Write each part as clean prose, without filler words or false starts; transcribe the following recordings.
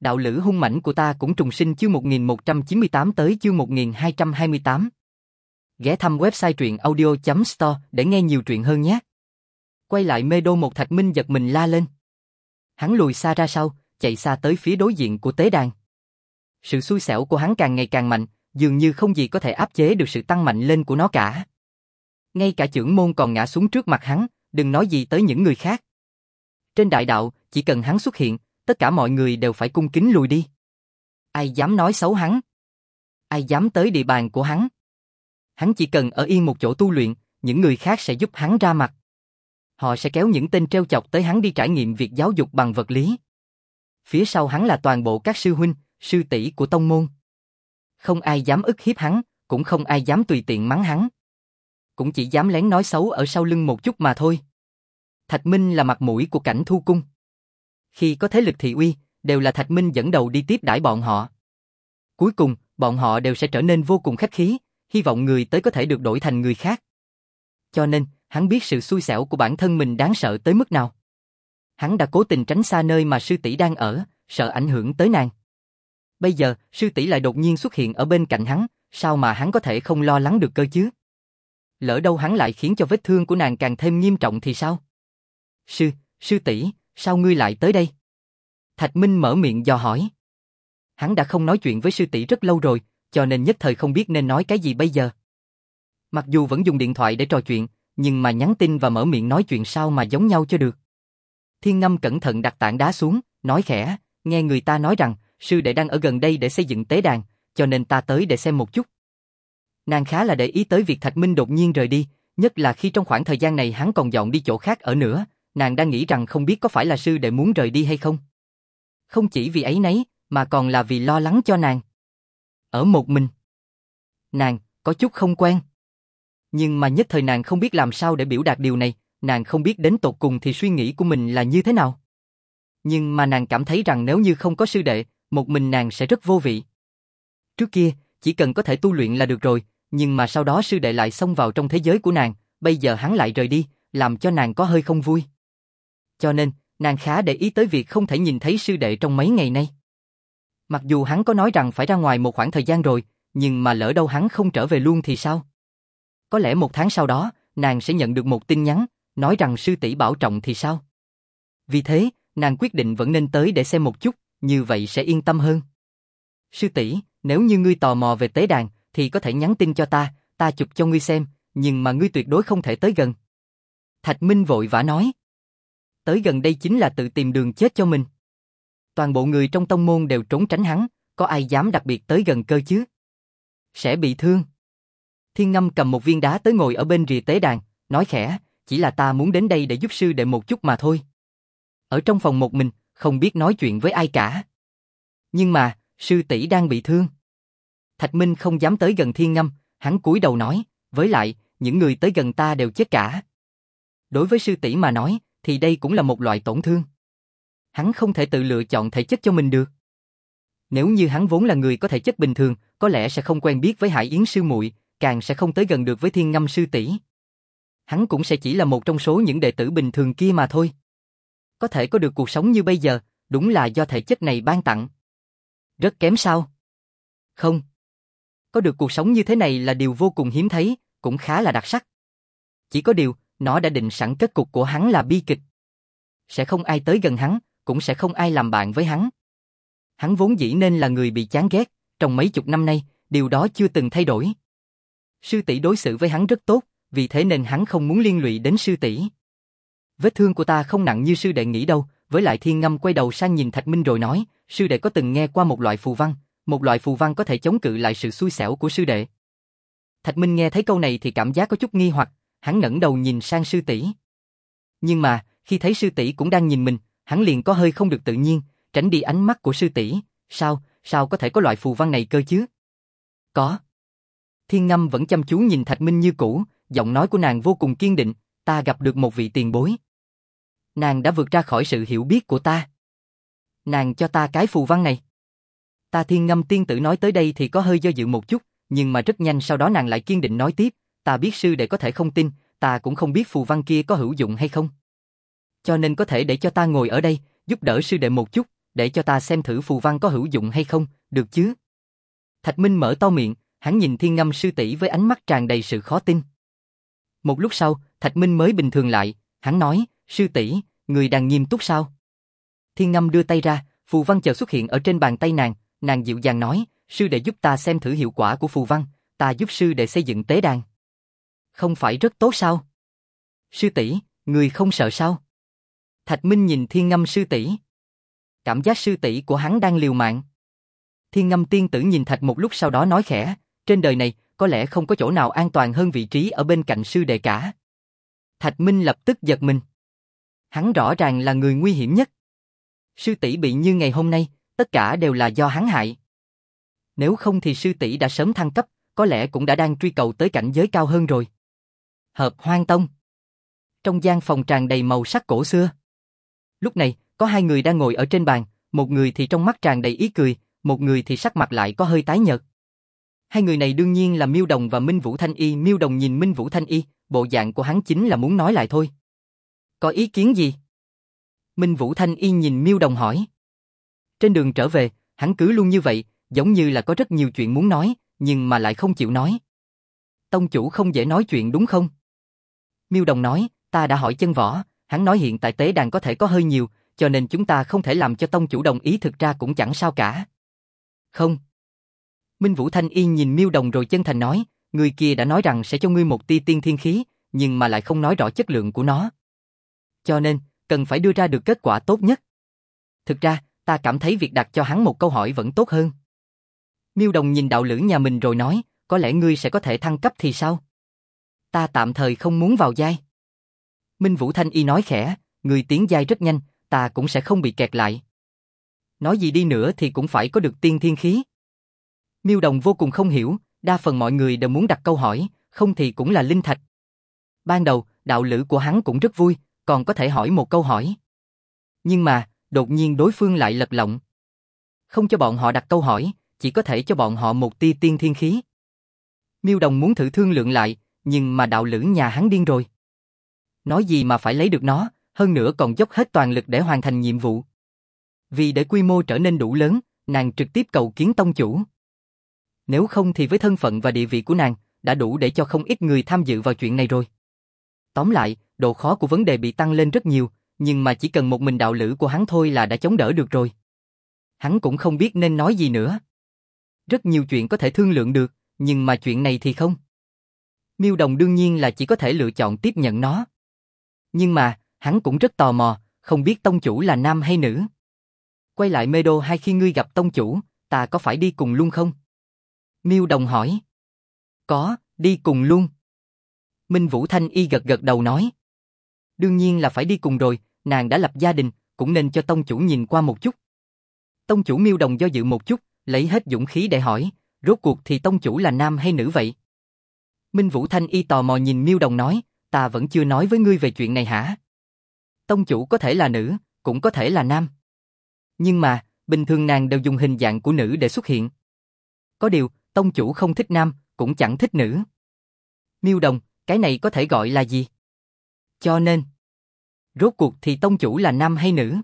Đạo lữ hung mãnh của ta cũng trùng sinh chương 1198 tới chương 1228. Ghé thăm website truyện audio.store để nghe nhiều truyện hơn nhé. Quay lại mê đô một Thạch Minh giật mình la lên. Hắn lùi xa ra sau, chạy xa tới phía đối diện của tế đàn. Sự xui xẻo của hắn càng ngày càng mạnh, dường như không gì có thể áp chế được sự tăng mạnh lên của nó cả. Ngay cả chưởng môn còn ngã xuống trước mặt hắn, đừng nói gì tới những người khác. Trên đại đạo, chỉ cần hắn xuất hiện, tất cả mọi người đều phải cung kính lùi đi. Ai dám nói xấu hắn? Ai dám tới địa bàn của hắn? Hắn chỉ cần ở yên một chỗ tu luyện, những người khác sẽ giúp hắn ra mặt. Họ sẽ kéo những tên trêu chọc tới hắn đi trải nghiệm việc giáo dục bằng vật lý. Phía sau hắn là toàn bộ các sư huynh, sư tỷ của tông môn. Không ai dám ức hiếp hắn, cũng không ai dám tùy tiện mắng hắn. Cũng chỉ dám lén nói xấu ở sau lưng một chút mà thôi. Thạch Minh là mặt mũi của Cảnh Thu Cung. Khi có thế lực thị uy, đều là Thạch Minh dẫn đầu đi tiếp đãi bọn họ. Cuối cùng, bọn họ đều sẽ trở nên vô cùng khách khí, hy vọng người tới có thể được đổi thành người khác. Cho nên, hắn biết sự xui xẻo của bản thân mình đáng sợ tới mức nào. Hắn đã cố tình tránh xa nơi mà sư tỷ đang ở, sợ ảnh hưởng tới nàng. Bây giờ, sư tỷ lại đột nhiên xuất hiện ở bên cạnh hắn, sao mà hắn có thể không lo lắng được cơ chứ? Lỡ đâu hắn lại khiến cho vết thương của nàng càng thêm nghiêm trọng thì sao? Sư tỷ, sao ngươi lại tới đây? Thạch Minh mở miệng dò hỏi. Hắn đã không nói chuyện với sư tỷ rất lâu rồi, cho nên nhất thời không biết nên nói cái gì bây giờ. Mặc dù vẫn dùng điện thoại để trò chuyện, nhưng mà nhắn tin và mở miệng nói chuyện sao mà giống nhau cho được. Thiên Ngâm cẩn thận đặt tảng đá xuống, nói khẽ, nghe người ta nói rằng, sư đệ đang ở gần đây để xây dựng tế đàn, cho nên ta tới để xem một chút. Nàng khá là để ý tới việc Thạch Minh đột nhiên rời đi, nhất là khi trong khoảng thời gian này hắn còn dọn đi chỗ khác ở nữa, nàng đang nghĩ rằng không biết có phải là sư đệ muốn rời đi hay không. Không chỉ vì ấy nấy, mà còn là vì lo lắng cho nàng. Ở một mình, nàng có chút không quen. Nhưng mà nhất thời nàng không biết làm sao để biểu đạt điều này, nàng không biết đến tột cùng thì suy nghĩ của mình là như thế nào. Nhưng mà nàng cảm thấy rằng nếu như không có sư đệ, một mình nàng sẽ rất vô vị. Trước kia, chỉ cần có thể tu luyện là được rồi, nhưng mà sau đó sư đệ lại xông vào trong thế giới của nàng, bây giờ hắn lại rời đi, làm cho nàng có hơi không vui. Cho nên, nàng khá để ý tới việc không thể nhìn thấy sư đệ trong mấy ngày nay. Mặc dù hắn có nói rằng phải ra ngoài một khoảng thời gian rồi, nhưng mà lỡ đâu hắn không trở về luôn thì sao? Có lẽ một tháng sau đó, nàng sẽ nhận được một tin nhắn, nói rằng sư tỷ bảo trọng thì sao? Vì thế, nàng quyết định vẫn nên tới để xem một chút, như vậy sẽ yên tâm hơn. Sư tỷ, nếu như ngươi tò mò về tế đàn, thì có thể nhắn tin cho ta chụp cho ngươi xem, nhưng mà ngươi tuyệt đối không thể tới gần. Thạch Minh vội vã nói. Tới gần đây chính là tự tìm đường chết cho mình. Toàn bộ người trong tông môn đều trốn tránh hắn, có ai dám đặc biệt tới gần cơ chứ? Sẽ bị thương. Thiên Ngâm cầm một viên đá tới ngồi ở bên rìa tế đàn, nói khẽ, chỉ là ta muốn đến đây để giúp sư đệ một chút mà thôi. Ở trong phòng một mình, không biết nói chuyện với ai cả. Nhưng mà, sư tỷ đang bị thương. Thạch Minh không dám tới gần Thiên Ngâm, hắn cúi đầu nói, với lại, những người tới gần ta đều chết cả. Đối với sư tỷ mà nói, thì đây cũng là một loại tổn thương. Hắn không thể tự lựa chọn thể chất cho mình được. Nếu như hắn vốn là người có thể chất bình thường, có lẽ sẽ không quen biết với Hải Yến sư muội, càng sẽ không tới gần được với Thiên Ngâm sư tỷ. Hắn cũng sẽ chỉ là một trong số những đệ tử bình thường kia mà thôi. Có thể có được cuộc sống như bây giờ, đúng là do thể chất này ban tặng. Rất kém sao? Không. Có được cuộc sống như thế này là điều vô cùng hiếm thấy, cũng khá là đặc sắc. Chỉ có điều, nó đã định sẵn kết cục của hắn là bi kịch. Sẽ không ai tới gần hắn, cũng sẽ không ai làm bạn với hắn. Hắn vốn dĩ nên là người bị chán ghét, trong mấy chục năm nay, điều đó chưa từng thay đổi. Sư tỷ đối xử với hắn rất tốt, vì thế nên hắn không muốn liên lụy đến sư tỷ. Vết thương của ta không nặng như sư đệ nghĩ đâu, với lại Thiên Ngâm quay đầu sang nhìn Thạch Minh rồi nói, sư đệ có từng nghe qua một loại phù văn có thể chống cự lại sự xui xẻo của sư đệ. Thạch Minh nghe thấy câu này thì cảm giác có chút nghi hoặc, hắn ngẩng đầu nhìn sang sư tỷ. Nhưng mà, khi thấy sư tỷ cũng đang nhìn mình, hắn liền có hơi không được tự nhiên, tránh đi ánh mắt của sư tỷ. Sao có thể có loại phù văn này cơ chứ? Có. Thiên Ngâm vẫn chăm chú nhìn Thạch Minh như cũ, giọng nói của nàng vô cùng kiên định, ta gặp được một vị tiền bối. Nàng đã vượt ra khỏi sự hiểu biết của ta. Nàng cho ta cái phù văn này. Thiên Ngâm tiên tử nói tới đây thì có hơi do dự một chút, nhưng mà rất nhanh sau đó nàng lại kiên định nói tiếp, ta biết sư đệ có thể không tin, ta cũng không biết phù văn kia có hữu dụng hay không. Cho nên có thể để cho ta ngồi ở đây, giúp đỡ sư đệ một chút, để cho ta xem thử phù văn có hữu dụng hay không, được chứ? Thạch Minh mở to miệng, hắn nhìn Thiên Ngâm sư tỷ với ánh mắt tràn đầy sự khó tin. Một lúc sau, Thạch Minh mới bình thường lại, hắn nói, sư tỷ, người đang nghiêm túc sao? Thiên Ngâm đưa tay ra, phù văn chợt xuất hiện ở trên bàn tay nàng dịu dàng nói, sư đệ giúp ta xem thử hiệu quả của phù văn, ta giúp sư đệ xây dựng tế đàn. Không phải rất tốt sao? Sư tỷ, người không sợ sao? Thạch Minh nhìn Thiên Ngâm sư tỷ. Cảm giác sư tỷ của hắn đang liều mạng. Thiên Ngâm tiên tử nhìn Thạch một lúc sau đó nói khẽ, trên đời này, có lẽ không có chỗ nào an toàn hơn vị trí ở bên cạnh sư đệ cả. Thạch Minh lập tức giật mình. Hắn rõ ràng là người nguy hiểm nhất. Sư tỷ bị như ngày hôm nay, tất cả đều là do hắn hại. Nếu không thì sư tỷ đã sớm thăng cấp, có lẽ cũng đã đang truy cầu tới cảnh giới cao hơn rồi. Hợp Hoang Tông. Trong gian phòng tràn đầy màu sắc cổ xưa. Lúc này, có hai người đang ngồi ở trên bàn, một người thì trong mắt tràn đầy ý cười, một người thì sắc mặt lại có hơi tái nhợt. Hai người này đương nhiên là Miêu Đồng và Minh Vũ Thanh Y. Miêu Đồng nhìn Minh Vũ Thanh Y, bộ dạng của hắn chính là muốn nói lại thôi. Có ý kiến gì? Minh Vũ Thanh Y nhìn Miêu Đồng hỏi. Trên đường trở về, hắn cứ luôn như vậy, giống như là có rất nhiều chuyện muốn nói, nhưng mà lại không chịu nói. Tông chủ không dễ nói chuyện đúng không? Miêu Đồng nói, ta đã hỏi Chân Võ, hắn nói hiện tại tế đàn có thể có hơi nhiều, cho nên chúng ta không thể làm cho tông chủ đồng ý, thực ra cũng chẳng sao cả. Không. Minh Vũ Thanh Y nhìn Miêu Đồng rồi chân thành nói, người kia đã nói rằng sẽ cho ngươi một tia tiên thiên khí, nhưng mà lại không nói rõ chất lượng của nó. Cho nên, cần phải đưa ra được kết quả tốt nhất. Thực ra, ta cảm thấy việc đặt cho hắn một câu hỏi vẫn tốt hơn. Miêu Đồng nhìn đạo lữ nhà mình rồi nói, có lẽ ngươi sẽ có thể thăng cấp thì sao? Ta tạm thời không muốn vào giai. Minh Vũ Thanh Y nói khẽ, ngươi tiến giai rất nhanh, ta cũng sẽ không bị kẹt lại. Nói gì đi nữa thì cũng phải có được tiên thiên khí. Miêu Đồng vô cùng không hiểu, đa phần mọi người đều muốn đặt câu hỏi, không thì cũng là linh thạch. Ban đầu, đạo lữ của hắn cũng rất vui, còn có thể hỏi một câu hỏi. Nhưng mà, đột nhiên đối phương lại lật lọng. Không cho bọn họ đặt câu hỏi, chỉ có thể cho bọn họ một tia tiên thiên khí. Miêu Đồng muốn thử thương lượng lại, nhưng mà đạo lữ nhà hắn điên rồi. Nói gì mà phải lấy được nó, hơn nữa còn dốc hết toàn lực để hoàn thành nhiệm vụ. Vì để quy mô trở nên đủ lớn, nàng trực tiếp cầu kiến tông chủ. Nếu không thì với thân phận và địa vị của nàng, đã đủ để cho không ít người tham dự vào chuyện này rồi. Tóm lại, độ khó của vấn đề bị tăng lên rất nhiều, nhưng mà chỉ cần một mình đạo lữ của hắn thôi là đã chống đỡ được rồi. Hắn cũng không biết nên nói gì nữa. Rất nhiều chuyện có thể thương lượng được, nhưng mà chuyện này thì không. Miêu Đồng đương nhiên là chỉ có thể lựa chọn tiếp nhận nó. Nhưng mà, hắn cũng rất tò mò, không biết tông chủ là nam hay nữ. Quay lại Mê Đô hay khi ngươi gặp tông chủ, ta có phải đi cùng luôn không? Miêu Đồng hỏi. Có, đi cùng luôn. Minh Vũ Thanh Y gật gật đầu nói. Đương nhiên là phải đi cùng rồi, nàng đã lập gia đình, cũng nên cho tông chủ nhìn qua một chút. Tông chủ Miêu Đồng do dự một chút, lấy hết dũng khí để hỏi, rốt cuộc thì tông chủ là nam hay nữ vậy? Minh Vũ Thanh Y tò mò nhìn Miêu Đồng nói, ta vẫn chưa nói với ngươi về chuyện này hả? Tông chủ có thể là nữ, cũng có thể là nam. Nhưng mà, bình thường nàng đều dùng hình dạng của nữ để xuất hiện. Có điều, tông chủ không thích nam, cũng chẳng thích nữ. Miêu Đồng, cái này có thể gọi là gì? Cho nên, rốt cuộc thì tông chủ là nam hay nữ?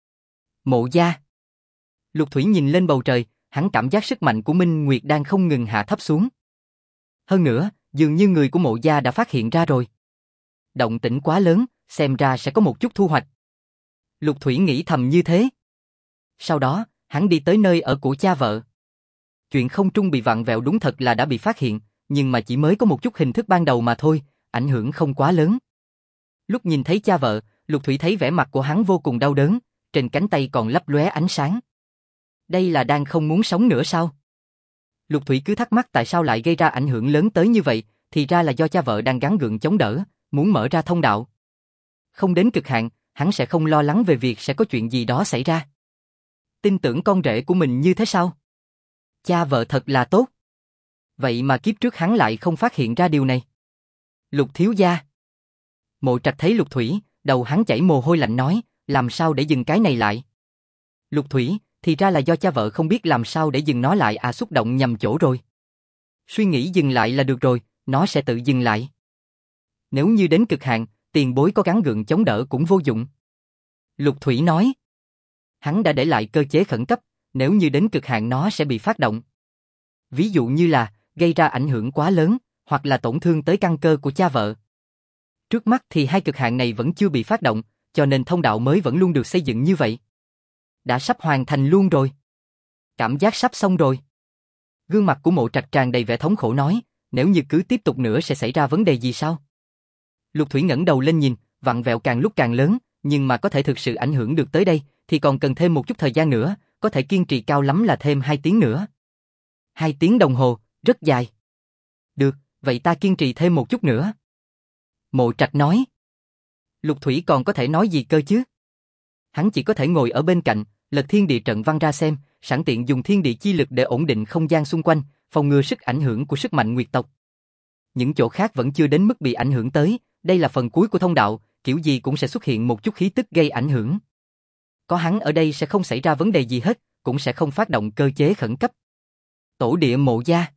Mộ Gia. Lục Thủy nhìn lên bầu trời, hắn cảm giác sức mạnh của Minh Nguyệt đang không ngừng hạ thấp xuống. Hơn nữa, dường như người của Mộ Gia đã phát hiện ra rồi. Động tĩnh quá lớn, xem ra sẽ có một chút thu hoạch. Lục Thủy nghĩ thầm như thế. Sau đó, hắn đi tới nơi ở của cha vợ. Chuyện không trung bị vặn vẹo đúng thật là đã bị phát hiện, nhưng mà chỉ mới có một chút hình thức ban đầu mà thôi, ảnh hưởng không quá lớn. Lúc nhìn thấy cha vợ, Lục Thủy thấy vẻ mặt của hắn vô cùng đau đớn, trên cánh tay còn lấp lóe ánh sáng. Đây là đang không muốn sống nữa sao? Lục Thủy cứ thắc mắc tại sao lại gây ra ảnh hưởng lớn tới như vậy, thì ra là do cha vợ đang gắng gượng chống đỡ, muốn mở ra thông đạo. Không đến cực hạn, hắn sẽ không lo lắng về việc sẽ có chuyện gì đó xảy ra. Tin tưởng con rể của mình như thế sao? Cha vợ thật là tốt. Vậy mà kiếp trước hắn lại không phát hiện ra điều này. Lục thiếu gia. Mộ Trạch thấy Lục Thủy, đầu hắn chảy mồ hôi lạnh nói, làm sao để dừng cái này lại? Lục Thủy, thì ra là do cha vợ không biết làm sao để dừng nó lại, xúc động nhầm chỗ rồi. Suy nghĩ dừng lại là được rồi, nó sẽ tự dừng lại. Nếu như đến cực hạn, tiền bối có gắng gượng chống đỡ cũng vô dụng. Lục Thủy nói. Hắn đã để lại cơ chế khẩn cấp, nếu như đến cực hạn nó sẽ bị phát động. Ví dụ như là gây ra ảnh hưởng quá lớn, hoặc là tổn thương tới căn cơ của cha vợ. Trước mắt thì hai cực hạn này vẫn chưa bị phát động, cho nên thông đạo mới vẫn luôn được xây dựng như vậy. Đã sắp hoàn thành luôn rồi. Cảm giác sắp xong rồi. Gương mặt của Mộ Trạch tràn đầy vẻ thống khổ nói, nếu như cứ tiếp tục nữa sẽ xảy ra vấn đề gì sao? Lục Thủy ngẩng đầu lên nhìn, vặn vẹo càng lúc càng lớn, nhưng mà có thể thực sự ảnh hưởng được tới đây, thì còn cần thêm một chút thời gian nữa, có thể kiên trì cao lắm là thêm 2 tiếng nữa. 2 tiếng đồng hồ, rất dài. Được, vậy ta kiên trì thêm một chút nữa. Mộ Trạch nói. Lục Thủy còn có thể nói gì cơ chứ? Hắn chỉ có thể ngồi ở bên cạnh, lật thiên địa trận văn ra xem, sẵn tiện dùng thiên địa chi lực để ổn định không gian xung quanh, phòng ngừa sức ảnh hưởng của sức mạnh nguyệt tộc. Những chỗ khác vẫn chưa đến mức bị ảnh hưởng tới, đây là phần cuối của thông đạo, kiểu gì cũng sẽ xuất hiện một chút khí tức gây ảnh hưởng. Có hắn ở đây sẽ không xảy ra vấn đề gì hết, cũng sẽ không phát động cơ chế khẩn cấp. Tổ địa Mộ gia.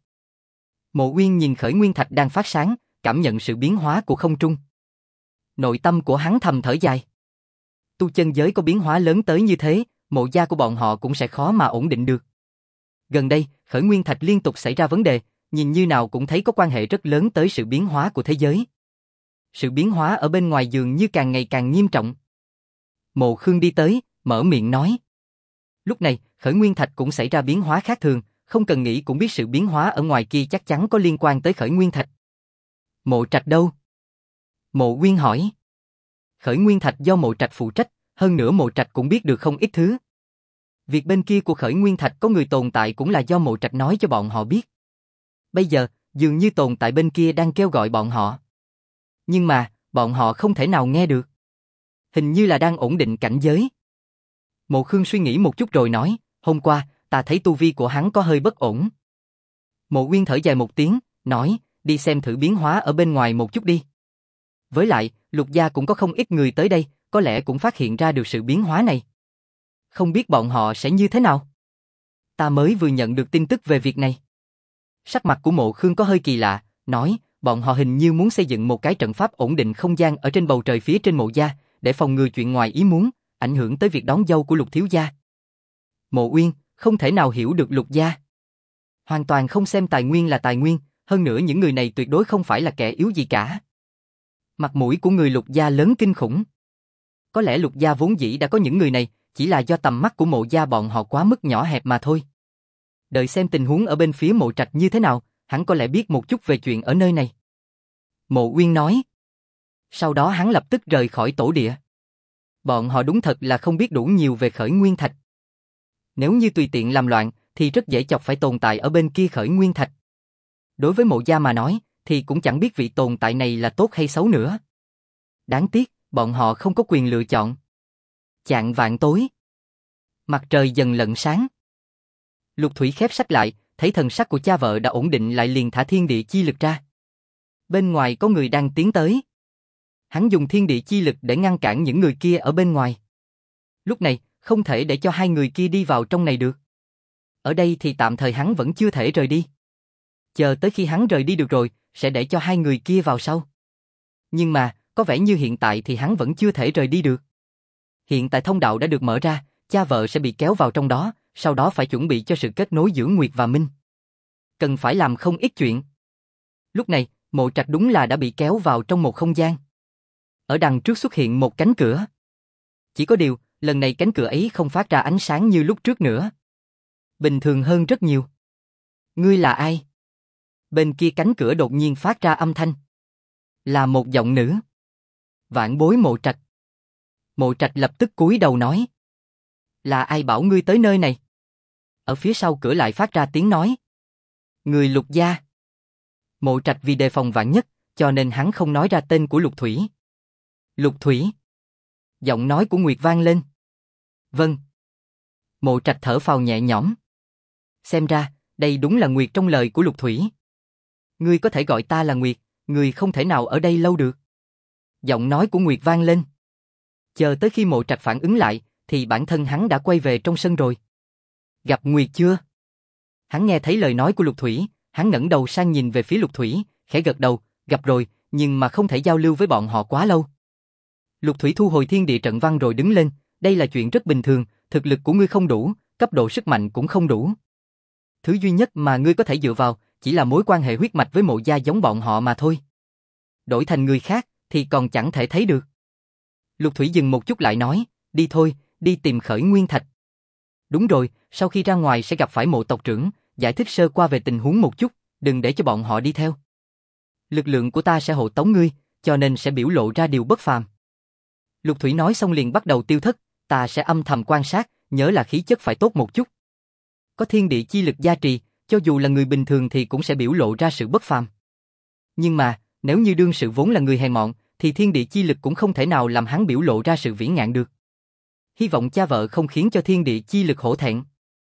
Mộ Uyên nhìn khởi nguyên thạch đang phát sáng, cảm nhận sự biến hóa của không trung. Nội tâm của hắn thầm thở dài. Tu chân giới có biến hóa lớn tới như thế, Mộ gia của bọn họ cũng sẽ khó mà ổn định được. Gần đây, khởi nguyên thạch liên tục xảy ra vấn đề, nhìn như nào cũng thấy có quan hệ rất lớn tới sự biến hóa của thế giới. Sự biến hóa ở bên ngoài dường như càng ngày càng nghiêm trọng. Mộ Khương đi tới, mở miệng nói. Lúc này, khởi nguyên thạch cũng xảy ra biến hóa khác thường, không cần nghĩ cũng biết sự biến hóa ở ngoài kia chắc chắn có liên quan tới khởi nguyên thạch. Mộ Trạch đâu? Mộ Uyên hỏi. Khởi nguyên thạch do Mộ Trạch phụ trách, hơn nữa Mộ Trạch cũng biết được không ít thứ. Việc bên kia của khởi nguyên thạch có người tồn tại cũng là do Mộ Trạch nói cho bọn họ biết. Bây giờ, dường như tồn tại bên kia đang kêu gọi bọn họ. Nhưng mà, bọn họ không thể nào nghe được. Hình như là đang ổn định cảnh giới. Mộ Khương suy nghĩ một chút rồi nói, hôm qua, ta thấy tu vi của hắn có hơi bất ổn. Mộ Uyên thở dài một tiếng, nói, đi xem thử biến hóa ở bên ngoài một chút đi. Với lại, Lục gia cũng có không ít người tới đây, có lẽ cũng phát hiện ra được sự biến hóa này. Không biết bọn họ sẽ như thế nào? Ta mới vừa nhận được tin tức về việc này. Sắc mặt của Mộ Khương có hơi kỳ lạ, nói, bọn họ hình như muốn xây dựng một cái trận pháp ổn định không gian ở trên bầu trời phía trên Mộ gia, để phòng ngừa chuyện ngoài ý muốn, ảnh hưởng tới việc đón dâu của Lục thiếu gia. Mộ Uyên, không thể nào hiểu được Lục gia. Hoàn toàn không xem tài nguyên là tài nguyên, hơn nữa những người này tuyệt đối không phải là kẻ yếu gì cả. Mặt mũi của người Lục gia lớn kinh khủng. Có lẽ Lục gia vốn dĩ đã có những người này, chỉ là do tầm mắt của Mộ gia bọn họ quá mức nhỏ hẹp mà thôi. Đợi xem tình huống ở bên phía Mộ Trạch như thế nào, hắn có lẽ biết một chút về chuyện ở nơi này. Mộ Uyên nói. Sau đó hắn lập tức rời khỏi tổ địa. Bọn họ đúng thật là không biết đủ nhiều về khởi nguyên thạch. Nếu như tùy tiện làm loạn, thì rất dễ chọc phải tồn tại ở bên kia khởi nguyên thạch. Đối với Mộ gia mà nói, thì cũng chẳng biết vị tồn tại này là tốt hay xấu nữa. Đáng tiếc, bọn họ không có quyền lựa chọn. Chạng vạn tối. Mặt trời dần lặn sáng. Lục Thủy khép sách lại, thấy thần sắc của cha vợ đã ổn định lại liền thả thiên địa chi lực ra. Bên ngoài có người đang tiến tới. Hắn dùng thiên địa chi lực để ngăn cản những người kia ở bên ngoài. Lúc này, không thể để cho hai người kia đi vào trong này được. Ở đây thì tạm thời hắn vẫn chưa thể rời đi. Chờ tới khi hắn rời đi được rồi, sẽ để cho hai người kia vào sau. Nhưng mà, có vẻ như hiện tại thì hắn vẫn chưa thể rời đi được. Hiện tại thông đạo đã được mở ra, cha vợ sẽ bị kéo vào trong đó, sau đó phải chuẩn bị cho sự kết nối giữa Nguyệt và Minh. Cần phải làm không ít chuyện. Lúc này, Mộ Trạch đúng là đã bị kéo vào trong một không gian. Ở đằng trước xuất hiện một cánh cửa. Chỉ có điều, lần này cánh cửa ấy không phát ra ánh sáng như lúc trước nữa. Bình thường hơn rất nhiều. Ngươi là ai? Bên kia cánh cửa đột nhiên phát ra âm thanh. Là một giọng nữ. Vạn bối Mộ Trạch. Mộ Trạch lập tức cúi đầu nói. Là ai bảo ngươi tới nơi này? Ở phía sau cửa lại phát ra tiếng nói. Người Lục gia. Mộ Trạch vì đề phòng vạn nhất, cho nên hắn không nói ra tên của Lục Thủy. Lục Thủy. Giọng nói của Nguyệt vang lên. Vâng. Mộ Trạch thở phào nhẹ nhõm. Xem ra, đây đúng là Nguyệt trong lời của Lục Thủy. Ngươi có thể gọi ta là Nguyệt, ngươi không thể nào ở đây lâu được. Giọng nói của Nguyệt vang lên. Chờ tới khi Mộ Trạch phản ứng lại, thì bản thân hắn đã quay về trong sân rồi. Gặp Nguyệt chưa? Hắn nghe thấy lời nói của Lục Thủy, hắn ngẩng đầu sang nhìn về phía Lục Thủy, khẽ gật đầu, gặp rồi, nhưng mà không thể giao lưu với bọn họ quá lâu. Lục Thủy thu hồi thiên địa trận văn rồi đứng lên, đây là chuyện rất bình thường, thực lực của ngươi không đủ, cấp độ sức mạnh cũng không đủ. Thứ duy nhất mà ngươi có thể dựa vào, chỉ là mối quan hệ huyết mạch với mộ gia giống bọn họ mà thôi. Đổi thành người khác, thì còn chẳng thể thấy được. Lục Thủy dừng một chút lại nói, đi thôi, đi tìm Khởi Nguyên Thạch. Đúng rồi, sau khi ra ngoài sẽ gặp phải mộ tộc trưởng, giải thích sơ qua về tình huống một chút, đừng để cho bọn họ đi theo. Lực lượng của ta sẽ hộ tống ngươi, cho nên sẽ biểu lộ ra điều bất phàm. Lục Thủy nói xong liền bắt đầu tiêu thất, ta sẽ âm thầm quan sát, nhớ là khí chất phải tốt một chút. Có thiên địa chi lực gia trì, cho dù là người bình thường thì cũng sẽ biểu lộ ra sự bất phàm. Nhưng mà, nếu như đương sự vốn là người hèn mọn, thì thiên địa chi lực cũng không thể nào làm hắn biểu lộ ra sự vĩ ngạn được. Hy vọng cha vợ không khiến cho thiên địa chi lực hổ thẹn.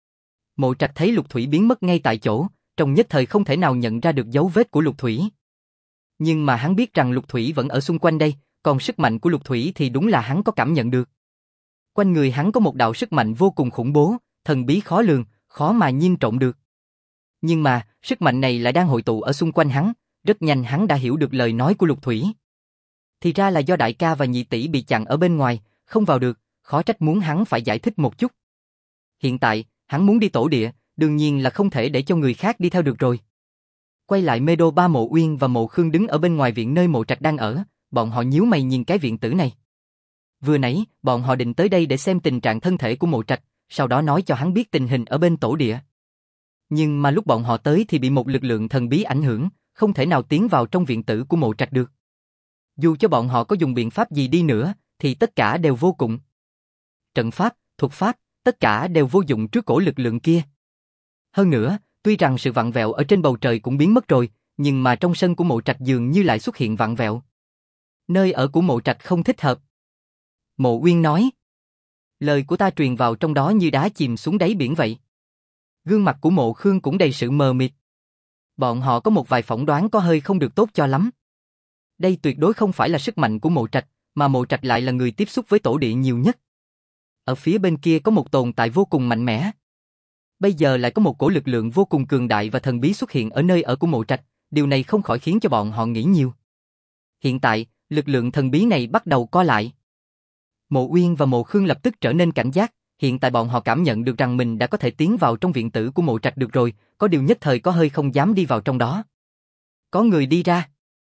Mộ Trạch thấy Lục Thủy biến mất ngay tại chỗ, trong nhất thời không thể nào nhận ra được dấu vết của Lục Thủy. Nhưng mà hắn biết rằng Lục Thủy vẫn ở xung quanh đây, còn sức mạnh của Lục Thủy thì đúng là hắn có cảm nhận được. Quanh người hắn có một đạo sức mạnh vô cùng khủng bố, thần bí khó lường, khó mà nhìn trộm được. Nhưng mà, sức mạnh này lại đang hội tụ ở xung quanh hắn, rất nhanh hắn đã hiểu được lời nói của Lục Thủy. Thì ra là do đại ca và nhị tỷ bị chặn ở bên ngoài, không vào được, khó trách muốn hắn phải giải thích một chút. Hiện tại, hắn muốn đi tổ địa, đương nhiên là không thể để cho người khác đi theo được rồi. Quay lại Mê Đô, ba Mộ Uyên và Mộ Khương đứng ở bên ngoài viện nơi Mộ Trạch đang ở, bọn họ nhíu mày nhìn cái viện tử này. Vừa nãy, bọn họ định tới đây để xem tình trạng thân thể của Mộ Trạch, sau đó nói cho hắn biết tình hình ở bên tổ địa. Nhưng mà lúc bọn họ tới thì bị một lực lượng thần bí ảnh hưởng, không thể nào tiến vào trong viện tử của Mộ Trạch được. Dù cho bọn họ có dùng biện pháp gì đi nữa, thì tất cả đều vô dụng. Trận pháp, thuật pháp, tất cả đều vô dụng trước cổ lực lượng kia. Hơn nữa, tuy rằng sự vặn vẹo ở trên bầu trời cũng biến mất rồi, nhưng mà trong sân của Mộ Trạch dường như lại xuất hiện vặn vẹo. Nơi ở của Mộ Trạch không thích hợp. Mộ Uyên nói. Lời của ta truyền vào trong đó như đá chìm xuống đáy biển vậy. Gương mặt của Mộ Khương cũng đầy sự mờ mịt. Bọn họ có một vài phỏng đoán có hơi không được tốt cho lắm. Đây tuyệt đối không phải là sức mạnh của Mộ Trạch, mà Mộ Trạch lại là người tiếp xúc với tổ địa nhiều nhất. Ở phía bên kia có một tồn tại vô cùng mạnh mẽ. Bây giờ lại có một cổ lực lượng vô cùng cường đại và thần bí xuất hiện ở nơi ở của Mộ Trạch, điều này không khỏi khiến cho bọn họ nghĩ nhiều. Hiện tại, lực lượng thần bí này bắt đầu co lại. Mộ Uyên và Mộ Khương lập tức trở nên cảnh giác, hiện tại bọn họ cảm nhận được rằng mình đã có thể tiến vào trong viện tử của Mộ Trạch được rồi, có điều nhất thời có hơi không dám đi vào trong đó. Có người đi ra.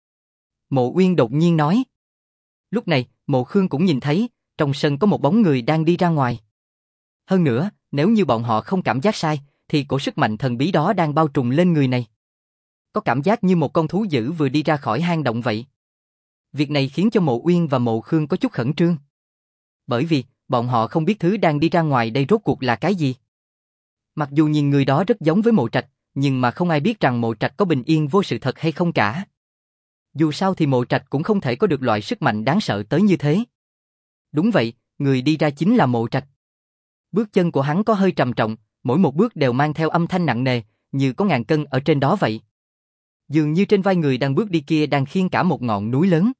Mộ Uyên đột nhiên nói. Lúc này, Mộ Khương cũng nhìn thấy, trong sân có một bóng người đang đi ra ngoài. Hơn nữa, nếu như bọn họ không cảm giác sai, thì cổ sức mạnh thần bí đó đang bao trùm lên người này. Có cảm giác như một con thú dữ vừa đi ra khỏi hang động vậy. Việc này khiến cho Mộ Uyên và Mộ Khương có chút khẩn trương. Bởi vì, bọn họ không biết thứ đang đi ra ngoài đây rốt cuộc là cái gì. Mặc dù nhìn người đó rất giống với Mộ Trạch, nhưng mà không ai biết rằng Mộ Trạch có bình yên vô sự thật hay không cả. Dù sao thì Mộ Trạch cũng không thể có được loại sức mạnh đáng sợ tới như thế. Đúng vậy, người đi ra chính là Mộ Trạch. Bước chân của hắn có hơi trầm trọng, mỗi một bước đều mang theo âm thanh nặng nề, như có ngàn cân ở trên đó vậy. Dường như trên vai người đang bước đi kia đang khiêng cả một ngọn núi lớn.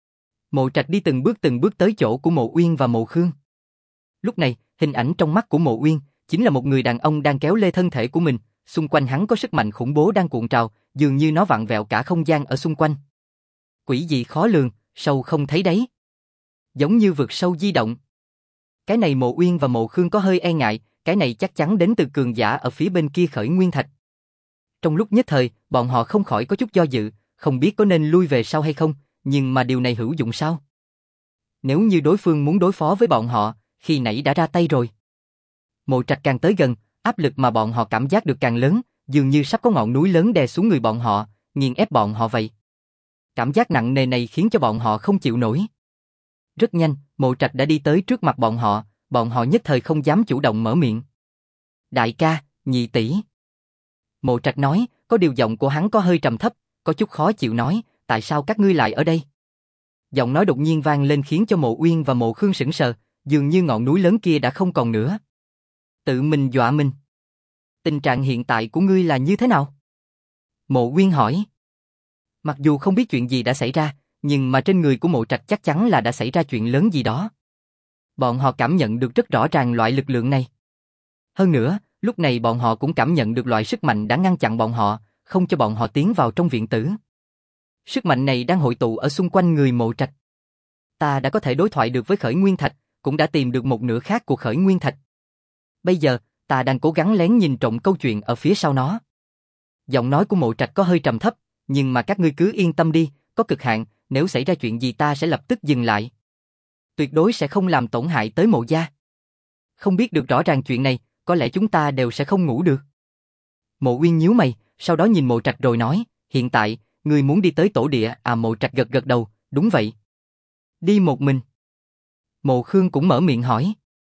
Mộ Trạch đi từng bước tới chỗ của Mộ Uyên và Mộ Khương. Lúc này, hình ảnh trong mắt của Mộ Uyên chính là một người đàn ông đang kéo lê thân thể của mình, xung quanh hắn có sức mạnh khủng bố đang cuộn trào, dường như nó vặn vẹo cả không gian ở xung quanh. Quỷ dị khó lường, sâu không thấy đáy. Giống như vực sâu di động. Cái này Mộ Uyên và Mộ Khương có hơi e ngại, cái này chắc chắn đến từ cường giả ở phía bên kia Khởi Nguyên Thạch. Trong lúc nhất thời, bọn họ không khỏi có chút do dự, không biết có nên lui về sau hay không, nhưng mà điều này hữu dụng sao? Nếu như đối phương muốn đối phó với bọn họ, khi nãy đã ra tay rồi. Mộ Trạch càng tới gần, áp lực mà bọn họ cảm giác được càng lớn, dường như sắp có ngọn núi lớn đè xuống người bọn họ, nghiền ép bọn họ vậy. Cảm giác nặng nề này khiến cho bọn họ không chịu nổi. Rất nhanh, Mộ Trạch đã đi tới trước mặt bọn họ nhất thời không dám chủ động mở miệng. Đại ca, nhị tỷ. Mộ Trạch nói, có điều giọng của hắn có hơi trầm thấp, có chút khó chịu nói, tại sao các ngươi lại ở đây? Giọng nói đột nhiên vang lên khiến cho Mộ Uyên và Mộ Khương sững sờ, dường như ngọn núi lớn kia đã không còn nữa. Tự mình dọa mình. Tình trạng hiện tại của ngươi là như thế nào? Mộ Uyên hỏi. Mặc dù không biết chuyện gì đã xảy ra, nhưng mà trên người của Mộ Trạch chắc chắn là đã xảy ra chuyện lớn gì đó. Bọn họ cảm nhận được rất rõ ràng loại lực lượng này. Hơn nữa, lúc này bọn họ cũng cảm nhận được loại sức mạnh đã ngăn chặn bọn họ, không cho bọn họ tiến vào trong viện tử. Sức mạnh này đang hội tụ ở xung quanh người Mộ Trạch. Ta đã có thể đối thoại được với Khởi Nguyên Thạch, cũng đã tìm được một nửa khác của Khởi Nguyên Thạch. Bây giờ, ta đang cố gắng lén nhìn trộm câu chuyện ở phía sau nó. Giọng nói của Mộ Trạch có hơi trầm thấp, nhưng mà các ngươi cứ yên tâm đi, có cực hạn, nếu xảy ra chuyện gì ta sẽ lập tức dừng lại. Tuyệt đối sẽ không làm tổn hại tới Mộ gia. Không biết được rõ ràng chuyện này, có lẽ chúng ta đều sẽ không ngủ được. Mộ Uyên nhíu mày, sau đó nhìn Mộ Trạch rồi nói, hiện tại, ngươi muốn đi tới tổ địa à? Mộ Trạch gật gật đầu, đúng vậy. Đi một mình. Mộ Khương cũng mở miệng hỏi.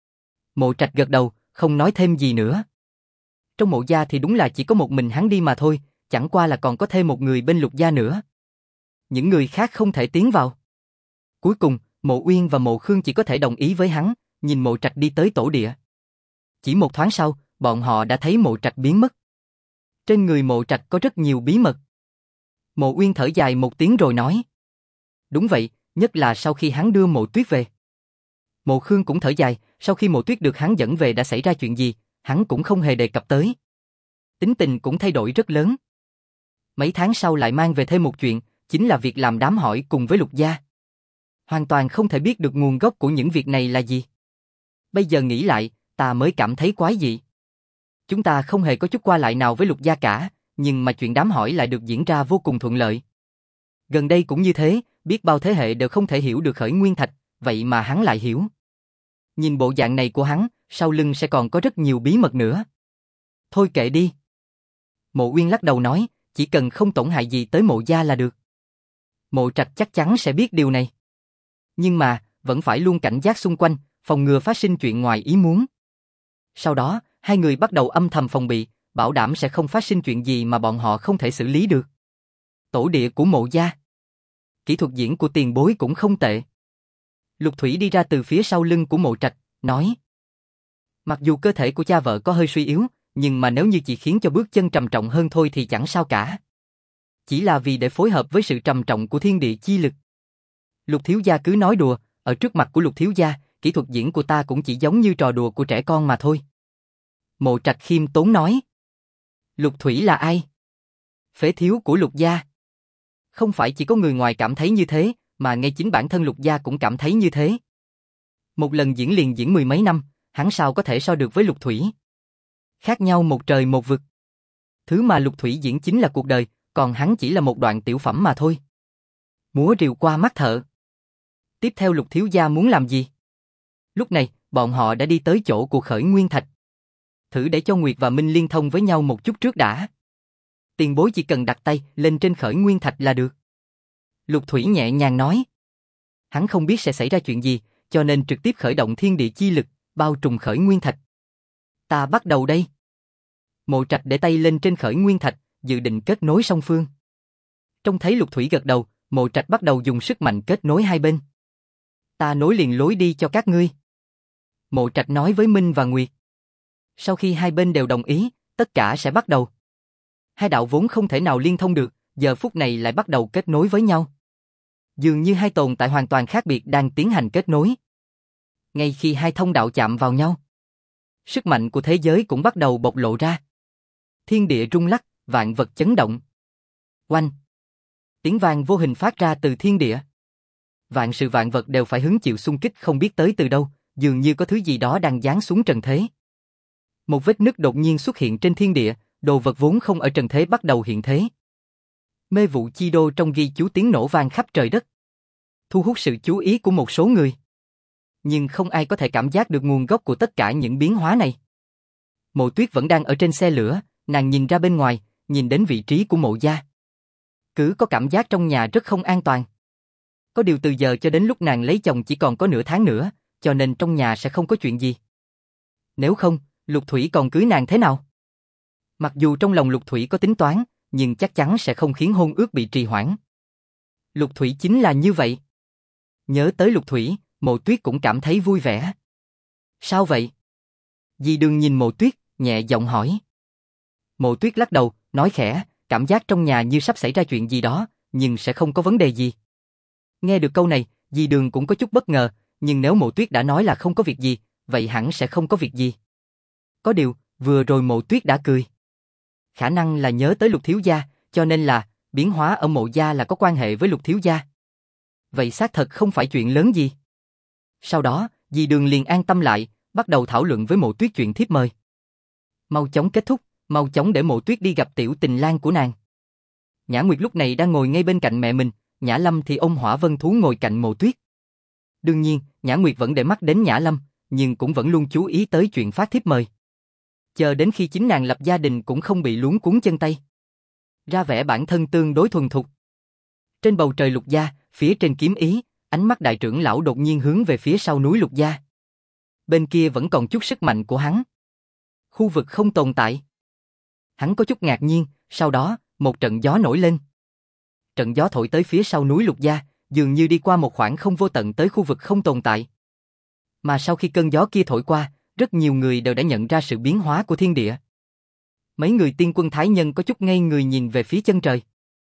Mộ Trạch gật đầu, không nói thêm gì nữa. Trong Mộ gia thì đúng là chỉ có một mình hắn đi mà thôi, chẳng qua là còn có thêm một người bên Lục gia nữa. Những người khác không thể tiến vào. Cuối cùng, Mộ Uyên và Mộ Khương chỉ có thể đồng ý với hắn, nhìn Mộ Trạch đi tới tổ địa. Chỉ một thoáng sau, bọn họ đã thấy Mộ Trạch biến mất. Trên người Mộ Trạch có rất nhiều bí mật. Mộ Uyên thở dài một tiếng rồi nói. Đúng vậy, nhất là sau khi hắn đưa Mộ Tuyết về. Mộ Khương cũng thở dài, sau khi Mộ Tuyết được hắn dẫn về đã xảy ra chuyện gì, hắn cũng không hề đề cập tới. Tính tình cũng thay đổi rất lớn. Mấy tháng sau lại mang về thêm một chuyện, chính là việc làm đám hỏi cùng với Lục gia. Hoàn toàn không thể biết được nguồn gốc của những việc này là gì. Bây giờ nghĩ lại, ta mới cảm thấy quái dị. Chúng ta không hề có chút qua lại nào với Lục gia cả, nhưng mà chuyện đám hỏi lại được diễn ra vô cùng thuận lợi. Gần đây cũng như thế, biết bao thế hệ đều không thể hiểu được Khởi Nguyên Thạch, vậy mà hắn lại hiểu. Nhìn bộ dạng này của hắn, sau lưng sẽ còn có rất nhiều bí mật nữa. Thôi kệ đi. Mộ Uyên lắc đầu nói, chỉ cần không tổn hại gì tới Mộ gia là được. Mộ Trạch chắc chắn sẽ biết điều này. Nhưng mà, vẫn phải luôn cảnh giác xung quanh, phòng ngừa phát sinh chuyện ngoài ý muốn. Sau đó, hai người bắt đầu âm thầm phòng bị, bảo đảm sẽ không phát sinh chuyện gì mà bọn họ không thể xử lý được. Tổ địa của Mộ gia. Kỹ thuật diễn của tiền bối cũng không tệ. Lục Thủy đi ra từ phía sau lưng của Mộ Trạch, nói. Mặc dù cơ thể của cha vợ có hơi suy yếu, nhưng mà nếu như chỉ khiến cho bước chân trầm trọng hơn thôi thì chẳng sao cả. Chỉ là vì để phối hợp với sự trầm trọng của thiên địa chi lực. Lục thiếu gia cứ nói đùa, ở trước mặt của Lục thiếu gia, kỹ thuật diễn của ta cũng chỉ giống như trò đùa của trẻ con mà thôi. Mộ Trạch khiêm tốn nói. Lục Thủy là ai? Phế thiếu của Lục gia. Không phải chỉ có người ngoài cảm thấy như thế, mà ngay chính bản thân Lục gia cũng cảm thấy như thế. Một lần diễn liền diễn mười mấy năm, hắn sao có thể so được với Lục Thủy? Khác nhau một trời một vực. Thứ mà Lục Thủy diễn chính là cuộc đời, còn hắn chỉ là một đoạn tiểu phẩm mà thôi. Múa rìu qua mắt thợ. Tiếp theo Lục thiếu gia muốn làm gì? Lúc này, bọn họ đã đi tới chỗ của Khởi Nguyên Thạch. Thử để cho Nguyệt và Minh liên thông với nhau một chút trước đã. Tiền bối chỉ cần đặt tay lên trên Khởi Nguyên Thạch là được. Lục Thủy nhẹ nhàng nói. Hắn không biết sẽ xảy ra chuyện gì, cho nên trực tiếp khởi động thiên địa chi lực, bao trùm Khởi Nguyên Thạch. Ta bắt đầu đây. Mộ Trạch để tay lên trên Khởi Nguyên Thạch, dự định kết nối song phương. Trông thấy Lục Thủy gật đầu, Mộ Trạch bắt đầu dùng sức mạnh kết nối hai bên. Ta nối liền lối đi cho các ngươi. Mộ Trạch nói với Minh và Nguyệt. Sau khi hai bên đều đồng ý, tất cả sẽ bắt đầu. Hai đạo vốn không thể nào liên thông được, giờ phút này lại bắt đầu kết nối với nhau. Dường như hai tồn tại hoàn toàn khác biệt đang tiến hành kết nối. Ngay khi hai thông đạo chạm vào nhau, sức mạnh của thế giới cũng bắt đầu bộc lộ ra. Thiên địa rung lắc, vạn vật chấn động. Oanh! Tiếng vang vô hình phát ra từ thiên địa. Vạn sự vạn vật đều phải hứng chịu xung kích không biết tới từ đâu, dường như có thứ gì đó đang giáng xuống trần thế. Một vết nứt đột nhiên xuất hiện trên thiên địa, đồ vật vốn không ở trần thế bắt đầu hiện thế. Mê vụ chi đô trong ghi chú tiếng nổ vang khắp trời đất, thu hút sự chú ý của một số người. Nhưng không ai có thể cảm giác được nguồn gốc của tất cả những biến hóa này. Mộ Tuyết vẫn đang ở trên xe lửa, nàng nhìn ra bên ngoài, nhìn đến vị trí của Mộ gia. Cứ có cảm giác trong nhà rất không an toàn. Có điều từ giờ cho đến lúc nàng lấy chồng chỉ còn có nửa tháng nữa, cho nên trong nhà sẽ không có chuyện gì. Nếu không, Lục Thủy còn cưới nàng thế nào? Mặc dù trong lòng Lục Thủy có tính toán, nhưng chắc chắn sẽ không khiến hôn ước bị trì hoãn. Lục Thủy chính là như vậy. Nhớ tới Lục Thủy, Mộ Tuyết cũng cảm thấy vui vẻ. Sao vậy? Di Đường nhìn Mộ Tuyết, nhẹ giọng hỏi. Mộ Tuyết lắc đầu, nói khẽ, cảm giác trong nhà như sắp xảy ra chuyện gì đó, nhưng sẽ không có vấn đề gì. Nghe được câu này, Di Đường cũng có chút bất ngờ, nhưng nếu Mộ Tuyết đã nói là không có việc gì, vậy hẳn sẽ không có việc gì. Có điều, vừa rồi Mộ Tuyết đã cười. Khả năng là nhớ tới Lục thiếu gia, cho nên là biến hóa ở Mộ gia là có quan hệ với Lục thiếu gia. Vậy xác thật không phải chuyện lớn gì. Sau đó, Di Đường liền an tâm lại, bắt đầu thảo luận với Mộ Tuyết chuyện thiếp mời. Mau chóng kết thúc, mau chóng để Mộ Tuyết đi gặp tiểu tình lang của nàng. Nhã Nguyệt lúc này đang ngồi ngay bên cạnh mẹ mình, Nhã Lâm thì ôm Hỏa Vân thú ngồi cạnh Mộ Tuyết. Đương nhiên, Nhã Nguyệt vẫn để mắt đến Nhã Lâm, nhưng cũng vẫn luôn chú ý tới chuyện phát thiếp mời. Chờ đến khi chính nàng lập gia đình cũng không bị luống cuống chân tay. Ra vẻ bản thân tương đối thuần thục. Trên bầu trời Lục Gia, phía trên Kiếm Ý, ánh mắt đại trưởng lão đột nhiên hướng về phía sau núi Lục Gia. Bên kia vẫn còn chút sức mạnh của hắn. Khu vực không tồn tại. Hắn có chút ngạc nhiên, sau đó, một trận gió nổi lên. Trận gió thổi tới phía sau núi Lục Gia, dường như đi qua một khoảng không vô tận tới khu vực không tồn tại. Mà sau khi cơn gió kia thổi qua, rất nhiều người đều đã nhận ra sự biến hóa của thiên địa. Mấy người tiên quân thái nhân có chút ngây người nhìn về phía chân trời.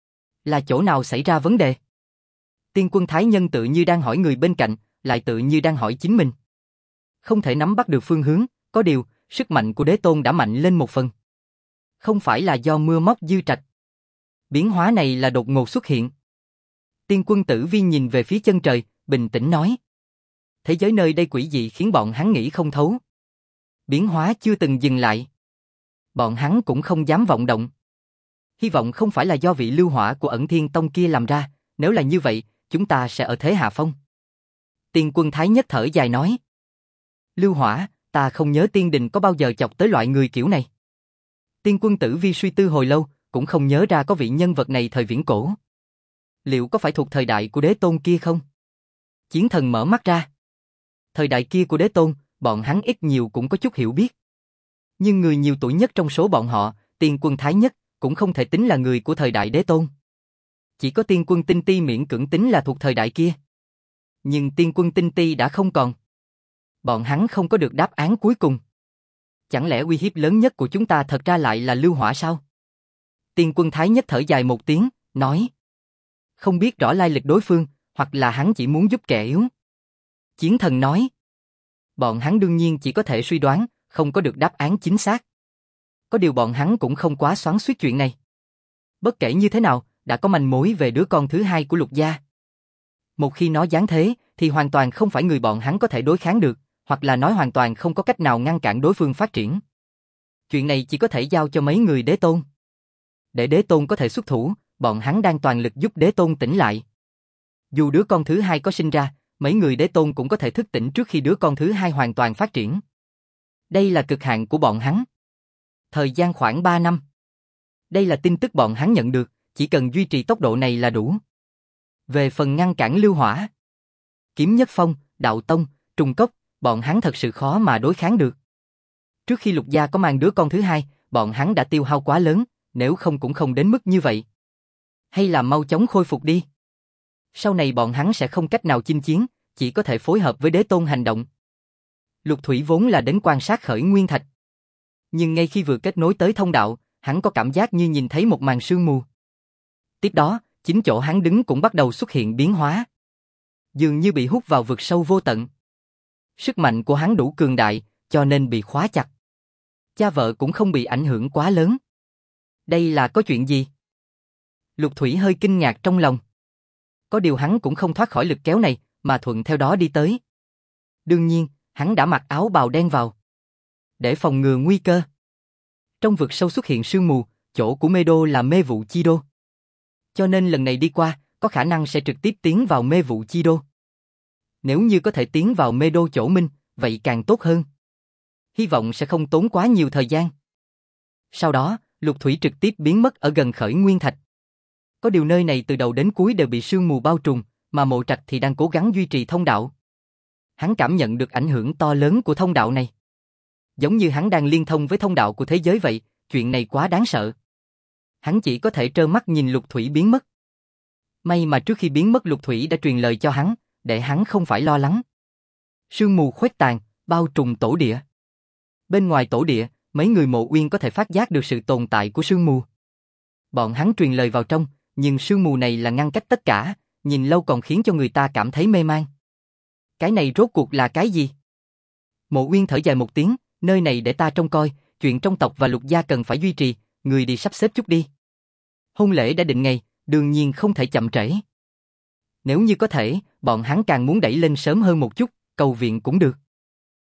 Là chỗ nào xảy ra vấn đề? Tiên quân thái nhân tự như đang hỏi người bên cạnh, lại tự như đang hỏi chính mình. Không thể nắm bắt được phương hướng, có điều, sức mạnh của đế tôn đã mạnh lên một phần. Không phải là do mưa móc dư trạch. Biến hóa này là đột ngột xuất hiện. Tiên quân Tử Vi nhìn về phía chân trời, bình tĩnh nói. Thế giới nơi đây quỷ dị khiến bọn hắn nghĩ không thấu. Biến hóa chưa từng dừng lại. Bọn hắn cũng không dám vọng động. Hy vọng không phải là do vị lưu hỏa của Ẩn Thiên Tông kia làm ra, nếu là như vậy, chúng ta sẽ ở thế hạ phong. Tiên quân Thái Nhất thở dài nói. Lưu hỏa, ta không nhớ tiên đình có bao giờ chọc tới loại người kiểu này. Tiên quân Tử Vi suy tư hồi lâu, cũng không nhớ ra có vị nhân vật này thời viễn cổ. Liệu có phải thuộc thời đại của đế tôn kia không? Chiến thần mở mắt ra. Thời đại kia của đế tôn, bọn hắn ít nhiều cũng có chút hiểu biết. Nhưng người nhiều tuổi nhất trong số bọn họ, tiên quân Thái Nhất, cũng không thể tính là người của thời đại đế tôn. Chỉ có tiên quân Tinh Ti miễn cưỡng tính là thuộc thời đại kia. Nhưng tiên quân Tinh Ti đã không còn. Bọn hắn không có được đáp án cuối cùng. Chẳng lẽ uy hiếp lớn nhất của chúng ta thật ra lại là lưu hỏa sao? Tiên quân Thái Nhất thở dài một tiếng, nói. Không biết rõ lai lịch đối phương, hoặc là hắn chỉ muốn giúp kẻ yếu. Chiến thần nói. Bọn hắn đương nhiên chỉ có thể suy đoán, không có được đáp án chính xác. Có điều bọn hắn cũng không quá xoắn xuýt chuyện này. Bất kể như thế nào, đã có manh mối về đứa con thứ hai của Lục Gia. Một khi nó giáng thế, thì hoàn toàn không phải người bọn hắn có thể đối kháng được, hoặc là nói hoàn toàn không có cách nào ngăn cản đối phương phát triển. Chuyện này chỉ có thể giao cho mấy người đế tôn. Để đế tôn có thể xuất thủ, bọn hắn đang toàn lực giúp đế tôn tỉnh lại. Dù đứa con thứ hai có sinh ra, mấy người đế tôn cũng có thể thức tỉnh trước khi đứa con thứ hai hoàn toàn phát triển. Đây là cực hạn của bọn hắn. Thời gian khoảng 3 năm. Đây là tin tức bọn hắn nhận được, chỉ cần duy trì tốc độ này là đủ. Về phần ngăn cản lưu hỏa, Kiếm Nhất Phong, Đạo Tông, Trùng Cốc, bọn hắn thật sự khó mà đối kháng được. Trước khi Lục Gia có mang đứa con thứ hai, bọn hắn đã tiêu hao quá lớn, nếu không cũng không đến mức như vậy. Hay là mau chóng khôi phục đi. Sau này bọn hắn sẽ không cách nào chinh chiến, chỉ có thể phối hợp với đế tôn hành động. Lục Thủy vốn là đến quan sát khởi nguyên thạch. Nhưng ngay khi vừa kết nối tới thông đạo, hắn có cảm giác như nhìn thấy một màn sương mù. Tiếp đó, chính chỗ hắn đứng cũng bắt đầu xuất hiện biến hóa. Dường như bị hút vào vực sâu vô tận. Sức mạnh của hắn đủ cường đại, cho nên bị khóa chặt. Cha vợ cũng không bị ảnh hưởng quá lớn. Đây là có chuyện gì? Lục Thủy hơi kinh ngạc trong lòng. Có điều hắn cũng không thoát khỏi lực kéo này, mà thuận theo đó đi tới. Đương nhiên, hắn đã mặc áo bào đen vào. Để phòng ngừa nguy cơ. Trong vực sâu xuất hiện sương mù, chỗ của mê đô là mê vụ chi đô. Cho nên lần này đi qua, có khả năng sẽ trực tiếp tiến vào mê vụ chi đô. Nếu như có thể tiến vào mê đô chỗ minh, vậy càng tốt hơn. Hy vọng sẽ không tốn quá nhiều thời gian. Sau đó, Lục Thủy trực tiếp biến mất ở gần khởi nguyên thạch. Có điều nơi này từ đầu đến cuối đều bị sương mù bao trùm, mà Mộ Trạch thì đang cố gắng duy trì thông đạo. Hắn cảm nhận được ảnh hưởng to lớn của thông đạo này. Giống như hắn đang liên thông với thông đạo của thế giới vậy, chuyện này quá đáng sợ. Hắn chỉ có thể trơ mắt nhìn Lục Thủy biến mất. May mà trước khi biến mất Lục Thủy đã truyền lời cho hắn, để hắn không phải lo lắng. Sương mù khuếch tàn, bao trùm tổ địa. Bên ngoài tổ địa, mấy người Mộ Uyên có thể phát giác được sự tồn tại của sương mù. Bọn hắn truyền lời vào trong, nhưng sương mù này là ngăn cách tất cả, nhìn lâu còn khiến cho người ta cảm thấy mê man. Cái này rốt cuộc là cái gì? Mộ Uyên thở dài một tiếng, nơi này để ta trông coi, chuyện trong tộc và Lục gia cần phải duy trì, người đi sắp xếp chút đi. Hôn lễ đã định ngày, đương nhiên không thể chậm trễ. Nếu như có thể, bọn hắn càng muốn đẩy lên sớm hơn một chút, cầu viện cũng được.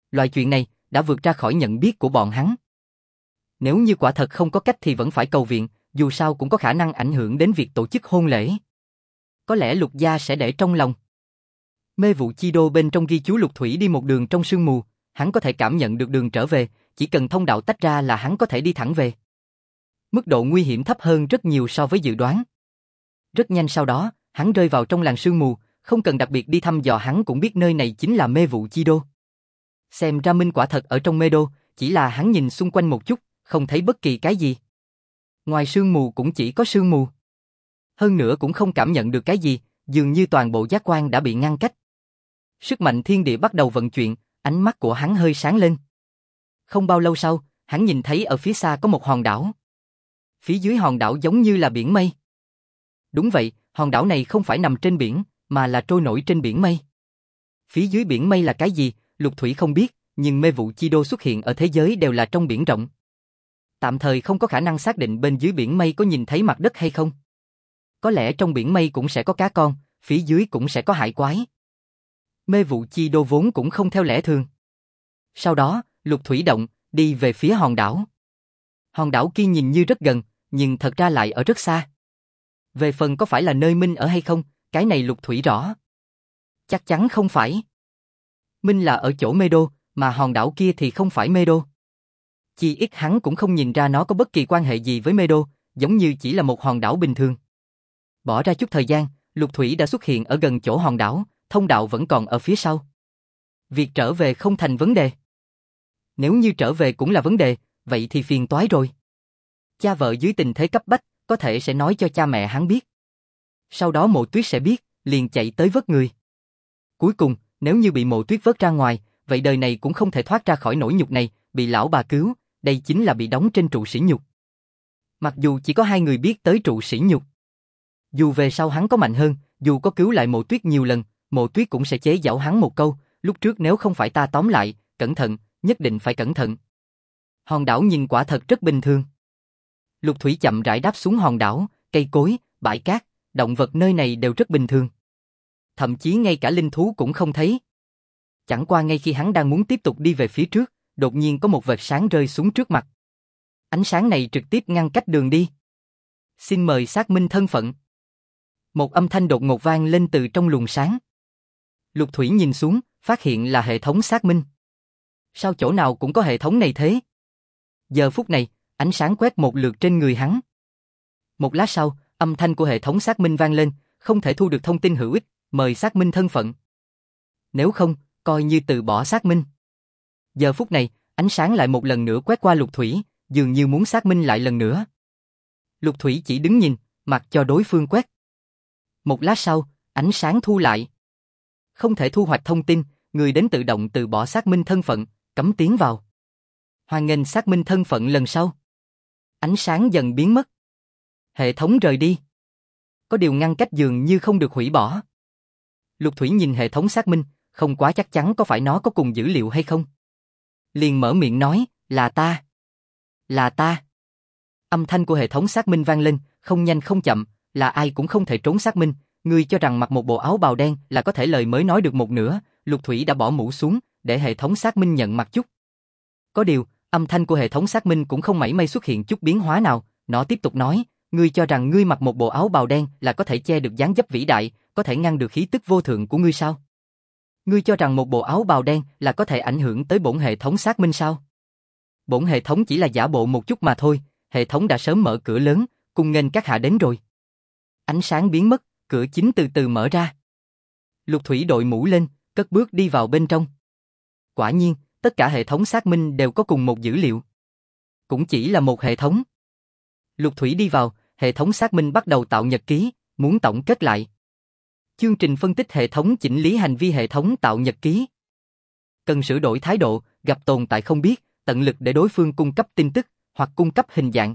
Loại chuyện này đã vượt ra khỏi nhận biết của bọn hắn. Nếu như quả thật không có cách thì vẫn phải cầu viện, dù sao cũng có khả năng ảnh hưởng đến việc tổ chức hôn lễ. Có lẽ Lục gia sẽ để trong lòng. Mê vụ chi đô bên trong ghi chú Lục Thủy đi một đường trong sương mù, hắn có thể cảm nhận được đường trở về, chỉ cần thông đạo tách ra là hắn có thể đi thẳng về. Mức độ nguy hiểm thấp hơn rất nhiều so với dự đoán. Rất nhanh sau đó, hắn rơi vào trong làn sương mù, không cần đặc biệt đi thăm dò hắn cũng biết nơi này chính là mê vụ chi đô. Xem ra Minh quả thật ở trong mê đô, chỉ là hắn nhìn xung quanh một chút, không thấy bất kỳ cái gì. Ngoài sương mù cũng chỉ có sương mù. Hơn nữa cũng không cảm nhận được cái gì, dường như toàn bộ giác quan đã bị ngăn cách. Sức mạnh thiên địa bắt đầu vận chuyển, ánh mắt của hắn hơi sáng lên. Không bao lâu sau, hắn nhìn thấy ở phía xa có một hòn đảo. Phía dưới hòn đảo giống như là biển mây. Đúng vậy, hòn đảo này không phải nằm trên biển, mà là trôi nổi trên biển mây. Phía dưới biển mây là cái gì, Lục Thủy không biết, nhưng mê vụ chi đô xuất hiện ở thế giới đều là trong biển rộng. Tạm thời không có khả năng xác định bên dưới biển mây có nhìn thấy mặt đất hay không. Có lẽ trong biển mây cũng sẽ có cá con, phía dưới cũng sẽ có hải quái. Mê vụ chi đô vốn cũng không theo lẽ thường. Sau đó, Lục Thủy động, đi về phía hòn đảo. Hòn đảo kia nhìn như rất gần, nhưng thật ra lại ở rất xa. Về phần có phải là nơi Minh ở hay không, cái này Lục Thủy rõ. Chắc chắn không phải. Minh là ở chỗ mê đô, mà hòn đảo kia thì không phải mê đô. Chi ít hắn cũng không nhìn ra nó có bất kỳ quan hệ gì với mê đô, giống như chỉ là một hòn đảo bình thường. Bỏ ra chút thời gian, Lục Thủy đã xuất hiện ở gần chỗ hòn đảo, thông đạo vẫn còn ở phía sau. Việc trở về không thành vấn đề. Nếu như trở về cũng là vấn đề, vậy thì phiền toái rồi. Cha vợ dưới tình thế cấp bách, có thể sẽ nói cho cha mẹ hắn biết. Sau đó Mộ Tuyết sẽ biết, liền chạy tới vớt người. Cuối cùng, nếu như bị Mộ Tuyết vớt ra ngoài, vậy đời này cũng không thể thoát ra khỏi nỗi nhục này, bị lão bà cứu, đây chính là bị đóng trên trụ sỉ nhục. Mặc dù chỉ có hai người biết tới trụ sỉ nhục. Dù về sau hắn có mạnh hơn, dù có cứu lại Mộ Tuyết nhiều lần, Mộ Tuyết cũng sẽ chế giễu hắn một câu, lúc trước nếu không phải ta tóm lại, cẩn thận, nhất định phải cẩn thận. Hòn đảo nhìn quả thật rất bình thường. Lục Thủy chậm rãi đáp xuống hòn đảo, cây cối, bãi cát, động vật nơi này đều rất bình thường. Thậm chí ngay cả linh thú cũng không thấy. Chẳng qua ngay khi hắn đang muốn tiếp tục đi về phía trước, đột nhiên có một vệt sáng rơi xuống trước mặt. Ánh sáng này trực tiếp ngăn cách đường đi. Xin mời xác minh thân phận. Một âm thanh đột ngột vang lên từ trong luồng sáng. Lục Thủy nhìn xuống, phát hiện là hệ thống xác minh. Sao chỗ nào cũng có hệ thống này thế? Giờ phút này, ánh sáng quét một lượt trên người hắn. Một lát sau, âm thanh của hệ thống xác minh vang lên, không thể thu được thông tin hữu ích, mời xác minh thân phận. Nếu không, coi như từ bỏ xác minh. Giờ phút này, ánh sáng lại một lần nữa quét qua Lục Thủy, dường như muốn xác minh lại lần nữa. Lục Thủy chỉ đứng nhìn, mặc cho đối phương quét. Một lát sau, ánh sáng thu lại. Không thể thu hoạch thông tin, người đến tự động từ bỏ xác minh thân phận, cấm tiến vào. Hoan nghênh xác minh thân phận lần sau. Ánh sáng dần biến mất. Hệ thống rời đi. Có điều ngăn cách dường như không được hủy bỏ. Lục Thủy nhìn hệ thống xác minh, không quá chắc chắn có phải nó có cùng dữ liệu hay không. Liền mở miệng nói, là ta. Là ta. Âm thanh của hệ thống xác minh vang lên, không nhanh không chậm, là ai cũng không thể trốn xác minh. Ngươi cho rằng mặc một bộ áo bào đen là có thể lời mới nói được một nửa. Lục Thủy đã bỏ mũ xuống, để hệ thống xác minh nhận mặt chút. Có điều, âm thanh của hệ thống xác minh cũng không mảy may xuất hiện chút biến hóa nào. Nó tiếp tục nói, ngươi cho rằng ngươi mặc một bộ áo bào đen là có thể che được dáng dấp vĩ đại, có thể ngăn được khí tức vô thượng của ngươi sao? Ngươi cho rằng một bộ áo bào đen là có thể ảnh hưởng tới bổn hệ thống xác minh sao? Bổn hệ thống chỉ là giả bộ một chút mà thôi, hệ thống đã sớm mở cửa lớn, cùng nghênh các hạ đến rồi. Ánh sáng biến mất, cửa chính từ từ mở ra. Lục Thủy đội mũ lên, cất bước đi vào bên trong. Quả nhiên, tất cả hệ thống xác minh đều có cùng một dữ liệu. Cũng chỉ là một hệ thống. Lục Thủy đi vào, hệ thống xác minh bắt đầu tạo nhật ký, muốn tổng kết lại. Chương trình phân tích hệ thống chỉnh lý hành vi hệ thống tạo nhật ký. Cần sửa đổi thái độ, gặp tồn tại không biết, tận lực để đối phương cung cấp tin tức, hoặc cung cấp hình dạng.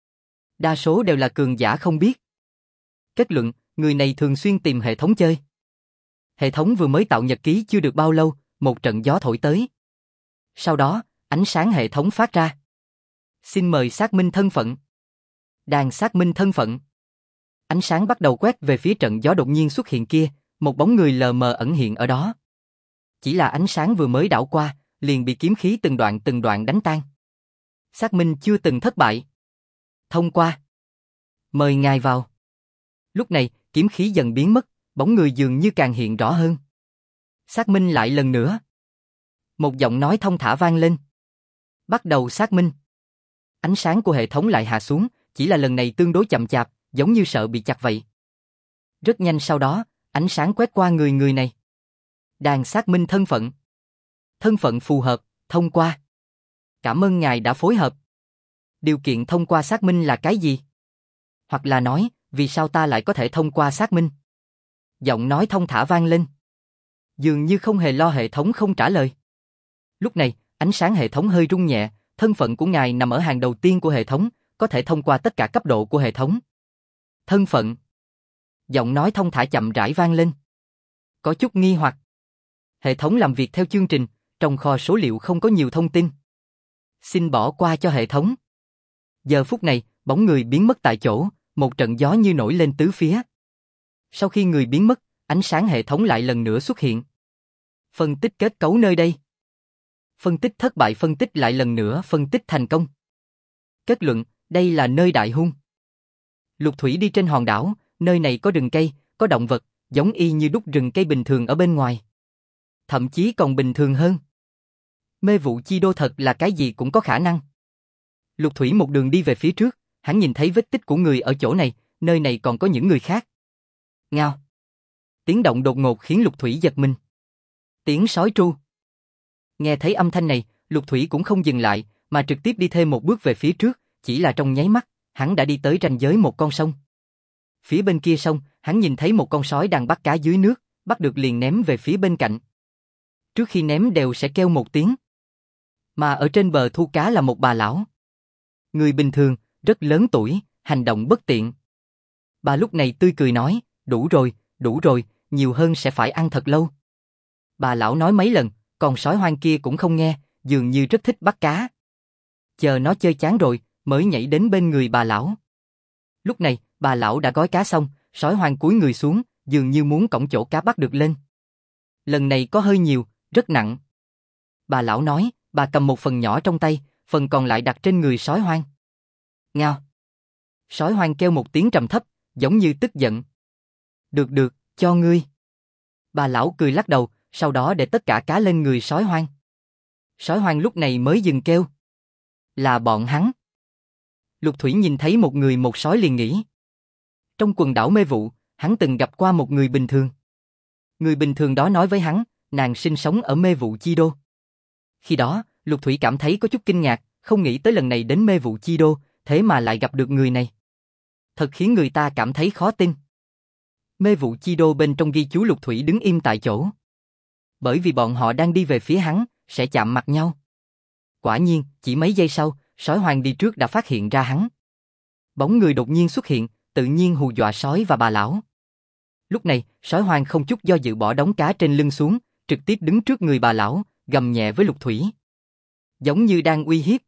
Đa số đều là cường giả không biết. Kết luận, người này thường xuyên tìm hệ thống chơi. Hệ thống vừa mới tạo nhật ký chưa được bao lâu, một trận gió thổi tới. Sau đó, ánh sáng hệ thống phát ra. Xin mời xác minh thân phận. Đang xác minh thân phận. Ánh sáng bắt đầu quét về phía trận gió đột nhiên xuất hiện kia, một bóng người lờ mờ ẩn hiện ở đó. Chỉ là ánh sáng vừa mới đảo qua, liền bị kiếm khí từng đoạn đánh tan. Xác minh chưa từng thất bại. Thông qua. Mời ngài vào. Lúc này, kiếm khí dần biến mất, bóng người dường như càng hiện rõ hơn. Xác minh lại lần nữa. Một giọng nói thông thả vang lên. Bắt đầu xác minh. Ánh sáng của hệ thống lại hạ xuống, chỉ là lần này tương đối chậm chạp, giống như sợ bị chặt vậy. Rất nhanh sau đó, ánh sáng quét qua người này. Đang xác minh thân phận. Thân phận phù hợp, thông qua. Cảm ơn ngài đã phối hợp. Điều kiện thông qua xác minh là cái gì? Hoặc là nói, vì sao ta lại có thể thông qua xác minh? Giọng nói thông thả vang lên. Dường như không hề lo hệ thống không trả lời. Lúc này, ánh sáng hệ thống hơi rung nhẹ, thân phận của ngài nằm ở hàng đầu tiên của hệ thống, có thể thông qua tất cả cấp độ của hệ thống. Thân phận. Giọng nói thông thả chậm rãi vang lên. Có chút nghi hoặc. Hệ thống làm việc theo chương trình, trong kho số liệu không có nhiều thông tin. Xin bỏ qua cho hệ thống. Giờ phút này, bóng người biến mất tại chỗ, một trận gió như nổi lên tứ phía. Sau khi người biến mất, ánh sáng hệ thống lại lần nữa xuất hiện. Phân tích kết cấu nơi đây. Phân tích thất bại, phân tích lại lần nữa, phân tích thành công. Kết luận, đây là nơi đại hung. Lục Thủy đi trên hòn đảo, nơi này có rừng cây, có động vật, giống y như đúc rừng cây bình thường ở bên ngoài. Thậm chí còn bình thường hơn. Mê vụ chi đô thật là cái gì cũng có khả năng. Lục Thủy một đường đi về phía trước, hắn nhìn thấy vết tích của người ở chỗ này, nơi này còn có những người khác. Ngao. Tiếng động đột ngột khiến Lục Thủy giật mình. Tiếng sói tru. Nghe thấy âm thanh này, Lục Thủy cũng không dừng lại, mà trực tiếp đi thêm một bước về phía trước, chỉ là trong nháy mắt, hắn đã đi tới ranh giới một con sông. Phía bên kia sông, hắn nhìn thấy một con sói đang bắt cá dưới nước, bắt được liền ném về phía bên cạnh. Trước khi ném đều sẽ kêu một tiếng. Mà ở trên bờ thu cá là một bà lão. Người bình thường, rất lớn tuổi, hành động bất tiện. Bà lúc này tươi cười nói, đủ rồi, nhiều hơn sẽ phải ăn thật lâu. Bà lão nói mấy lần, con sói hoang kia cũng không nghe, dường như rất thích bắt cá. Chờ nó chơi chán rồi, mới nhảy đến bên người bà lão. Lúc này, bà lão đã gói cá xong, sói hoang cúi người xuống, dường như muốn cõng chỗ cá bắt được lên. Lần này có hơi nhiều, rất nặng. Bà lão nói, bà cầm một phần nhỏ trong tay, phần còn lại đặt trên người sói hoang. Ngao. Sói hoang kêu một tiếng trầm thấp, giống như tức giận. Được, cho ngươi. Bà lão cười lắc đầu, sau đó để tất cả cá lên người sói hoang. Sói hoang lúc này mới dừng kêu. Là bọn hắn. Lục Thủy nhìn thấy một người một sói liền nghĩ. Trong quần đảo mê vụ, hắn từng gặp qua một người bình thường. Người bình thường đó nói với hắn, nàng sinh sống ở mê vụ chi đô. Khi đó, Lục Thủy cảm thấy có chút kinh ngạc, không nghĩ tới lần này đến mê vụ chi đô, thế mà lại gặp được người này. Thật khiến người ta cảm thấy khó tin. Mê vụ chi đô bên trong ghi chú Lục Thủy đứng im tại chỗ. Bởi vì bọn họ đang đi về phía hắn, sẽ chạm mặt nhau. Quả nhiên, chỉ mấy giây sau, sói hoang đi trước đã phát hiện ra hắn. Bóng người đột nhiên xuất hiện, tự nhiên hù dọa sói và bà lão. Lúc này, sói hoang không chút do dự bỏ đống cá trên lưng xuống, trực tiếp đứng trước người bà lão, gầm nhẹ với Lục Thủy. Giống như đang uy hiếp.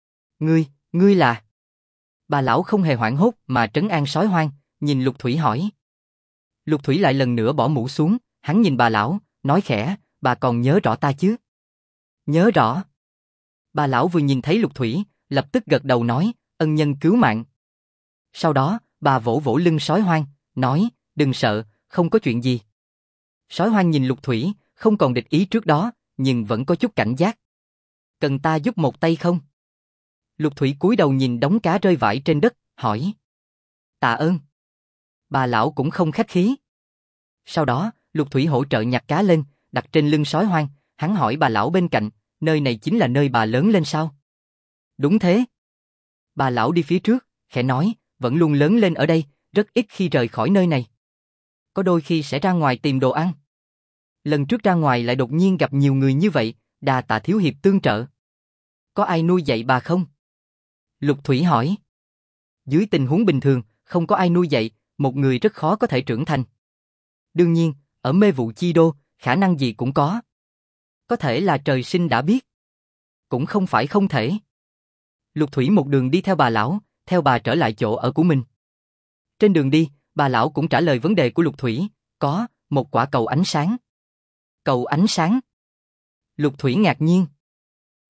Ngươi là... Bà lão không hề hoảng hốt mà trấn an sói hoang, nhìn Lục Thủy hỏi. Lục Thủy lại lần nữa bỏ mũ xuống, hắn nhìn bà lão, nói khẽ, bà còn nhớ rõ ta chứ? Nhớ rõ. Bà lão vừa nhìn thấy Lục Thủy, lập tức gật đầu nói, ân nhân cứu mạng. Sau đó, bà vỗ vỗ lưng sói hoang, nói, đừng sợ, không có chuyện gì. Sói hoang nhìn Lục Thủy, không còn địch ý trước đó, nhưng vẫn có chút cảnh giác. Cần ta giúp một tay không? Lục Thủy cúi đầu nhìn đống cá rơi vãi trên đất, hỏi. Tạ ơn. Bà lão cũng không khách khí. Sau đó, Lục Thủy hỗ trợ nhặt cá lên, đặt trên lưng sói hoang, hắn hỏi bà lão bên cạnh, nơi này chính là nơi bà lớn lên sao? Đúng thế. Bà lão đi phía trước, khẽ nói, vẫn luôn lớn lên ở đây, rất ít khi rời khỏi nơi này. Có đôi khi sẽ ra ngoài tìm đồ ăn. Lần trước ra ngoài lại đột nhiên gặp nhiều người như vậy, đa tạ thiếu hiệp tương trợ. Có ai nuôi dạy bà không? Lục Thủy hỏi. Dưới tình huống bình thường, không có ai nuôi dạy, một người rất khó có thể trưởng thành. Đương nhiên, ở mê vụ chi đô, khả năng gì cũng có. Có thể là trời sinh đã biết. Cũng không phải không thể. Lục Thủy một đường đi theo bà lão, theo bà trở lại chỗ ở của mình. Trên đường đi, bà lão cũng trả lời vấn đề của Lục Thủy, có một quả cầu ánh sáng. Cầu ánh sáng. Lục Thủy ngạc nhiên.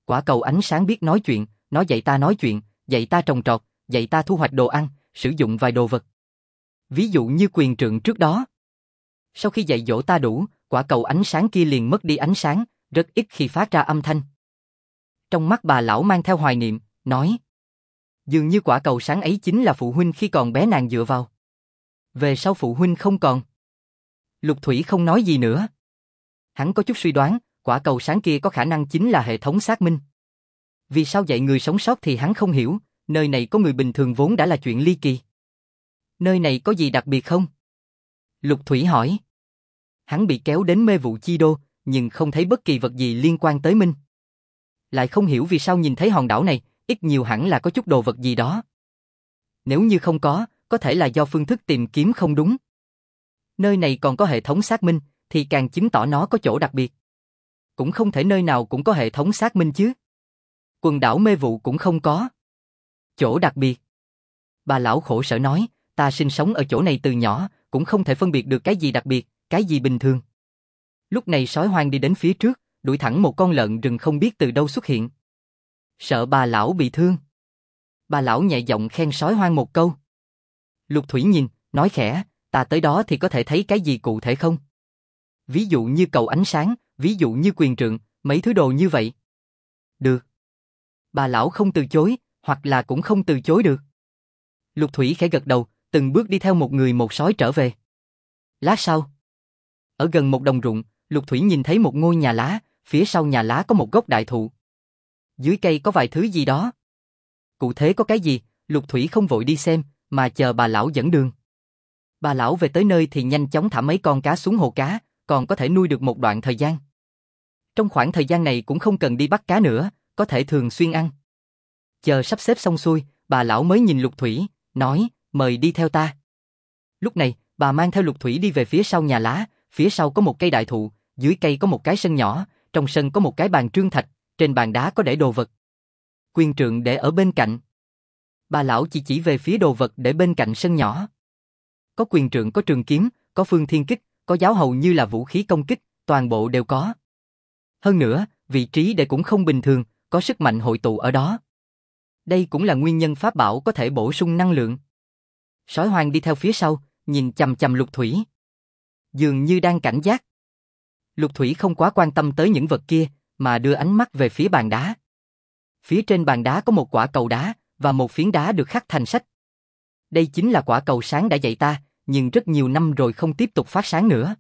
Quả cầu ánh sáng biết nói chuyện, nó dạy ta nói chuyện, dạy ta trồng trọt, dạy ta thu hoạch đồ ăn, sử dụng vài đồ vật. Ví dụ như quyền trượng trước đó. Sau khi dạy dỗ ta đủ, quả cầu ánh sáng kia liền mất đi ánh sáng, rất ít khi phát ra âm thanh. Trong mắt bà lão mang theo hoài niệm, nói: dường như quả cầu sáng ấy chính là phụ huynh khi còn bé nàng dựa vào. Về sau phụ huynh không còn. Lục Thủy không nói gì nữa. Hắn có chút suy đoán, quả cầu sáng kia có khả năng chính là hệ thống xác minh. Vì sao dạy người sống sót thì hắn không hiểu, nơi này có người bình thường vốn đã là chuyện ly kỳ. Nơi này có gì đặc biệt không? Lục Thủy hỏi. Hắn bị kéo đến mê vụ chi đô, nhưng không thấy bất kỳ vật gì liên quan tới Minh. Lại không hiểu vì sao nhìn thấy hòn đảo này, ít nhiều hẳn là có chút đồ vật gì đó. Nếu như không có thể là do phương thức tìm kiếm không đúng. Nơi này còn có hệ thống xác minh, thì càng chứng tỏ nó có chỗ đặc biệt. Cũng không thể nơi nào cũng có hệ thống xác minh chứ. Quần đảo mê vụ cũng không có. Chỗ đặc biệt. Bà lão khổ sở nói, ta sinh sống ở chỗ này từ nhỏ, cũng không thể phân biệt được cái gì đặc biệt, cái gì bình thường. Lúc này sói hoang đi đến phía trước, đuổi thẳng một con lợn rừng không biết từ đâu xuất hiện. Sợ bà lão bị thương. Bà lão nhẹ giọng khen sói hoang một câu. Lục Thủy nhìn, nói khẽ, ta tới đó thì có thể thấy cái gì cụ thể không? Ví dụ như cầu ánh sáng, ví dụ như quyền trượng, mấy thứ đồ như vậy. Được. Bà lão không từ chối, hoặc là cũng không từ chối được. Lục Thủy khẽ gật đầu, từng bước đi theo một người một sói trở về. Lát sau, ở gần một đồng ruộng, Lục Thủy nhìn thấy một ngôi nhà lá, phía sau nhà lá có một gốc đại thụ. Dưới cây có vài thứ gì đó. Cụ thể có cái gì, Lục Thủy không vội đi xem, mà chờ bà lão dẫn đường. Bà lão về tới nơi thì nhanh chóng thả mấy con cá xuống hồ cá, còn có thể nuôi được một đoạn thời gian. Trong khoảng thời gian này cũng không cần đi bắt cá nữa, có thể thường xuyên ăn. Chờ sắp xếp xong xuôi, bà lão mới nhìn Lục Thủy, nói, mời đi theo ta. Lúc này, bà mang theo Lục Thủy đi về phía sau nhà lá, phía sau có một cây đại thụ, dưới cây có một cái sân nhỏ, trong sân có một cái bàn trương thạch, trên bàn đá có để đồ vật. Quyền trượng để ở bên cạnh. Bà lão chỉ về phía đồ vật để bên cạnh sân nhỏ. Có quyền trượng, có trường kiếm, có phương thiên kích, có giáo hầu như là vũ khí công kích, toàn bộ đều có. Hơn nữa, vị trí để cũng không bình thường, có sức mạnh hội tụ ở đó. Đây cũng là nguyên nhân pháp bảo có thể bổ sung năng lượng. Sói hoang đi theo phía sau, nhìn chằm chằm Lục Thủy. Dường như đang cảnh giác. Lục Thủy không quá quan tâm tới những vật kia, mà đưa ánh mắt về phía bàn đá. Phía trên bàn đá có một quả cầu đá, và một phiến đá được khắc thành sách. Đây chính là quả cầu sáng đã dạy ta, nhưng rất nhiều năm rồi không tiếp tục phát sáng nữa.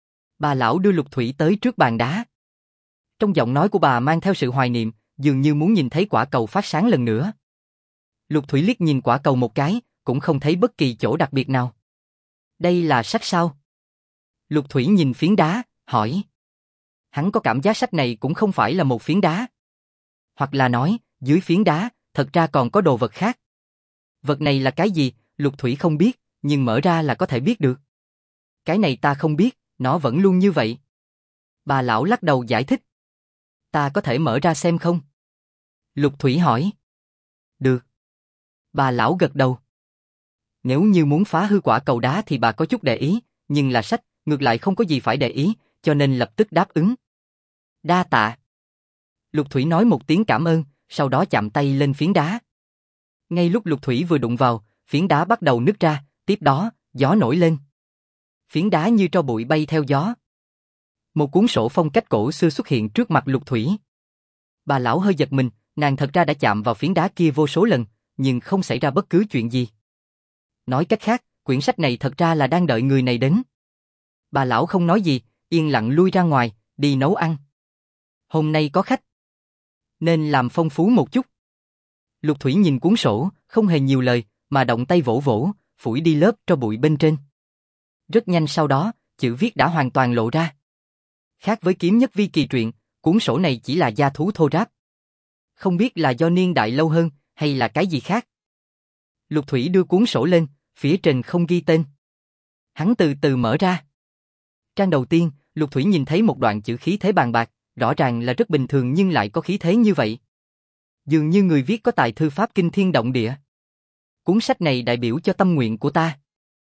Bà lão đưa Lục Thủy tới trước bàn đá. Trong giọng nói của bà mang theo sự hoài niệm, dường như muốn nhìn thấy quả cầu phát sáng lần nữa. Lục Thủy liếc nhìn quả cầu một cái, cũng không thấy bất kỳ chỗ đặc biệt nào. Đây là sách sao? Lục Thủy nhìn phiến đá, hỏi. Hắn có cảm giác sách này cũng không phải là một phiến đá. Hoặc là nói, dưới phiến đá, thật ra còn có đồ vật khác. Vật này là cái gì, Lục Thủy không biết, nhưng mở ra là có thể biết được. Cái này ta không biết, nó vẫn luôn như vậy. Bà lão lắc đầu giải thích. Ta có thể mở ra xem không? Lục Thủy hỏi. Được. Bà lão gật đầu. Nếu như muốn phá hư quả cầu đá thì bà có chút để ý, nhưng là sách, ngược lại không có gì phải để ý, cho nên lập tức đáp ứng. Đa tạ. Lục Thủy nói một tiếng cảm ơn, sau đó chạm tay lên phiến đá. Ngay lúc Lục Thủy vừa đụng vào, phiến đá bắt đầu nứt ra, tiếp đó, gió nổi lên. Phiến đá như tro bụi bay theo gió. Một cuốn sổ phong cách cổ xưa xuất hiện trước mặt Lục Thủy. Bà lão hơi giật mình, nàng thật ra đã chạm vào phiến đá kia vô số lần, nhưng không xảy ra bất cứ chuyện gì. Nói cách khác, quyển sách này thật ra là đang đợi người này đến. Bà lão không nói gì, yên lặng lui ra ngoài, đi nấu ăn. Hôm nay có khách, nên làm phong phú một chút. Lục Thủy nhìn cuốn sổ, không hề nhiều lời, mà động tay vỗ vỗ, phủi đi lớp tro bụi bên trên. Rất nhanh sau đó, chữ viết đã hoàn toàn lộ ra. Khác với kiếm nhất vi kỳ truyện, cuốn sổ này chỉ là gia thú thô ráp. Không biết là do niên đại lâu hơn, hay là cái gì khác. Lục Thủy đưa cuốn sổ lên, phía trên không ghi tên. Hắn từ từ mở ra. Trang đầu tiên, Lục Thủy nhìn thấy một đoạn chữ khí thế bàn bạc, rõ ràng là rất bình thường nhưng lại có khí thế như vậy. Dường như người viết có tài thư pháp kinh thiên động địa. Cuốn sách này đại biểu cho tâm nguyện của ta.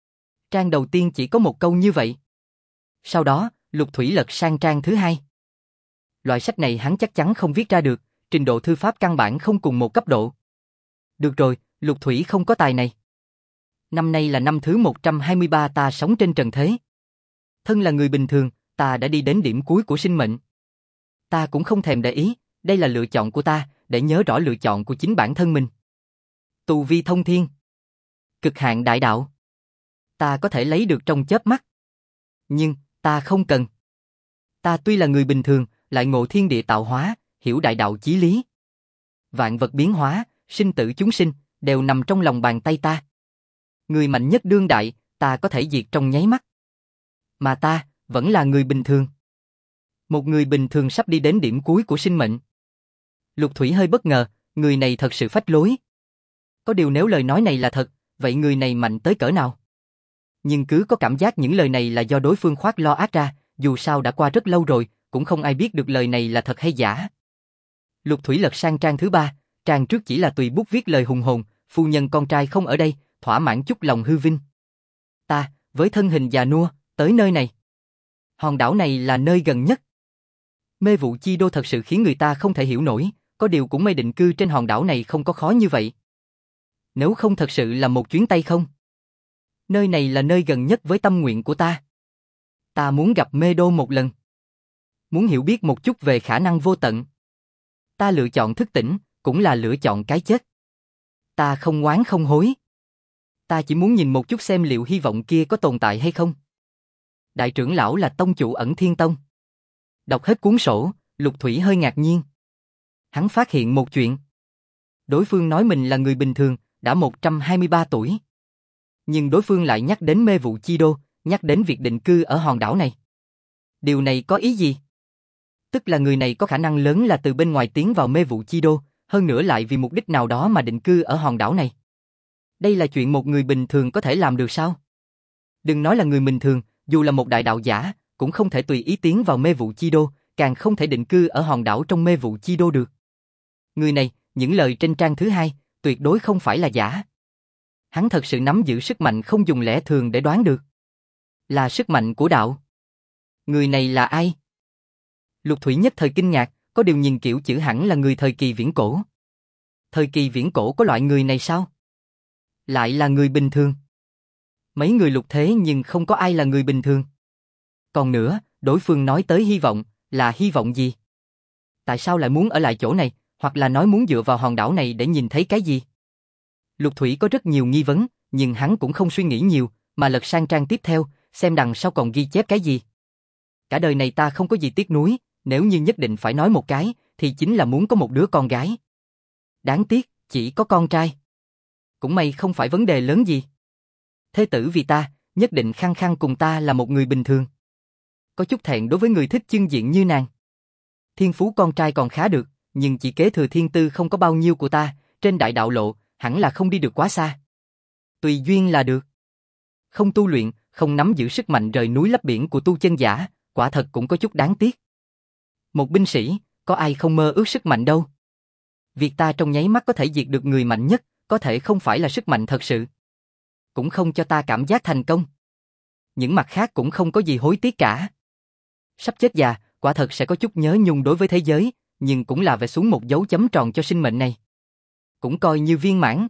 Trang đầu tiên chỉ có một câu như vậy. Sau đó, Lục Thủy lật sang trang thứ hai. Loại sách này hắn chắc chắn không viết ra được, trình độ thư pháp căn bản không cùng một cấp độ. Được rồi, Lục Thủy không có tài này. Năm nay là năm thứ 123 ta sống trên trần thế. Thân là người bình thường, ta đã đi đến điểm cuối của sinh mệnh. Ta cũng không thèm để ý, đây là lựa chọn của ta, để nhớ rõ lựa chọn của chính bản thân mình. Tu vi thông thiên. Cực hạn đại đạo. Ta có thể lấy được trong chớp mắt. Nhưng, ta không cần. Ta tuy là người bình thường, lại ngộ thiên địa tạo hóa, hiểu đại đạo chí lý. Vạn vật biến hóa, sinh tử chúng sinh, đều nằm trong lòng bàn tay ta. Người mạnh nhất đương đại, ta có thể diệt trong nháy mắt. Mà ta, vẫn là người bình thường. Một người bình thường sắp đi đến điểm cuối của sinh mệnh. Lục Thủy hơi bất ngờ, người này thật sự phách lối. Có điều nếu lời nói này là thật, vậy người này mạnh tới cỡ nào? Nhưng cứ có cảm giác những lời này là do đối phương khoác lo ác ra, dù sao đã qua rất lâu rồi, cũng không ai biết được lời này là thật hay giả. Lục Thủy lật sang trang thứ 3, trang trước chỉ là tùy bút viết lời hùng hồn, phu nhân con trai không ở đây, thỏa mãn chút lòng hư vinh. Ta, với thân hình già nua, tới nơi này. Hòn đảo này là nơi gần nhất. Mê vụ chi đô thật sự khiến người ta không thể hiểu nổi, có điều cũng may định cư trên hòn đảo này không có khó như vậy. Nếu không thật sự là một chuyến tay không. Nơi này là nơi gần nhất với tâm nguyện của ta. Ta muốn gặp Mê Đô một lần. Muốn hiểu biết một chút về khả năng vô tận. Ta lựa chọn thức tỉnh, cũng là lựa chọn cái chết. Ta không oán không hối. Ta chỉ muốn nhìn một chút xem liệu hy vọng kia có tồn tại hay không. Đại trưởng lão là tông chủ Ẩn Thiên Tông. Đọc hết cuốn sổ, Lục Thủy hơi ngạc nhiên. Hắn phát hiện một chuyện. Đối phương nói mình là người bình thường, đã 123 tuổi. Nhưng đối phương lại nhắc đến mê vụ chi đô, nhắc đến việc định cư ở hòn đảo này. Điều này có ý gì? Tức là người này có khả năng lớn là từ bên ngoài tiến vào mê vụ chi đô, hơn nữa lại vì mục đích nào đó mà định cư ở hòn đảo này. Đây là chuyện một người bình thường có thể làm được sao? Đừng nói là người bình thường, dù là một đại đạo giả, cũng không thể tùy ý tiến vào mê vụ chi đô, càng không thể định cư ở hòn đảo trong mê vụ chi đô được. Người này, những lời trên trang thứ 2, tuyệt đối không phải là giả. Hắn thật sự nắm giữ sức mạnh không dùng lẽ thường để đoán được. Là sức mạnh của đạo. Người này là ai? Lục Thủy nhất thời kinh ngạc, có điều nhìn kiểu chữ hẳn là người thời kỳ viễn cổ. Thời kỳ viễn cổ có loại người này sao? Lại là người bình thường. Mấy người lục thế nhưng không có ai là người bình thường. Còn nữa, đối phương nói tới hy vọng, là hy vọng gì? Tại sao lại muốn ở lại chỗ này, hoặc là nói muốn dựa vào hòn đảo này để nhìn thấy cái gì? Lục Thủy có rất nhiều nghi vấn, nhưng hắn cũng không suy nghĩ nhiều, mà lật sang trang tiếp theo, xem đằng sau còn ghi chép cái gì. Cả đời này ta không có gì tiếc nuối, nếu như nhất định phải nói một cái, thì chính là muốn có một đứa con gái. Đáng tiếc, chỉ có con trai. Cũng may không phải vấn đề lớn gì. Thế tử vì ta, nhất định khăng khăng cùng ta là một người bình thường. Có chút thẹn đối với người thích chương diện như nàng. Thiên phú con trai còn khá được, nhưng chỉ kế thừa thiên tư không có bao nhiêu của ta, trên đại đạo lộ, hẳn là không đi được quá xa. Tùy duyên là được. Không tu luyện, không nắm giữ sức mạnh rời núi lấp biển của tu chân giả, quả thật cũng có chút đáng tiếc. Một binh sĩ, có ai không mơ ước sức mạnh đâu. Việc ta trong nháy mắt có thể diệt được người mạnh nhất, có thể không phải là sức mạnh thật sự. Cũng không cho ta cảm giác thành công. Những mặt khác cũng không có gì hối tiếc cả. Sắp chết già, quả thật sẽ có chút nhớ nhung đối với thế giới, nhưng cũng là vẽ xuống một dấu chấm tròn cho sinh mệnh này. Cũng coi như viên mãn.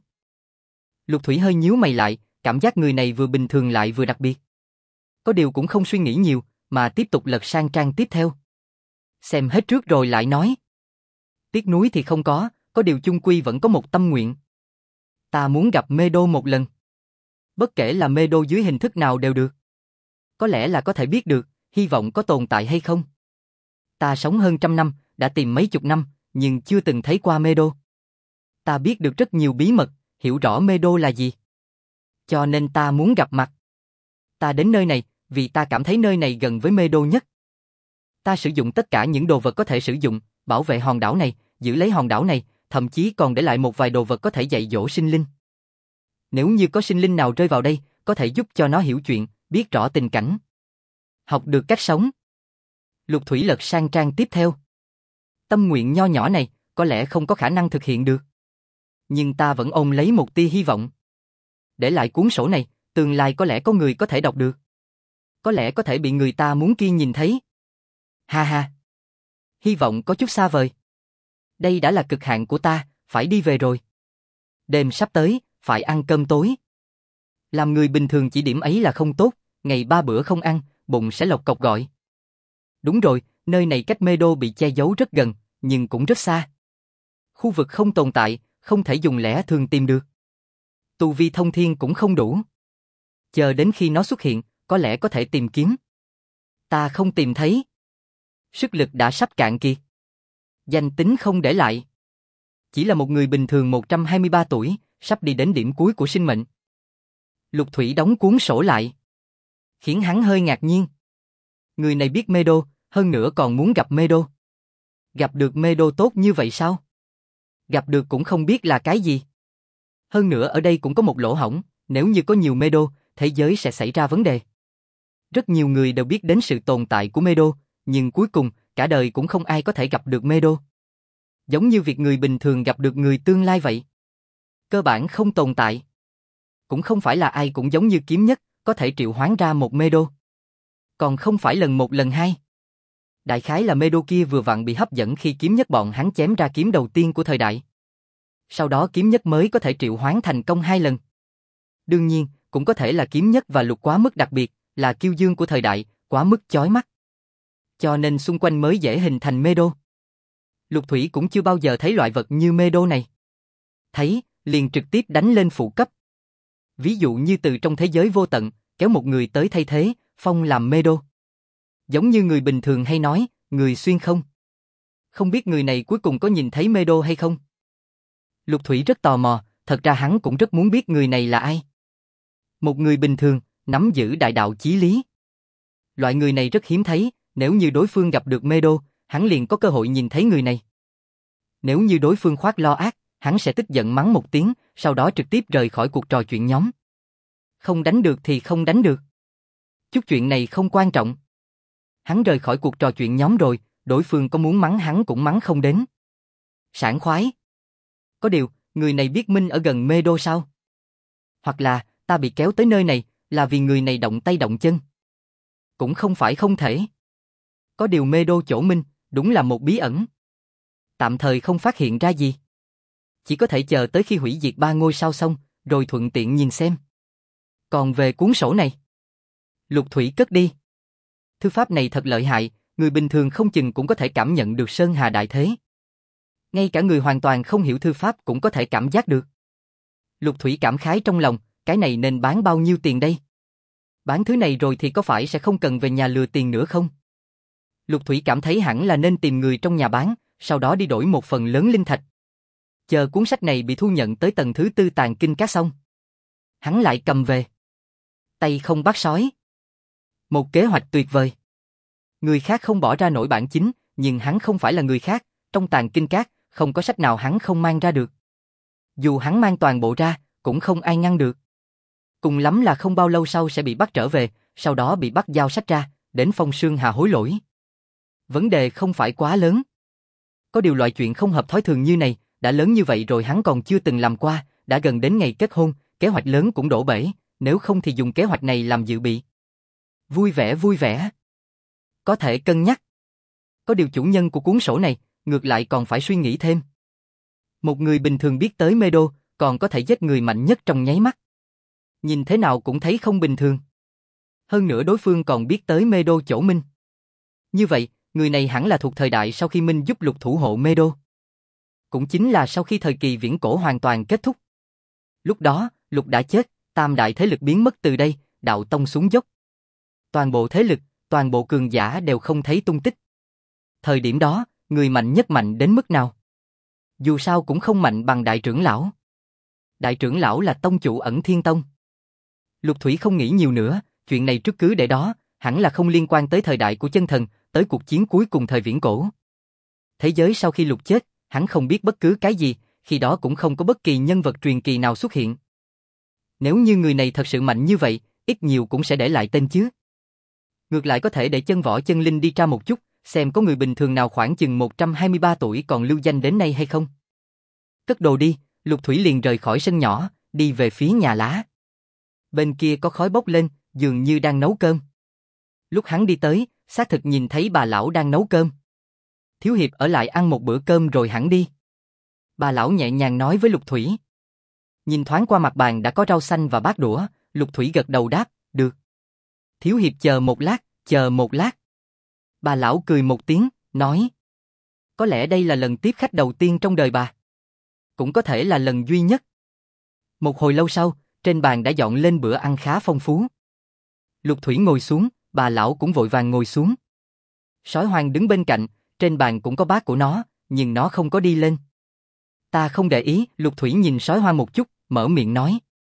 Lục Thủy hơi nhíu mày lại, cảm giác người này vừa bình thường lại vừa đặc biệt. Có điều cũng không suy nghĩ nhiều, mà tiếp tục lật sang trang tiếp theo. Xem hết trước rồi lại nói. Tiếc nuối thì không có điều chung quy vẫn có một tâm nguyện. Ta muốn gặp Mê Đô một lần. Bất kể là Mê Đô dưới hình thức nào đều được. Có lẽ là có thể biết được, hy vọng có tồn tại hay không. Ta sống hơn 100 năm, đã tìm mấy chục năm, nhưng chưa từng thấy qua Mê Đô. Ta biết được rất nhiều bí mật, hiểu rõ Mê Đô là gì. Cho nên ta muốn gặp mặt. Ta đến nơi này, vì ta cảm thấy nơi này gần với Mê Đô nhất. Ta sử dụng tất cả những đồ vật có thể sử dụng, bảo vệ hòn đảo này, giữ lấy hòn đảo này, thậm chí còn để lại một vài đồ vật có thể dạy dỗ sinh linh. Nếu như có sinh linh nào rơi vào đây, có thể giúp cho nó hiểu chuyện, biết rõ tình cảnh. Học được cách sống. Lục Thủy lật sang trang tiếp theo. Tâm nguyện nho nhỏ này, có lẽ không có khả năng thực hiện được. Nhưng ta vẫn ôm lấy một tia hy vọng. Để lại cuốn sổ này, tương lai có lẽ có người có thể đọc được. Có lẽ có thể bị người ta muốn kia nhìn thấy. Ha ha. Hy vọng có chút xa vời. Đây đã là cực hạn của ta, phải đi về rồi. Đêm sắp tới, phải ăn cơm tối. Làm người bình thường chỉ điểm ấy là không tốt, ngày 3 bữa không ăn, bụng sẽ lộc cộc gọi. Đúng rồi, nơi này cách Mê Đô bị che giấu rất gần, nhưng cũng rất xa. Khu vực không tồn tại, không thể dùng lẽ thường tìm được. Tu vi thông thiên cũng không đủ. Chờ đến khi nó xuất hiện, có lẽ có thể tìm kiếm. Ta không tìm thấy. Sức lực đã sắp cạn kiệt. Danh tính không để lại. Chỉ là một người bình thường 123 tuổi, sắp đi đến điểm cuối của sinh mệnh. Lục Thủy đóng cuốn sổ lại. Khiến hắn hơi ngạc nhiên. Người này biết Mê Đô, hơn nữa còn muốn gặp Mê Đô. Gặp được Mê Đô tốt như vậy sao? Gặp được cũng không biết là cái gì. Hơn nữa ở đây cũng có một lỗ hổng, nếu như có nhiều Mê Đô, thế giới sẽ xảy ra vấn đề. Rất nhiều người đều biết đến sự tồn tại của Mê Đô, nhưng cuối cùng, cả đời cũng không ai có thể gặp được Mê Đô. Giống như việc người bình thường gặp được người tương lai vậy. Cơ bản không tồn tại. Cũng không phải là ai cũng giống như kiếm nhất, có thể triệu hoán ra một Mê Đô. Còn không phải lần một lần hai. Đại khái là Mê Đô kia vừa vặn bị hấp dẫn khi kiếm nhất bọn hắn chém ra kiếm đầu tiên của thời đại. Sau đó kiếm nhất mới có thể triệu hoán thành công 2 lần. Đương nhiên, cũng có thể là kiếm nhất và lục quá mức đặc biệt, là kiêu dương của thời đại, quá mức chói mắt. Cho nên xung quanh mới dễ hình thành Mê Đô. Lục Thủy cũng chưa bao giờ thấy loại vật như Mê Đô này. Thấy, liền trực tiếp đánh lên phụ cấp. Ví dụ như từ trong thế giới vô tận, kéo một người tới thay thế, phong làm Mê Đô. Giống như người bình thường hay nói, người xuyên không. Không biết người này cuối cùng có nhìn thấy Mê Đô hay không? Lục Thủy rất tò mò, thật ra hắn cũng rất muốn biết người này là ai. Một người bình thường, nắm giữ đại đạo chí lý. Loại người này rất hiếm thấy, nếu như đối phương gặp được Mê Đô, hắn liền có cơ hội nhìn thấy người này. Nếu như đối phương khoác lo ác, hắn sẽ tức giận mắng một tiếng, sau đó trực tiếp rời khỏi cuộc trò chuyện nhóm. Không đánh được thì không đánh được. Chút chuyện này không quan trọng. Hắn rời khỏi cuộc trò chuyện nhóm rồi, đối phương có muốn mắng hắn cũng mắng không đến. Sảng khoái. Có điều, người này biết Minh ở gần Mê Đô sao? Hoặc là, ta bị kéo tới nơi này, là vì người này động tay động chân. Cũng không phải không thể. Có điều Mê Đô chỗ Minh, đúng là một bí ẩn. Tạm thời không phát hiện ra gì. Chỉ có thể chờ tới khi hủy diệt 3 ngôi sao xong, rồi thuận tiện nhìn xem. Còn về cuốn sổ này, Lục Thủy cất đi. Thư pháp này thật lợi hại, người bình thường không chừng cũng có thể cảm nhận được sơn hà đại thế. Ngay cả người hoàn toàn không hiểu thư pháp cũng có thể cảm giác được. Lục Thủy cảm khái trong lòng, cái này nên bán bao nhiêu tiền đây? Bán thứ này rồi thì có phải sẽ không cần về nhà lừa tiền nữa không? Lục Thủy cảm thấy hẳn là nên tìm người trong nhà bán, sau đó đi đổi một phần lớn linh thạch. Chờ cuốn sách này bị thu nhận tới tầng thứ 4 tàng kinh các xong, hắn lại cầm về. Tay không bắt sói. Một kế hoạch tuyệt vời. Người khác không bỏ ra nổi bản chính, nhưng hắn không phải là người khác, trong tàng kinh các, không có sách nào hắn không mang ra được. Dù hắn mang toàn bộ ra, cũng không ai ngăn được. Cùng lắm là không bao lâu sau sẽ bị bắt trở về, sau đó bị bắt giao sách ra, đến Phong Sương Hà hối lỗi. Vấn đề không phải quá lớn. Có điều loại chuyện không hợp thói thường như này, đã lớn như vậy rồi hắn còn chưa từng làm qua, đã gần đến ngày kết hôn, kế hoạch lớn cũng đổ bể, nếu không thì dùng kế hoạch này làm dự bị. Vui vẻ vui vẻ. Có thể cân nhắc. Có điều chủ nhân của cuốn sổ này, ngược lại còn phải suy nghĩ thêm. Một người bình thường biết tới Mê Đô, còn có thể giết người mạnh nhất trong nháy mắt. Nhìn thế nào cũng thấy không bình thường. Hơn nữa đối phương còn biết tới Mê Đô chỗ Minh. Như vậy, người này hẳn là thuộc thời đại sau khi Minh giúp Lục thủ hộ Mê Đô. Cũng chính là sau khi thời kỳ viễn cổ hoàn toàn kết thúc. Lúc đó, Lục đã chết, tam đại thế lực biến mất từ đây, đạo tông xuống dốc. Toàn bộ thế lực, toàn bộ cường giả đều không thấy tung tích. Thời điểm đó, người mạnh nhất mạnh đến mức nào? Dù sao cũng không mạnh bằng đại trưởng lão. Đại trưởng lão là tông chủ Ẩn Thiên Tông. Lục Thủy không nghĩ nhiều nữa, chuyện này trước cứ để đó, hẳn là không liên quan tới thời đại của chân thần, tới cuộc chiến cuối cùng thời viễn cổ. Thế giới sau khi Lục chết, hắn không biết bất cứ cái gì, khi đó cũng không có bất kỳ nhân vật truyền kỳ nào xuất hiện. Nếu như người này thật sự mạnh như vậy, ít nhiều cũng sẽ để lại tên chứ. Ngược lại có thể để chân võ chân linh đi tra một chút, xem có người bình thường nào khoảng chừng 123 tuổi còn lưu danh đến nay hay không. Cất đồ đi, Lục Thủy liền rời khỏi sân nhỏ, đi về phía nhà lá. Bên kia có khói bốc lên, dường như đang nấu cơm. Lúc hắn đi tới, xác thực nhìn thấy bà lão đang nấu cơm. Thiếu hiệp ở lại ăn một bữa cơm rồi hẳn đi. Bà lão nhẹ nhàng nói với Lục Thủy. Nhìn thoáng qua mặt bàn đã có rau xanh và bát đũa, Lục Thủy gật đầu đáp, được. Thiếu hiệp chờ một lát, chờ một lát. Bà lão cười một tiếng, nói. Có lẽ đây là lần tiếp khách đầu tiên trong đời bà. Cũng có thể là lần duy nhất. Một hồi lâu sau, trên bàn đã dọn lên bữa ăn khá phong phú. Lục Thủy ngồi xuống, bà lão cũng vội vàng ngồi xuống. Sói hoang đứng bên cạnh, trên bàn cũng có bát của nó, nhưng nó không có đi lên. Ta không để ý, Lục Thủy nhìn sói hoang một chút, mở miệng nói.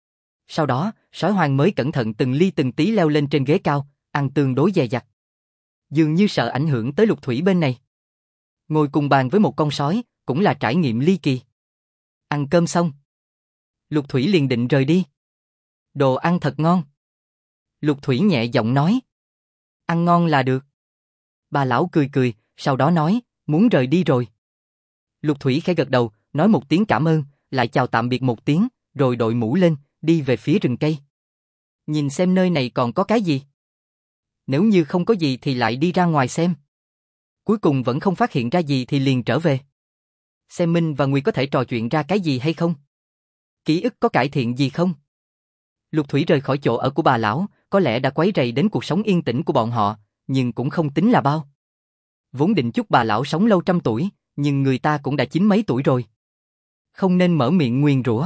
Sau đó, sói hoang mới cẩn thận từng ly từng tí leo lên trên ghế cao, ăn tương đối dè dặt. Dường như sợ ảnh hưởng tới Lục Thủy bên này. Ngồi cùng bàn với một con sói, cũng là trải nghiệm ly kỳ. Ăn cơm xong, Lục Thủy liền định rời đi. Đồ ăn thật ngon. Lục Thủy nhẹ giọng nói. Ăn ngon là được. Bà lão cười cười, sau đó nói, muốn rời đi rồi. Lục Thủy khẽ gật đầu, nói một tiếng cảm ơn, lại chào tạm biệt một tiếng, rồi đội mũ lên, đi về phía rừng cây. Nhìn xem nơi này còn có cái gì. Nếu như không có gì thì lại đi ra ngoài xem. Cuối cùng vẫn không phát hiện ra gì thì liền trở về. Xem Minh và Nguyệt có thể trò chuyện ra cái gì hay không? Ký ức có cải thiện gì không? Lục Thủy rời khỏi chỗ ở của bà lão, có lẽ đã quấy rầy đến cuộc sống yên tĩnh của bọn họ, nhưng cũng không tính là bao. Vốn định chúc bà lão sống lâu trăm tuổi, nhưng người ta cũng đã chín mấy tuổi rồi. Không nên mở miệng nguyền rủa.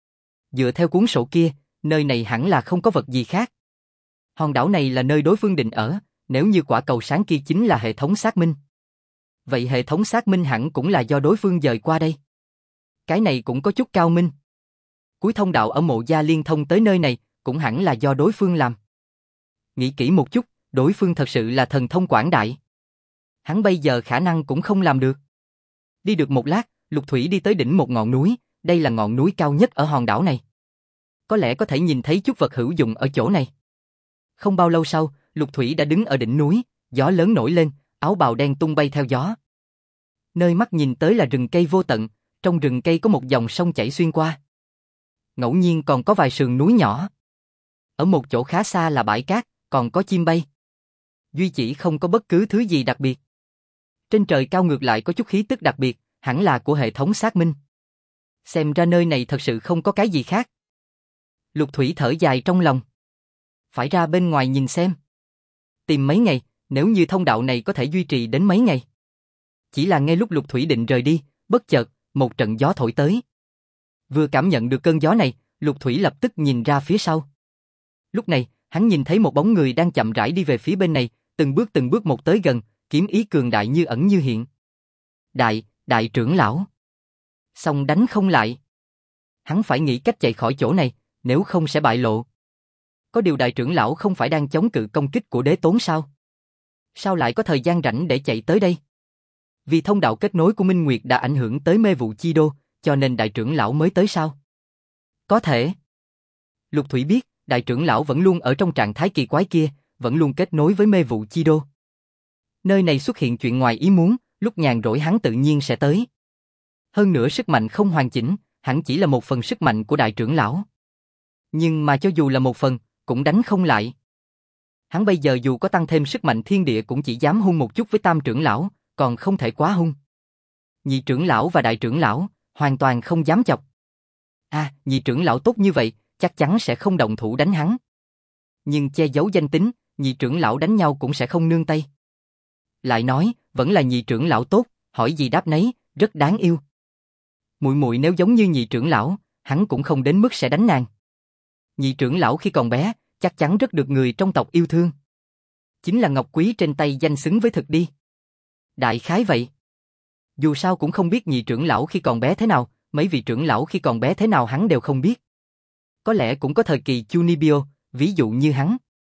Dựa theo cuốn sổ kia, nơi này hẳn là không có vật gì khác. Hòn đảo này là nơi đối phương định ở, nếu như quả cầu sáng kia chính là hệ thống xác minh. Vậy hệ thống xác minh hẳn cũng là do đối phương dời qua đây. Cái này cũng có chút cao minh. Cuối thông đạo ở mộ gia liên thông tới nơi này, cũng hẳn là do đối phương làm. Nghĩ kỹ một chút, đối phương thật sự là thần thông quảng đại. Hắn bây giờ khả năng cũng không làm được. Đi được một lát, Lục Thủy đi tới đỉnh một ngọn núi, đây là ngọn núi cao nhất ở hòn đảo này. Có lẽ có thể nhìn thấy chút vật hữu dụng ở chỗ này. Không bao lâu sau, Lục Thủy đã đứng ở đỉnh núi, gió lớn nổi lên, áo bào đen tung bay theo gió. Nơi mắt nhìn tới là rừng cây vô tận, trong rừng cây có một dòng sông chảy xuyên qua. Ngẫu nhiên còn có vài sườn núi nhỏ. Ở một chỗ khá xa là bãi cát, còn có chim bay. Duy chỉ không có bất cứ thứ gì đặc biệt. Trên trời cao ngược lại có chút khí tức đặc biệt, hẳn là của hệ thống xác minh. Xem ra nơi này thật sự không có cái gì khác. Lục Thủy thở dài trong lòng. Phải ra bên ngoài nhìn xem. Tìm mấy ngày, nếu như thông đạo này có thể duy trì đến mấy ngày. Chỉ là ngay lúc Lục Thủy định rời đi, bất chợt, một trận gió thổi tới. Vừa cảm nhận được cơn gió này, Lục Thủy lập tức nhìn ra phía sau. Lúc này, hắn nhìn thấy một bóng người đang chậm rãi đi về phía bên này, từng bước một tới gần, kiếm ý cường đại như ẩn như hiện. Đại trưởng lão. Xong đánh không lại. Hắn phải nghĩ cách chạy khỏi chỗ này, nếu không sẽ bại lộ. Có điều đại trưởng lão không phải đang chống cự công kích của đế tốn sao? Sao lại có thời gian rảnh để chạy tới đây? Vì thông đạo kết nối của Minh Nguyệt đã ảnh hưởng tới mê vụ chi đô, cho nên đại trưởng lão mới tới sao? Có thể. Lục Thủy biết, đại trưởng lão vẫn luôn ở trong trạng thái kỳ quái kia, vẫn luôn kết nối với mê vụ chi đô. Nơi này xuất hiện chuyện ngoài ý muốn, lúc nhàn rỗi hắn tự nhiên sẽ tới. Hơn nữa sức mạnh không hoàn chỉnh, hẳn chỉ là một phần sức mạnh của đại trưởng lão. Nhưng mà cho dù là một phần, cũng đánh không lại. Hắn bây giờ dù có tăng thêm sức mạnh thiên địa cũng chỉ dám hung một chút với tam trưởng lão, còn không thể quá hung. Nhị trưởng lão và đại trưởng lão, hoàn toàn không dám chọc. Nhị trưởng lão tốt như vậy, chắc chắn sẽ không động thủ đánh hắn. Nhưng che giấu danh tính, nhị trưởng lão đánh nhau cũng sẽ không nương tay. Lại nói, vẫn là nhị trưởng lão tốt, hỏi gì đáp nấy, rất đáng yêu. Muội muội nếu giống như nhị trưởng lão, hắn cũng không đến mức sẽ đánh nàng. Nhị trưởng lão khi còn bé, chắc chắn rất được người trong tộc yêu thương. Chính là ngọc quý trên tay danh xứng với thực đi. Đại khái vậy. Dù sao cũng không biết nhị trưởng lão khi còn bé thế nào, mấy vị trưởng lão khi còn bé thế nào hắn đều không biết. Có lẽ cũng có thời kỳ Chunibyo, ví dụ như hắn.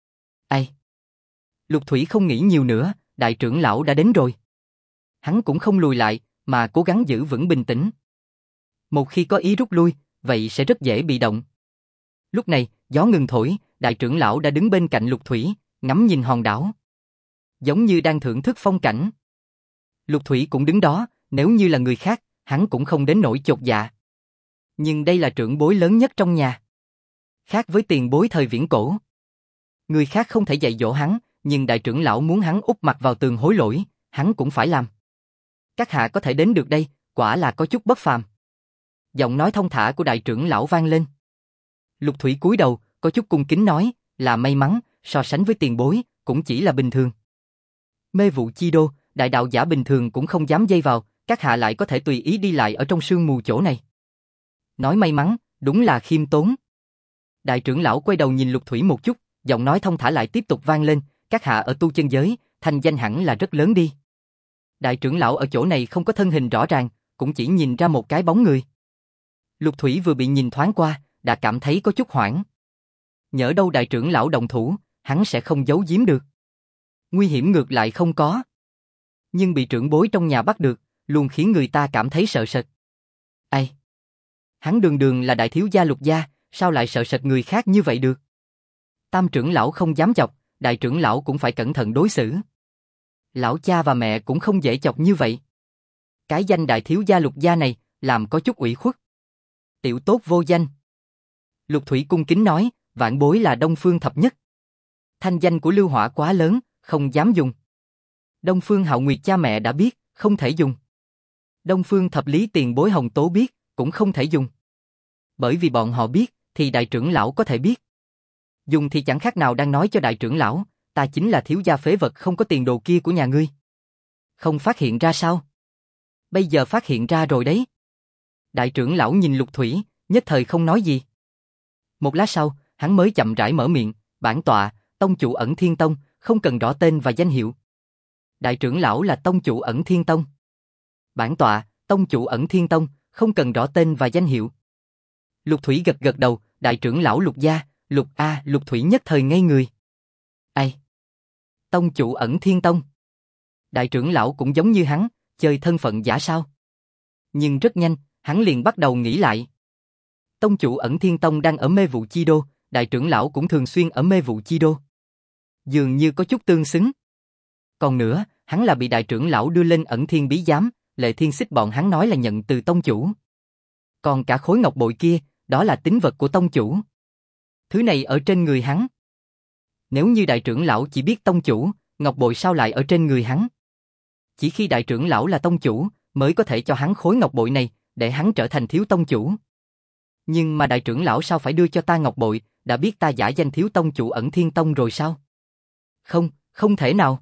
Lục Thủy không nghĩ nhiều nữa, đại trưởng lão đã đến rồi. Hắn cũng không lùi lại, mà cố gắng giữ vững bình tĩnh. Một khi có ý rút lui, vậy sẽ rất dễ bị động. Lúc này, gió ngừng thổi, đại trưởng lão đã đứng bên cạnh Lục Thủy, ngắm nhìn hòn đảo. Giống như đang thưởng thức phong cảnh. Lục Thủy cũng đứng đó, nếu như là người khác, hắn cũng không đến nỗi chột dạ. Nhưng đây là trưởng bối lớn nhất trong nhà. Khác với tiền bối thời viễn cổ. Người khác không thể dạy dỗ hắn, nhưng đại trưởng lão muốn hắn úp mặt vào tường hối lỗi, hắn cũng phải làm. Các hạ có thể đến được đây, quả là có chút bất phàm. Giọng nói thông thả của đại trưởng lão vang lên. Lục Thủy cúi đầu, có chút cung kính nói, là may mắn, so sánh với tiền bối, cũng chỉ là bình thường. Mê vụ chi đô, đại đạo giả bình thường cũng không dám dây vào, các hạ lại có thể tùy ý đi lại ở trong sương mù chỗ này. Nói may mắn, đúng là khiêm tốn. Đại trưởng lão quay đầu nhìn Lục Thủy một chút, giọng nói thông thả lại tiếp tục vang lên, các hạ ở tu chân giới, thanh danh hẳn là rất lớn đi. Đại trưởng lão ở chỗ này không có thân hình rõ ràng, cũng chỉ nhìn ra một cái bóng người. Lục Thủy vừa bị nhìn thoáng qua, đã cảm thấy có chút hoảng. Nhỡ đâu đại trưởng lão động thủ, hắn sẽ không giấu giếm được. Nguy hiểm ngược lại không có. Nhưng bị trưởng bối trong nhà bắt được, luôn khiến người ta cảm thấy sợ sệt. Ai? Hắn đường đường là đại thiếu gia Lục gia, sao lại sợ sệt người khác như vậy được? Tam trưởng lão không dám chọc, đại trưởng lão cũng phải cẩn thận đối xử. Lão cha và mẹ cũng không dễ chọc như vậy. Cái danh đại thiếu gia Lục gia này, làm có chút ủy khuất. Tiểu tốt vô danh. Lục Thủy cung kính nói, vạn bối là Đông Phương Thập Nhất. Thanh danh của Lưu Hỏa quá lớn, không dám dùng. Đông Phương Hạo Nguyệt cha mẹ đã biết, không thể dùng. Đông Phương Thập Lý tiền bối Hồng Tố biết, cũng không thể dùng. Bởi vì bọn họ biết, thì đại trưởng lão có thể biết. Dùng thì chẳng khác nào đang nói cho đại trưởng lão, ta chính là thiếu gia phế vật không có tiền đồ kia của nhà ngươi. Không phát hiện ra sao? Bây giờ phát hiện ra rồi đấy. Đại trưởng lão nhìn Lục Thủy, nhất thời không nói gì. Một lát sau, hắn mới chậm rãi mở miệng, bản tọa, tông chủ Ẩn Thiên Tông, không cần rõ tên và danh hiệu. Đại trưởng lão là tông chủ Ẩn Thiên Tông. Bản tọa, tông chủ Ẩn Thiên Tông, không cần rõ tên và danh hiệu. Lục Thủy gật gật đầu, đại trưởng lão Lục gia, Lục Thủy nhất thời ngây người. Ai? Tông chủ Ẩn Thiên Tông. Đại trưởng lão cũng giống như hắn, chơi thân phận giả sao? Nhưng rất nhanh, hắn liền bắt đầu nghĩ lại. Tông chủ Ẩn Thiên Tông đang ở Mê Vụ Chi Đô, đại trưởng lão cũng thường xuyên ở Mê Vụ Chi Đô. Dường như có chút tương xứng. Còn nữa, hắn là bị đại trưởng lão đưa lên Ẩn Thiên Bí Giám, Lệ Thiên Xích bọn hắn nói là nhận từ tông chủ. Còn cả khối ngọc bội kia, đó là tín vật của tông chủ. Thứ này ở trên người hắn. Nếu như đại trưởng lão chỉ biết tông chủ, ngọc bội sao lại ở trên người hắn? Chỉ khi đại trưởng lão là tông chủ, mới có thể cho hắn khối ngọc bội này, để hắn trở thành thiếu tông chủ. Nhưng mà đại trưởng lão sao phải đưa cho ta ngọc bội, đã biết ta giả danh thiếu tông chủ Ẩn Thiên Tông rồi sao? Không, không thể nào.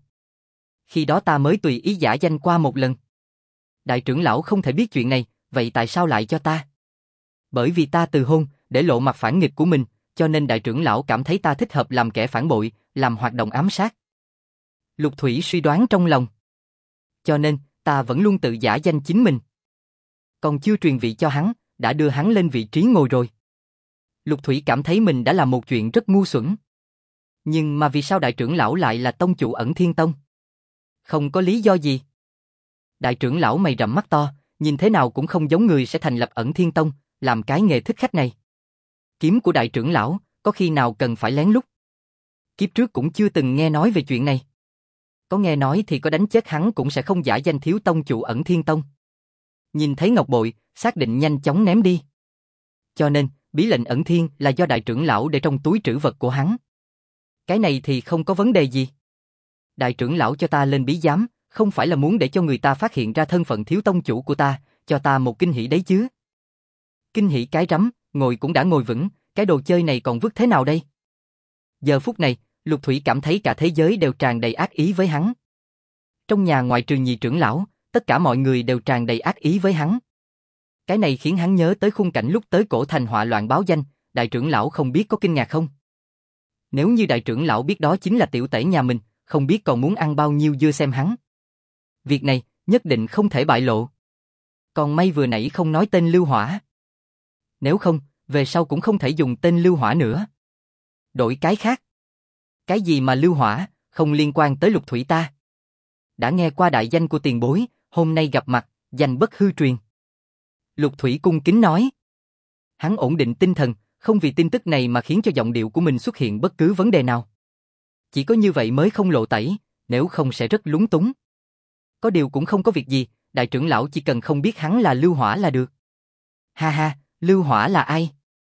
Khi đó ta mới tùy ý giả danh qua một lần. Đại trưởng lão không thể biết chuyện này, vậy tại sao lại cho ta? Bởi vì ta từ hôn, để lộ mặt phản nghịch của mình, cho nên đại trưởng lão cảm thấy ta thích hợp làm kẻ phản bội, làm hoạt động ám sát. Lục Thủy suy đoán trong lòng. Cho nên, ta vẫn luôn tự giả danh chính mình. Còn chưa truyền vị cho hắn, đã đưa hắn lên vị trí ngồi rồi. Lục Thủy cảm thấy mình đã làm một chuyện rất ngu xuẩn. Nhưng mà vì sao đại trưởng lão lại là tông chủ Ẩn Thiên Tông? Không có lý do gì. Đại trưởng lão mày rậm mắt to, nhìn thế nào cũng không giống người sẽ thành lập Ẩn Thiên Tông, làm cái nghề thích khách này. Kiếm của đại trưởng lão, có khi nào cần phải lén lút? Kiếp trước cũng chưa từng nghe nói về chuyện này. Có nghe nói thì có đánh chết hắn cũng sẽ không giả danh thiếu tông chủ Ẩn Thiên Tông. Nhìn thấy ngọc bội, xác định nhanh chóng ném đi. Cho nên, bí lệnh Ẩn Thiên là do đại trưởng lão để trong túi trữ vật của hắn. Cái này thì không có vấn đề gì. Đại trưởng lão cho ta lên bí giám, không phải là muốn để cho người ta phát hiện ra thân phận thiếu tông chủ của ta, cho ta một kinh hỉ đấy chứ. Kinh hỉ cái rắm, ngồi cũng đã ngồi vững, cái đồ chơi này còn vứt thế nào đây? Giờ phút này, Lục Thủy cảm thấy cả thế giới đều tràn đầy ác ý với hắn. Trong nhà ngoại trừ nhị trưởng lão, tất cả mọi người đều tràn đầy ác ý với hắn. Cái này khiến hắn nhớ tới khung cảnh lúc tới cổ thành họa loạn báo danh, đại trưởng lão không biết có kinh ngạc không? Nếu như đại trưởng lão biết đó chính là tiểu tể nhà mình, không biết còn muốn ăn bao nhiêu dưa xem hắn. Việc này, nhất định không thể bại lộ. Còn may vừa nãy không nói tên Lưu Hỏa. Nếu không, về sau cũng không thể dùng tên Lưu Hỏa nữa. Đổi cái khác. Cái gì mà Lưu Hỏa, không liên quan tới Lục Thủy ta. Đã nghe qua đại danh của tiền bối, hôm nay gặp mặt, danh bất hư truyền. Lục Thủy cung kính nói. Hắn ổn định tinh thần, không vì tin tức này mà khiến cho giọng điệu của mình xuất hiện bất cứ vấn đề nào. Chỉ có như vậy mới không lộ tẩy, nếu không sẽ rất lúng túng. Có điều cũng không có việc gì, đại trưởng lão chỉ cần không biết hắn là Lưu Hỏa là được. Ha ha, Lưu Hỏa là ai?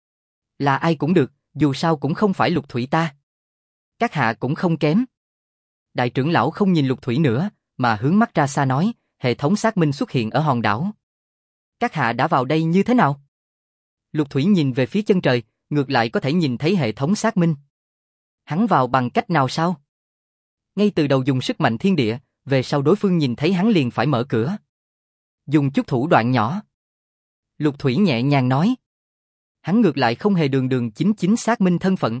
Là ai cũng được, dù sao cũng không phải Lục Thủy ta. Các hạ cũng không kém. Đại trưởng lão không nhìn Lục Thủy nữa, mà hướng mắt ra xa nói, hệ thống xác minh xuất hiện ở hòn đảo. Các hạ đã vào đây như thế nào? Lục Thủy nhìn về phía chân trời, ngược lại có thể nhìn thấy hệ thống xác minh. Hắn vào bằng cách nào sao? Ngay từ đầu dùng sức mạnh thiên địa, về sau đối phương nhìn thấy hắn liền phải mở cửa. Dùng chút thủ đoạn nhỏ. Lục Thủy nhẹ nhàng nói. Hắn ngược lại không hề đường đường chính chính xác minh thân phận.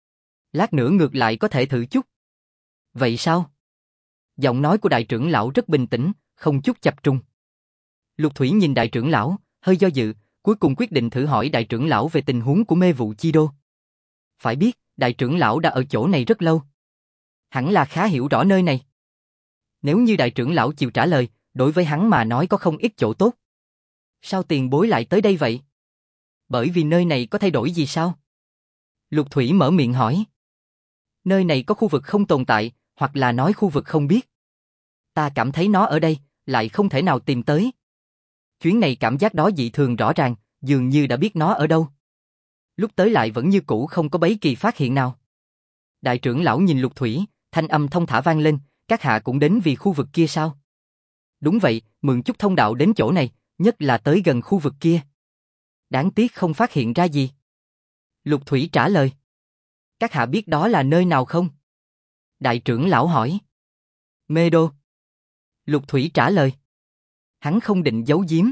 Lát nữa ngược lại có thể thử chút. Vậy sao? Giọng nói của đại trưởng lão rất bình tĩnh, không chút chập trùng. Lục Thủy nhìn đại trưởng lão, hơi do dự, cuối cùng quyết định thử hỏi đại trưởng lão về tình huống của mê vụ chi đô. Phải biết, đại trưởng lão đã ở chỗ này rất lâu. Hẳn là khá hiểu rõ nơi này. Nếu như đại trưởng lão chịu trả lời, đối với hắn mà nói có không ít chỗ tốt. Sao tiền bối lại tới đây vậy? Bởi vì nơi này có thay đổi gì sao? Lục Thủy mở miệng hỏi. Nơi này có khu vực không tồn tại, hoặc là nói khu vực không biết. Ta cảm thấy nó ở đây, lại không thể nào tìm tới. Chuyến này cảm giác đó dị thường rõ ràng, dường như đã biết nó ở đâu. Lúc tới lại vẫn như cũ không có bất kỳ phát hiện nào. Đại trưởng lão nhìn Lục Thủy, thanh âm thông thả vang lên, các hạ cũng đến vì khu vực kia sao? Đúng vậy, mượn chút thông đạo đến chỗ này, nhất là tới gần khu vực kia. Đáng tiếc không phát hiện ra gì. Lục Thủy trả lời. Các hạ biết đó là nơi nào không? Đại trưởng lão hỏi. Mê Đô. Lục Thủy trả lời. Hắn không định giấu giếm.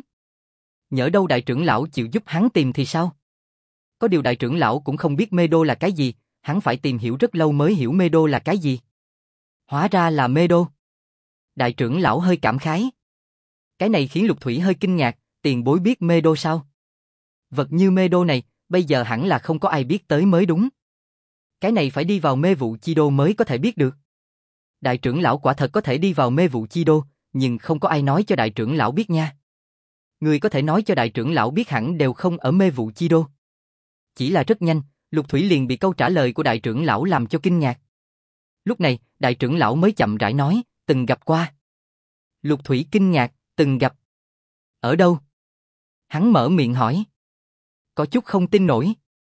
Nhỡ đâu đại trưởng lão chịu giúp hắn tìm thì sao? Có điều đại trưởng lão cũng không biết Mê Đô là cái gì, hắn phải tìm hiểu rất lâu mới hiểu Mê Đô là cái gì. Hóa ra là Mê Đô. Đại trưởng lão hơi cảm khái. Cái này khiến Lục Thủy hơi kinh ngạc, tiền bối biết Mê Đô sao? Vật như Mê Đô này, bây giờ hẳn là không có ai biết tới mới đúng. Cái này phải đi vào mê vụ chi đô mới có thể biết được. Đại trưởng lão quả thật có thể đi vào mê vụ chi đô, nhưng không có ai nói cho đại trưởng lão biết nha. Người có thể nói cho đại trưởng lão biết hẳn đều không ở mê vụ chi đô. Chỉ là rất nhanh, Lục Thủy liền bị câu trả lời của đại trưởng lão làm cho kinh ngạc. Lúc này, đại trưởng lão mới chậm rãi nói, từng gặp qua. Lục Thủy kinh ngạc, từng gặp. Ở đâu? Hắn mở miệng hỏi. Có chút không tin nổi.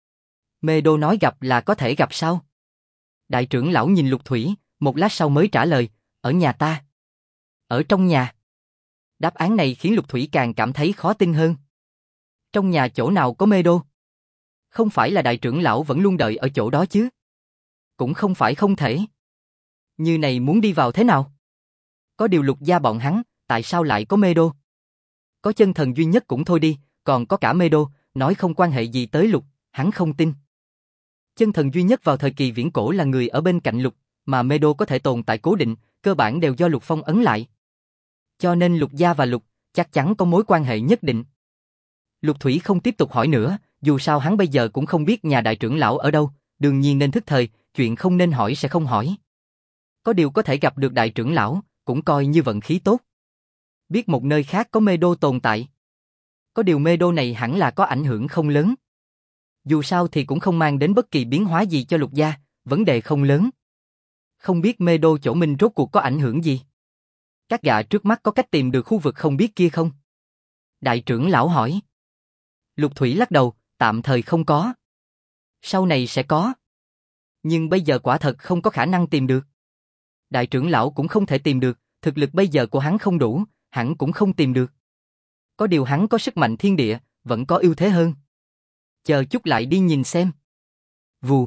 Mê Đô nói gặp là có thể gặp sao? Đại trưởng lão nhìn Lục Thủy, một lát sau mới trả lời, ở nhà ta. Ở trong nhà. Đáp án này khiến Lục Thủy càng cảm thấy khó tin hơn. Trong nhà chỗ nào có Mê Đô? Không phải là đại trưởng lão vẫn luôn đợi ở chỗ đó chứ? Cũng không phải không thể. Như này muốn đi vào thế nào? Có điều Lục gia bọn hắn, tại sao lại có Mê Đô? Có chân thần duy nhất cũng thôi đi, còn có cả Mê Đô, nói không quan hệ gì tới Lục, hắn không tin. Chân thần duy nhất vào thời kỳ viễn cổ là người ở bên cạnh Lục, mà Mê Đô có thể tồn tại cố định, cơ bản đều do Lục phong ấn lại. Cho nên Lục gia và Lục chắc chắn có mối quan hệ nhất định. Lục Thủy không tiếp tục hỏi nữa, dù sao hắn bây giờ cũng không biết nhà đại trưởng lão ở đâu, đương nhiên nên thức thời, chuyện không nên hỏi sẽ không hỏi. Có điều có thể gặp được đại trưởng lão, cũng coi như vận khí tốt. Biết một nơi khác có Mê Đô tồn tại. Có điều Mê Đô này hẳn là có ảnh hưởng không lớn. Dù sao thì cũng không mang đến bất kỳ biến hóa gì cho Lục gia, vấn đề không lớn. Không biết Mê Đô chỗ mình rốt cuộc có ảnh hưởng gì? Các gã trước mắt có cách tìm được khu vực không biết kia không? Đại trưởng lão hỏi. Lục Thủy lắc đầu, tạm thời không có. Sau này sẽ có. Nhưng bây giờ quả thật không có khả năng tìm được. Đại trưởng lão cũng không thể tìm được, thực lực bây giờ của hắn không đủ, hẳn cũng không tìm được. Có điều hắn có sức mạnh thiên địa, vẫn có ưu thế hơn. Chờ chút lại đi nhìn xem. Vù.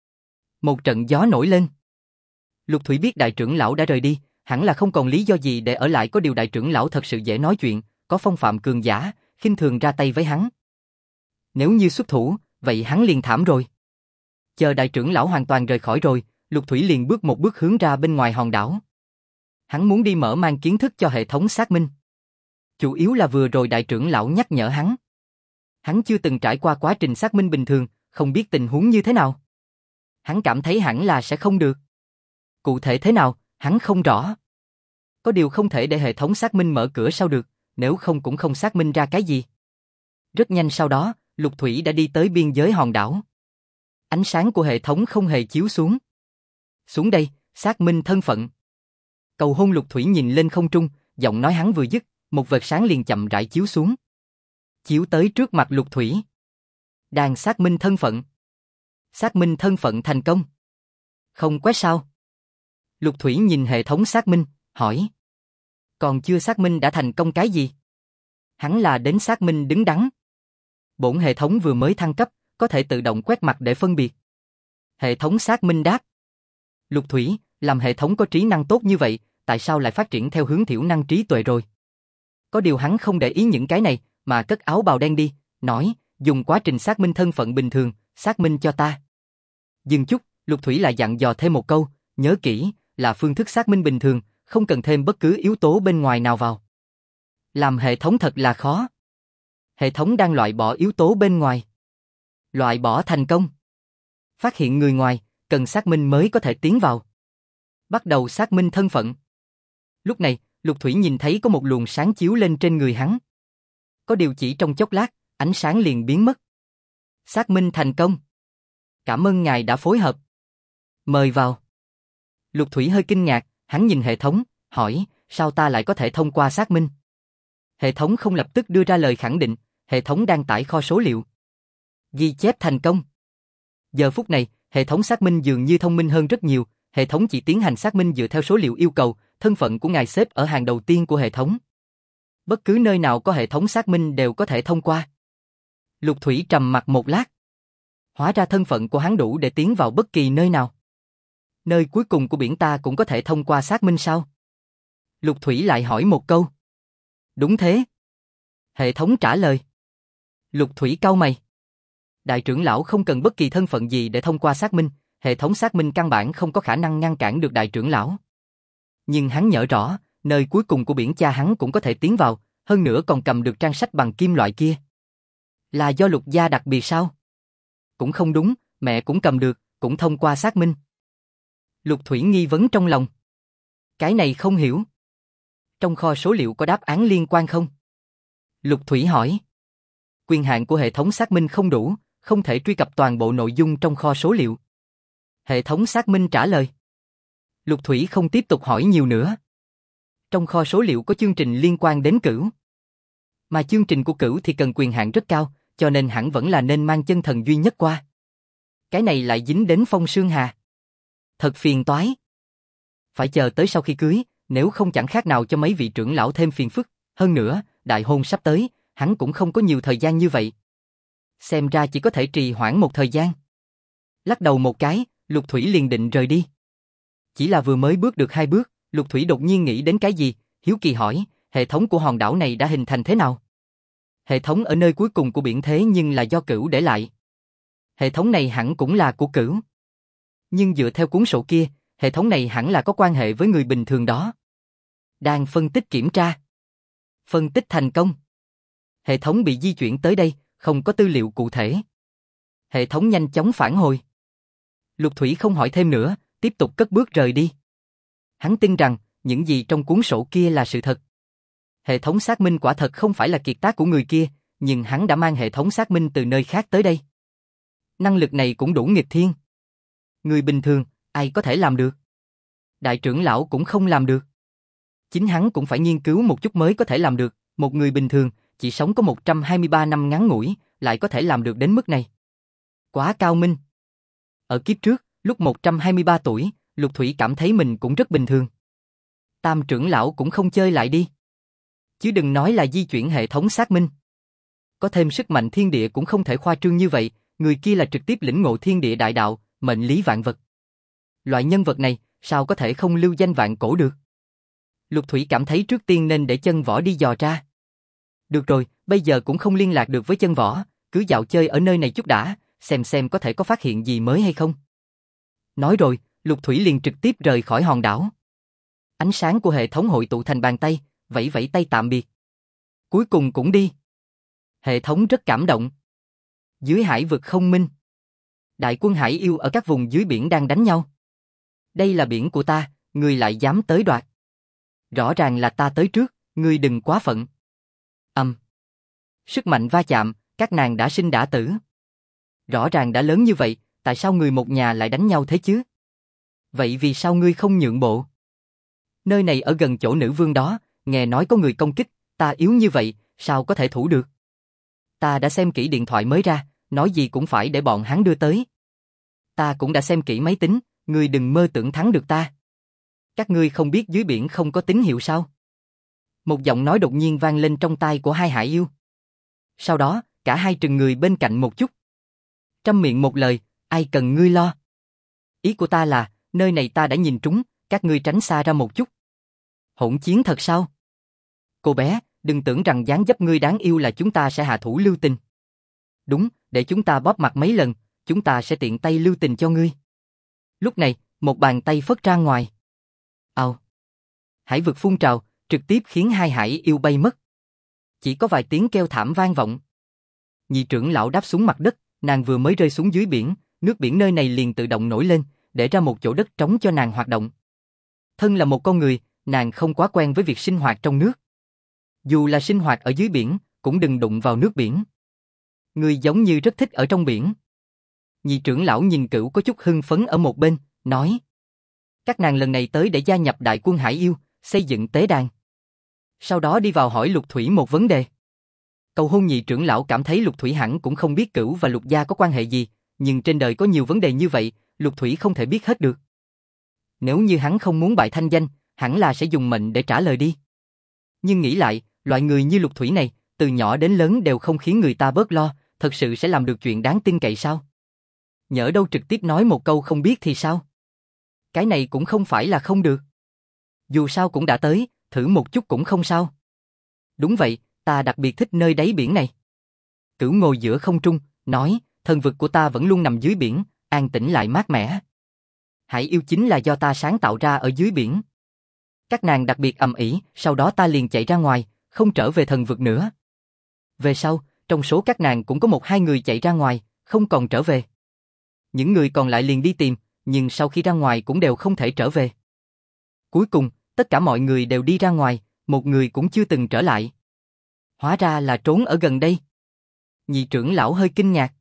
Một trận gió nổi lên. Lục Thủy biết đại trưởng lão đã rời đi, hẳn là không còn lý do gì để ở lại, có điều đại trưởng lão thật sự dễ nói chuyện, có phong phạm cường giả, khinh thường ra tay với hắn. Nếu như xuất thủ, vậy hắn liền thảm rồi. Chờ đại trưởng lão hoàn toàn rời khỏi rồi, Lục Thủy liền bước một bước hướng ra bên ngoài hòn đảo. Hắn muốn đi mở mang kiến thức cho hệ thống xác minh. Chủ yếu là vừa rồi đại trưởng lão nhắc nhở hắn. Hắn chưa từng trải qua quá trình xác minh bình thường, không biết tình huống như thế nào. Hắn cảm thấy hẳn là sẽ không được. Cụ thể thế nào, hắn không rõ. Có điều không thể để hệ thống xác minh mở cửa sao được, nếu không cũng không xác minh ra cái gì. Rất nhanh sau đó, Lục Thủy đã đi tới biên giới hòn đảo. Ánh sáng của hệ thống không hề chiếu xuống. Xuống đây, xác minh thân phận. Cầu hôn. Lục Thủy nhìn lên không trung, giọng nói hắn vừa dứt, một vệt sáng liền chậm rãi chiếu xuống. Chiếu tới trước mặt Lục Thủy. Đang xác minh thân phận. Xác minh thân phận thành công. Không quét sao? Lục Thủy nhìn hệ thống xác minh, hỏi. Còn chưa xác minh đã thành công cái gì? Hắn là đến xác minh đứng đắn. Bổn hệ thống vừa mới thăng cấp, có thể tự động quét mặt để phân biệt. Hệ thống xác minh đáp. Lục Thủy, làm hệ thống có trí năng tốt như vậy, tại sao lại phát triển theo hướng thiểu năng trí tuệ rồi? Có điều hắn không để ý những cái này, mà cất áo bào đen đi, nói, dùng quá trình xác minh thân phận bình thường, xác minh cho ta. Dừng chút, Lục Thủy lại dặn dò thêm một câu, nhớ kỹ, là phương thức xác minh bình thường, không cần thêm bất cứ yếu tố bên ngoài nào vào. Làm hệ thống thật là khó. Hệ thống đang loại bỏ yếu tố bên ngoài. Loại bỏ thành công. Phát hiện người ngoài, cần xác minh mới có thể tiến vào. Bắt đầu xác minh thân phận. Lúc này, Lục Thủy nhìn thấy có một luồng sáng chiếu lên trên người hắn. Có điều chỉ trong chốc lát, ánh sáng liền biến mất. Xác minh thành công. Cảm ơn ngài đã phối hợp. Mời vào. Lục Thủy hơi kinh ngạc, hắn nhìn hệ thống, hỏi, sao ta lại có thể thông qua xác minh? Hệ thống không lập tức đưa ra lời khẳng định, hệ thống đang tải kho số liệu. Ghi chép thành công. Giờ phút này, hệ thống xác minh dường như thông minh hơn rất nhiều, hệ thống chỉ tiến hành xác minh dựa theo số liệu yêu cầu, thân phận của ngài xếp ở hàng đầu tiên của hệ thống. Bất cứ nơi nào có hệ thống xác minh đều có thể thông qua. Lục Thủy trầm mặc một lát. Hóa ra thân phận của hắn đủ để tiến vào bất kỳ nơi nào. Nơi cuối cùng của biển ta cũng có thể thông qua xác minh sao? Lục Thủy lại hỏi một câu. Đúng thế. Hệ thống trả lời. Lục Thủy cau mày. Đại trưởng lão không cần bất kỳ thân phận gì để thông qua xác minh, hệ thống xác minh căn bản không có khả năng ngăn cản được đại trưởng lão. Nhưng hắn nhớ rõ, nơi cuối cùng của biển cha hắn cũng có thể tiến vào, hơn nữa còn cầm được trang sách bằng kim loại kia. Là do Lục gia đặc biệt sao? Cũng không đúng, mẹ cũng cầm được, cũng thông qua xác minh. Lục Thủy nghi vấn trong lòng. Cái này không hiểu. Trong kho số liệu có đáp án liên quan không? Lục Thủy hỏi. Quyền hạn của hệ thống xác minh không đủ, không thể truy cập toàn bộ nội dung trong kho số liệu. Hệ thống xác minh trả lời. Lục Thủy không tiếp tục hỏi nhiều nữa. Trong kho số liệu có chương trình liên quan đến Cửu. Mà chương trình của Cửu thì cần quyền hạn rất cao, cho nên hẳn vẫn là nên mang chân thần duy nhất qua. Cái này lại dính đến Phong Sương Hà. Thật phiền toái. Phải chờ tới sau khi cưới, nếu không chẳng khác nào cho mấy vị trưởng lão thêm phiền phức. Hơn nữa, đại hôn sắp tới, hắn cũng không có nhiều thời gian như vậy. Xem ra chỉ có thể trì hoãn một thời gian. Lắc đầu một cái, Lục Thủy liền định rời đi. Chỉ là vừa mới bước được 2 bước, Lục Thủy đột nhiên nghĩ đến cái gì, hiếu kỳ hỏi, hệ thống của hòn đảo này đã hình thành thế nào? Hệ thống ở nơi cuối cùng của biển thế nhưng là do Cửu để lại. Hệ thống này hẳn cũng là của Cửu. Nhưng dựa theo cuốn sổ kia, hệ thống này hẳn là có quan hệ với người bình thường đó. Đang phân tích kiểm tra. Phân tích thành công. Hệ thống bị di chuyển tới đây, không có tư liệu cụ thể. Hệ thống nhanh chóng phản hồi. Lục Thủy không hỏi thêm nữa, tiếp tục cất bước rời đi. Hắn tin rằng, những gì trong cuốn sổ kia là sự thật. Hệ thống xác minh quả thật không phải là kiệt tác của người kia, nhưng hắn đã mang hệ thống xác minh từ nơi khác tới đây. Năng lực này cũng đủ nghịch thiên. Người bình thường, ai có thể làm được? Đại trưởng lão cũng không làm được. Chính hắn cũng phải nghiên cứu một chút mới có thể làm được, một người bình thường, chỉ sống có 123 năm ngắn ngủi, lại có thể làm được đến mức này. Quá cao minh. Ở kiếp trước, lúc 123 tuổi, Lục Thủy cảm thấy mình cũng rất bình thường. Tam trưởng lão cũng không chơi lại đi. Chứ đừng nói là di chuyển hệ thống xác minh. Có thêm sức mạnh thiên địa cũng không thể khoa trương như vậy, người kia là trực tiếp lĩnh ngộ thiên địa đại đạo, mệnh lý vạn vật. Loại nhân vật này, sao có thể không lưu danh vạn cổ được? Lục Thủy cảm thấy trước tiên nên để Chân Võ đi dò tra. Được rồi, bây giờ cũng không liên lạc được với Chân Võ, cứ dạo chơi ở nơi này chút đã, xem có thể có phát hiện gì mới hay không. Nói rồi, Lục Thủy liền trực tiếp rời khỏi hòn đảo. Ánh sáng của hệ thống hội tụ thành bàn tay, vẫy vẫy tay tạm biệt. Cuối cùng cũng đi. Hệ thống rất cảm động. Dưới hải vực không minh. Đại quân hải yêu ở các vùng dưới biển đang đánh nhau. Đây là biển của ta, ngươi lại dám tới đoạt. Rõ ràng là ta tới trước, ngươi đừng quá phận. Sức mạnh va chạm, các nàng đã sinh đã tử. Rõ ràng đã lớn như vậy, tại sao người một nhà lại đánh nhau thế chứ? Vậy vì sao ngươi không nhượng bộ? Nơi này ở gần chỗ nữ vương đó, nghe nói có người công kích, ta yếu như vậy, sao có thể thủ được? Ta đã xem kỹ điện thoại mới ra, nói gì cũng phải để bọn hắn đưa tới. Ta cũng đã xem kỹ máy tính, ngươi đừng mơ tưởng thắng được ta. Các ngươi không biết dưới biển không có tín hiệu sao? Một giọng nói đột nhiên vang lên trong tai của hai hải yêu. Sau đó, cả hai trừng người bên cạnh một chút. Trăm miệng một lời, ai cần ngươi lo. Ý của ta là, nơi này ta đã nhìn trúng, các ngươi tránh xa ra một chút. Hỗn chiến thật sao? Cô bé, đừng tưởng rằng dáng dấp ngươi đáng yêu là chúng ta sẽ hạ thủ lưu tình. Đúng, để chúng ta bóp mặt mấy lần, chúng ta sẽ tiện tay lưu tình cho ngươi. Lúc này, một bàn tay phất ra ngoài. Ào! Hải vực phun trào, trực tiếp khiến hai hải yêu bay mất. Chỉ có vài tiếng kêu thảm vang vọng. Nhị trưởng lão đáp xuống mặt đất, nàng vừa mới rơi xuống dưới biển, nước biển nơi này liền tự động nổi lên, để ra một chỗ đất trống cho nàng hoạt động. Thân là một con người, nàng không quá quen với việc sinh hoạt trong nước. Dù là sinh hoạt ở dưới biển, cũng đừng đụng vào nước biển. Ngươi giống như rất thích ở trong biển. Nhị trưởng lão nhìn Cửu có chút hưng phấn ở một bên, nói. Các nàng lần này tới để gia nhập đại quân hải yêu, xây dựng tế đàn. Sau đó đi vào hỏi Lục Thủy một vấn đề. Cầu hôn nhị trưởng lão cảm thấy Lục Thủy hẳn cũng không biết Cửu và Lục gia có quan hệ gì, nhưng trên đời có nhiều vấn đề như vậy, Lục Thủy không thể biết hết được. Nếu như hắn không muốn bại thanh danh, hẳn là sẽ dùng mệnh để trả lời đi. Nhưng nghĩ lại, loại người như Lục Thủy này, từ nhỏ đến lớn đều không khiến người ta bớt lo, thật sự sẽ làm được chuyện đáng tin cậy sao? Nhỡ đâu trực tiếp nói một câu không biết thì sao? Cái này cũng không phải là không được. Dù sao cũng đã tới, thử một chút cũng không sao. Đúng vậy, ta đặc biệt thích nơi đáy biển này. Cửu ngồi giữa không trung, nói, thần vực của ta vẫn luôn nằm dưới biển, an tĩnh lại mát mẻ. Hải yêu chính là do ta sáng tạo ra ở dưới biển. Các nàng đặc biệt ầm ĩ, sau đó ta liền chạy ra ngoài, không trở về thần vực nữa. Về sau, trong số các nàng cũng có một hai người chạy ra ngoài, không còn trở về. Những người còn lại liền đi tìm, nhưng sau khi ra ngoài cũng đều không thể trở về. Cuối cùng, tất cả mọi người đều đi ra ngoài, một người cũng chưa từng trở lại. Hóa ra là trốn ở gần đây. Nhị trưởng lão hơi kinh ngạc.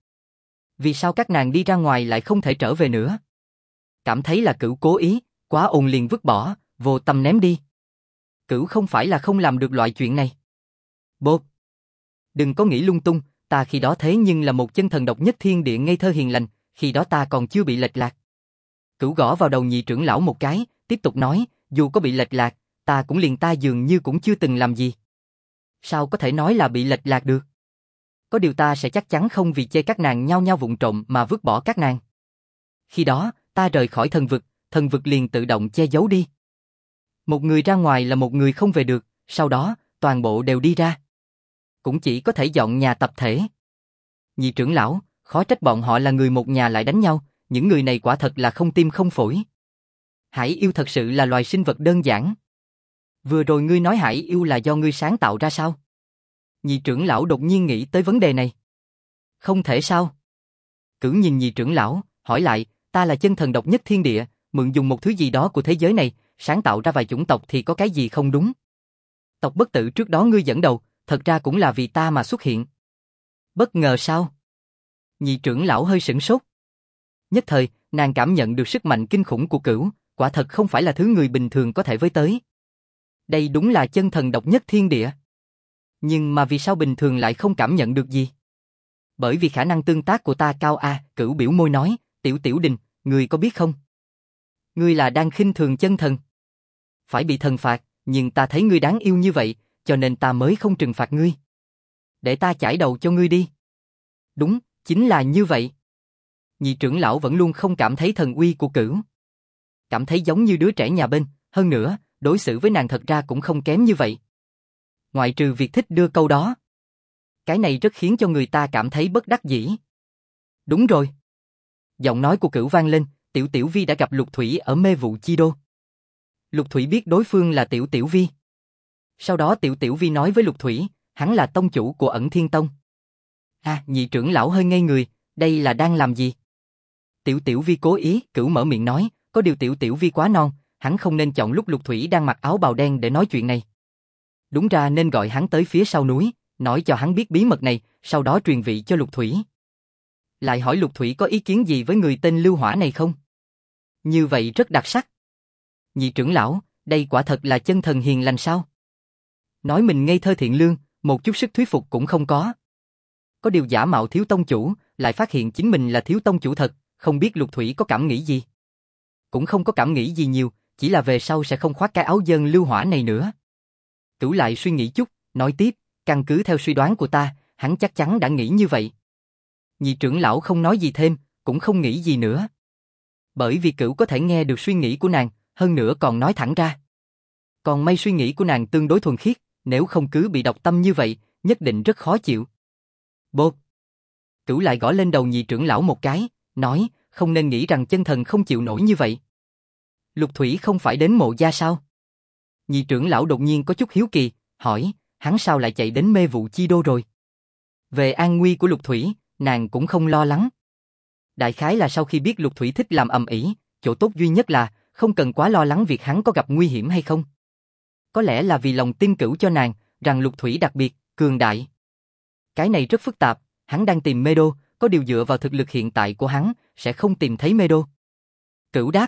Vì sao các nàng đi ra ngoài lại không thể trở về nữa? Cảm thấy là Cửu cố ý, quá ồn liền vứt bỏ, vô tâm ném đi. Cửu không phải là không làm được loại chuyện này. Bộp! Đừng có nghĩ lung tung, ta khi đó thế nhưng là một chân thần độc nhất thiên địa ngây thơ hiền lành, khi đó ta còn chưa bị lệch lạc. Cửu gõ vào đầu nhị trưởng lão một cái, tiếp tục nói, dù có bị lệch lạc, ta cũng liền ta dường như cũng chưa từng làm gì. Sao có thể nói là bị lệch lạc được? Có điều ta sẽ chắc chắn không vì chê các nàng nhao nhao vụng trộm mà vứt bỏ các nàng. Khi đó, ta rời khỏi thần vực liền tự động che giấu đi. Một người ra ngoài là một người không về được, sau đó, toàn bộ đều đi ra. Cũng chỉ có thể dọn nhà tập thể. Nhị trưởng lão, khó trách bọn họ là người một nhà lại đánh nhau, những người này quả thật là không tim không phổi. Hải yêu thật sự là loài sinh vật đơn giản. Vừa rồi ngươi nói hải yêu là do ngươi sáng tạo ra sao? Nhị trưởng lão đột nhiên nghĩ tới vấn đề này. Không thể sao? Cửu nhìn nhị trưởng lão, hỏi lại, ta là chân thần độc nhất thiên địa, mượn dùng một thứ gì đó của thế giới này, sáng tạo ra vài chủng tộc thì có cái gì không đúng? Tộc bất tử trước đó ngươi dẫn đầu, thật ra cũng là vì ta mà xuất hiện. Bất ngờ sao? Nhị trưởng lão hơi sửng sốt. Nhất thời, nàng cảm nhận được sức mạnh kinh khủng của Cửu, quả thật không phải là thứ người bình thường có thể với tới. Đây đúng là chân thần độc nhất thiên địa. Nhưng mà vì sao bình thường lại không cảm nhận được gì? Bởi vì khả năng tương tác của ta cao a, Cửu biểu môi nói, Tiểu Đình, ngươi có biết không? Ngươi là đang khinh thường chân thần. Phải bị thần phạt, nhưng ta thấy ngươi đáng yêu như vậy, cho nên ta mới không trừng phạt ngươi. Để ta chải đầu cho ngươi đi. Đúng, chính là như vậy. Nhị trưởng lão vẫn luôn không cảm thấy thần uy của Cửu. Cảm thấy giống như đứa trẻ nhà bên, hơn nữa, đối xử với nàng thật ra cũng không kém như vậy. Ngoại trừ việc thích đưa câu đó. Cái này rất khiến cho người ta cảm thấy bất đắc dĩ. Đúng rồi. Giọng nói của Cửu vang lên, Tiểu Vi đã gặp Lục Thủy ở mê vụ chi đô. Lục Thủy biết đối phương là Tiểu Vi. Sau đó Tiểu Vi nói với Lục Thủy, hắn là tông chủ của Ẩn Thiên Tông. Nhị trưởng lão hơi ngây người, đây là đang làm gì? Tiểu Vi cố ý, Cửu mở miệng nói, có điều Tiểu Vi quá non, hắn không nên chọn lúc Lục Thủy đang mặc áo bào đen để nói chuyện này. Đúng ra nên gọi hắn tới phía sau núi, nói cho hắn biết bí mật này, sau đó truyền vị cho Lục Thủy. Lại hỏi Lục Thủy có ý kiến gì với người tên Lưu Hỏa này không? Như vậy rất đặc sắc. Nhị trưởng lão, đây quả thật là chân thần hiền lành sao? Nói mình ngây thơ thiện lương, một chút sức thuyết phục cũng không có. Có điều giả mạo thiếu tông chủ, lại phát hiện chính mình là thiếu tông chủ thật, không biết Lục Thủy có cảm nghĩ gì. Cũng không có cảm nghĩ gì nhiều, chỉ là về sau sẽ không khoác cái áo dơn Lưu Hỏa này nữa. Cửu lại suy nghĩ chút, nói tiếp, căn cứ theo suy đoán của ta, hắn chắc chắn đã nghĩ như vậy. Nhị trưởng lão không nói gì thêm, cũng không nghĩ gì nữa. Bởi vì Cửu có thể nghe được suy nghĩ của nàng, hơn nữa còn nói thẳng ra. Còn may suy nghĩ của nàng tương đối thuần khiết, nếu không cứ bị độc tâm như vậy, nhất định rất khó chịu. Bộp! Cửu lại gõ lên đầu nhị trưởng lão một cái, nói, không nên nghĩ rằng chân thần không chịu nổi như vậy. Lục Thủy không phải đến Mộ gia sao? Nhị trưởng lão đột nhiên có chút hiếu kỳ, hỏi, hắn sao lại chạy đến Mê Vụ Chi Đô rồi? Về an nguy của Lục Thủy, nàng cũng không lo lắng. Đại khái là sau khi biết Lục Thủy thích làm ầm ĩ, chỗ tốt duy nhất là không cần quá lo lắng việc hắn có gặp nguy hiểm hay không. Có lẽ là vì lòng tin Cửu cho nàng, rằng Lục Thủy đặc biệt, cường đại. Cái này rất phức tạp, hắn đang tìm Mê Đô, có điều dựa vào thực lực hiện tại của hắn, sẽ không tìm thấy Mê Đô. Cửu đáp.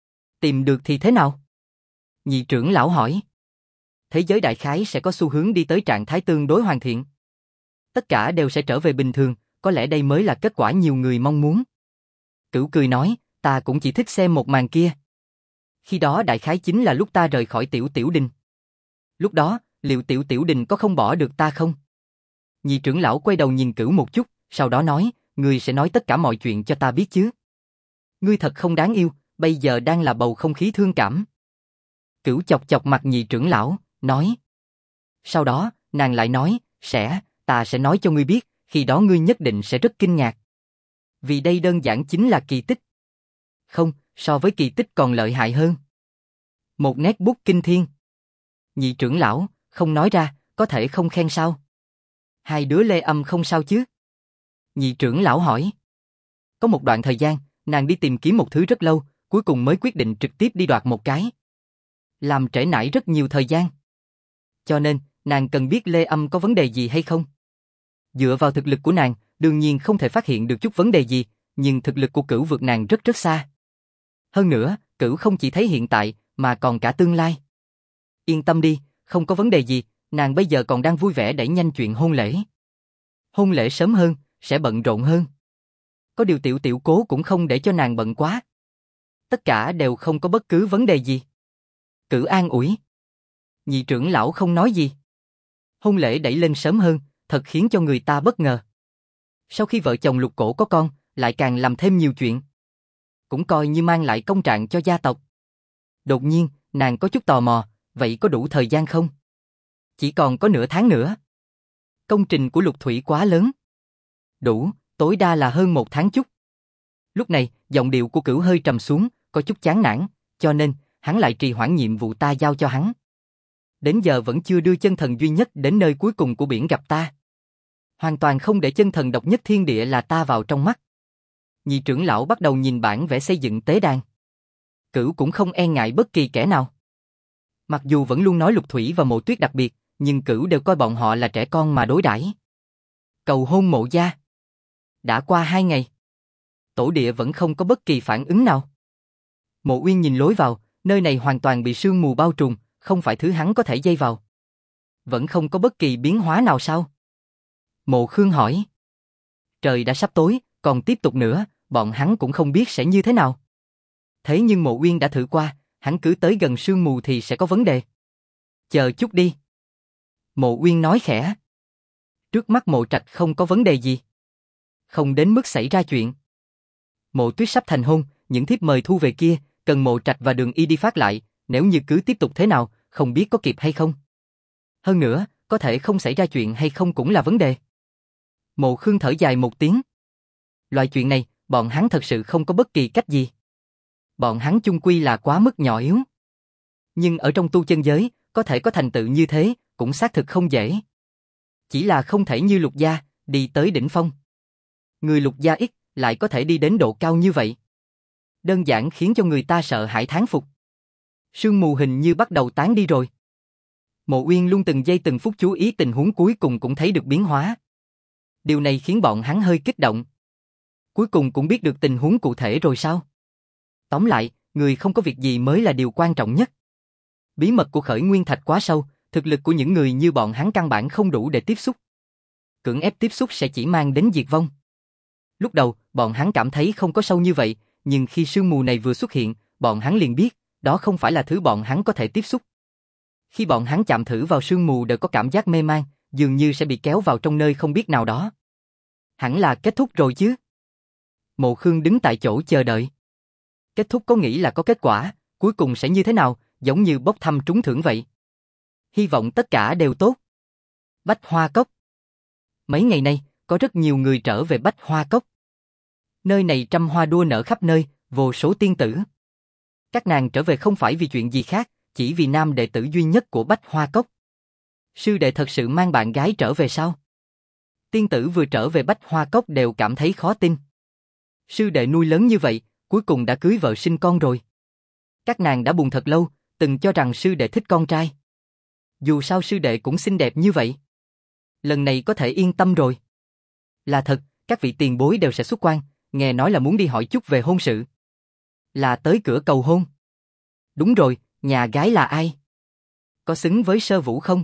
Tìm được thì thế nào? Nhị trưởng lão hỏi. Thế giới đại khái sẽ có xu hướng đi tới trạng thái tương đối hoàn thiện. Tất cả đều sẽ trở về bình thường, có lẽ đây mới là kết quả nhiều người mong muốn. Cửu cười nói, ta cũng chỉ thích xem một màn kia. Khi đó đại khái chính là lúc ta rời khỏi Tiểu Tiểu Đình. Lúc đó, liệu Tiểu Tiểu Đình có không bỏ được ta không? Nhị trưởng lão quay đầu nhìn Cửu một chút, sau đó nói, ngươi sẽ nói tất cả mọi chuyện cho ta biết chứ. Ngươi thật không đáng yêu, bây giờ đang là bầu không khí thương cảm. Cửu chọc chọc mặt nhị trưởng lão, nói. Sau đó, nàng lại nói, ta sẽ nói cho ngươi biết, khi đó ngươi nhất định sẽ rất kinh ngạc. Vì đây đơn giản chính là kỳ tích. Không, so với kỳ tích còn lợi hại hơn. Một nét bút kinh thiên. Nhị trưởng lão, không nói ra, có thể không khen sao? Hai đứa Lê Âm không sao chứ? Nhị trưởng lão hỏi. Có một đoạn thời gian, nàng đi tìm kiếm một thứ rất lâu, cuối cùng mới quyết định trực tiếp đi đoạt một cái. Làm trễ nải rất nhiều thời gian. Cho nên, nàng cần biết Lê Âm có vấn đề gì hay không? Dựa vào thực lực của nàng, đương nhiên không thể phát hiện được chút vấn đề gì, nhưng thực lực của Cửu vượt nàng rất rất xa. Hơn nữa, Cửu không chỉ thấy hiện tại, mà còn cả tương lai. Yên tâm đi, không có vấn đề gì, nàng bây giờ còn đang vui vẻ đẩy nhanh chuyện hôn lễ. Hôn lễ sớm hơn, sẽ bận rộn hơn. Có điều Tiểu Tiểu Cố cũng không để cho nàng bận quá. Tất cả đều không có bất cứ vấn đề gì. Cửu an ủi. Nhị trưởng lão không nói gì. Hôn lễ đẩy lên sớm hơn, thật khiến cho người ta bất ngờ. Sau khi vợ chồng Lục Cổ có con, lại càng làm thêm nhiều chuyện. Cũng coi như mang lại công trạng cho gia tộc. Đột nhiên, nàng có chút tò mò, vậy có đủ thời gian không? Chỉ còn có nửa tháng nữa. Công trình của Lục Thủy quá lớn. Đủ, tối đa là hơn 1 tháng chút. Lúc này, giọng điệu của Cửu hơi trầm xuống, có chút chán nản, cho nên, hắn lại trì hoãn nhiệm vụ ta giao cho hắn. Đến giờ vẫn chưa đưa chân thần duy nhất đến nơi cuối cùng của biển gặp ta. Hoàn toàn không để chân thần độc nhất thiên địa là ta vào trong mắt. Nhị trưởng lão bắt đầu nhìn bản vẽ xây dựng tế đàn. Cửu cũng không e ngại bất kỳ kẻ nào. Mặc dù vẫn luôn nói Lục Thủy và Mộ Tuyết đặc biệt, nhưng Cửu đều coi bọn họ là trẻ con mà đối đãi. Cầu hôn Mộ gia. Đã qua 2 ngày. Tổ địa vẫn không có bất kỳ phản ứng nào. Mộ Uyên nhìn lối vào, nơi này hoàn toàn bị sương mù bao trùm, không phải thứ hắn có thể dây vào. Vẫn không có bất kỳ biến hóa nào sao? Mộ Khương hỏi. Trời đã sắp tối, còn tiếp tục nữa, bọn hắn cũng không biết sẽ như thế nào. Thế nhưng Mộ Uyên đã thử qua, hắn cứ tới gần sương mù thì sẽ có vấn đề. Chờ chút đi. Mộ Uyên nói khẽ. Trước mắt Mộ Trạch không có vấn đề gì. Không đến mức xảy ra chuyện. Mộ Tuyết sắp thành hôn, những thiếp mời thu về kia, cần Mộ Trạch và Đường Y đi phát lại, nếu như cứ tiếp tục thế nào, không biết có kịp hay không. Hơn nữa, có thể không xảy ra chuyện hay không cũng là vấn đề. Mộ Khương thở dài một tiếng. Loại chuyện này, bọn hắn thật sự không có bất kỳ cách gì. Bọn hắn chung quy là quá mức nhỏ yếu. Nhưng ở trong tu chân giới, có thể có thành tựu như thế, cũng xác thực không dễ. Chỉ là không thể như Lục gia, đi tới đỉnh phong. Người Lục gia ít, lại có thể đi đến độ cao như vậy. Đơn giản khiến cho người ta sợ hãi thán phục. Sương mù hình như bắt đầu tán đi rồi. Mộ Uyên luôn từng giây từng phút chú ý tình huống cuối cùng cũng thấy được biến hóa. Điều này khiến bọn hắn hơi kích động. Cuối cùng cũng biết được tình huống cụ thể rồi sao? Tóm lại, người không có việc gì mới là điều quan trọng nhất. Bí mật của Khởi Nguyên Thạch quá sâu, thực lực của những người như bọn hắn căn bản không đủ để tiếp xúc. Cưỡng ép tiếp xúc sẽ chỉ mang đến diệt vong. Lúc đầu, bọn hắn cảm thấy không có sâu như vậy, nhưng khi sương mù này vừa xuất hiện, bọn hắn liền biết, đó không phải là thứ bọn hắn có thể tiếp xúc. Khi bọn hắn chạm thử vào sương mù đều có cảm giác mê man, dường như sẽ bị kéo vào trong nơi không biết nào đó. Hẳn là kết thúc rồi chứ. Mộ Khương đứng tại chỗ chờ đợi. Kết thúc có nghĩ là có kết quả, cuối cùng sẽ như thế nào, giống như bốc thăm trúng thưởng vậy. Hy vọng tất cả đều tốt. Bách Hoa Cốc. Mấy ngày nay, có rất nhiều người trở về Bách Hoa Cốc. Nơi này trăm hoa đua nở khắp nơi, vô số tiên tử. Các nàng trở về không phải vì chuyện gì khác, chỉ vì nam đệ tử duy nhất của Bách Hoa Cốc. Sư đệ thật sự mang bạn gái trở về sao? Tiên tử vừa trở về Bách Hoa Cốc đều cảm thấy khó tin. Sư đệ nuôi lớn như vậy, cuối cùng đã cưới vợ sinh con rồi. Các nàng đã buồn thật lâu, từng cho rằng sư đệ thích con trai. Dù sao sư đệ cũng xinh đẹp như vậy. Lần này có thể yên tâm rồi. Là thật, các vị tiền bối đều sẽ xuất quan, nghe nói là muốn đi hỏi chút về hôn sự. Là tới cửa cầu hôn. Đúng rồi, nhà gái là ai? Có xứng với Sơ Vũ không?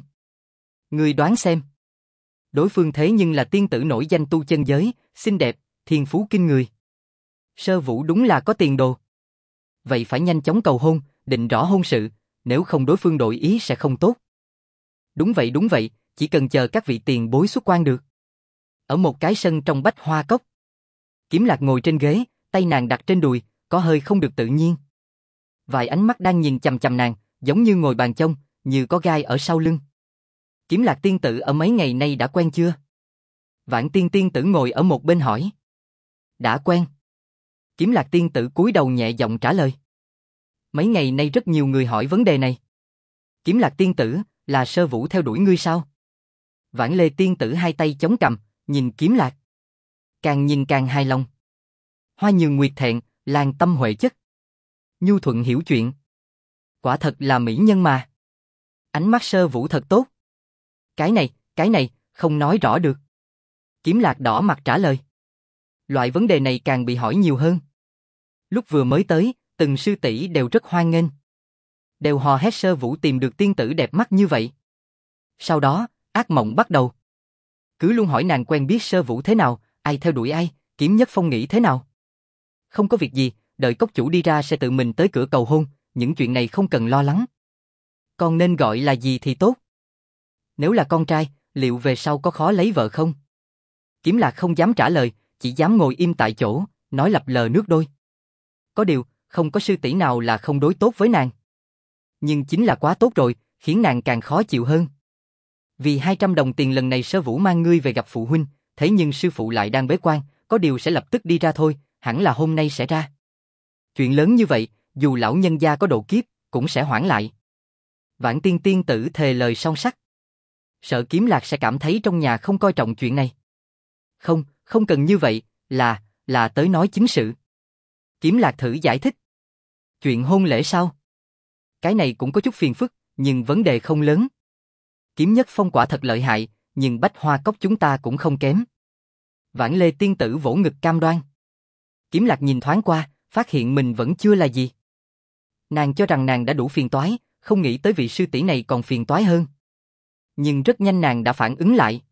Ngươi đoán xem. Đối phương thế nhưng là tiên tử nổi danh tu chân giới, xinh đẹp, thiên phú kinh người. Sơ Vũ đúng là có tiền đồ. Vậy phải nhanh chóng cầu hôn, định rõ hôn sự, nếu không đối phương đổi ý sẽ không tốt. Đúng vậy, chỉ cần chờ các vị tiền bối xuất quan được. Ở một cái sân trong Bách Hoa Cốc. Kiếm Lạc ngồi trên ghế, tay nàng đặt trên đùi, có hơi không được tự nhiên. Vài ánh mắt đang nhìn chằm chằm nàng, giống như ngồi bàn chông, như có gai ở sau lưng. Kiếm Lạc tiên tử ở mấy ngày nay đã quen chưa? Vãn Tiên tiên tử ngồi ở một bên hỏi. Đã quen. Kiếm Lạc tiên tử cúi đầu nhẹ giọng trả lời. Mấy ngày nay rất nhiều người hỏi vấn đề này. Kiếm Lạc tiên tử, là Sơ Vũ theo đuổi ngươi sao? Vãn Lê tiên tử hai tay chống cằm, nhìn Kiếm Lạc. Càng nhìn càng hài lòng. Hoa nhường nguyệt thẹn, lan tâm huệ chất. Nhu thuận hiểu chuyện. Quả thật là mỹ nhân mà. Ánh mắt Sơ Vũ thật tốt. Cái này, không nói rõ được. Kiếm Lạc đỏ mặt trả lời. Loại vấn đề này càng bị hỏi nhiều hơn. Lúc vừa mới tới, từng sư tỷ đều rất hoan nghênh. Đều hò hét Sơ Vũ tìm được tiên tử đẹp mắt như vậy. Sau đó, ác mộng bắt đầu. Cứ luôn hỏi nàng quen biết Sơ Vũ thế nào, ai theo đuổi ai, Kiếm Nhất Phong nghĩ thế nào. Không có việc gì, đợi cốc chủ đi ra sẽ tự mình tới cửa cầu hôn, những chuyện này không cần lo lắng. Con nên gọi là gì thì tốt? Nếu là con trai, liệu về sau có khó lấy vợ không? Kiếm Lạc không dám trả lời, chỉ dám ngồi im tại chỗ, nói lập lờ nước đôi. Có điều, không có sư tỷ nào là không đối tốt với nàng. Nhưng chính là quá tốt rồi, khiến nàng càng khó chịu hơn. Vì 200 đồng tiền lần này Sơ Vũ mang ngươi về gặp phụ huynh, thế nhưng sư phụ lại đang bế quan, có điều sẽ lập tức đi ra thôi, hẳn là hôm nay sẽ ra. Chuyện lớn như vậy, dù lão nhân gia có độ kiếp, cũng sẽ hoãn lại. Vãn Tiên tiên tử thề lời son sắt. Sợ Kiếm Lạc sẽ cảm thấy trong nhà không coi trọng chuyện này. Không cần như vậy, là tới nói chính sự. Kiếm Lạc thử giải thích. Chuyện hôn lễ sao? Cái này cũng có chút phiền phức, nhưng vấn đề không lớn. Kiếm Nhất Phong quả thật lợi hại, nhưng Bách Hoa Cốc chúng ta cũng không kém. Vãn Lê tiên tử vỗ ngực cam đoan. Kiếm Lạc nhìn thoáng qua, phát hiện mình vẫn chưa là gì. Nàng cho rằng nàng đã đủ phiền toái, không nghĩ tới vị sư tỷ này còn phiền toái hơn. Nhưng rất nhanh nàng đã phản ứng lại.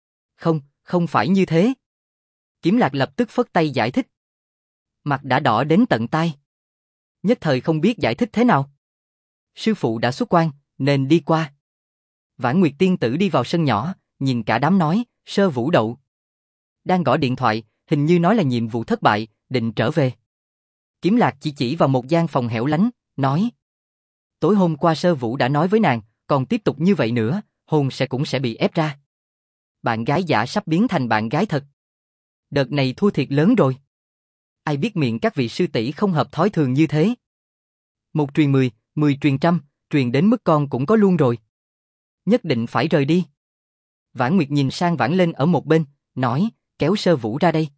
Không phải như thế. Kiếm Lạc lập tức phất tay giải thích. Mặt đã đỏ đến tận tai. Nhất thời không biết giải thích thế nào. Sư phụ đã xuất quan, nên đi qua. Vãn Nguyệt tiên tử đi vào sân nhỏ, nhìn cả đám nói, Sơ Vũ đậu. Đang gõ điện thoại, hình như nói là nhiệm vụ thất bại, định trở về. Kiếm Lạc chỉ vào một gian phòng hẻo lánh, nói. Tối hôm qua Sơ Vũ đã nói với nàng, còn tiếp tục như vậy nữa, hôn cũng sẽ bị ép ra. Bạn gái giả sắp biến thành bạn gái thật. Đợt này thua thiệt lớn rồi. Ai biết miệng các vị sư tỷ không hợp thói thường như thế. Một truyền 10, 10 truyền trăm, truyền đến mức con cũng có luôn rồi. Nhất định phải rời đi. Vãn Nguyệt nhìn sang Vãn Lên ở một bên, nói, kéo Sơ Vũ ra đây.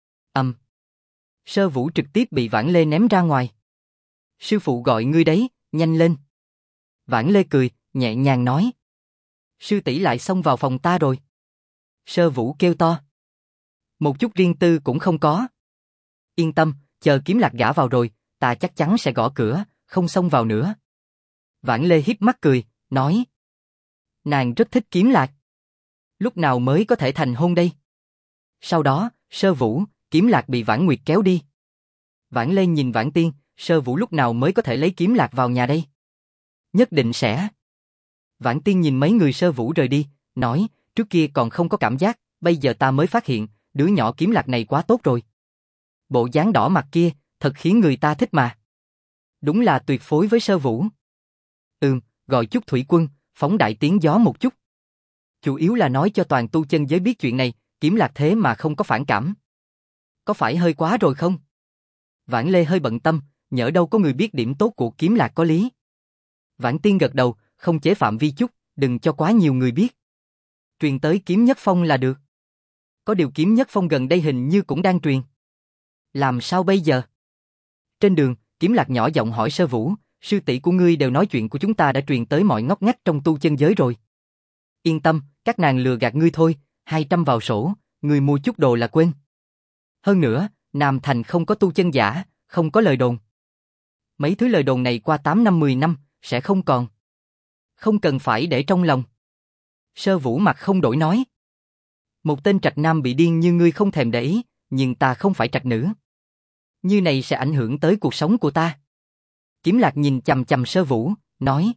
Sơ Vũ trực tiếp bị Vãn Lê ném ra ngoài. Sư phụ gọi ngươi đấy, nhanh lên. Vãn Lê cười, nhẹ nhàng nói. Sư tỷ lại xông vào phòng ta rồi. Sơ Vũ kêu to. Một chút riêng tư cũng không có. Yên tâm, chờ Kiếm Lạc gả vào rồi, ta chắc chắn sẽ gõ cửa, không xông vào nữa. Vãn Lê híp mắt cười, nói. Nàng rất thích Kiếm Lạc. Lúc nào mới có thể thành hôn đây? Sau đó, Sơ Vũ, Kiếm Lạc bị Vãn Nguyệt kéo đi. Vãn Lê nhìn Vãn Tiên, Sơ Vũ lúc nào mới có thể lấy Kiếm Lạc vào nhà đây? Nhất định sẽ. Vãn Tiên nhìn mấy người Sơ Vũ rời đi, nói, trước kia còn không có cảm giác, bây giờ ta mới phát hiện, đứa nhỏ Kiếm Lạc này quá tốt rồi. Bộ dáng đỏ mặt kia, thật khiến người ta thích mà. Đúng là tuyệt phối với Sơ Vũ. Gọi chút thủy quân, phóng đại tiếng gió một chút. Chủ yếu là nói cho toàn tu chân giới biết chuyện này, Kiếm Lạc thế mà không có phản cảm. Có phải hơi quá rồi không? Vãn Lê hơi bận tâm, nhỡ đâu có người biết điểm tốt của Kiếm Lạc có lý. Vãn Tiên gật đầu, không chế phạm vi chút, đừng cho quá nhiều người biết. Truyền tới Kiếm Nhất Phong là được. Có điều Kiếm Nhất Phong gần đây hình như cũng đang truyền. Làm sao bây giờ? Trên đường, Kiếm Lạc nhỏ giọng hỏi Sơ Vũ, sư tỷ của ngươi đều nói chuyện của chúng ta đã truyền tới mọi ngóc ngách trong tu chân giới rồi. Yên tâm, các nàng lừa gạt ngươi thôi, 200 vào sổ, ngươi mua chút đồ là quên. Hơn nữa, Nam Thành không có tu chân giả, không có lời đồn. Mấy thứ lời đồn này qua 8 năm 10 năm, sẽ không còn. Không cần phải để trong lòng. Sơ Vũ mặt không đổi nói. Một tên trạch nam bị điên như ngươi không thèm để ý, nhưng ta không phải trạch nữ. Như này sẽ ảnh hưởng tới cuộc sống của ta. Kiếm Lạc nhìn chằm chằm Sơ Vũ, nói.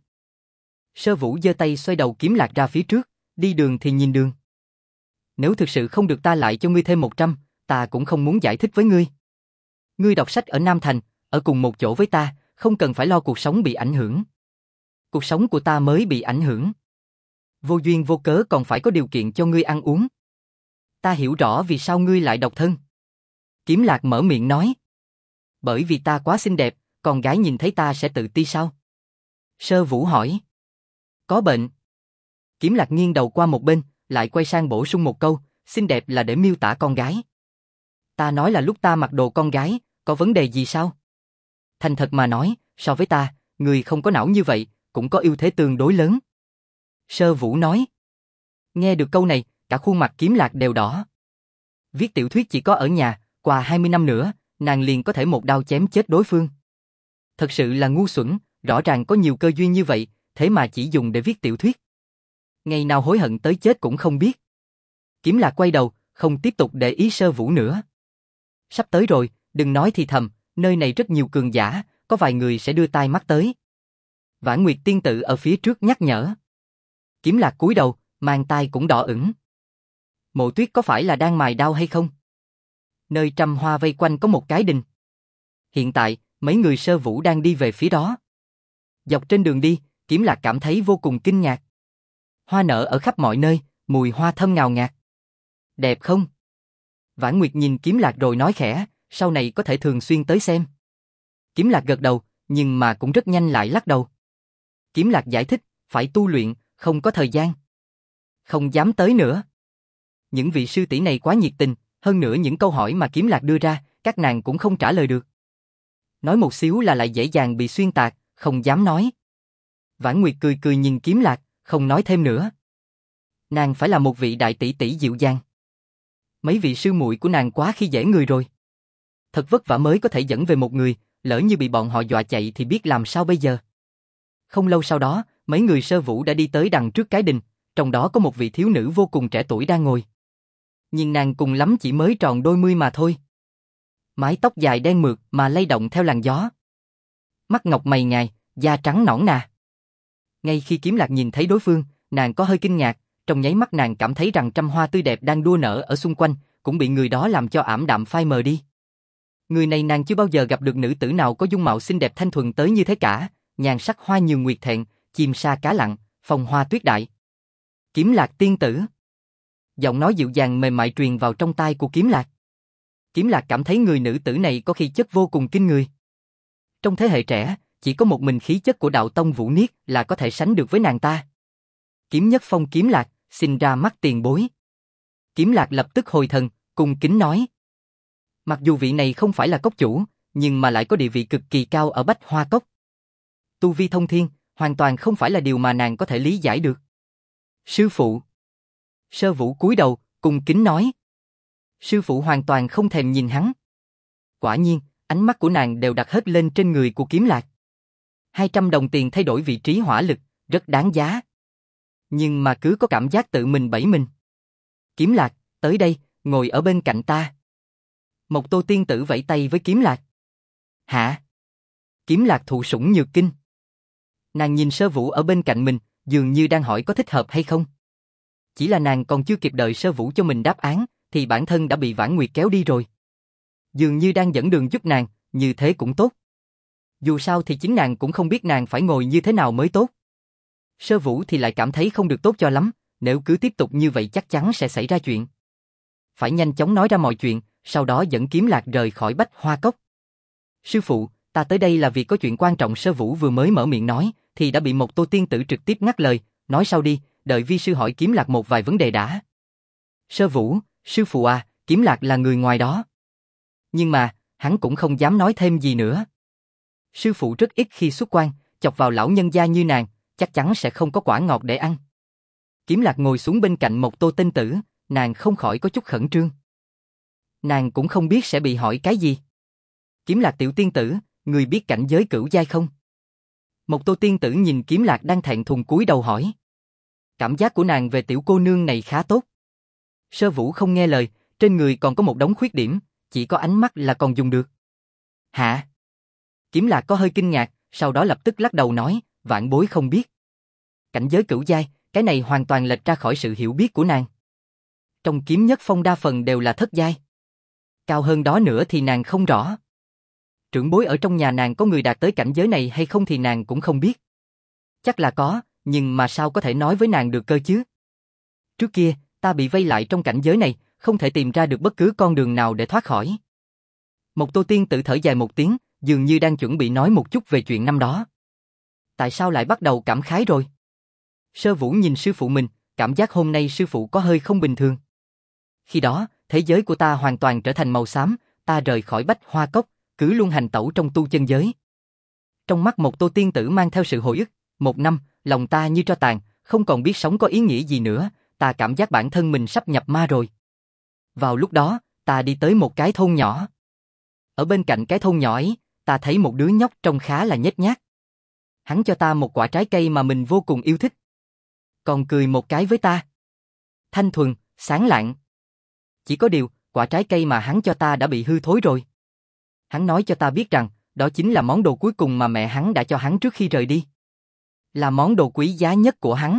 Sơ Vũ giơ tay xoay đầu Kiếm Lạc ra phía trước, đi đường thì nhìn đường. Nếu thực sự không được ta lại cho ngươi thêm 100, ta cũng không muốn giải thích với ngươi. Ngươi đọc sách ở Nam Thành, ở cùng một chỗ với ta, không cần phải lo cuộc sống bị ảnh hưởng. Cuộc sống của ta mới bị ảnh hưởng. Vô duyên vô cớ còn phải có điều kiện cho ngươi ăn uống. Ta hiểu rõ vì sao ngươi lại độc thân. Kiếm Lạc mở miệng nói. Bởi vì ta quá xinh đẹp, con gái nhìn thấy ta sẽ tự ti sao? Sơ Vũ hỏi. Có bệnh. Kiếm Lạc nghiêng đầu qua một bên, lại quay sang bổ sung một câu, xinh đẹp là để miêu tả con gái. Ta nói là lúc ta mặc đồ con gái, có vấn đề gì sao? Thành thật mà nói, so với ta, người không có não như vậy, cũng có ưu thế tương đối lớn. Sơ Vũ nói. Nghe được câu này, cả khuôn mặt Kiếm Lạc đều đỏ. Viết tiểu thuyết chỉ có ở nhà, qua 20 năm nữa, nàng liền có thể một đao chém chết đối phương. Thật sự là ngu xuẩn, rõ ràng có nhiều cơ duyên như vậy, thế mà chỉ dùng để viết tiểu thuyết. Ngày nào hối hận tới chết cũng không biết. Kiếm Lạc quay đầu, không tiếp tục để ý Sơ Vũ nữa. Sắp tới rồi, đừng nói thì thầm, nơi này rất nhiều cường giả, có vài người sẽ đưa tai mắt tới. Vãn Nguyệt tiên tử ở phía trước nhắc nhở. Kiếm Lạc cúi đầu, mang tai cũng đỏ ửng. Mộ Tuyết có phải là đang mài đao hay không? Nơi trăm hoa vây quanh có một cái đình. Hiện tại, mấy người Sơ Vũ đang đi về phía đó. Dọc trên đường đi, Kiếm Lạc cảm thấy vô cùng kinh ngạc. Hoa nở ở khắp mọi nơi, mùi hoa thơm ngào ngạt. Đẹp không? Vãn Nguyệt nhìn Kiếm Lạc rồi nói khẽ, sau này có thể thường xuyên tới xem. Kiếm Lạc gật đầu, nhưng mà cũng rất nhanh lại lắc đầu. Kiếm Lạc giải thích, phải tu luyện, không có thời gian. Không dám tới nữa. Những vị sư tỷ này quá nhiệt tình, hơn nữa những câu hỏi mà Kiếm Lạc đưa ra, các nàng cũng không trả lời được. Nói một xíu là lại dễ dàng bị xuyên tạc, không dám nói. Vãn Nguyệt cười cười nhìn Kiếm Lạc, không nói thêm nữa. Nàng phải là một vị đại tỷ tỷ dịu dàng. Mấy vị sư muội của nàng quá khi dễ người rồi. Thật vất vả mới có thể dẫn về một người, lỡ như bị bọn họ dọa chạy thì biết làm sao bây giờ. Không lâu sau đó, mấy người Sơ Vũ đã đi tới đằng trước cái đình, trong đó có một vị thiếu nữ vô cùng trẻ tuổi đang ngồi. Nhưng nàng cùng lắm chỉ mới tròn đôi mươi mà thôi. Mái tóc dài đen mượt mà lay động theo làn gió. Mắt ngọc mày ngài, da trắng nõn nà. Ngay khi Kiếm Lạc nhìn thấy đối phương, nàng có hơi kinh ngạc, trong nháy mắt nàng cảm thấy rằng trăm hoa tươi đẹp đang đua nở ở xung quanh, cũng bị người đó làm cho ảm đạm phai mờ đi. Người này nàng chưa bao giờ gặp được nữ tử nào có dung mạo xinh đẹp thanh thuần tới như thế cả, nhan sắc hoa nhường nguyệt thẹn, chim sa cá lặng, phong hoa tuyết đại. Kiếm Lạc tiên tử. Giọng nói dịu dàng mềm mại truyền vào trong tai của Kiếm Lạc. Kiếm Lạc cảm thấy người nữ tử này có khí chất vô cùng kinh người. Trong thế hệ trẻ, chỉ có một mình khí chất của đạo tông Vũ Niết là có thể sánh được với nàng ta. Kiếm Nhất Phong Kiếm Lạc, xin ra mắt tiền bối. Kiếm Lạc lập tức hồi thần, cung kính nói. Mặc dù vị này không phải là cốc chủ, nhưng mà lại có địa vị cực kỳ cao ở Bách Hoa Cốc. Tu vi thông thiên, hoàn toàn không phải là điều mà nàng có thể lý giải được. Sư phụ. Sơ Vũ cúi đầu, cung kính nói. Sư phụ hoàn toàn không thèm nhìn hắn. Quả nhiên, ánh mắt của nàng đều đặt hết lên trên người của Kiếm Lạc. 200 đồng tiền thay đổi vị trí hỏa lực, rất đáng giá. Nhưng mà cứ có cảm giác tự mình bẫy mình. Kiếm Lạc, tới đây, ngồi ở bên cạnh ta. Mộc Tô tiên tử vẫy tay với Kiếm Lạc. Hả? Kiếm Lạc thụ sủng nhược kinh. Nàng nhìn Sơ Vũ ở bên cạnh mình, dường như đang hỏi có thích hợp hay không. Chỉ là nàng còn chưa kịp đợi Sơ Vũ cho mình đáp án, thì bản thân đã bị Vãn Nguyệt kéo đi rồi. Dường như đang dẫn đường giúp nàng, như thế cũng tốt. Dù sao thì chính nàng cũng không biết nàng phải ngồi như thế nào mới tốt. Sơ Vũ thì lại cảm thấy không được tốt cho lắm, nếu cứ tiếp tục như vậy chắc chắn sẽ xảy ra chuyện. Phải nhanh chóng nói ra mọi chuyện, sau đó dẫn Kiếm Lạc rời khỏi Bách Hoa Cốc. Sư phụ, ta tới đây là vì có chuyện quan trọng. Sơ Vũ vừa mới mở miệng nói, thì đã bị một Tô tiên tử trực tiếp ngắt lời, nói sau đi, đợi vi sư hỏi Kiếm Lạc một vài vấn đề đã. Sơ Vũ, sư phụ à, Kiếm Lạc là người ngoài đó. Nhưng mà, hắn cũng không dám nói thêm gì nữa. Sư phụ rất ít khi xuất quan, chọc vào lão nhân gia như nàng, chắc chắn sẽ không có quả ngọt để ăn. Kiếm Lạc ngồi xuống bên cạnh một Tô tiên tử, nàng không khỏi có chút khẩn trương. Nàng cũng không biết sẽ bị hỏi cái gì. Kiếm Lạc tiểu tiên tử, người biết cảnh giới cửu giai không? Một Tô tiên tử nhìn Kiếm Lạc đang thẹn thùng cúi đầu hỏi. Cảm giác của nàng về tiểu cô nương này khá tốt. Sơ Vũ không nghe lời, trên người còn có một đống khuyết điểm, chỉ có ánh mắt là còn dùng được. Hả? Kiếm Lạc có hơi kinh ngạc, sau đó lập tức lắc đầu nói, vạn bối không biết. Cảnh giới cửu giai, cái này hoàn toàn lệch ra khỏi sự hiểu biết của nàng. Trong kiếm nhất phong đa phần đều là thất giai. Cao hơn đó nữa thì nàng không rõ. Trưởng bối ở trong nhà nàng có người đạt tới cảnh giới này hay không thì nàng cũng không biết. Chắc là có, nhưng mà sao có thể nói với nàng được cơ chứ? Trước kia, ta bị vây lại trong cảnh giới này, không thể tìm ra được bất cứ con đường nào để thoát khỏi. Một Tô tiên tử thở dài một tiếng, dường như đang chuẩn bị nói một chút về chuyện năm đó. Tại sao lại bắt đầu cảm khái rồi? Sơ Vũ nhìn sư phụ mình, cảm giác hôm nay sư phụ có hơi không bình thường. Khi đó, thế giới của ta hoàn toàn trở thành màu xám, ta rời khỏi Bách Hoa Cốc, cứ luôn hành tẩu trong tu chân giới. Trong mắt một Tô tiên tử mang theo sự hồi ức, 1 năm, lòng ta như tro tàn, không còn biết sống có ý nghĩa gì nữa, ta cảm giác bản thân mình sắp nhập ma rồi. Vào lúc đó, ta đi tới một cái thôn nhỏ. Ở bên cạnh cái thôn nhỏ ấy, ta thấy một đứa nhóc trông khá là nhếch nhác. Hắn cho ta một quả trái cây mà mình vô cùng yêu thích. Còn cười một cái với ta. Thanh thuần, sáng lạng. Chỉ có điều, quả trái cây mà hắn cho ta đã bị hư thối rồi. Hắn nói cho ta biết rằng, đó chính là món đồ cuối cùng mà mẹ hắn đã cho hắn trước khi rời đi. Là món đồ quý giá nhất của hắn.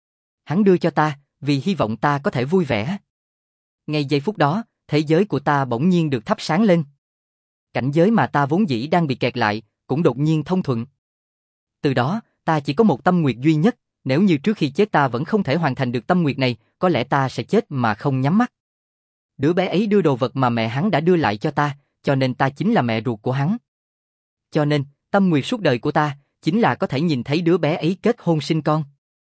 Hắn đưa cho ta, vì hy vọng ta có thể vui vẻ. Ngay giây phút đó, thế giới của ta bỗng nhiên được thắp sáng lên. Cảnh giới mà ta vốn dĩ đang bị kẹt lại, cũng đột nhiên thông thuận. Từ đó, ta chỉ có một tâm nguyện duy nhất, nếu như trước khi chết ta vẫn không thể hoàn thành được tâm nguyện này, có lẽ ta sẽ chết mà không nhắm mắt. Đứa bé ấy đưa đồ vật mà mẹ hắn đã đưa lại cho ta, cho nên ta chính là mẹ ruột của hắn. Cho nên, tâm nguyện suốt đời của ta, chính là có thể nhìn thấy đứa bé ấy kết hôn sinh con.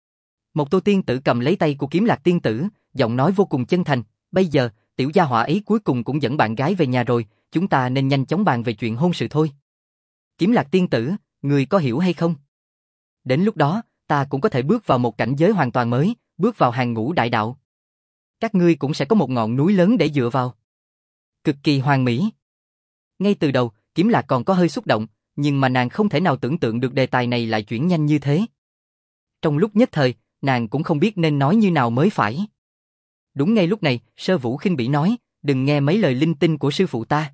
Một Tô tiên tử cầm lấy tay của Kiếm Lạc tiên tử, giọng nói vô cùng chân thành, bây giờ, tiểu gia hỏa ấy cuối cùng cũng dẫn bạn gái về nhà rồi, chúng ta nên nhanh chóng bàn về chuyện hôn sự thôi. Kiếm Lạc tiên tử, người có hiểu hay không? Đến lúc đó, ta cũng có thể bước vào một cảnh giới hoàn toàn mới, bước vào hàng ngũ đại đạo. Các ngươi cũng sẽ có một ngọn núi lớn để dựa vào. Cực kỳ hoàn mỹ. Ngay từ đầu, Kiếm Lạc còn có hơi xúc động, nhưng mà nàng không thể nào tưởng tượng được đề tài này lại chuyển nhanh như thế. Trong lúc nhất thời, nàng cũng không biết nên nói như nào mới phải. Đúng ngay lúc này, Sơ Vũ khinh bỉ nói, đừng nghe mấy lời linh tinh của sư phụ ta.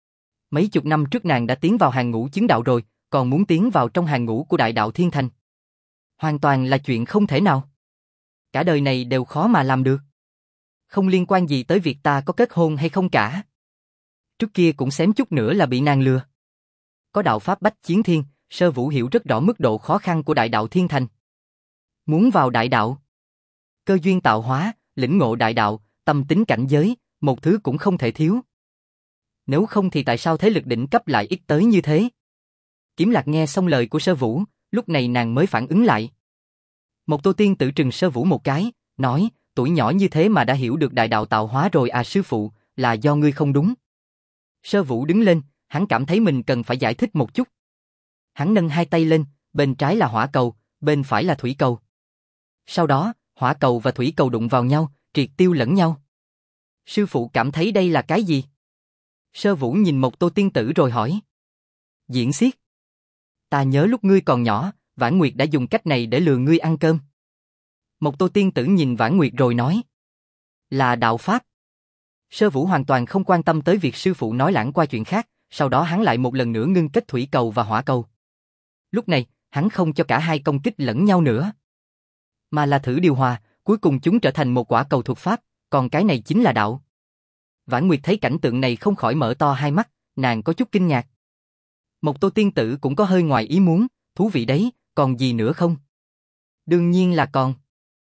Mấy chục năm trước nàng đã tiến vào hàng ngũ chứng đạo rồi, còn muốn tiến vào trong hàng ngũ của đại đạo thiên thành. Hoàn toàn là chuyện không thể nào. Cả đời này đều khó mà làm được. Không liên quan gì tới việc ta có kết hôn hay không cả. Trước kia cũng xém chút nữa là bị nàng lừa. Có đạo pháp bách chiến thiên, Sơ Vũ hiểu rất rõ mức độ khó khăn của đại đạo thiên thành. Muốn vào đại đạo, cơ duyên tạo hóa, lĩnh ngộ đại đạo, tâm tính cảnh giới, một thứ cũng không thể thiếu. Nếu không thì tại sao thế lực đỉnh cấp lại ít tới như thế? Kiếm Lạc nghe xong lời của Sơ Vũ, lúc này nàng mới phản ứng lại. Một Tô tiên tử trừng Sơ Vũ một cái, nói, tuổi nhỏ như thế mà đã hiểu được đại đạo tạo hóa rồi à sư phụ, là do ngươi không đúng. Sơ Vũ đứng lên, hắn cảm thấy mình cần phải giải thích một chút. Hắn nâng hai tay lên, bên trái là hỏa cầu, bên phải là thủy cầu. Sau đó, hỏa cầu và thủy cầu đụng vào nhau, triệt tiêu lẫn nhau. Sư phụ cảm thấy đây là cái gì? Sơ Vũ nhìn một Tô tiên tử rồi hỏi. Diễn xiết. Ta nhớ lúc ngươi còn nhỏ, Vãn Nguyệt đã dùng cách này để lừa ngươi ăn cơm. Một Tô tiên tử nhìn Vãn Nguyệt rồi nói. Là đạo pháp. Sơ Vũ hoàn toàn không quan tâm tới việc sư phụ nói lãng qua chuyện khác, sau đó hắn lại một lần nữa ngưng kết thủy cầu và hỏa cầu. Lúc này, hắn không cho cả hai công kích lẫn nhau nữa. mà là thử điều hòa, cuối cùng chúng trở thành một quả cầu thuật pháp, còn cái này chính là đạo. Vãn Nguyệt thấy cảnh tượng này không khỏi mở to hai mắt, nàng có chút kinh ngạc. Mộc Tô tiên tử cũng có hơi ngoài ý muốn, thú vị đấy, còn gì nữa không? Đương nhiên là còn.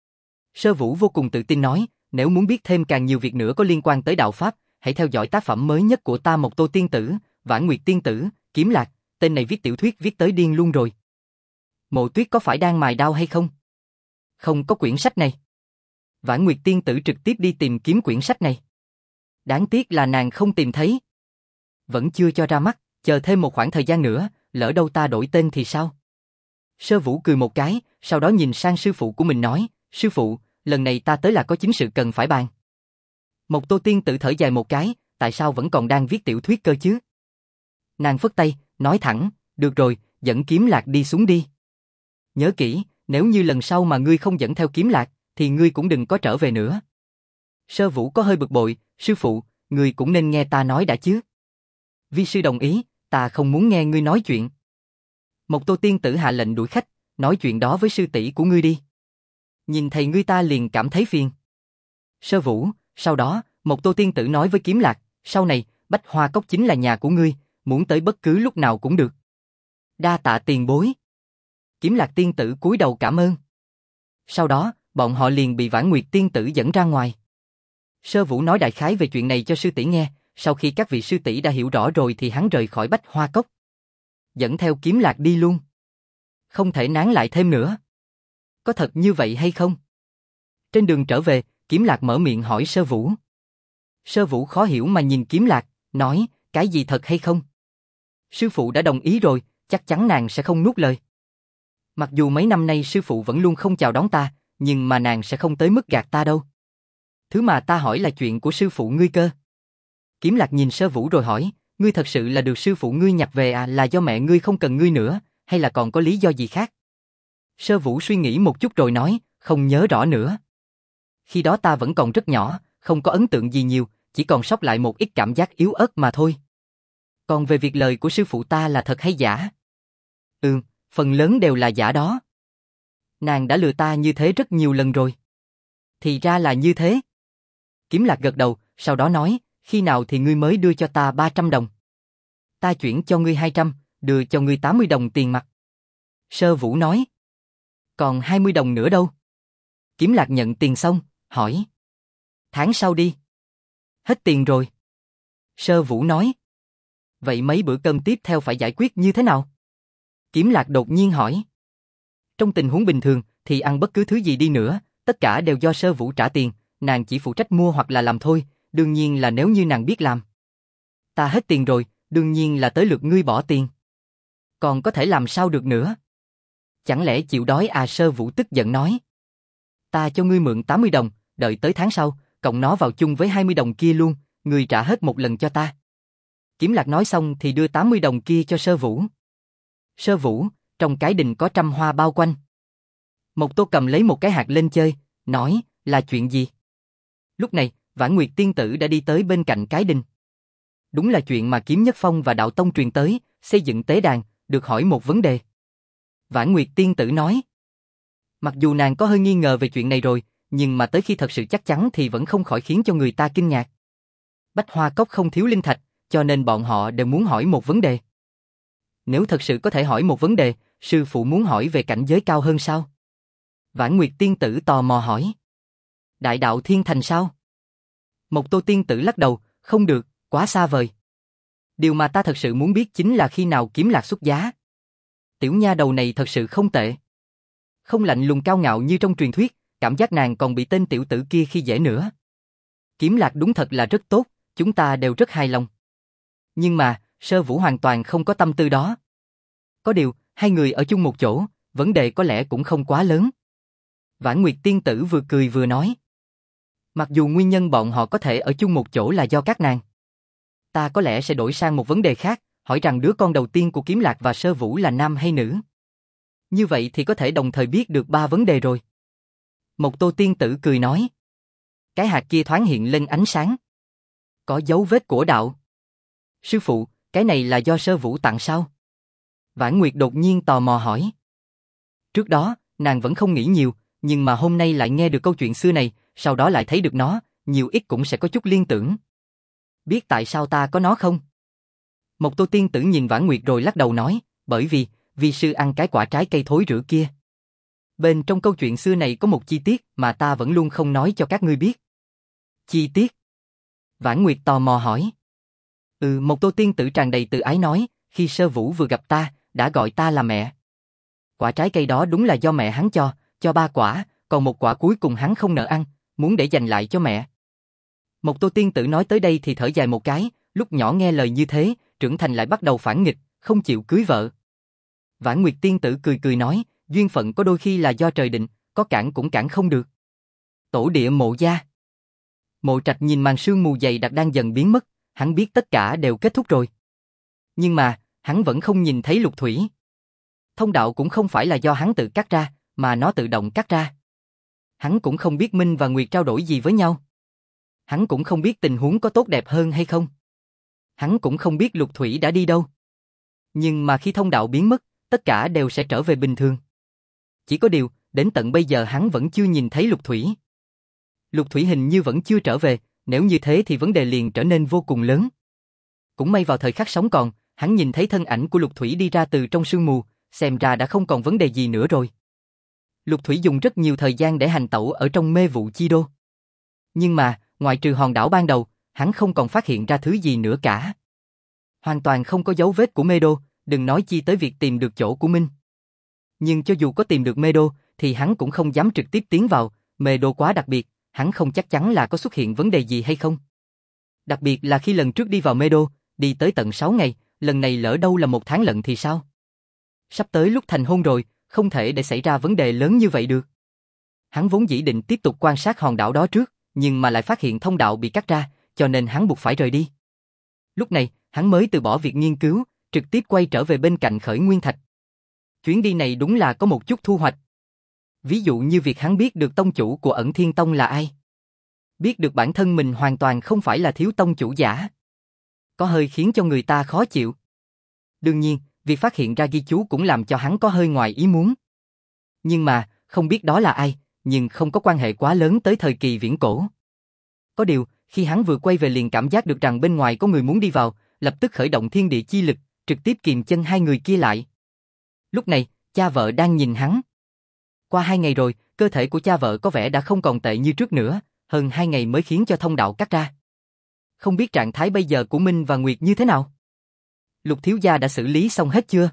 Sơ Vũ vô cùng tự tin nói, nếu muốn biết thêm càng nhiều việc nữa có liên quan tới đạo pháp, hãy theo dõi tác phẩm mới nhất của ta Mộc Tô tiên tử, Vãn Nguyệt tiên tử, Kiếm Lạc, tên này viết tiểu thuyết viết tới điên luôn rồi. Mộ Tuyết có phải đang mài đao hay không? Không có quyển sách này. Vãn Nguyệt tiên tử trực tiếp đi tìm kiếm quyển sách này. Đáng tiếc là nàng không tìm thấy. Vẫn chưa cho ra mắt, chờ thêm một khoảng thời gian nữa, lỡ đâu ta đổi tên thì sao? Sơ Vũ cười một cái, sau đó nhìn sang sư phụ của mình nói, sư phụ, lần này ta tới là có chính sự cần phải bàn. Mộc Tô tiên tử thở dài một cái, tại sao vẫn còn đang viết tiểu thuyết cơ chứ? Nàng phất tay, nói thẳng, được rồi, dẫn Kiếm Lạc đi xuống đi. Nhớ kỹ, nếu như lần sau mà ngươi không dẫn theo Kiếm Lạc, thì ngươi cũng đừng có trở về nữa. Sơ Vũ có hơi bực bội, sư phụ, ngươi cũng nên nghe ta nói đã chứ. Vi sư đồng ý, ta không muốn nghe ngươi nói chuyện. Mộc Tô tiên tử hạ lệnh đuổi khách, nói chuyện đó với sư tỷ của ngươi đi. Nhìn thầy ngươi ta liền cảm thấy phiền. Sơ Vũ, sau đó, Mộc Tô tiên tử nói với Kiếm Lạc, sau này, Bách Hoa Cốc chính là nhà của ngươi, muốn tới bất cứ lúc nào cũng được. Đa tạ tiền bối. Kiếm Lạc tiên tử cúi đầu cảm ơn. Sau đó, bọn họ liền bị Vãn Nguyệt tiên tử dẫn ra ngoài. Sơ Vũ nói đại khái về chuyện này cho sư tỷ nghe, sau khi các vị sư tỷ đã hiểu rõ rồi thì hắn rời khỏi Bách Hoa Cốc. Dẫn theo Kiếm Lạc đi luôn. Không thể nán lại thêm nữa. Có thật như vậy hay không? Trên đường trở về, Kiếm Lạc mở miệng hỏi Sơ Vũ. Sơ Vũ khó hiểu mà nhìn Kiếm Lạc, nói, cái gì thật hay không? Sư phụ đã đồng ý rồi, chắc chắn nàng sẽ không nuốt lời. Mặc dù mấy năm nay sư phụ vẫn luôn không chào đón ta, nhưng mà nàng sẽ không tới mức gạt ta đâu. Thứ mà ta hỏi là chuyện của sư phụ ngươi cơ. Kiếm Lạc nhìn Sơ Vũ rồi hỏi, ngươi thật sự là được sư phụ ngươi nhập về à, là do mẹ ngươi không cần ngươi nữa, hay là còn có lý do gì khác? Sơ Vũ suy nghĩ một chút rồi nói, không nhớ rõ nữa. Khi đó ta vẫn còn rất nhỏ, không có ấn tượng gì nhiều, chỉ còn sót lại một ít cảm giác yếu ớt mà thôi. Còn về việc lời của sư phụ ta là thật hay giả? Phần lớn đều là giả đó. Nàng đã lừa ta như thế rất nhiều lần rồi. Thì ra là như thế. Kiếm Lạc gật đầu, sau đó nói, khi nào thì ngươi mới đưa cho ta 300 đồng? Ta chuyển cho ngươi 200, đưa cho ngươi 80 đồng tiền mặt. Sơ Vũ nói. Còn 20 đồng nữa đâu? Kiếm Lạc nhận tiền xong, hỏi. Tháng sau đi. Hết tiền rồi. Sơ Vũ nói. Vậy mấy bữa cơm tiếp theo phải giải quyết như thế nào? Kiếm Lạc đột nhiên hỏi. Trong tình huống bình thường thì ăn bất cứ thứ gì đi nữa, tất cả đều do Sơ Vũ trả tiền, nàng chỉ phụ trách mua hoặc là làm thôi, đương nhiên là nếu như nàng biết làm. Ta hết tiền rồi, đương nhiên là tới lượt ngươi bỏ tiền. Còn có thể làm sao được nữa? Chẳng lẽ chịu đói à? Sơ Vũ tức giận nói. Ta cho ngươi mượn 80 đồng, đợi tới tháng sau, cộng nó vào chung với 20 đồng kia luôn, ngươi trả hết một lần cho ta. Kiếm Lạc nói xong thì đưa 80 đồng kia cho Sơ Vũ. Sơ Vũ, trong cái đình có trăm hoa bao quanh. Mộc Tô cầm lấy một cái hạt lên chơi, nói, là chuyện gì? Lúc này, Vãn Nguyệt tiên tử đã đi tới bên cạnh cái đình. Đúng là chuyện mà Kiếm Nhất Phong và Đạo Tông truyền tới, xây dựng tế đàn, được hỏi một vấn đề. Vãn Nguyệt tiên tử nói. Mặc dù nàng có hơi nghi ngờ về chuyện này rồi, nhưng mà tới khi thật sự chắc chắn thì vẫn không khỏi khiến cho người ta kinh ngạc. Bách Hoa Cốc không thiếu linh thạch, cho nên bọn họ đều muốn hỏi một vấn đề. Nếu thật sự có thể hỏi một vấn đề, sư phụ muốn hỏi về cảnh giới cao hơn sao? Vãn Nguyệt tiên tử tò mò hỏi. Đại đạo thiên thành sao? Mộc Tô tiên tử lắc đầu, không được, quá xa vời. Điều mà ta thật sự muốn biết chính là khi nào Kiếm Lạc xuất giá. Tiểu nha đầu này thật sự không tệ. Không lạnh lùng cao ngạo như trong truyền thuyết, cảm giác nàng còn bị tên tiểu tử kia khi dễ nữa. Kiếm Lạc đúng thật là rất tốt, chúng ta đều rất hài lòng. Nhưng mà, Sơ Vũ hoàn toàn không có tâm tư đó. Có điều, hai người ở chung một chỗ, vấn đề có lẽ cũng không quá lớn. Vãn Nguyệt tiên tử vừa cười vừa nói. Mặc dù nguyên nhân bọn họ có thể ở chung một chỗ là do các nàng. Ta có lẽ sẽ đổi sang một vấn đề khác, hỏi rằng đứa con đầu tiên của Kiếm Lạc và Sơ Vũ là nam hay nữ. Như vậy thì có thể đồng thời biết được 3 vấn đề rồi. Mộc Tô tiên tử cười nói. Cái hạt kia thoáng hiện lên ánh sáng. Có dấu vết của đạo. Sư phụ, cái này là do Sơ Vũ tặng sao? Vãn Nguyệt đột nhiên tò mò hỏi. Trước đó, nàng vẫn không nghĩ nhiều, nhưng mà hôm nay lại nghe được câu chuyện xưa này, sau đó lại thấy được nó, nhiều ít cũng sẽ có chút liên tưởng. Biết tại sao ta có nó không? Mộc Tô tiên tử nhìn Vãn Nguyệt rồi lắc đầu nói, bởi vì sư ăn cái quả trái cây thối rữa kia. Bên trong câu chuyện xưa này có một chi tiết mà ta vẫn luôn không nói cho các ngươi biết. Chi tiết? Vãn Nguyệt tò mò hỏi. Mộc Tô tiên tử tràn đầy tự ái nói, khi Sơ Vũ vừa gặp ta, đã gọi ta là mẹ. Quả trái cây đó đúng là do mẹ hắn cho 3 quả, còn một quả cuối cùng hắn không nỡ ăn, muốn để dành lại cho mẹ. Mộc Tô tiên tử nói tới đây thì thở dài một cái, lúc nhỏ nghe lời như thế, trưởng thành lại bắt đầu phản nghịch, không chịu cưới vợ. Vãn Nguyệt tiên tử cười cười nói, duyên phận có đôi khi là do trời định, có cản cũng cản không được. Tổ địa Mộ gia. Mộ Trạch nhìn màn sương mù dày đặc đang dần biến mất, hắn biết tất cả đều kết thúc rồi. Nhưng mà, hắn vẫn không nhìn thấy Lục Thủy. Thông đạo cũng không phải là do hắn tự cắt ra, mà nó tự động cắt ra. Hắn cũng không biết Minh và Nguyệt trao đổi gì với nhau. Hắn cũng không biết tình huống có tốt đẹp hơn hay không. Hắn cũng không biết Lục Thủy đã đi đâu. Nhưng mà khi thông đạo biến mất, tất cả đều sẽ trở về bình thường. Chỉ có điều, đến tận bây giờ hắn vẫn chưa nhìn thấy Lục Thủy. Lục Thủy hình như vẫn chưa trở về, nếu như thế thì vấn đề liền trở nên vô cùng lớn. Cũng may vào thời khắc sống còn, hắn nhìn thấy thân ảnh của Lục Thủy đi ra từ trong sương mù, xem ra đã không còn vấn đề gì nữa rồi. Lục Thủy dùng rất nhiều thời gian để hành tẩu ở trong mê vụ chi đô. Nhưng mà, ngoại trừ hòn đảo ban đầu, hắn không còn phát hiện ra thứ gì nữa cả. Hoàn toàn không có dấu vết của mê đô, đừng nói chi tới việc tìm được chỗ của Minh. Nhưng cho dù có tìm được mê đô, thì hắn cũng không dám trực tiếp tiến vào, mê đô quá đặc biệt, hắn không chắc chắn là có xuất hiện vấn đề gì hay không. Đặc biệt là khi lần trước đi vào mê đô, đi tới tận 6 ngày, lần này lỡ đâu là 1 tháng lận thì sao? Sắp tới lúc thành hôn rồi, không thể để xảy ra vấn đề lớn như vậy được. Hắn vốn dĩ định tiếp tục quan sát hòn đảo đó trước, nhưng mà lại phát hiện thông đạo bị cắt ra, cho nên hắn buộc phải rời đi. Lúc này, hắn mới từ bỏ việc nghiên cứu, trực tiếp quay trở về bên cạnh Khởi Nguyên Thạch. Chuyến đi này đúng là có một chút thu hoạch. Ví dụ như việc hắn biết được tông chủ của Ẩn Thiên Tông là ai. Biết được bản thân mình hoàn toàn không phải là thiếu tông chủ giả. Có hơi khiến cho người ta khó chịu. Đương nhiên, việc phát hiện ra ghi chú cũng làm cho hắn có hơi ngoài ý muốn. Nhưng mà, không biết đó là ai, nhưng không có quan hệ quá lớn tới thời kỳ viễn cổ. Có điều, khi hắn vừa quay về liền cảm giác được rằng bên ngoài có người muốn đi vào, lập tức khởi động thiên địa chi lực, trực tiếp kìm chân hai người kia lại. Lúc này, cha vợ đang nhìn hắn. Qua 2 ngày rồi, cơ thể của cha vợ có vẻ đã không còn tệ như trước nữa, hơn 2 ngày mới khiến cho thông đạo cắt ra. Không biết trạng thái bây giờ của Minh và Nguyệt như thế nào? Lục thiếu gia đã xử lý xong hết chưa?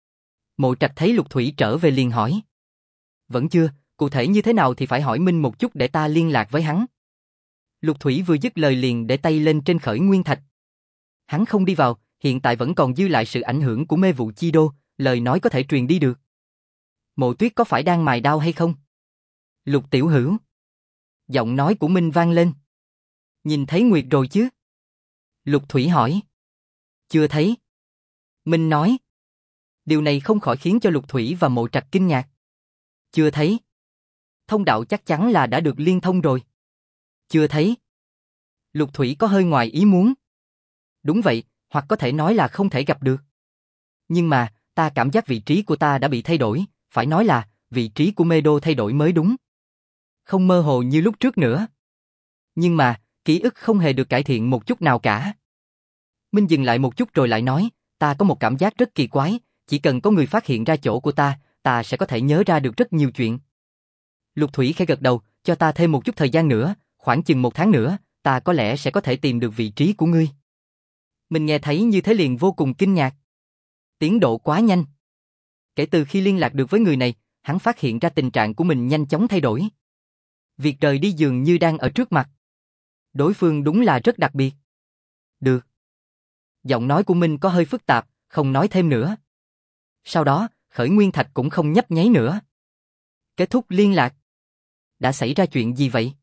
Mộ Trạch thấy Lục Thủy trở về liền hỏi. Vẫn chưa, cụ thể như thế nào thì phải hỏi Minh một chút để ta liên lạc với hắn. Lục Thủy vừa dứt lời liền để tay lên trên Khởi Nguyên Thạch. Hắn không đi vào, hiện tại vẫn còn dư lại sự ảnh hưởng của mê vụ chi đô, lời nói có thể truyền đi được. Mộ Tuyết có phải đang mài đao hay không? Lục tiểu hữu. Giọng nói của Minh vang lên. Nhìn thấy Nguyệt rồi chứ? Lục Thủy hỏi. Chưa thấy. Minh nói. Điều này không khỏi khiến cho Lục Thủy và Mộ Trạch kinh ngạc. Chưa thấy. Thông đạo chắc chắn là đã được liên thông rồi. Chưa thấy. Lục Thủy có hơi ngoài ý muốn. Đúng vậy, hoặc có thể nói là không thể gặp được. Nhưng mà, ta cảm giác vị trí của ta đã bị thay đổi, phải nói là vị trí của Mê Đô thay đổi mới đúng. Không mơ hồ như lúc trước nữa. Nhưng mà, ký ức không hề được cải thiện một chút nào cả. Minh dừng lại một chút rồi lại nói, ta có một cảm giác rất kỳ quái, chỉ cần có người phát hiện ra chỗ của ta sẽ có thể nhớ ra được rất nhiều chuyện. Lục Thủy khẽ gật đầu, cho ta thêm một chút thời gian nữa, khoảng chừng 1 tháng nữa, ta có lẽ sẽ có thể tìm được vị trí của ngươi. Mình nghe thấy như thế liền vô cùng kinh ngạc. Tiến độ quá nhanh. Kể từ khi liên lạc được với người này, hắn phát hiện ra tình trạng của mình nhanh chóng thay đổi. Việc rời đi dường như đang ở trước mặt. Đối phương đúng là rất đặc biệt. Được. Giọng nói của Minh có hơi phức tạp, không nói thêm nữa. Sau đó, Khởi Nguyên Thạch cũng không nhấp nháy nữa. Kết thúc liên lạc. Đã xảy ra chuyện gì vậy?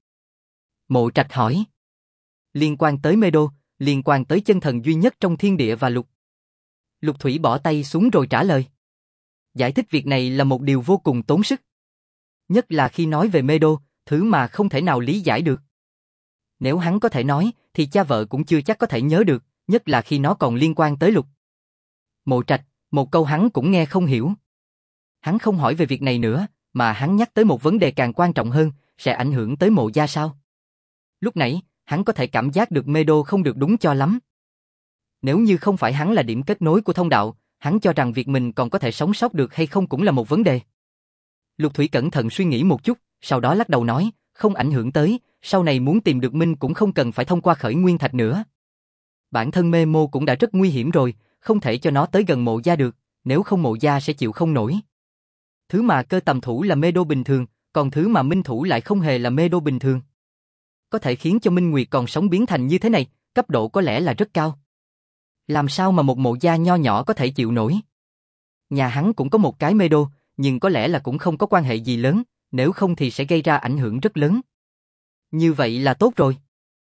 Mộ Trạch hỏi. Liên quan tới Mê Đô, liên quan tới chân thần duy nhất trong thiên địa và lục. Lục Thủy bỏ tay xuống rồi trả lời. Giải thích việc này là một điều vô cùng tốn sức. Nhất là khi nói về Mê Đô, thứ mà không thể nào lý giải được. Nếu hắn có thể nói, thì cha vợ cũng chưa chắc có thể nhớ được, nhất là khi nó còn liên quan tới lục. Mộ Trạch, một câu hắn cũng nghe không hiểu. Hắn không hỏi về việc này nữa, mà hắn nhắc tới một vấn đề càng quan trọng hơn, sẽ ảnh hưởng tới Mộ gia sao? Lúc nãy, hắn có thể cảm giác được Mê Đô không được đúng cho lắm. Nếu như không phải hắn là điểm kết nối của thông đạo, hắn cho rằng việc mình còn có thể sống sót được hay không cũng là một vấn đề. Lục Thủy cẩn thận suy nghĩ một chút, sau đó lắc đầu nói, không ảnh hưởng tới, sau này muốn tìm được Minh cũng không cần phải thông qua Khởi Nguyên Thạch nữa. Bản thân Mê Mô cũng đã rất nguy hiểm rồi, không thể cho nó tới gần Mộ gia được, nếu không Mộ gia sẽ chịu không nổi. Thứ mà cơ tầm thủ là Mê Đô bình thường, còn thứ mà Minh thủ lại không hề là Mê Đô bình thường. Có thể khiến cho Minh Nguyệt còn sống biến thành như thế này, cấp độ có lẽ là rất cao. Làm sao mà một Mộ gia nho nhỏ có thể chịu nổi? Nhà hắn cũng có một cái Mê Đô, nhưng có lẽ là cũng không có quan hệ gì lớn, nếu không thì sẽ gây ra ảnh hưởng rất lớn. Như vậy là tốt rồi.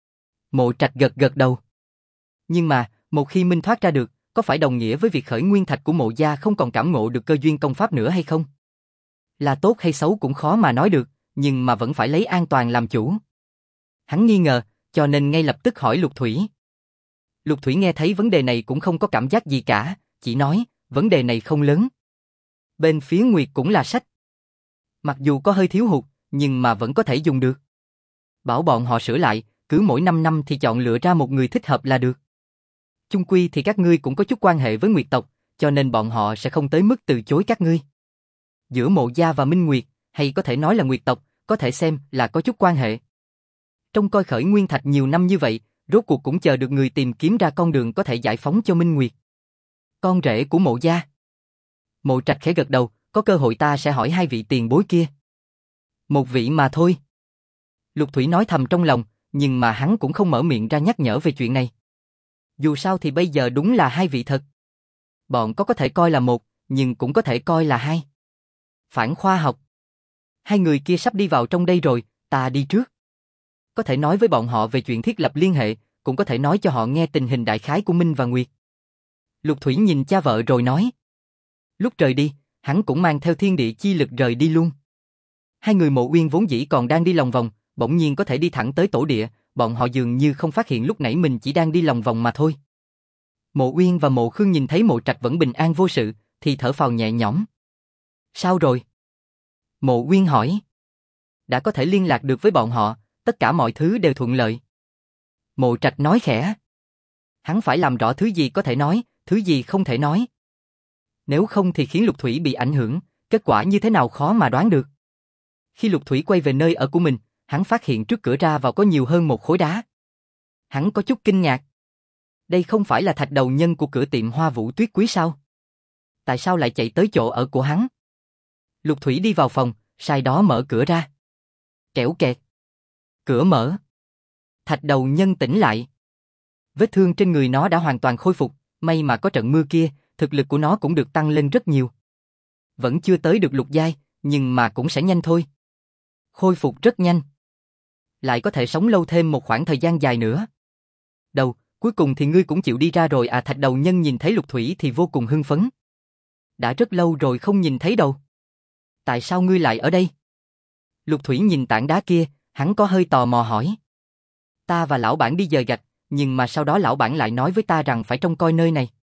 Mộ Trạch gật gật đầu. Nhưng mà, một khi Minh thoát ra được, có phải đồng nghĩa với việc Khởi Nguyên Thạch của Mộ gia không còn cảm ngộ được cơ duyên công pháp nữa hay không? Là tốt hay xấu cũng khó mà nói được, nhưng mà vẫn phải lấy an toàn làm chủ. Hắn nghi ngờ, cho nên ngay lập tức hỏi Lục Thủy. Lục Thủy nghe thấy vấn đề này cũng không có cảm giác gì cả, chỉ nói, vấn đề này không lớn. Bên phía Nguyệt cũng là sách. Mặc dù có hơi thiếu hụt, nhưng mà vẫn có thể dùng được. Bảo bọn họ sửa lại, cứ mỗi 5 năm thì chọn lựa ra một người thích hợp là được. Chung quy thì các ngươi cũng có chút quan hệ với Nguyệt tộc, cho nên bọn họ sẽ không tới mức từ chối các ngươi. Giữa Mộ gia và Minh Nguyệt, hay có thể nói là Nguyệt tộc, có thể xem là có chút quan hệ. Trong coi Khởi Nguyên Thạch nhiều năm như vậy, rốt cuộc cũng chờ được người tìm kiếm ra con đường có thể giải phóng cho Minh Nguyệt. Con rể của Mộ gia. Mộ Trạch khẽ gật đầu, có cơ hội ta sẽ hỏi hai vị tiền bối kia. Một vị mà thôi. Lục Thủy nói thầm trong lòng, nhưng mà hắn cũng không mở miệng ra nhắc nhở về chuyện này. Dù sao thì bây giờ đúng là hai vị thật. Bọn có thể coi là một, nhưng cũng có thể coi là hai. Phản khoa học. Hai người kia sắp đi vào trong đây rồi, ta đi trước. Có thể nói với bọn họ về chuyện thiết lập liên hệ, cũng có thể nói cho họ nghe tình hình đại khái của Minh và Nguyệt. Lục Thủy nhìn cha vợ rồi nói. Lúc rời đi, hắn cũng mang theo thiên địa chi lực rời đi luôn. Hai người Mộ Uyên vốn dĩ còn đang đi lòng vòng, bỗng nhiên có thể đi thẳng tới tổ địa, bọn họ dường như không phát hiện lúc nãy mình chỉ đang đi lòng vòng mà thôi. Mộ Uyên và Mộ Khương nhìn thấy Mộ Trạch vẫn bình an vô sự, thì thở phào nhẹ nhõm. Sao rồi? Mộ Uyên hỏi. Đã có thể liên lạc được với bọn họ, tất cả mọi thứ đều thuận lợi. Mộ Trạch nói khẽ. Hắn phải làm rõ thứ gì có thể nói, thứ gì không thể nói. Nếu không thì khiến Lục Thủy bị ảnh hưởng, kết quả như thế nào khó mà đoán được. Khi Lục Thủy quay về nơi ở của mình, hắn phát hiện trước cửa ra vào có nhiều hơn một khối đá. Hắn có chút kinh ngạc. Đây không phải là thạch đầu nhân của cửa tiệm Hoa Vũ Tuyết Quý sao? Tại sao lại chạy tới chỗ ở của hắn? Lục Thủy đi vào phòng, sai đó mở cửa ra. Kẻo kẹt. Cửa mở. Thạch đầu nhân tỉnh lại. Vết thương trên người nó đã hoàn toàn khôi phục, may mà có trận mưa kia, thực lực của nó cũng được tăng lên rất nhiều. Vẫn chưa tới được lục giai, nhưng mà cũng sẽ nhanh thôi. Khôi phục rất nhanh. Lại có thể sống lâu thêm một khoảng thời gian dài nữa. Đầu, cuối cùng thì ngươi cũng chịu đi ra rồi à? Thạch đầu nhân nhìn thấy Lục Thủy thì vô cùng hưng phấn. Đã rất lâu rồi không nhìn thấy đâu. Tại sao ngươi lại ở đây? Lục Thủy nhìn tảng đá kia, hắn có hơi tò mò hỏi. Ta và lão bản đi dời gạch, nhưng mà sau đó lão bản lại nói với ta rằng phải trông coi nơi này.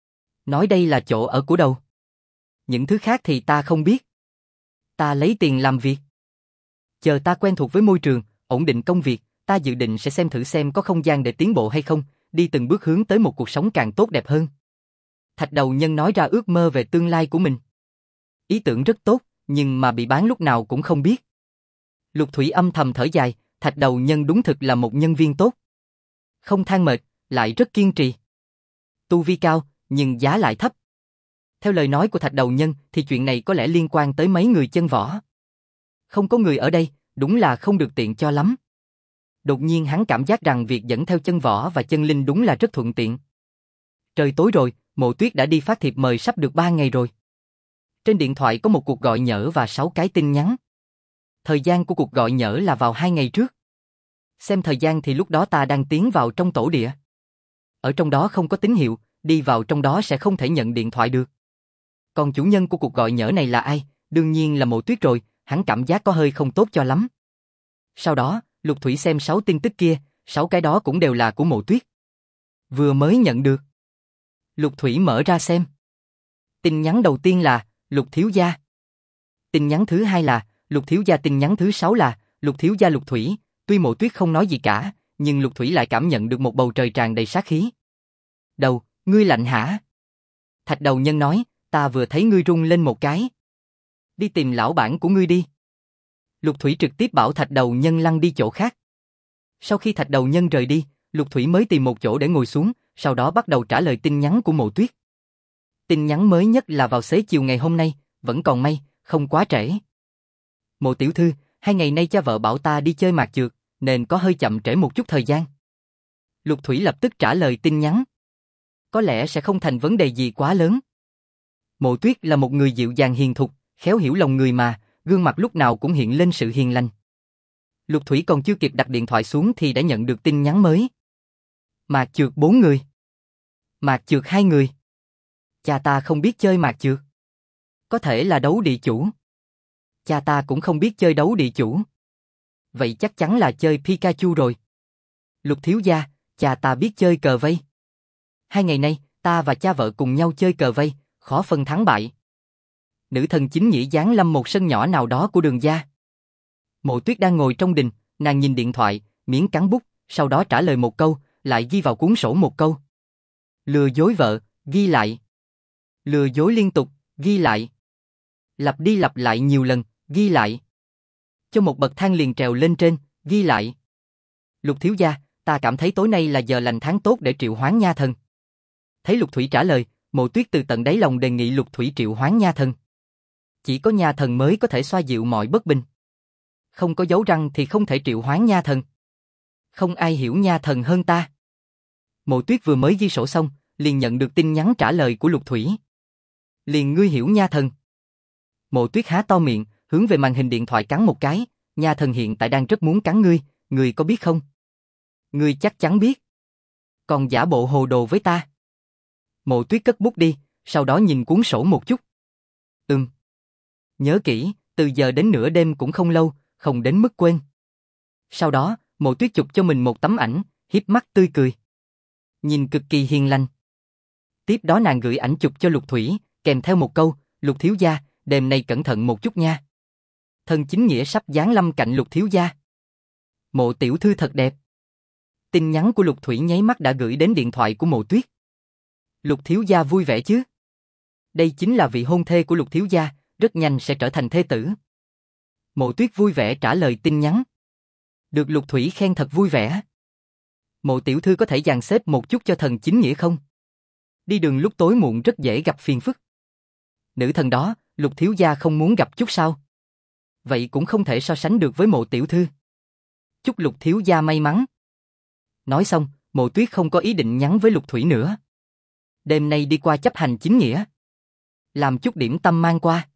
Nói đây là chỗ ở của Đầu. Những thứ khác thì ta không biết. Ta lấy tiền làm việc. Chờ ta quen thuộc với môi trường, ổn định công việc, ta dự định sẽ xem thử xem có không gian để tiến bộ hay không, đi từng bước hướng tới một cuộc sống càng tốt đẹp hơn. Thạch đầu nhân nói ra ước mơ về tương lai của mình. Ý tưởng rất tốt, nhưng mà bị bán lúc nào cũng không biết. Lục Thủy âm thầm thở dài, thạch đầu nhân đúng thực là một nhân viên tốt. Không than mệt, lại rất kiên trì. Tu vi cao, nhưng giá lại thấp. Theo lời nói của thạch đầu nhân thì chuyện này có lẽ liên quan tới mấy người chân võ. Không có người ở đây, đúng là không được tiện cho lắm. Đột nhiên hắn cảm giác rằng việc dẫn theo chân võ và chân linh đúng là rất thuận tiện. Trời tối rồi, Mộ Tuyết đã đi phát thiệp mời sắp được 3 ngày rồi. Trên điện thoại có một cuộc gọi nhỡ và 6 cái tin nhắn. Thời gian của cuộc gọi nhỡ là vào 2 ngày trước. Xem thời gian thì lúc đó ta đang tiến vào trong tổ địa. Ở trong đó không có tín hiệu, đi vào trong đó sẽ không thể nhận điện thoại được. Còn chủ nhân của cuộc gọi nhỡ này là ai? Đương nhiên là Mộ Tuyết rồi, hắn cảm giác có hơi không tốt cho lắm. Sau đó, Lục Thủy xem 6 tin tức kia, 6 cái đó cũng đều là của Mộ Tuyết. Vừa mới nhận được. Lục Thủy mở ra xem. Tin nhắn đầu tiên là, Lục thiếu gia. Tin nhắn thứ 2 là, Lục thiếu gia. Tin nhắn thứ 6 là, Lục thiếu gia Lục Thủy. Tuy Mộ Tuyết không nói gì cả, nhưng Lục Thủy lại cảm nhận được một bầu trời tràn đầy sát khí. Đầu, ngươi lạnh hả? Thạch đầu nhân nói, ta vừa thấy ngươi rung lên một cái. Đi tìm lão bản của ngươi đi. Lục Thủy trực tiếp bảo Thạch đầu nhân lăn đi chỗ khác. Sau khi Thạch đầu nhân rời đi, Lục Thủy mới tìm một chỗ để ngồi xuống, sau đó bắt đầu trả lời tin nhắn của Mộ Tuyết. Tin nhắn mới nhất là vào xế chiều ngày hôm nay, vẫn còn may, không quá trễ. Mộ tiểu thư, 2 ngày nay cha vợ bảo ta đi chơi mạc chược, nên có hơi chậm trễ một chút thời gian. Lục Thủy lập tức trả lời tin nhắn. Có lẽ sẽ không thành vấn đề gì quá lớn. Mộ Tuyết là một người dịu dàng hiền thục, khéo hiểu lòng người mà, gương mặt lúc nào cũng hiện lên sự hiền lành. Lục Thủy còn chưa kịp đặt điện thoại xuống thì đã nhận được tin nhắn mới. Mạc chược 4 người. Mạc chược 2 người. Cha ta không biết chơi mạc chược. Có thể là đấu địa chủ. Cha ta cũng không biết chơi đấu địa chủ. Vậy chắc chắn là chơi Pikachu rồi. Lục thiếu gia, cha ta biết chơi cờ vây. 2 ngày nay, ta và cha vợ cùng nhau chơi cờ vây, khó phân thắng bại. Nữ thần chính nghĩa giáng lâm một sân nhỏ nào đó của Đường gia. Mộ Tuyết đang ngồi trong đình, nàng nhìn điện thoại, miếng cắn bút, sau đó trả lời một câu, lại ghi vào cuốn sổ một câu. Lừa dối vợ, ghi lại. Lừa dối liên tục, ghi lại. Lặp đi lặp lại nhiều lần, ghi lại. Cho một bậc thang liền trèo lên trên, ghi lại. Lục thiếu gia, ta cảm thấy tối nay là giờ lành tháng tốt để triệu hoán nha thần. Thấy Lục Thủy trả lời, Mộ Tuyết từ tận đáy lòng đề nghị Lục Thủy triệu hoán nha thần. Chỉ có nha thần mới có thể xoa dịu mọi bất bình. Không có dấu răng thì không thể triệu hoán nha thần. Không ai hiểu nha thần hơn ta. Mộ Tuyết vừa mới ghi sổ xong, liền nhận được tin nhắn trả lời của Lục Thủy. Liền ngươi hiểu nha thần. Mộ Tuyết há to miệng, hướng về màn hình điện thoại cắn một cái, nha thần hiện tại đang rất muốn cắn ngươi, ngươi có biết không? Ngươi chắc chắn biết. Còn giả bộ hồ đồ với ta. Mộ Tuyết cất bút đi, sau đó nhìn cuốn sổ một chút. Nhớ kỹ, từ giờ đến nửa đêm cũng không lâu, không đến mức quên. Sau đó, Mộ Tuyết chụp cho mình một tấm ảnh, hiếp mắt tươi cười. Nhìn cực kỳ hiền lành. Tiếp đó nàng gửi ảnh chụp cho Lục Thủy, kèm theo một câu, Lục thiếu gia, đêm nay cẩn thận một chút nha. Thần chính nghĩa sắp giáng lâm cạnh Lục thiếu gia. Mộ tiểu thư thật đẹp. Tin nhắn của Lục Thủy nháy mắt đã gửi đến điện thoại của Mộ Tuyết. Lục thiếu gia vui vẻ chứ? Đây chính là vị hôn thê của Lục thiếu gia, rất nhanh sẽ trở thành thê tử. Mộ Tuyết vui vẻ trả lời tin nhắn. Được Lục Thủy khen thật vui vẻ. Mộ tiểu thư có thể dàn xếp một chút cho thần chính nghĩa không? Đi đường lúc tối muộn rất dễ gặp phiền phức. Nữ thần đó, Lục thiếu gia không muốn gặp chút sao? Vậy cũng không thể so sánh được với Mộ tiểu thư. Chúc Lục thiếu gia may mắn. Nói xong, Mộ Tuyết không có ý định nhắn với Lục Thủy nữa. Đêm nay đi qua chấp hành chính nghĩa. Làm chút điểm tâm mang qua.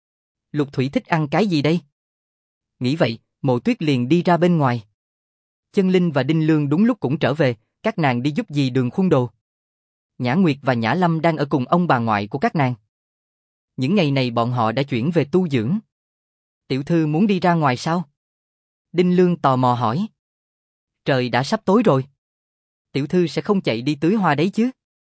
Lục Thủy thích ăn cái gì đây? Nghĩ vậy, Mộ Tuyết liền đi ra bên ngoài. Chân Linh và Đinh Lương đúng lúc cũng trở về, các nàng đi giúp dì Đường khuôn đồ. Nhã Nguyệt và Nhã Lâm đang ở cùng ông bà ngoại của các nàng. Những ngày này bọn họ đã chuyển về tu dưỡng. Tiểu thư muốn đi ra ngoài sao? Đinh Lương tò mò hỏi. Trời đã sắp tối rồi. Tiểu thư sẽ không chạy đi tưới hoa đấy chứ?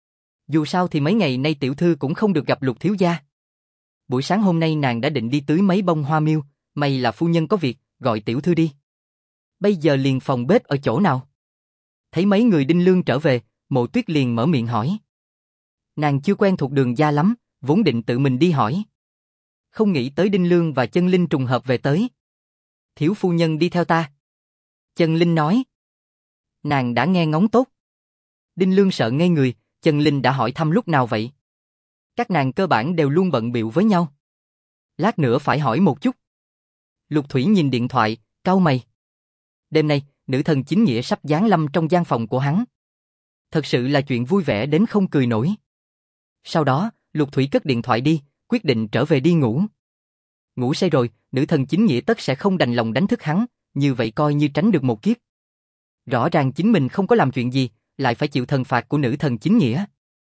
Dù sao thì mấy ngày nay tiểu thư cũng không được gặp Lục thiếu gia. Buổi sáng hôm nay nàng đã định đi tưới mấy bông hoa miêu, may là phu nhân có việc, gọi tiểu thư đi. Bây giờ liền phòng bếp ở chỗ nào? Thấy mấy người Đinh Lương trở về, Mộ Tuyết liền mở miệng hỏi. Nàng chưa quen thuộc Đường gia lắm, vốn định tự mình đi hỏi. Không nghĩ tới Đinh Lương và Chân Linh trùng hợp về tới. Thiếu phu nhân đi theo ta. Chân Linh nói. Nàng đã nghe ngóng tốt. Đinh Lương sợ ngây người, Chân Linh đã hỏi thăm lúc nào vậy? Các nàng cơ bản đều luôn bận bịu với nhau. Lát nữa phải hỏi một chút. Lục Thủy nhìn điện thoại, cau mày. Đêm nay, nữ thần chính nghĩa sắp giáng lâm trong gian phòng của hắn. Thật sự là chuyện vui vẻ đến không cười nổi. Sau đó, Lục Thủy cất điện thoại đi, quyết định trở về đi ngủ. Ngủ say rồi, nữ thần chính nghĩa tất sẽ không đành lòng đánh thức hắn, như vậy coi như tránh được một kiếp. Rõ ràng chính mình không có làm chuyện gì, lại phải chịu thần phạt của nữ thần chính nghĩa.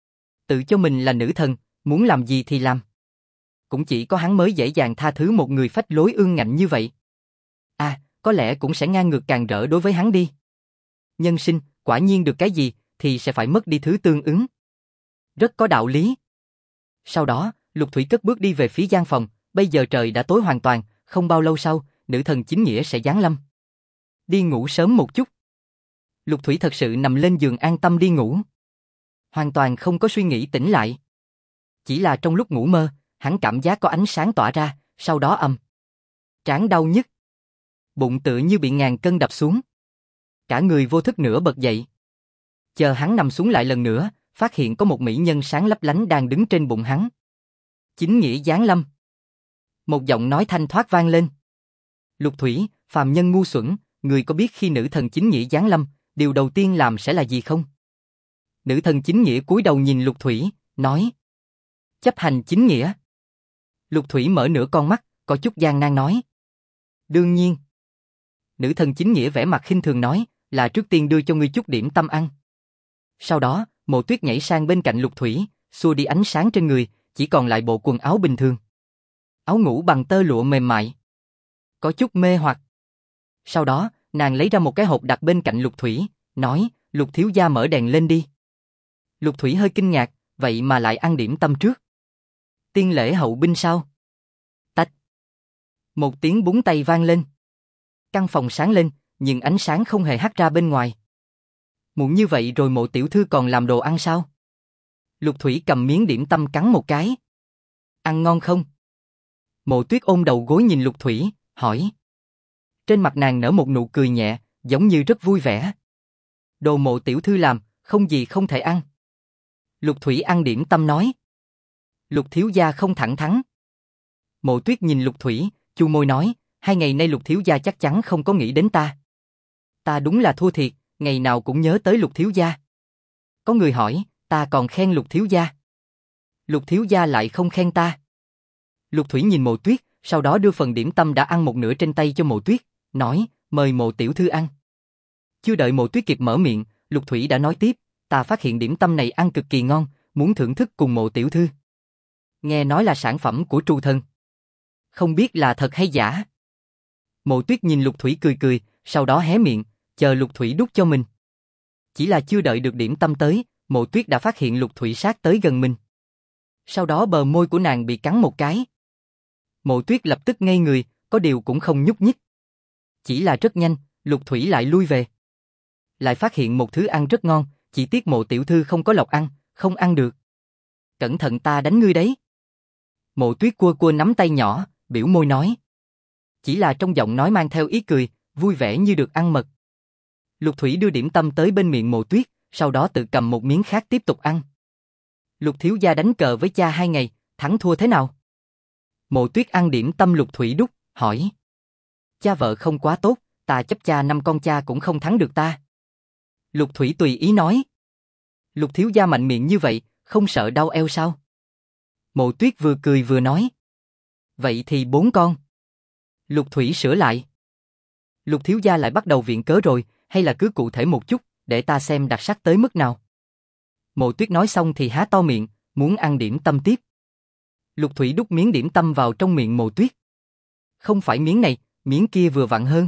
Tự cho mình là nữ thần, muốn làm gì thì làm. Cũng chỉ có hắn mới dễ dàng tha thứ một người phách lối ương ngạnh như vậy. À, có lẽ cũng sẽ ngang ngược càng rỡ đối với hắn đi. Nhân sinh, quả nhiên được cái gì, thì sẽ phải mất đi thứ tương ứng. Rất có đạo lý. Sau đó, Lục Thủy cất bước đi về phía gian phòng, Bây giờ trời đã tối hoàn toàn, không bao lâu sau, nữ thần chính nghĩa sẽ giáng lâm. Đi ngủ sớm một chút. Lục Thủy thật sự nằm lên giường an tâm đi ngủ. Hoàn toàn không có suy nghĩ tỉnh lại. Chỉ là trong lúc ngủ mơ, hắn cảm giác có ánh sáng tỏa ra, sau đó trán đau nhức. Bụng tựa như bị ngàn cân đập xuống. Cả người vô thức nửa bật dậy. Chờ hắn nằm xuống lại lần nữa, phát hiện có một mỹ nhân sáng lấp lánh đang đứng trên bụng hắn. Chính nghĩa giáng lâm. Một giọng nói thanh thoát vang lên. Lục Thủy, phàm nhân ngu xuẩn, người có biết khi nữ thần chính nghĩa giáng lâm, điều đầu tiên làm sẽ là gì không? Nữ thần chính nghĩa cúi đầu nhìn Lục Thủy, nói. Chấp hành chính nghĩa. Lục Thủy mở nửa con mắt, có chút gian nan nói. Đương nhiên. Nữ thần chính nghĩa vẻ mặt khinh thường nói, là trước tiên đưa cho ngươi chút điểm tâm ăn. Sau đó, Mộ Tuyết nhảy sang bên cạnh Lục Thủy, xua đi ánh sáng trên người, chỉ còn lại bộ quần áo bình thường. Áo ngủ bằng tơ lụa mềm mại. Có chút mê hoặc. Sau đó, nàng lấy ra một cái hộp đặt bên cạnh Lục Thủy, nói, Lục thiếu gia mở đèn lên đi. Lục Thủy hơi kinh ngạc, vậy mà lại ăn điểm tâm trước. Tiên lễ hậu binh sao? Tách. Một tiếng búng tay vang lên. Căn phòng sáng lên, nhưng ánh sáng không hề hắt ra bên ngoài. Muộn như vậy rồi Mộ tiểu thư còn làm đồ ăn sao? Lục Thủy cầm miếng điểm tâm cắn một cái. Ăn ngon không? Mộ Tuyết ôm đầu gối nhìn Lục Thủy, hỏi. Trên mặt nàng nở một nụ cười nhẹ, giống như rất vui vẻ. Đồ Mộ tiểu thư làm, không gì không thể ăn. Lục Thủy ăn điểm tâm nói. Lục thiếu gia không thẳng thắn. Mộ Tuyết nhìn Lục Thủy, chu môi nói, 2 ngày nay Lục thiếu gia chắc chắn không có nghĩ đến ta. Ta đúng là thua thiệt, ngày nào cũng nhớ tới Lục thiếu gia. Có người hỏi, ta còn khen Lục thiếu gia. Lục thiếu gia lại không khen ta. Lục Thủy nhìn Mộ Tuyết, sau đó đưa phần điểm tâm đã ăn một nửa trên tay cho Mộ Tuyết, nói, mời Mộ tiểu thư ăn. Chưa đợi Mộ Tuyết kịp mở miệng, Lục Thủy đã nói tiếp, ta phát hiện điểm tâm này ăn cực kỳ ngon, muốn thưởng thức cùng Mộ tiểu thư. Nghe nói là sản phẩm của Trù Thần. Không biết là thật hay giả. Mộ Tuyết nhìn Lục Thủy cười cười, sau đó hé miệng, chờ Lục Thủy đút cho mình. Chỉ là chưa đợi được điểm tâm tới, Mộ Tuyết đã phát hiện Lục Thủy sát tới gần mình. Sau đó bờ môi của nàng bị cắn một cái. Mộ Tuyết lập tức ngây người, có điều cũng không nhúc nhích. Chỉ là rất nhanh, Lục Thủy lại lui về. Lại phát hiện một thứ ăn rất ngon, chỉ tiếc Mộ tiểu thư không có lộc ăn, không ăn được. Cẩn thận ta đánh ngươi đấy. Mộ Tuyết cua cua nắm tay nhỏ, biểu môi nói. Chỉ là trong giọng nói mang theo ý cười, vui vẻ như được ăn mật. Lục Thủy đưa điểm tâm tới bên miệng Mộ Tuyết, sau đó tự cầm một miếng khác tiếp tục ăn. Lục thiếu gia đánh cờ với cha 2 ngày, thắng thua thế nào? Mộ Tuyết ăn điểm tâm Lục Thủy đút, hỏi. Cha vợ không quá tốt, ta chấp cha 5 con cha cũng không thắng được ta. Lục Thủy tùy ý nói. Lục thiếu gia mạnh miệng như vậy, không sợ đau eo sao? Mộ Tuyết vừa cười vừa nói. Vậy thì 4 con. Lục Thủy sửa lại. Lục thiếu gia lại bắt đầu viện cớ rồi, hay là cứ cụ thể một chút, để ta xem đặc sắc tới mức nào. Mộ Tuyết nói xong thì há to miệng, muốn ăn điểm tâm tiếp. Lục Thủy đút miếng điểm tâm vào trong miệng Mộ Tuyết. Không phải miếng này, miếng kia vừa vặn hơn.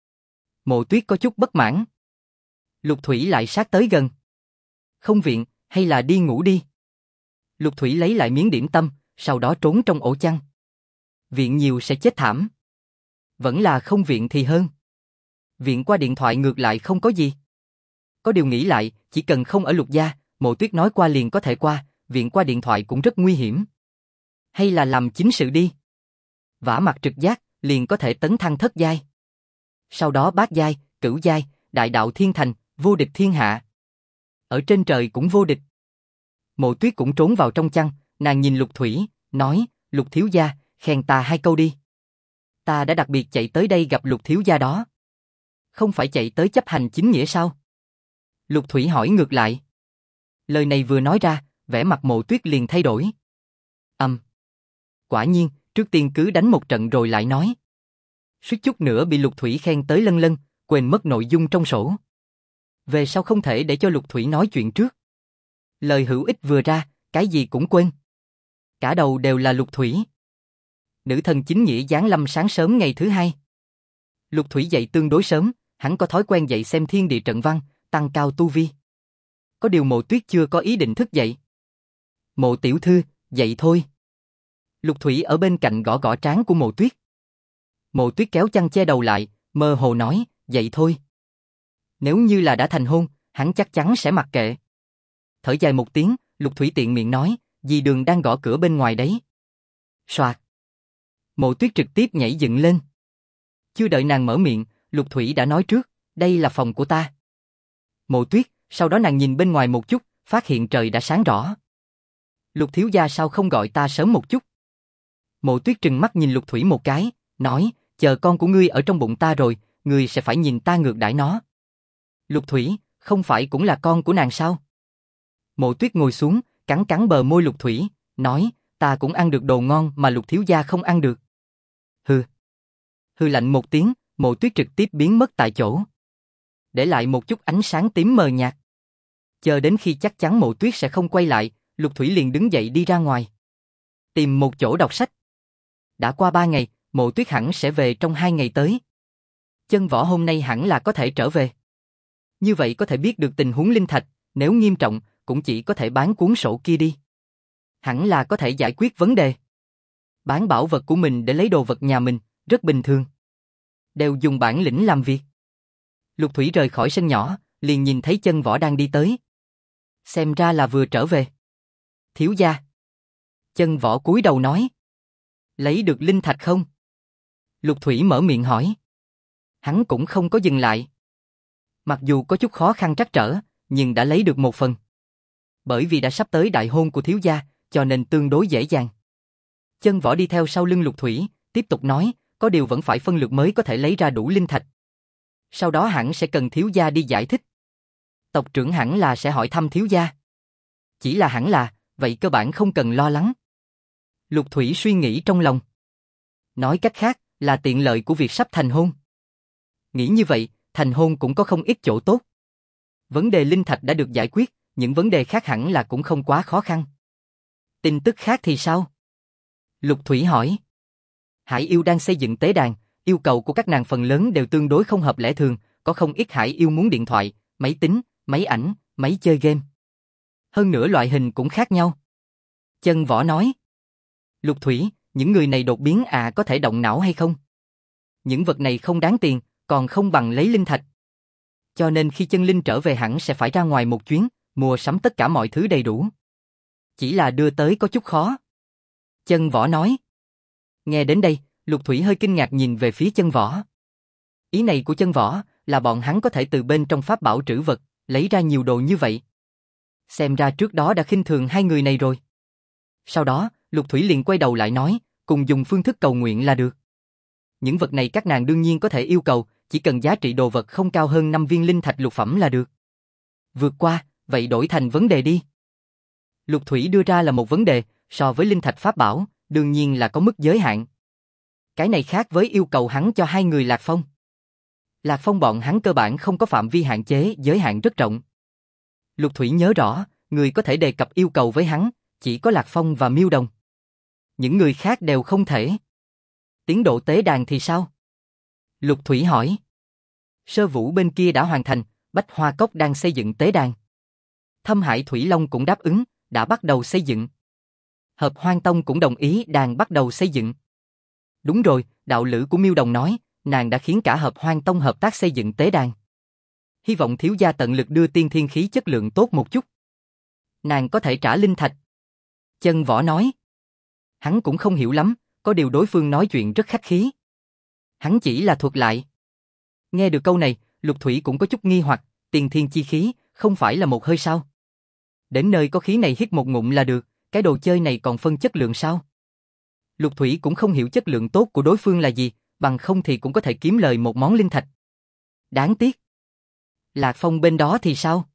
Mộ Tuyết có chút bất mãn. Lục Thủy lại sát tới gần. Không viện, hay là đi ngủ đi. Lục Thủy lấy lại miếng điểm tâm, sau đó trốn trong ổ chăn. Viện nhiều sẽ chết thảm. Vẫn là không viện thì hơn. Viện qua điện thoại ngược lại không có gì. Có điều nghĩ lại, chỉ cần không ở Lục gia, Mộ Tuyết nói qua liền có thể qua, viện qua điện thoại cũng rất nguy hiểm. Hay là làm chính sự đi. Vả mặt trực giác, liền có thể tấn thăng thất giai. Sau đó bát giai, cửu giai, đại đạo thiên thành, vô địch thiên hạ. Ở trên trời cũng vô địch. Mộ Tuyết cũng trốn vào trong chăn, nàng nhìn Lục Thủy, nói, Lục thiếu gia, khen ta 2 câu đi. Ta đã đặc biệt chạy tới đây gặp Lục thiếu gia đó. Không phải chạy tới chấp hành chính nghĩa sao? Lục Thủy hỏi ngược lại. Lời này vừa nói ra, vẻ mặt Mộ Tuyết liền thay đổi. Quả nhiên, trước tiên cứ đánh một trận rồi lại nói. Suýt chút nữa bị Lục Thủy khen tới lân lân, quên mất nội dung trong sổ. Về sau không thể để cho Lục Thủy nói chuyện trước. Lời hữu ích vừa ra, cái gì cũng quên. Cả đầu đều là Lục Thủy. Nữ thần chính nghĩa giáng lâm sáng sớm ngày thứ 2. Lục Thủy dậy tương đối sớm, hắn có thói quen dậy xem thiên địa trận văn, tăng cao tu vi. Có điều Mộ Tuyết chưa có ý định thức dậy. Mộ tiểu thư, dậy thôi. Lục Thủy ở bên cạnh gõ gõ trán của Mộ Tuyết. Mộ Tuyết kéo chăn che đầu lại, mơ hồ nói, vậy thôi. Nếu như là đã thành hôn, hắn chắc chắn sẽ mặc kệ. Thở dài một tiếng, Lục Thủy tiện miệng nói, dì Đường đang gõ cửa bên ngoài đấy. Soạt. Mộ Tuyết trực tiếp nhảy dựng lên. Chưa đợi nàng mở miệng, Lục Thủy đã nói trước, đây là phòng của ta. Mộ Tuyết, sau đó nàng nhìn bên ngoài một chút, phát hiện trời đã sáng rõ. Lục thiếu gia sao không gọi ta sớm một chút? Mộ Tuyết trừng mắt nhìn Lục Thủy một cái, nói, chờ con của ngươi ở trong bụng ta rồi, ngươi sẽ phải nhìn ta ngược đãi nó. Lục Thủy, không phải cũng là con của nàng sao? Mộ Tuyết ngồi xuống, cắn cắn bờ môi Lục Thủy, nói, ta cũng ăn được đồ ngon mà Lục thiếu gia không ăn được. Hừ. Hừ lạnh một tiếng, Mộ Tuyết trực tiếp biến mất tại chỗ. Để lại một chút ánh sáng tím mờ nhạt. Chờ đến khi chắc chắn Mộ Tuyết sẽ không quay lại, Lục Thủy liền đứng dậy đi ra ngoài. Tìm một chỗ đọc sách. Đã qua 3 ngày, Mộ Tuyết hẳn sẽ về trong 2 ngày tới. Chân Võ hôm nay hẳn là có thể trở về. Như vậy có thể biết được tình huống linh thạch, nếu nghiêm trọng, cũng chỉ có thể bán cuốn sổ kia đi. Hẳn là có thể giải quyết vấn đề. Bán bảo vật của mình để lấy đồ vật nhà mình, rất bình thường. Đều dùng bản lĩnh làm việc. Lục Thủy rời khỏi sân nhỏ, liền nhìn thấy Chân Võ đang đi tới. Xem ra là vừa trở về. Thiếu gia. Chân Võ cúi đầu nói. Lấy được linh thạch không? Lục Thủy mở miệng hỏi. Hắn cũng không có dừng lại. Mặc dù có chút khó khăn trắc trở, nhưng đã lấy được một phần. Bởi vì đã sắp tới đại hôn của thiếu gia, cho nên tương đối dễ dàng. Chân Võ đi theo sau lưng Lục Thủy, tiếp tục nói, có điều vẫn phải phân lượt mới có thể lấy ra đủ linh thạch. Sau đó hẳn sẽ cần thiếu gia đi giải thích. Tộc trưởng hẳn là sẽ hỏi thăm thiếu gia. Chỉ là hẳn là, vậy cơ bản không cần lo lắng. Lục Thủy suy nghĩ trong lòng. Nói cách khác, là tiện lợi của việc sắp thành hôn. Nghĩ như vậy, thành hôn cũng có không ít chỗ tốt. Vấn đề linh thạch đã được giải quyết, những vấn đề khác hẳn là cũng không quá khó khăn. Tin tức khác thì sao? Lục Thủy hỏi. Hải yêu đang xây dựng tế đàn, yêu cầu của các nàng phần lớn đều tương đối không hợp lẽ thường, có không ít hải yêu muốn điện thoại, máy tính, máy ảnh, máy chơi game. Hơn nữa loại hình cũng khác nhau. Chân Võ nói. Lục Thủy, những người này đột biến có thể động não hay không? Những vật này không đáng tiền, còn không bằng lấy linh thạch. Cho nên khi chân linh trở về hẳn sẽ phải ra ngoài một chuyến, mua sắm tất cả mọi thứ đầy đủ. Chỉ là đưa tới có chút khó. Chân Võ nói. Nghe đến đây, Lục Thủy hơi kinh ngạc nhìn về phía Chân Võ. Ý này của Chân Võ là bọn hắn có thể từ bên trong pháp bảo trữ vật, lấy ra nhiều đồ như vậy. Xem ra trước đó đã khinh thường hai người này rồi. Sau đó, Lục Thủy liền quay đầu lại nói, cùng dùng phương thức cầu nguyện là được. Những vật này các nàng đương nhiên có thể yêu cầu, chỉ cần giá trị đồ vật không cao hơn 5 viên linh thạch lục phẩm là được. Vượt qua, vậy đổi thành vấn đề đi. Lục Thủy đưa ra là một vấn đề, so với linh thạch pháp bảo, đương nhiên là có mức giới hạn. Cái này khác với yêu cầu hắn cho hai người Lạc Phong. Lạc Phong bọn hắn cơ bản không có phạm vi hạn chế, giới hạn rất rộng. Lục Thủy nhớ rõ, người có thể đề cập yêu cầu với hắn, chỉ có Lạc Phong và Miêu Đồng. Những người khác đều không thể. Tiến độ tế đàn thì sao? Lục Thủy hỏi. Sơ Vũ bên kia đã hoàn thành, Bách Hoa Cốc đang xây dựng tế đàn. Thâm Hải Thủy Long cũng đáp ứng, đã bắt đầu xây dựng. Hợp Hoang Tông cũng đồng ý đang bắt đầu xây dựng. Đúng rồi, đạo lữ của Miêu Đồng nói, nàng đã khiến cả Hợp Hoang Tông hợp tác xây dựng tế đàn. Hy vọng thiếu gia tận lực đưa tiên thiên khí chất lượng tốt một chút. Nàng có thể trả linh thạch. Chân Võ nói. Hắn cũng không hiểu lắm, có điều đối phương nói chuyện rất khách khí. Hắn chỉ là thuật lại. Nghe được câu này, Lục Thủy cũng có chút nghi hoặc, tiên thiên chi khí, không phải là một hơi sao? Đến nơi có khí này hít một ngụm là được, cái đồ chơi này còn phân chất lượng sao? Lục Thủy cũng không hiểu chất lượng tốt của đối phương là gì, bằng không thì cũng có thể kiếm lời một món linh thạch. Đáng tiếc. Lạc Phong bên đó thì sao?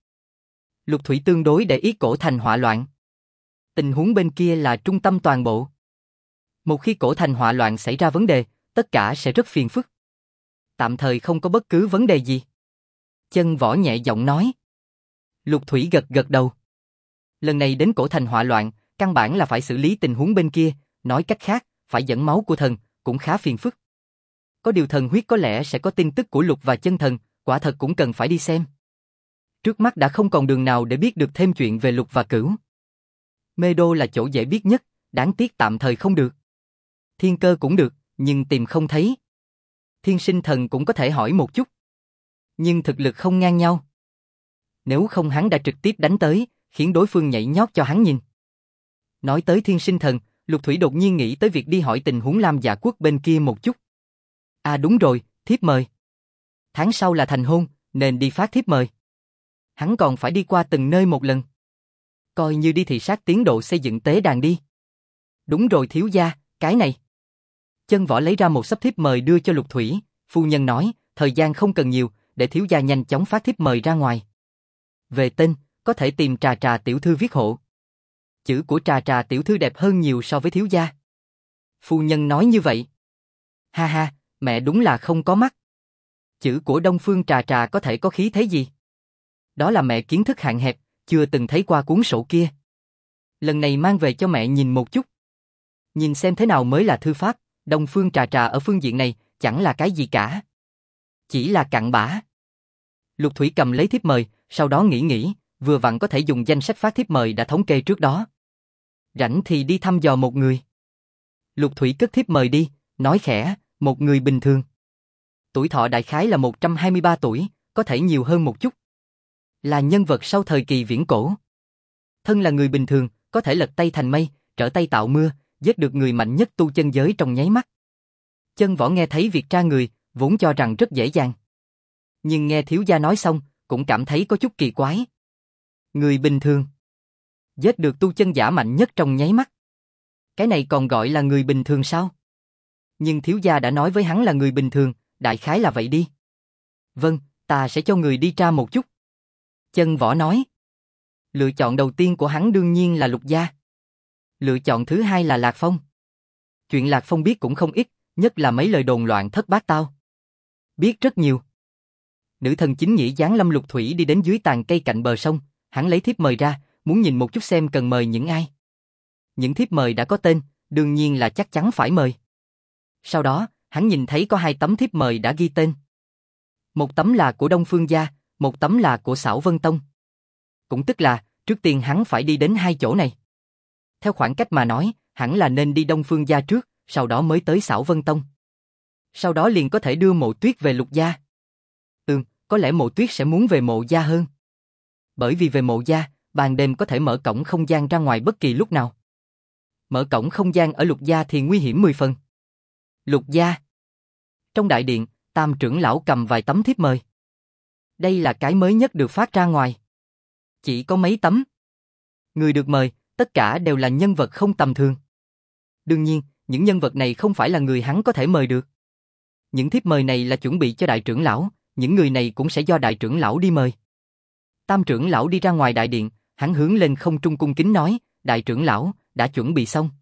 Lục Thủy tương đối để ý Cổ Thành họa loạn. Tình huống bên kia là trung tâm toàn bộ. Một khi Cổ Thành họa loạn xảy ra vấn đề, tất cả sẽ rất phiền phức. Tạm thời không có bất cứ vấn đề gì. Chân Võ nhẹ giọng nói. Lục Thủy gật gật đầu. Lần này đến Cổ Thành họa loạn, căn bản là phải xử lý tình huống bên kia, nói cách khác, phải dẫn máu của thần, cũng khá phiền phức. Có điều thần huyết có lẽ sẽ có tin tức của Lục và Chân Thần, quả thật cũng cần phải đi xem. Trước mắt đã không còn đường nào để biết được thêm chuyện về Lục và Cửu. Mê Đô là chỗ dễ biết nhất, đáng tiếc tạm thời không được. Thiên cơ cũng được, nhưng tìm không thấy. Thiên sinh thần cũng có thể hỏi một chút. Nhưng thực lực không ngang nhau. Nếu không hắn đã trực tiếp đánh tới, khiến đối phương nhảy nhót cho hắn nhìn. Nói tới thiên sinh thần, Lục Thủy đột nhiên nghĩ tới việc đi hỏi tình huống Lam Dạ Quốc bên kia một chút. À đúng rồi, thiếp mời. Tháng sau là thành hôn, nên đi phát thiếp mời. Hắn còn phải đi qua từng nơi một lần. Coi như đi thị sát tiến độ xây dựng tế đàn đi. Đúng rồi thiếu gia, cái này. Chân Võ lấy ra một xấp thiếp mời đưa cho Lục Thủy, phu nhân nói, thời gian không cần nhiều, để thiếu gia nhanh chóng phát thiếp mời ra ngoài. Về tên, có thể tìm Trà Trà tiểu thư viết hộ. Chữ của Trà Trà tiểu thư đẹp hơn nhiều so với thiếu gia. Phu nhân nói như vậy. Ha ha, mẹ đúng là không có mắt. Chữ của Đông Phương Trà Trà có thể có khí thế gì? Đó là mẹ kiến thức hạn hẹp, chưa từng thấy qua cuốn sổ kia. Lần này mang về cho mẹ nhìn một chút. Nhìn xem thế nào mới là thư pháp, Đông Phương Trà Trà ở phương diện này chẳng là cái gì cả. Chỉ là cặn bã. Lục Thủy cầm lấy thiếp mời, sau đó nghĩ, vừa vặn có thể dùng danh sách phát thiếp mời đã thống kê trước đó. Rảnh thì đi thăm dò một người. Lục Thủy cất thiếp mời đi, nói khẽ, một người bình thường. Tuổi thọ đại khái là 123 tuổi, có thể nhiều hơn một chút. Là nhân vật sau thời kỳ viễn cổ. Thân là người bình thường, có thể lật tay thành mây, trở tay tạo mưa, giết được người mạnh nhất tu chân giới trong nháy mắt. Chân Võ nghe thấy việc tra người, vốn cho rằng rất dễ dàng. Nhưng nghe thiếu gia nói xong, cũng cảm thấy có chút kỳ quái. Người bình thường. Giết được tu chân giả mạnh nhất trong nháy mắt. Cái này còn gọi là người bình thường sao? Nhưng thiếu gia đã nói với hắn là người bình thường, đại khái là vậy đi. Vâng, ta sẽ cho người đi tra một chút. Chân Võ nói. Lựa chọn đầu tiên của hắn đương nhiên là Lục gia. Lựa chọn thứ hai là Lạc Phong. Chuyện Lạc Phong biết cũng không ít, nhất là mấy lời đồn loạn thất bát tao. Biết rất nhiều. Nữ thần chính nghĩa giáng lâm Lục Thủy đi đến dưới tàn cây cạnh bờ sông, hắn lấy thiếp mời ra, muốn nhìn một chút xem cần mời những ai. Những thiếp mời đã có tên, đương nhiên là chắc chắn phải mời. Sau đó, hắn nhìn thấy có 2 tấm thiếp mời đã ghi tên. Một tấm là của Đông Phương gia, một tấm là của Xảo Vân Tông. Cũng tức là, trước tiên hắn phải đi đến 2 chỗ này. Theo khoảng cách mà nói, hẳn là nên đi Đông Phương gia trước, sau đó mới tới Xảo Vân Tông. Sau đó liền có thể đưa Mộ Tuyết về Lục gia. Có lẽ Mộ Tuyết sẽ muốn về Mộ gia hơn. Bởi vì về Mộ gia, ban đêm có thể mở cổng không gian ra ngoài bất kỳ lúc nào. Mở cổng không gian ở Lục gia thì nguy hiểm 10 phần. Lục gia. Trong đại điện, Tam trưởng lão cầm vài tấm thiếp mời. Đây là cái mới nhất được phát ra ngoài. Chỉ có mấy tấm. Người được mời, tất cả đều là nhân vật không tầm thường. Đương nhiên, những nhân vật này không phải là người hắn có thể mời được. Những thiếp mời này là chuẩn bị cho đại trưởng lão, những người này cũng sẽ do đại trưởng lão đi mời. Tam trưởng lão đi ra ngoài đại điện, hắn hướng lên không trung cung kính nói, đại trưởng lão, đã chuẩn bị xong.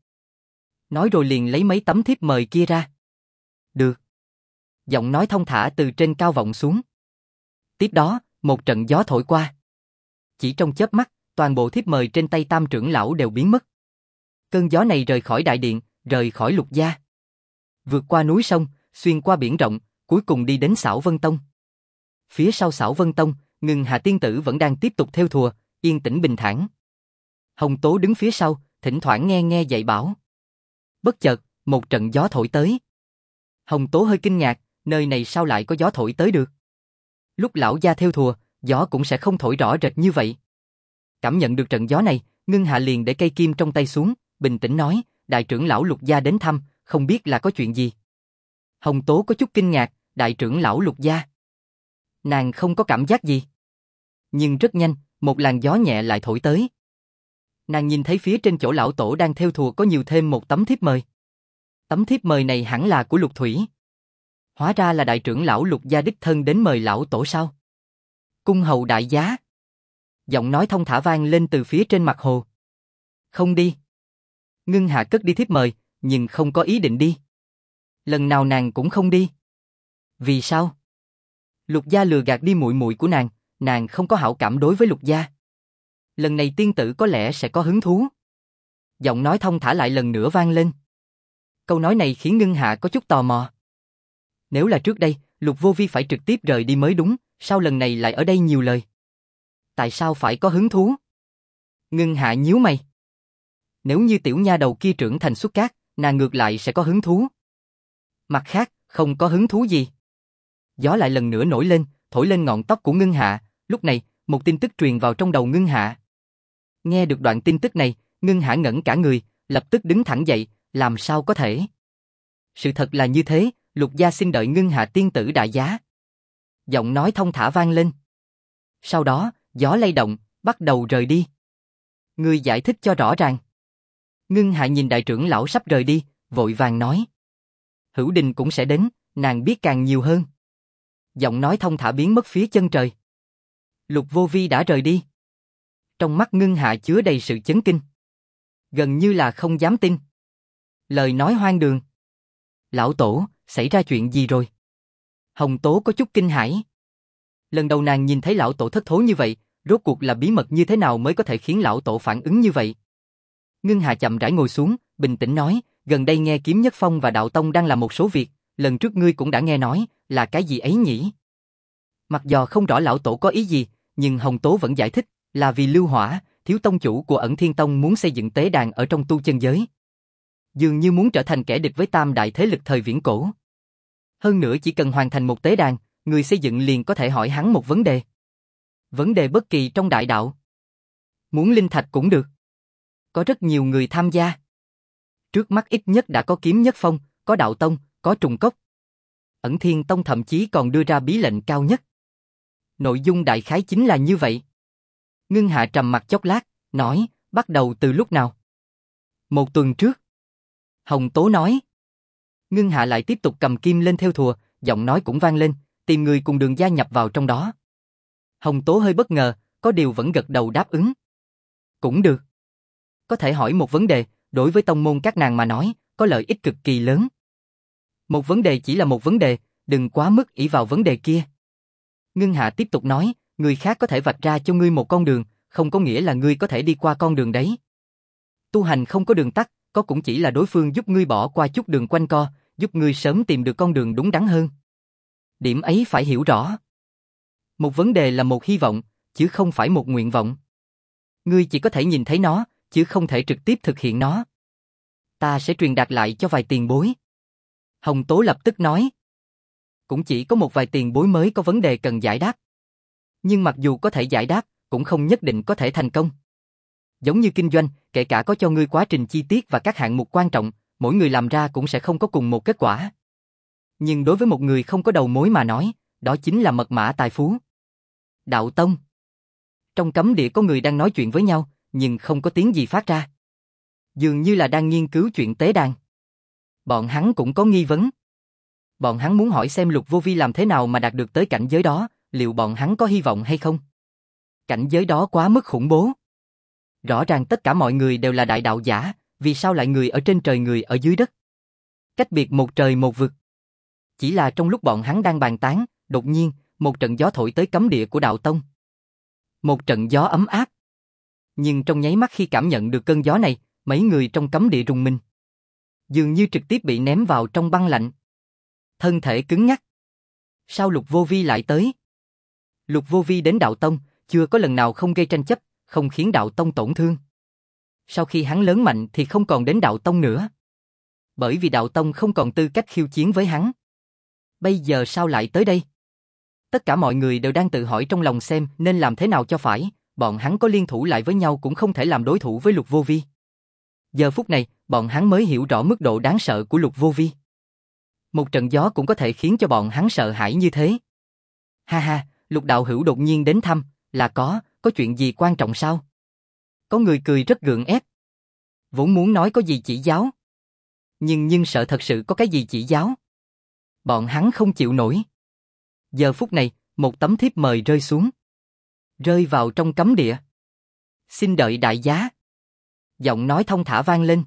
Nói rồi liền lấy mấy tấm thiếp mời kia ra. Được. Giọng nói thông thả từ trên cao vọng xuống. Tiếp đó, một trận gió thổi qua. Chỉ trong chớp mắt, toàn bộ thiếp mời trên tay Tam trưởng lão đều biến mất. Cơn gió này rời khỏi đại điện, rời khỏi Lục gia. Vượt qua núi sông, xuyên qua biển rộng, cuối cùng đi đến Xảo Vân Tông. Phía sau Xảo Vân Tông, Ngân Hà tiên tử vẫn đang tiếp tục thêu thùa, yên tĩnh bình thản. Hồng Tố đứng phía sau, thỉnh thoảng nghe dạy bảo. Bất chợt, một trận gió thổi tới. Hồng Tố hơi kinh ngạc, nơi này sao lại có gió thổi tới được? Lúc lão gia thêu thùa, gió cũng sẽ không thổi rõ rệt như vậy. Cảm nhận được trận gió này, Ngân Hà liền để cây kim trong tay xuống, bình tĩnh nói, đại trưởng lão Lục gia đến thăm, không biết là có chuyện gì. Hồng Tố có chút kinh ngạc, đại trưởng lão Lục gia. Nàng không có cảm giác gì. Nhưng rất nhanh, một làn gió nhẹ lại thổi tới. Nàng nhìn thấy phía trên chỗ lão tổ đang thêu thùa có nhiều thêm một tấm thiếp mời. Tấm thiếp mời này hẳn là của Lục Thủy. Hóa ra là đại trưởng lão Lục gia đích thân đến mời lão tổ sao? Cung hầu đại giá. Giọng nói thông thả vang lên từ phía trên mặt hồ. Không đi. Ngân Hà cất đi thiếp mời, nhưng không có ý định đi. Lần nào nàng cũng không đi. Vì sao? Lục gia lừa gạt đi muội muội của nàng không có hảo cảm đối với Lục gia. Lần này tiên tử có lẽ sẽ có hứng thú. Giọng nói thông thả lại lần nữa vang lên. Câu nói này khiến Ngân Hạ có chút tò mò. Nếu là trước đây, Lục Vô Vi phải trực tiếp rời đi mới đúng, sao lần này lại ở đây nhiều lời? Tại sao phải có hứng thú? Ngân Hạ nhíu mày. Nếu như tiểu nha đầu kia trưởng thành xuất cát, nàng ngược lại sẽ có hứng thú. Mặt khác, không có hứng thú gì. Gió lại lần nữa nổi lên, thổi lên ngọn tóc của Ngân Hạ, lúc này, một tin tức truyền vào trong đầu Ngân Hạ. Nghe được đoạn tin tức này, Ngân Hạ ngẩn cả người, lập tức đứng thẳng dậy, làm sao có thể? Sự thật là như thế, Lục gia xin đợi Ngân Hạ tiên tử đại giá. Giọng nói thông thả vang lên. Sau đó, gió lay động, bắt đầu rời đi. Ngươi giải thích cho rõ ràng. Ngân Hạ nhìn đại trưởng lão sắp rời đi, vội vàng nói. Hữu Đình cũng sẽ đến, nàng biết càng nhiều hơn. Giọng nói thông thả biến mất phía chân trời. Lục Vô Vi đã rời đi. Trong mắt Ngân Hạ chứa đầy sự chấn kinh. Gần như là không dám tin. Lời nói hoang đường. Lão tổ, xảy ra chuyện gì rồi? Hồng Tố có chút kinh hãi. Lần đầu nàng nhìn thấy lão tổ thất thố như vậy, rốt cuộc là bí mật như thế nào mới có thể khiến lão tổ phản ứng như vậy? Ngân Hà chậm rãi ngồi xuống, bình tĩnh nói, gần đây nghe Kiếm Nhất Phong và Đạo Tông đang làm một số việc, lần trước ngươi cũng đã nghe nói, là cái gì ấy nhỉ? Mặc dù không rõ lão tổ có ý gì, nhưng Hồng Tố vẫn giải thích, là vì Lưu Hỏa, thiếu tông chủ của Ẩn Thiên Tông muốn xây dựng tế đàn ở trong tu chân giới. Dường như muốn trở thành kẻ địch với tam đại thế lực thời viễn cổ. Hơn nữa chỉ cần hoàn thành một tế đàn, người xây dựng liền có thể hỏi hắn một vấn đề. Vấn đề bất kỳ trong đại đạo. Muốn linh thạch cũng được. Có rất nhiều người tham gia. Trước mắt ít nhất đã có Kiếm Nhất Phong, có Đạo Tông, có Trùng Cốc. Ẩn Thiên Tông thậm chí còn đưa ra bí lệnh cao nhất. Nội dung đại khái chính là như vậy. Ngân Hạ trầm mặt chốc lát, nói, bắt đầu từ lúc nào? 1 tuần trước. Hồng Tố nói. Ngân Hạ lại tiếp tục cầm kim lên theo thùa, giọng nói cũng vang lên, tìm người cùng Đường gia nhập vào trong đó. Hồng Tố hơi bất ngờ, có điều vẫn gật đầu đáp ứng. Cũng được. Có thể hỏi một vấn đề, đối với tông môn các nàng mà nói, có lợi ích cực kỳ lớn. Một vấn đề chỉ là một vấn đề, đừng quá mức ỷ vào vấn đề kia. Ngân Hạ tiếp tục nói, người khác có thể vạch ra cho ngươi một con đường, không có nghĩa là ngươi có thể đi qua con đường đấy. Tu hành không có đường tắt, có cũng chỉ là đối phương giúp ngươi bỏ qua chút đường quanh co, giúp ngươi sớm tìm được con đường đúng đắn hơn. Điểm ấy phải hiểu rõ. Một vấn đề là một hy vọng, chứ không phải một nguyện vọng. Ngươi chỉ có thể nhìn thấy nó, chứ không thể trực tiếp thực hiện nó. Ta sẽ truyền đạt lại cho vài tiền bối. Hồng Tố lập tức nói. Cũng chỉ có một vài tiền bối mới có vấn đề cần giải đáp. Nhưng mặc dù có thể giải đáp, cũng không nhất định có thể thành công. Giống như kinh doanh, kể cả có cho ngươi quá trình chi tiết và các hạng mục quan trọng, mỗi người làm ra cũng sẽ không có cùng một kết quả. Nhưng đối với một người không có đầu mối mà nói, đó chính là mật mã tài phú. Đạo Tông. Trong cấm địa có người đang nói chuyện với nhau, nhưng không có tiếng gì phát ra. Dường như là đang nghiên cứu chuyện tế đàn. Bọn hắn cũng có nghi vấn. Bọn hắn muốn hỏi xem Lục Vô Vi làm thế nào mà đạt được tới cảnh giới đó, liệu bọn hắn có hy vọng hay không? Cảnh giới đó quá mức khủng bố. Rõ ràng tất cả mọi người đều là đại đạo giả, vì sao lại người ở trên trời người ở dưới đất? Cách biệt một trời một vực. Chỉ là trong lúc bọn hắn đang bàn tán, đột nhiên, một trận gió thổi tới cấm địa của Đạo Tông. Một trận gió ấm áp. Nhưng trong nháy mắt khi cảm nhận được cơn gió này, mấy người trong cấm địa rùng mình. Dường như trực tiếp bị ném vào trong băng lạnh. Thân thể cứng ngắc. Sao Lục Vô Vi lại tới? Lục Vô Vi đến Đạo Tông, chưa có lần nào không gây tranh chấp, không khiến Đạo Tông tổn thương. Sau khi hắn lớn mạnh thì không còn đến Đạo Tông nữa. Bởi vì Đạo Tông không còn tư cách khiêu chiến với hắn. Bây giờ sao lại tới đây? Tất cả mọi người đều đang tự hỏi trong lòng xem nên làm thế nào cho phải, bọn hắn có liên thủ lại với nhau cũng không thể làm đối thủ với Lục Vô Vi. Giờ phút này, bọn hắn mới hiểu rõ mức độ đáng sợ của Lục Vô Vi. Một trận gió cũng có thể khiến cho bọn hắn sợ hãi như thế. Ha ha, Lục đạo hữu đột nhiên đến thăm, là có chuyện gì quan trọng sao? Có người cười rất gượng ép. Vốn muốn nói có gì chỉ giáo. Nhưng sợ thật sự có cái gì chỉ giáo. Bọn hắn không chịu nổi. Giờ phút này, một tấm thiếp mời rơi xuống. Rơi vào trong cấm địa. Xin đợi đại giá. Giọng nói thông thả vang lên.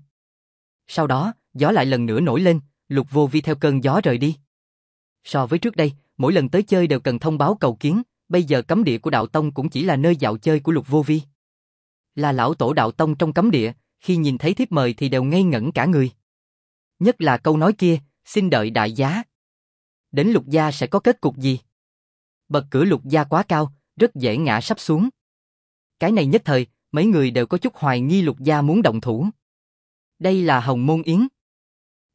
Sau đó, gió lại lần nữa nổi lên, Lục Vô Vi theo cơn gió rời đi. So với trước đây, mỗi lần tới chơi đều cần thông báo cầu kiến, bây giờ cấm địa của Đạo Tông cũng chỉ là nơi dạo chơi của Lục Vô Vi. Là lão tổ Đạo Tông trong cấm địa, khi nhìn thấy thiếp mời thì đều ngây ngẩn cả người. Nhất là câu nói kia, xin đợi đại giá. Đến Lục gia sẽ có kết cục gì? Bậc cửa Lục gia quá cao, rất dễ ngã sắp xuống. Cái này nhất thời, mấy người đều có chút hoài nghi Lục gia muốn động thủ. Đây là Hồng Môn Yến.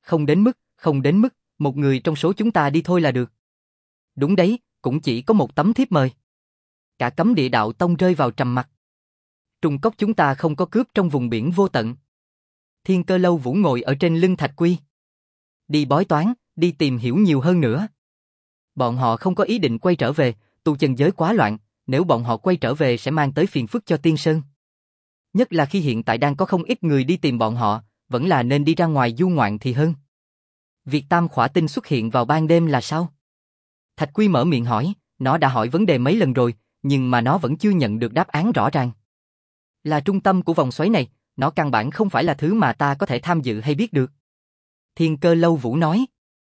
Không đến mức, một người trong số chúng ta đi thôi là được. Đúng đấy, cũng chỉ có một tấm thiếp mời. Cả Cấm Địa Đạo Tông rơi vào trầm mặc. Trùng cốc chúng ta không có cướp trong vùng biển vô tận. Thiên Cơ Lâu Vũ ngồi ở trên lưng Thạch Quy. Đi bói toán, đi tìm hiểu nhiều hơn nữa. Bọn họ không có ý định quay trở về, tu chân giới quá loạn, nếu bọn họ quay trở về sẽ mang tới phiền phức cho Tiên Sơn. Nhất là khi hiện tại đang có không ít người đi tìm bọn họ, vẫn là nên đi ra ngoài du ngoạn thì hơn. Việc Tam Khỏa Tinh xuất hiện vào ban đêm là sao? Thạch Quy mở miệng hỏi, nó đã hỏi vấn đề mấy lần rồi, nhưng mà nó vẫn chưa nhận được đáp án rõ ràng. Là trung tâm của vòng xoáy này, nó căn bản không phải là thứ mà ta có thể tham dự hay biết được. Thiên Cơ Lâu Vũ nói.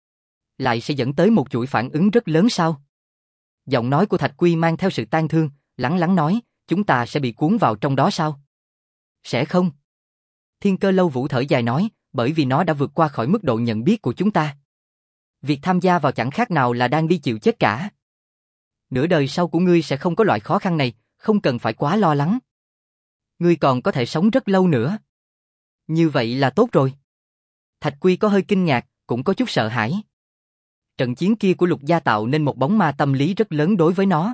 Lại sẽ dẫn tới một chuỗi phản ứng rất lớn sao? Giọng nói của Thạch Quy mang theo sự tang thương, lắng lắng nói, chúng ta sẽ bị cuốn vào trong đó sao? Sẽ không. Thiên Cơ Lâu Vũ thở dài nói, bởi vì nó đã vượt qua khỏi mức độ nhận biết của chúng ta. Việc tham gia vào chẳng khác nào là đang đi chịu chết cả. Nửa đời sau của ngươi sẽ không có loại khó khăn này, không cần phải quá lo lắng. Ngươi còn có thể sống rất lâu nữa. Như vậy là tốt rồi. Thạch Quy có hơi kinh ngạc, cũng có chút sợ hãi. Trận chiến kia của Lục Gia tạo nên một bóng ma tâm lý rất lớn đối với nó.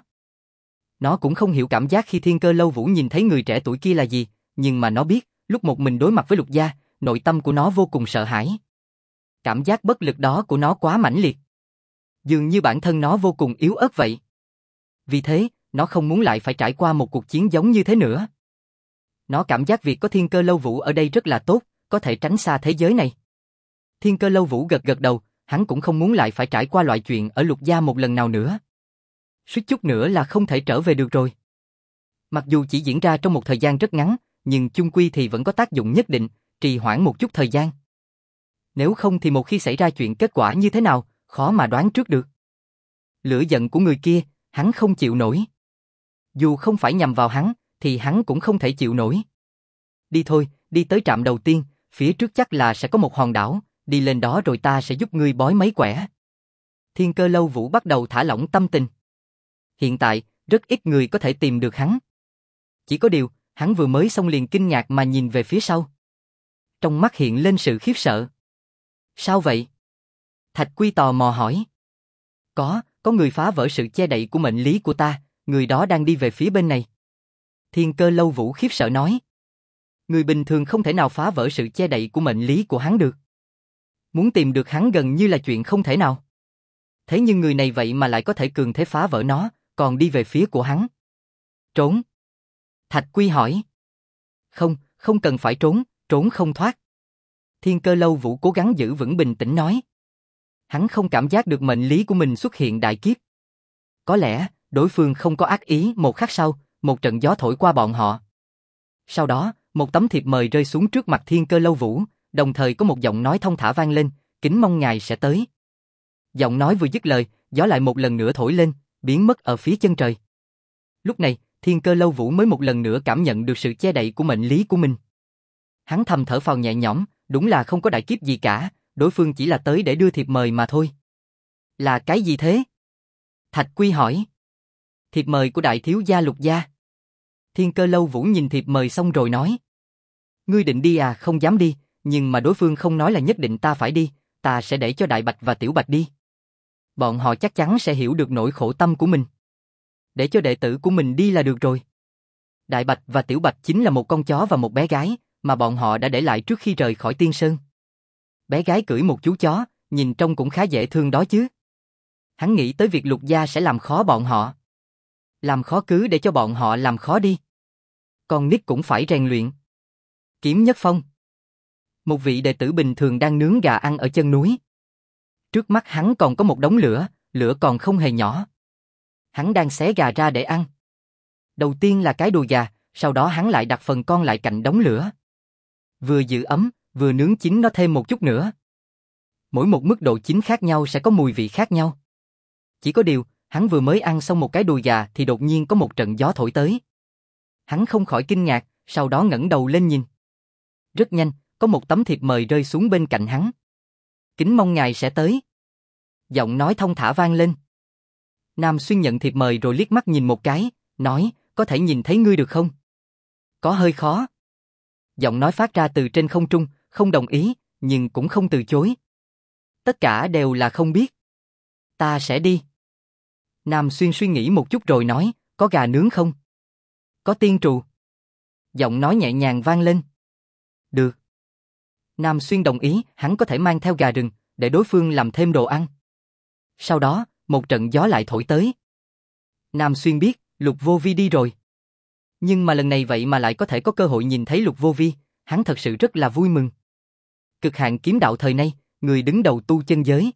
Nó cũng không hiểu cảm giác khi Thiên Cơ Lâu Vũ nhìn thấy người trẻ tuổi kia là gì, nhưng mà nó biết, lúc một mình đối mặt với Lục Gia, nội tâm của nó vô cùng sợ hãi. Cảm giác bất lực đó của nó quá mãnh liệt. Dường như bản thân nó vô cùng yếu ớt vậy. Vì thế, nó không muốn lại phải trải qua một cuộc chiến giống như thế nữa. Nó cảm giác việc có Thiên Cơ Lâu Vũ ở đây rất là tốt, có thể tránh xa thế giới này. Thiên Cơ Lâu Vũ gật gật đầu, hắn cũng không muốn lại phải trải qua loại chuyện ở Lục Gia một lần nào nữa. Suýt chút nữa là không thể trở về được rồi. Mặc dù chỉ diễn ra trong một thời gian rất ngắn, nhưng chung quy thì vẫn có tác dụng nhất định, trì hoãn một chút thời gian. Nếu không thì một khi xảy ra chuyện kết quả như thế nào, khó mà đoán trước được. Lửa giận của người kia, hắn không chịu nổi. Dù không phải nhằm vào hắn, thì hắn cũng không thể chịu nổi. Đi thôi, đi tới trạm đầu tiên, phía trước chắc là sẽ có một hòn đảo, đi lên đó rồi ta sẽ giúp ngươi bói mấy quẻ. Thiên Cơ Lâu Vũ bắt đầu thả lỏng tâm tình. Hiện tại, rất ít người có thể tìm được hắn. Chỉ có điều, hắn vừa mới xong liền kinh ngạc mà nhìn về phía sau. Trong mắt hiện lên sự khiếp sợ. Sao vậy? Thạch Quy tò mò hỏi. Có người phá vỡ sự che đậy của mệnh lý của ta, người đó đang đi về phía bên này. Thiên Cơ Lâu Vũ khiếp sợ nói. Người bình thường không thể nào phá vỡ sự che đậy của mệnh lý của hắn được. Muốn tìm được hắn gần như là chuyện không thể nào. Thế nhưng người này vậy mà lại có thể cường thế phá vỡ nó, còn đi về phía của hắn. Trốn. Thạch Quy hỏi. Không cần phải trốn, trốn không thoát. Thiên Cơ Lâu Vũ cố gắng giữ vững bình tĩnh nói. Hắn không cảm giác được mệnh lý của mình xuất hiện đại kiếp. Có lẽ, đối phương không có ác ý. Một khắc sau, một trận gió thổi qua bọn họ. Sau đó, một tấm thiệp mời rơi xuống trước mặt Thiên Cơ Lâu Vũ, đồng thời có một giọng nói thong thả vang lên, kính mong ngài sẽ tới. Giọng nói vừa dứt lời, gió lại một lần nữa thổi lên, biến mất ở phía chân trời. Lúc này, Thiên Cơ Lâu Vũ mới một lần nữa cảm nhận được sự che đậy của mệnh lý của mình. Hắn thầm thở phào nhẹ nhõm, đúng là không có đại kiếp gì cả, đối phương chỉ là tới để đưa thiệp mời mà thôi. Là cái gì thế? Thạch Quy hỏi. Thiệp mời của đại thiếu gia Lục Gia. Thiên Cơ Lâu Vũ nhìn thiệp mời xong rồi nói. Ngươi định đi à? Không dám đi, nhưng mà đối phương không nói là nhất định ta phải đi, ta sẽ để cho Đại Bạch và Tiểu Bạch đi. Bọn họ chắc chắn sẽ hiểu được nỗi khổ tâm của mình. Để cho đệ tử của mình đi là được rồi. Đại Bạch và Tiểu Bạch chính là một con chó và một bé gái, mà bọn họ đã để lại trước khi rời khỏi Tiên Sơn. Bé gái cưỡi một chú chó, nhìn trông cũng khá dễ thương đó chứ. Hắn nghĩ tới việc Lục Gia sẽ làm khó bọn họ. Làm khó cứ để cho bọn họ làm khó đi. Con nít cũng phải rèn luyện. Kiếm Nhất Phong. Một vị đệ tử bình thường đang nướng gà ăn ở chân núi. Trước mắt hắn còn có một đống lửa, lửa còn không hề nhỏ. Hắn đang xé gà ra để ăn. Đầu tiên là cái đùi gà, sau đó hắn lại đặt phần con lại cạnh đống lửa. Vừa giữ ấm, vừa nướng chín nó thêm một chút nữa. Mỗi một mức độ chín khác nhau sẽ có mùi vị khác nhau. Chỉ có điều, hắn vừa mới ăn xong một cái đùi gà thì đột nhiên có một trận gió thổi tới. Hắn không khỏi kinh ngạc, sau đó ngẩng đầu lên nhìn. Rất nhanh, có một tấm thiệp mời rơi xuống bên cạnh hắn. Kính mong ngài sẽ tới. Giọng nói thong thả vang lên. Nam Xuyên nhận thiệp mời rồi liếc mắt nhìn một cái, nói, có thể nhìn thấy ngươi được không? Có hơi khó. Giọng nói phát ra từ trên không trung, không đồng ý, nhưng cũng không từ chối. Tất cả đều là không biết. Ta sẽ đi. Nam Xuyên suy nghĩ một chút rồi nói, có gà nướng không? Có tiên trù. Giọng nói nhẹ nhàng vang lên. Được. Nam Xuyên đồng ý, hắn có thể mang theo gà rừng, để đối phương làm thêm đồ ăn. Sau đó, một trận gió lại thổi tới. Nam Xuyên biết, Lục Vô Vi đi rồi. Nhưng mà lần này vậy mà lại có thể có cơ hội nhìn thấy Lục Vô Vi, hắn thật sự rất là vui mừng. Cực hạn kiếm đạo thời nay, người đứng đầu tu chân giới.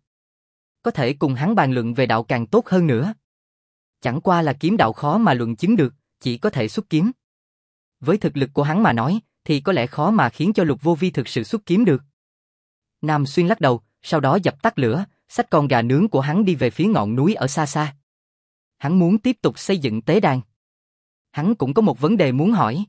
Có thể cùng hắn bàn luận về đạo càng tốt hơn nữa. Chẳng qua là kiếm đạo khó mà luận chứng được, chỉ có thể xuất kiếm. Với thực lực của hắn mà nói, thì có lẽ khó mà khiến cho Lục Vô Vi thực sự xuất kiếm được. Nam Xuyên lắc đầu, sau đó dập tắt lửa, xách con gà nướng của hắn đi về phía ngọn núi ở xa xa. Hắn muốn tiếp tục xây dựng tế đàn. Hắn cũng có một vấn đề muốn hỏi.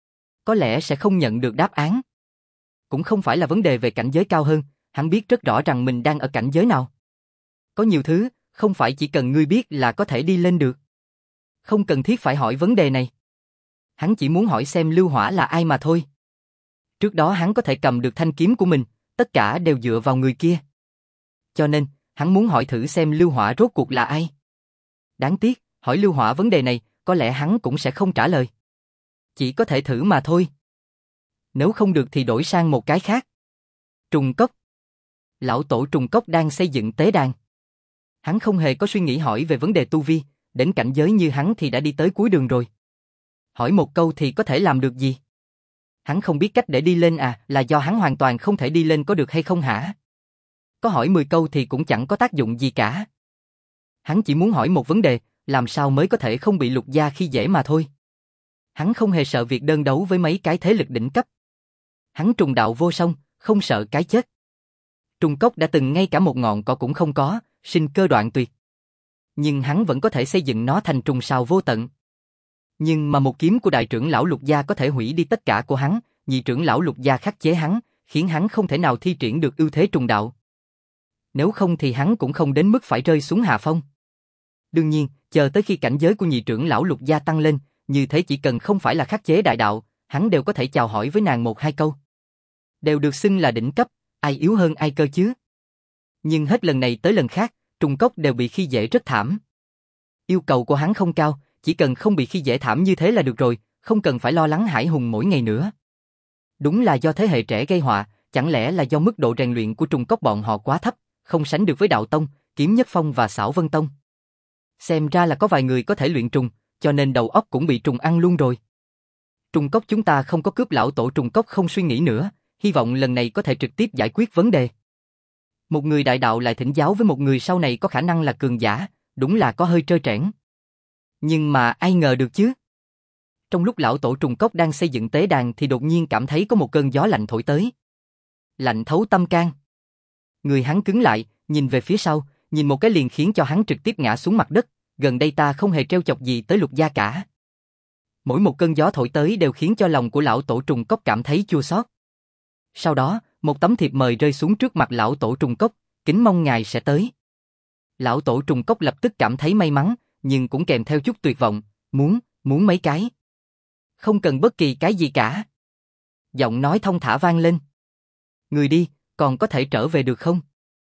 Có lẽ sẽ không nhận được đáp án. Cũng không phải là vấn đề về cảnh giới cao hơn, hắn biết rất rõ rằng mình đang ở cảnh giới nào. Có nhiều thứ, không phải chỉ cần ngươi biết là có thể đi lên được. Không cần thiết phải hỏi vấn đề này. Hắn chỉ muốn hỏi xem Lưu Hỏa là ai mà thôi. Trước đó hắn có thể cầm được thanh kiếm của mình, tất cả đều dựa vào người kia. Cho nên, hắn muốn hỏi thử xem Lưu Hỏa rốt cuộc là ai. Đáng tiếc, hỏi Lưu Hỏa vấn đề này, có lẽ hắn cũng sẽ không trả lời. Chỉ có thể thử mà thôi. Nếu không được thì đổi sang một cái khác. Trùng Cốc. Lão tổ Trùng Cốc đang xây dựng tế đàn. Hắn không hề có suy nghĩ hỏi về vấn đề tu vi, đến cảnh giới như hắn thì đã đi tới cuối đường rồi. Hỏi một câu thì có thể làm được gì? Hắn không biết cách để đi lên à, là do hắn hoàn toàn không thể đi lên có được hay không hả? Có hỏi 10 câu thì cũng chẳng có tác dụng gì cả. Hắn chỉ muốn hỏi một vấn đề, làm sao mới có thể không bị Lục gia khi dễ mà thôi. Hắn không hề sợ việc đơn đấu với mấy cái thế lực đỉnh cấp. Hắn trùng đạo vô song, không sợ cái chết. Trùng Cốc đã từng ngay cả một ngọn cỏ cũng không có, sinh cơ đoạn tuyệt. Nhưng hắn vẫn có thể xây dựng nó thành trùng sào vô tận. Nhưng mà một kiếm của đại trưởng lão Lục gia có thể hủy đi tất cả của hắn, nhị trưởng lão Lục gia khắc chế hắn, khiến hắn không thể nào thi triển được ưu thế trùng đạo. Nếu không thì hắn cũng không đến mức phải rơi xuống hạ phong. Đương nhiên, chờ tới khi cảnh giới của nhị trưởng lão Lục gia tăng lên, như thế chỉ cần không phải là khắc chế đại đạo, hắn đều có thể chào hỏi với nàng một hai câu. Đều được xưng là đỉnh cấp, ai yếu hơn ai cơ chứ. Nhưng hết lần này tới lần khác, Trùng Cốc đều bị khi dễ rất thảm. Yêu cầu của hắn không cao, chỉ cần không bị khi dễ thảm như thế là được rồi, không cần phải lo lắng hải hùng mỗi ngày nữa. Đúng là do thế hệ trẻ gây họa, chẳng lẽ là do mức độ rèn luyện của Trùng Cốc bọn họ quá thấp, không sánh được với Đạo Tông, Kiếm Nhất Phong và Xảo Vân Tông. Xem ra là có vài người có thể luyện trùng, cho nên đầu óc cũng bị trùng ăn luôn rồi. Trùng Cốc chúng ta không có cướp lão tổ Trùng Cốc không suy nghĩ nữa, hy vọng lần này có thể trực tiếp giải quyết vấn đề. Một người đại đạo lại thỉnh giáo với một người sau này có khả năng là cường giả, đúng là có hơi trơ trẽn. Nhưng mà ai ngờ được chứ? Trong lúc lão tổ Trùng Cốc đang xây dựng tế đàn thì đột nhiên cảm thấy có một cơn gió lạnh thổi tới. Lạnh thấu tâm can. Người hắn cứng lại, nhìn về phía sau, nhìn một cái liền khiến cho hắn trực tiếp ngã xuống mặt đất, gần đây ta không hề trêu chọc gì tới Lục gia cả. Mỗi một cơn gió thổi tới đều khiến cho lòng của lão tổ Trùng Cốc cảm thấy chua xót. Sau đó, một tấm thiệp mời rơi xuống trước mặt lão tổ Trùng Cốc, kính mong ngài sẽ tới. Lão tổ Trùng Cốc lập tức cảm thấy may mắn, nhưng cũng kèm theo chút tuyệt vọng, muốn mấy cái. Không cần bất kỳ cái gì cả. Giọng nói thông thả vang lên. Người đi, còn có thể trở về được không?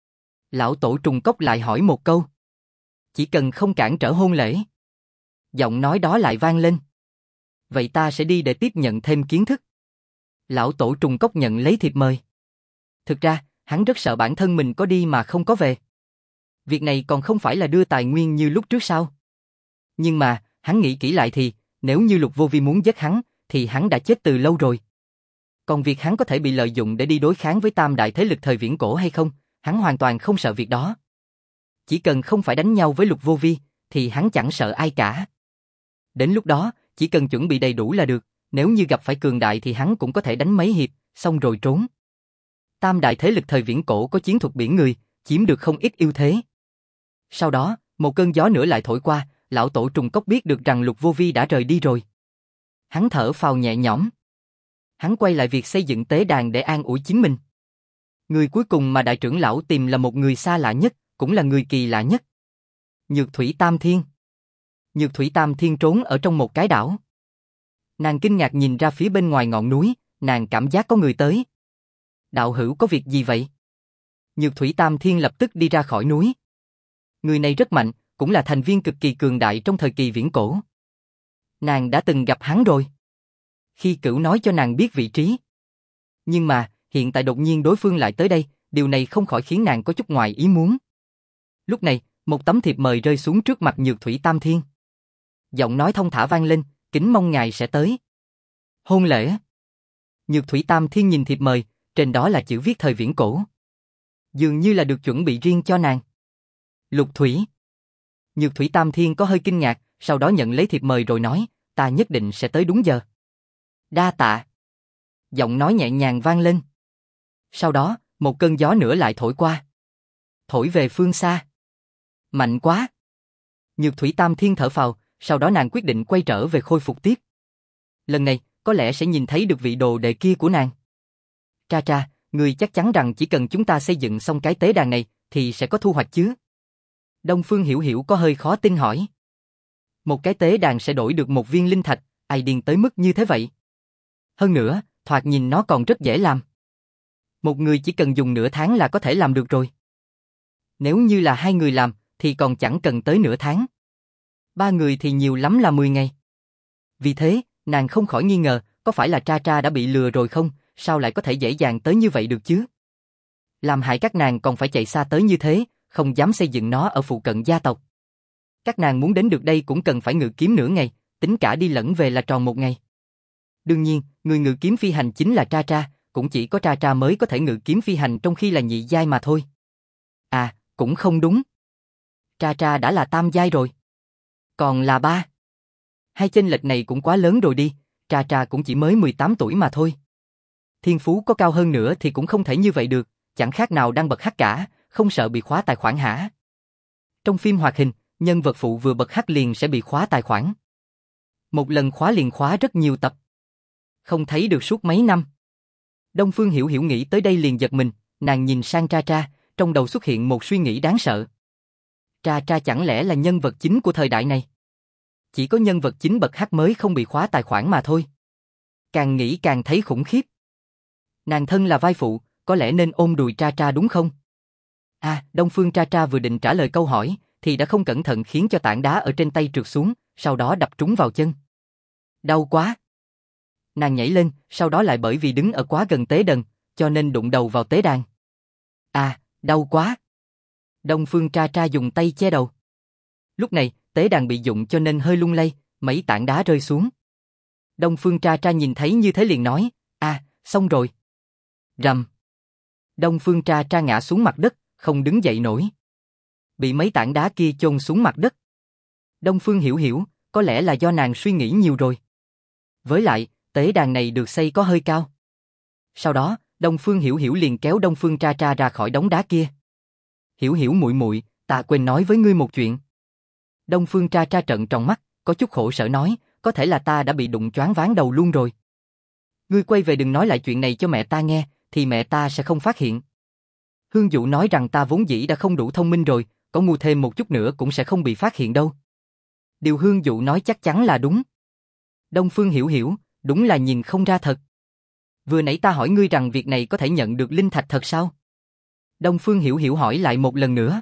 Lão tổ Trùng Cốc lại hỏi một câu. Chỉ cần không cản trở hôn lễ. Giọng nói đó lại vang lên. Vậy ta sẽ đi để tiếp nhận thêm kiến thức. Lão tổ Trùng Cốc nhận lấy thiệp mời. Thực ra, hắn rất sợ bản thân mình có đi mà không có về. Việc này còn không phải là đưa tài nguyên như lúc trước sao? Nhưng mà, hắn nghĩ kỹ lại thì, nếu như Lục Vô Vi muốn giết hắn, thì hắn đã chết từ lâu rồi. Còn việc hắn có thể bị lợi dụng để đi đối kháng với tam đại thế lực thời viễn cổ hay không, hắn hoàn toàn không sợ việc đó. Chỉ cần không phải đánh nhau với Lục Vô Vi, thì hắn chẳng sợ ai cả. Đến lúc đó, chỉ cần chuẩn bị đầy đủ là được, nếu như gặp phải cường đại thì hắn cũng có thể đánh mấy hiệp, xong rồi trốn. Tam đại thế lực thời viễn cổ có chiến thuật biển người, chiếm được không ít ưu thế. Sau đó, một cơn gió nữa lại thổi qua, lão tổ Trùng Cốc biết được rằng Lục Vô Vi đã rời đi rồi. Hắn thở phào nhẹ nhõm. Hắn quay lại việc xây dựng tế đàn để an ủi chính mình. Người cuối cùng mà đại trưởng lão tìm là một người xa lạ nhất, cũng là người kỳ lạ nhất. Nhược Thủy Tam Thiên. Nhược Thủy Tam Thiên trốn ở trong một cái đảo. Nàng kinh ngạc nhìn ra phía bên ngoài ngọn núi, nàng cảm giác có người tới. Đạo hữu có việc gì vậy? Nhược Thủy Tam Thiên lập tức đi ra khỏi núi. Người này rất mạnh, cũng là thành viên cực kỳ cường đại trong thời kỳ viễn cổ. Nàng đã từng gặp hắn rồi. Khi Cửu nói cho nàng biết vị trí. Nhưng mà, hiện tại đột nhiên đối phương lại tới đây, điều này không khỏi khiến nàng có chút ngoài ý muốn. Lúc này, một tấm thiệp mời rơi xuống trước mặt Nhược Thủy Tam Thiên. Giọng nói thông thả vang lên, kính mong ngài sẽ tới. Hôn lễ. Nhược Thủy Tam Thiên nhìn thiệp mời, trên đó là chữ viết thời viễn cổ. Dường như là được chuẩn bị riêng cho nàng. Lục Thủy. Nhược Thủy Tam Thiên có hơi kinh ngạc, sau đó nhận lấy thiệp mời rồi nói, ta nhất định sẽ tới đúng giờ. Đa tạ. Giọng nói nhẹ nhàng vang lên. Sau đó, một cơn gió nữa lại thổi qua. Thổi về phương xa. Mạnh quá. Nhược Thủy Tam Thiên thở phào, sau đó nàng quyết định quay trở về khôi phục tiếp. Lần này, có lẽ sẽ nhìn thấy được vị đồ đệ kia của nàng. Tra, người chắc chắn rằng chỉ cần chúng ta xây dựng xong cái tế đàn này, thì sẽ có thu hoạch chứ? Đông Phương Hiểu Hiểu có hơi khó tin hỏi. Một cái tế đàn sẽ đổi được một viên linh thạch, ai điên tới mức như thế vậy? Hơn nữa, thoạt nhìn nó còn rất dễ làm. Một người chỉ cần dùng nửa tháng là có thể làm được rồi. Nếu như là hai người làm, thì còn chẳng cần tới nửa tháng. Ba người thì nhiều lắm là 10 ngày. Vì thế, nàng không khỏi nghi ngờ, có phải là Tra đã bị lừa rồi không, sao lại có thể dễ dàng tới như vậy được chứ? Làm hại các nàng còn phải chạy xa tới như thế, không dám xây dựng nó ở phụ cận gia tộc. Các nàng muốn đến được đây cũng cần phải ngự kiếm nửa ngày, tính cả đi lẫn về là tròn 1 ngày. Đương nhiên, người ngự kiếm phi hành chính là Tra, cũng chỉ có Tra mới có thể ngự kiếm phi hành trong khi là nhị giai mà thôi. À, cũng không đúng. Tra đã là tam giai rồi. Còn là 3. Hai chênh lệch này cũng quá lớn rồi đi, Tra cũng chỉ mới 18 tuổi mà thôi. Thiên phú có cao hơn nữa thì cũng không thể như vậy được, chẳng khác nào đang bật hắc cả, không sợ bị khóa tài khoản hả? Trong phim hoạt hình, nhân vật phụ vừa bật hắc liền sẽ bị khóa tài khoản. Một lần khóa liền khóa rất nhiều tập. Không thấy được suốt mấy năm. Đông Phương Hiểu Hiểu nghĩ tới đây liền giật mình, nàng nhìn sang Tra, trong đầu xuất hiện một suy nghĩ đáng sợ. Tra chẳng lẽ là nhân vật chính của thời đại này? Chỉ có nhân vật chính bậc hắc mới không bị khóa tài khoản mà thôi. Càng nghĩ càng thấy khủng khiếp. Nàng thân là vai phụ, có lẽ nên ôm đùi Tra đúng không? À, Đông Phương Tra vừa định trả lời câu hỏi, thì đã không cẩn thận khiến cho tảng đá ở trên tay trượt xuống, sau đó đập trúng vào chân. Đau quá. Nàng nhảy lên, sau đó lại bởi vì đứng ở quá gần tế đàn, cho nên đụng đầu vào tế đàn. À, đau quá. Đông Phương Tra dùng tay che đầu. Lúc này, tế đàn bị dụng cho nên hơi lung lay, mấy tảng đá rơi xuống. Đông Phương Tra nhìn thấy như thế liền nói, xong rồi. Rầm. Đông Phương Tra ngã xuống mặt đất, không đứng dậy nổi. Bị mấy tảng đá kia chôn xuống mặt đất. Đông Phương Hiểu Hiểu, có lẽ là do nàng suy nghĩ nhiều rồi. Với lại, tế đàn này được xây có hơi cao. Sau đó, Đông Phương Hiểu Hiểu liền kéo Đông Phương Tra ra khỏi đống đá kia. Hiểu Hiểu muội muội, ta quên nói với ngươi một chuyện. Đông Phương Tra trợn tròn mắt, có chút khổ sở nói, có thể là ta đã bị đụng choáng váng đầu luôn rồi. Ngươi quay về đừng nói lại chuyện này cho mẹ ta nghe, thì mẹ ta sẽ không phát hiện. Hương Dụ nói rằng ta vốn dĩ đã không đủ thông minh rồi, có ngu thêm một chút nữa cũng sẽ không bị phát hiện đâu. Điều Hương Dụ nói chắc chắn là đúng. Đông Phương Hiểu Hiểu, đúng là nhìn không ra thật. Vừa nãy ta hỏi ngươi rằng việc này có thể nhận được linh thạch thật sao? Đông Phương Hiểu Hiểu hỏi lại một lần nữa.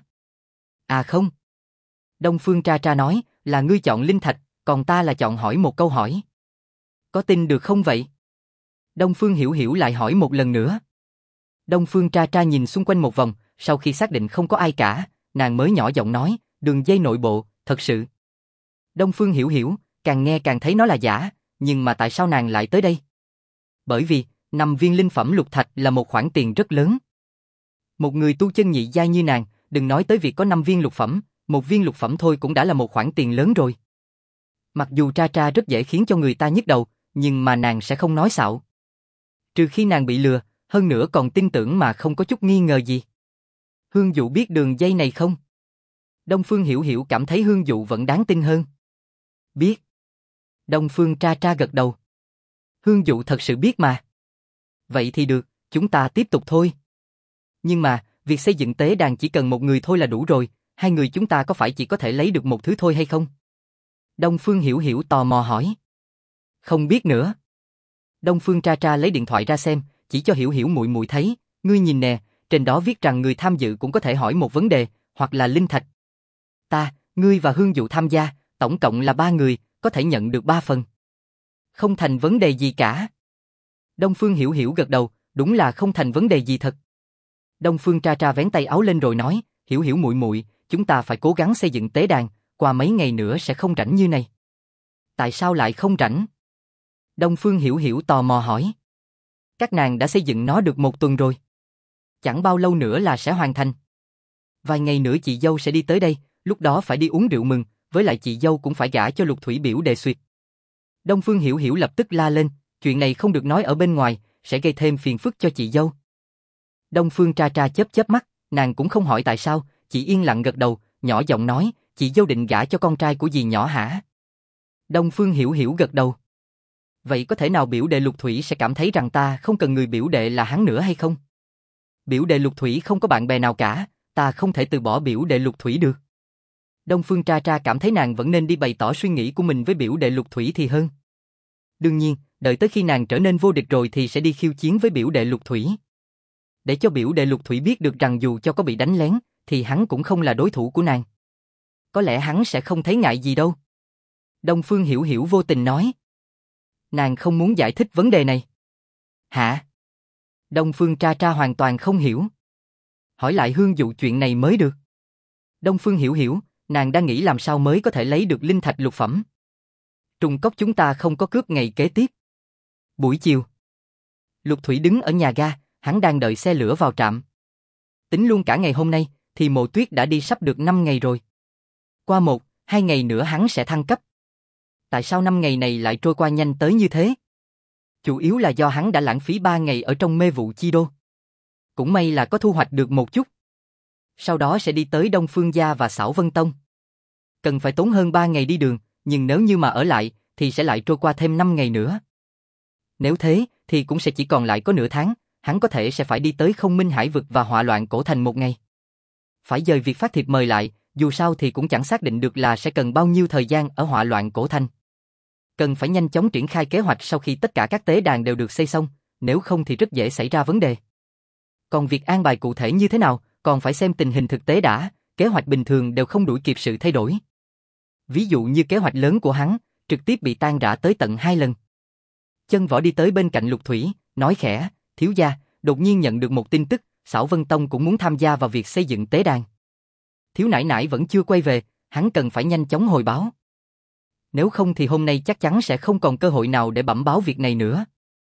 À không. Đông Phương Tra nói, là ngươi chọn linh thạch, còn ta là chọn hỏi một câu hỏi. Có tin được không vậy? Đông Phương Hiểu Hiểu lại hỏi một lần nữa. Đông Phương Tra nhìn xung quanh một vòng, sau khi xác định không có ai cả, nàng mới nhỏ giọng nói, đường dây nội bộ, thật sự. Đông Phương Hiểu Hiểu, càng nghe càng thấy nó là giả, nhưng mà tại sao nàng lại tới đây? Bởi vì, 5 viên linh phẩm lục thạch là một khoản tiền rất lớn. Một người tu chân nhị giai như nàng, đừng nói tới việc có 5 viên lục phẩm, một viên lục phẩm thôi cũng đã là một khoản tiền lớn rồi. Mặc dù Tra rất dễ khiến cho người ta nhức đầu, nhưng mà nàng sẽ không nói xạo. Trừ khi nàng bị lừa, hơn nữa còn tin tưởng mà không có chút nghi ngờ gì. Hương Dụ biết đường dây này không? Đông Phương Hiểu Hiểu cảm thấy Hương Dụ vẫn đáng tin hơn. Biết. Đông Phương Tra gật đầu. Hương Dụ thật sự biết mà. Vậy thì được, chúng ta tiếp tục thôi. Nhưng mà, việc xây dựng tế đàn chỉ cần một người thôi là đủ rồi, hai người chúng ta có phải chỉ có thể lấy được một thứ thôi hay không? Đông Phương Hiểu Hiểu tò mò hỏi. Không biết nữa. Đông Phương Tra lấy điện thoại ra xem, chỉ cho Hiểu Hiểu muội muội thấy, ngươi nhìn nè, trên đó viết rằng người tham dự cũng có thể hỏi một vấn đề, hoặc là linh thạch. Ta, ngươi và Hương Dụ tham gia, tổng cộng là 3 người, có thể nhận được 3 phần. Không thành vấn đề gì cả. Đông Phương Hiểu Hiểu gật đầu, đúng là không thành vấn đề gì thật. Đông Phương Tra Tra vén tay áo lên rồi nói, Hiểu Hiểu muội muội, chúng ta phải cố gắng xây dựng tế đàn, qua mấy ngày nữa sẽ không rảnh như này. Tại sao lại không rảnh? Đông Phương Hiểu Hiểu tò mò hỏi. Các nàng đã xây dựng nó được 1 tuần rồi. Chẳng bao lâu nữa là sẽ hoàn thành. Vài ngày nữa chị dâu sẽ đi tới đây, lúc đó phải đi uống rượu mừng, với lại chị dâu cũng phải gả cho Lục Thủy biểu đệ Xuyệt. Đông Phương Hiểu Hiểu lập tức la lên, chuyện này không được nói ở bên ngoài, sẽ gây thêm phiền phức cho chị dâu. Đông Phương Tra Tra chớp chớp mắt, nàng cũng không hỏi tại sao, chỉ yên lặng gật đầu, nhỏ giọng nói, chị dâu định gả cho con trai của dì nhỏ hả? Đông Phương Hiểu Hiểu gật đầu. Vậy có thể nào biểu đệ Lục Thủy sẽ cảm thấy rằng ta không cần người biểu đệ là hắn nữa hay không? Biểu đệ Lục Thủy không có bạn bè nào cả, ta không thể từ bỏ biểu đệ Lục Thủy được. Đông Phương Tra Tra cảm thấy nàng vẫn nên đi bày tỏ suy nghĩ của mình với biểu đệ Lục Thủy thì hơn. Đương nhiên, đợi tới khi nàng trở nên vô địch rồi thì sẽ đi khiêu chiến với biểu đệ Lục Thủy. Để cho biểu đệ Lục Thủy biết được rằng dù cho có bị đánh lén, thì hắn cũng không là đối thủ của nàng. Có lẽ hắn sẽ không thấy ngại gì đâu. Đông Phương Hiểu Hiểu vô tình nói. Nàng không muốn giải thích vấn đề này. Hả? Đông Phương Tra Tra hoàn toàn không hiểu. Hỏi lại Hương Dụ chuyện này mới được. Đông Phương Hiểu Hiểu, nàng đang nghĩ làm sao mới có thể lấy được linh thạch lục phẩm. Trùng cốc chúng ta không có cướp ngày kế tiếp. Buổi chiều. Lục Thủy đứng ở nhà ga, hắn đang đợi xe lửa vào trạm. Tính luôn cả ngày hôm nay, thì Mộ Tuyết đã đi sắp được 5 ngày rồi. Qua 1-2 ngày nữa hắn sẽ thăng cấp. Tại sao 5 ngày này lại trôi qua nhanh tới như thế? Chủ yếu là do hắn đã lãng phí 3 ngày ở trong mê vụ chi đô. Cũng may là có thu hoạch được một chút. Sau đó sẽ đi tới Đông Phương Gia và Xảo Vân Tông. Cần phải tốn hơn 3 ngày đi đường, nhưng nếu như mà ở lại, thì sẽ lại trôi qua thêm 5 ngày nữa. Nếu thế, thì cũng sẽ chỉ còn lại có nửa tháng, hắn có thể sẽ phải đi tới Không Minh Hải Vực và Họa Loạn Cổ Thành 1 ngày. Phải dời việc phát thiệp mời lại, dù sao thì cũng chẳng xác định được là sẽ cần bao nhiêu thời gian ở Họa Loạn Cổ Thành. Cần phải nhanh chóng triển khai kế hoạch sau khi tất cả các tế đàn đều được xây xong, nếu không thì rất dễ xảy ra vấn đề. Còn việc an bài cụ thể như thế nào, còn phải xem tình hình thực tế đã, kế hoạch bình thường đều không đuổi kịp sự thay đổi. Ví dụ như kế hoạch lớn của hắn, trực tiếp bị tan rã tới tận 2 lần. Chân Võ đi tới bên cạnh Lục Thủy, nói khẽ, thiếu gia, đột nhiên nhận được một tin tức, Xảo Vân Tông cũng muốn tham gia vào việc xây dựng tế đàn. Thiếu nãi nãi vẫn chưa quay về, hắn cần phải nhanh chóng hồi báo. Nếu không thì hôm nay chắc chắn sẽ không còn cơ hội nào để bẩm báo việc này nữa.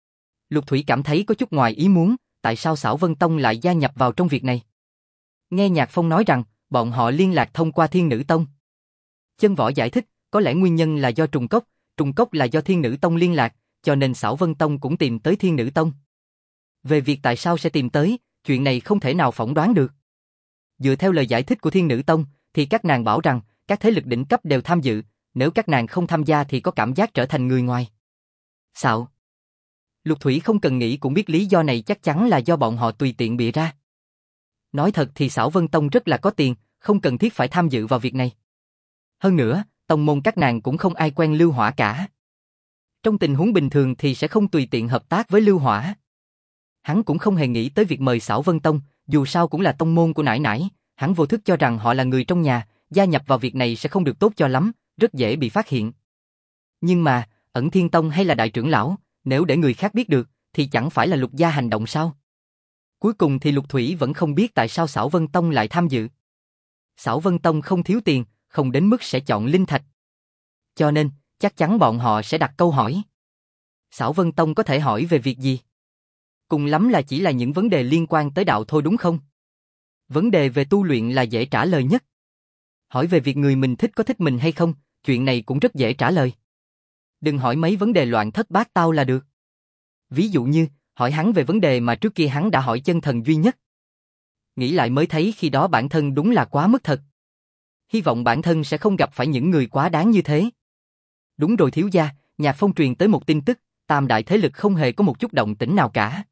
Lục Thủy cảm thấy có chút ngoài ý muốn, tại sao Xảo Vân Tông lại gia nhập vào trong việc này. Nghe Nhạc Phong nói rằng, bọn họ liên lạc thông qua Thiên Nữ Tông. Chân Võ giải thích, có lẽ nguyên nhân là do Trùng Cốc là do Thiên Nữ Tông liên lạc, cho nên Xảo Vân Tông cũng tìm tới Thiên Nữ Tông. Về việc tại sao sẽ tìm tới, chuyện này không thể nào phỏng đoán được. Dựa theo lời giải thích của Thiên Nữ Tông, thì các nàng bảo rằng, các thế lực đỉnh cấp đều tham dự, nếu các nàng không tham gia thì có cảm giác trở thành người ngoài. Xạo. Lục Thủy không cần nghĩ cũng biết lý do này chắc chắn là do bọn họ tùy tiện bịa ra. Nói thật thì Xảo Vân Tông rất là có tiền, không cần thiết phải tham dự vào việc này. Hơn nữa, tông môn các nàng cũng không ai quen Lưu Hỏa cả. Trong tình huống bình thường thì sẽ không tùy tiện hợp tác với Lưu Hỏa. Hắn cũng không hề nghĩ tới việc mời Xảo Vân Tông, dù sao cũng là tông môn của nãi nãi, hắn vô thức cho rằng họ là người trong nhà, gia nhập vào việc này sẽ không được tốt cho lắm, rất dễ bị phát hiện. Nhưng mà, Ẩn Thiên Tông hay là đại trưởng lão, nếu để người khác biết được, thì chẳng phải là Lục gia hành động sao? Cuối cùng thì Lục Thủy vẫn không biết tại sao Xảo Vân Tông lại tham dự. Xảo Vân Tông không thiếu tiền, không đến mức sẽ chọn linh thạch. Cho nên, chắc chắn bọn họ sẽ đặt câu hỏi. Xảo Vân Tông có thể hỏi về việc gì? Cùng lắm là chỉ là những vấn đề liên quan tới đạo thôi đúng không? Vấn đề về tu luyện là dễ trả lời nhất. Hỏi về việc người mình thích có thích mình hay không, chuyện này cũng rất dễ trả lời. Đừng hỏi mấy vấn đề loạn thất bát tao là được. Ví dụ như, hỏi hắn về vấn đề mà trước kia hắn đã hỏi chân thần duy nhất. Nghĩ lại mới thấy khi đó bản thân đúng là quá mức thật. Hy vọng bản thân sẽ không gặp phải những người quá đáng như thế. Đúng rồi thiếu gia, Nhạc Phong truyền tới một tin tức, tam đại thế lực không hề có một chút động tĩnh nào cả.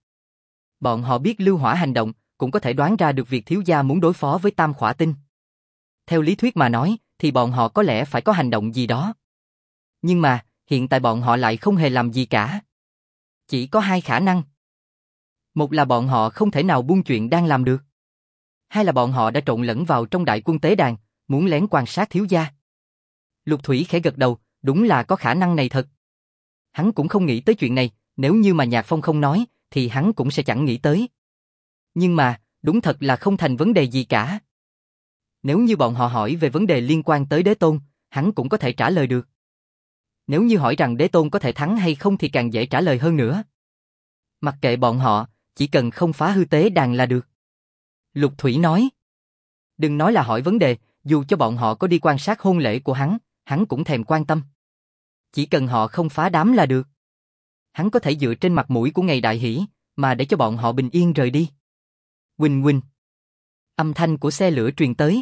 Bọn họ biết Lưu Hỏa hành động, cũng có thể đoán ra được việc thiếu gia muốn đối phó với Tam Khỏa Tinh. Theo lý thuyết mà nói, thì bọn họ có lẽ phải có hành động gì đó. Nhưng mà, hiện tại bọn họ lại không hề làm gì cả. Chỉ có hai khả năng. Một là bọn họ không thể nào buông chuyện đang làm được. Hai là bọn họ đã trộn lẫn vào trong đại quân tế đàn, muốn lén quan sát thiếu gia. Lục Thủy khẽ gật đầu, đúng là có khả năng này thật. Hắn cũng không nghĩ tới chuyện này, nếu như mà Nhạc Phong không nói, thì hắn cũng sẽ chẳng nghĩ tới. Nhưng mà, đúng thật là không thành vấn đề gì cả. Nếu như bọn họ hỏi về vấn đề liên quan tới Đế Tôn, hắn cũng có thể trả lời được. Nếu như hỏi rằng Đế Tôn có thể thắng hay không thì càng dễ trả lời hơn nữa. Mặc kệ bọn họ, chỉ cần không phá hư tế đàn là được. Lục Thủy nói. Đừng nói là hỏi vấn đề, dù cho bọn họ có đi quan sát hôn lễ của hắn cũng thèm quan tâm. Chỉ cần họ không phá đám là được. Hắn có thể dựa trên mặt mũi của ngày đại hỷ, mà để cho bọn họ bình yên rời đi. Huỳnh huỳnh. Âm thanh của xe lửa truyền tới.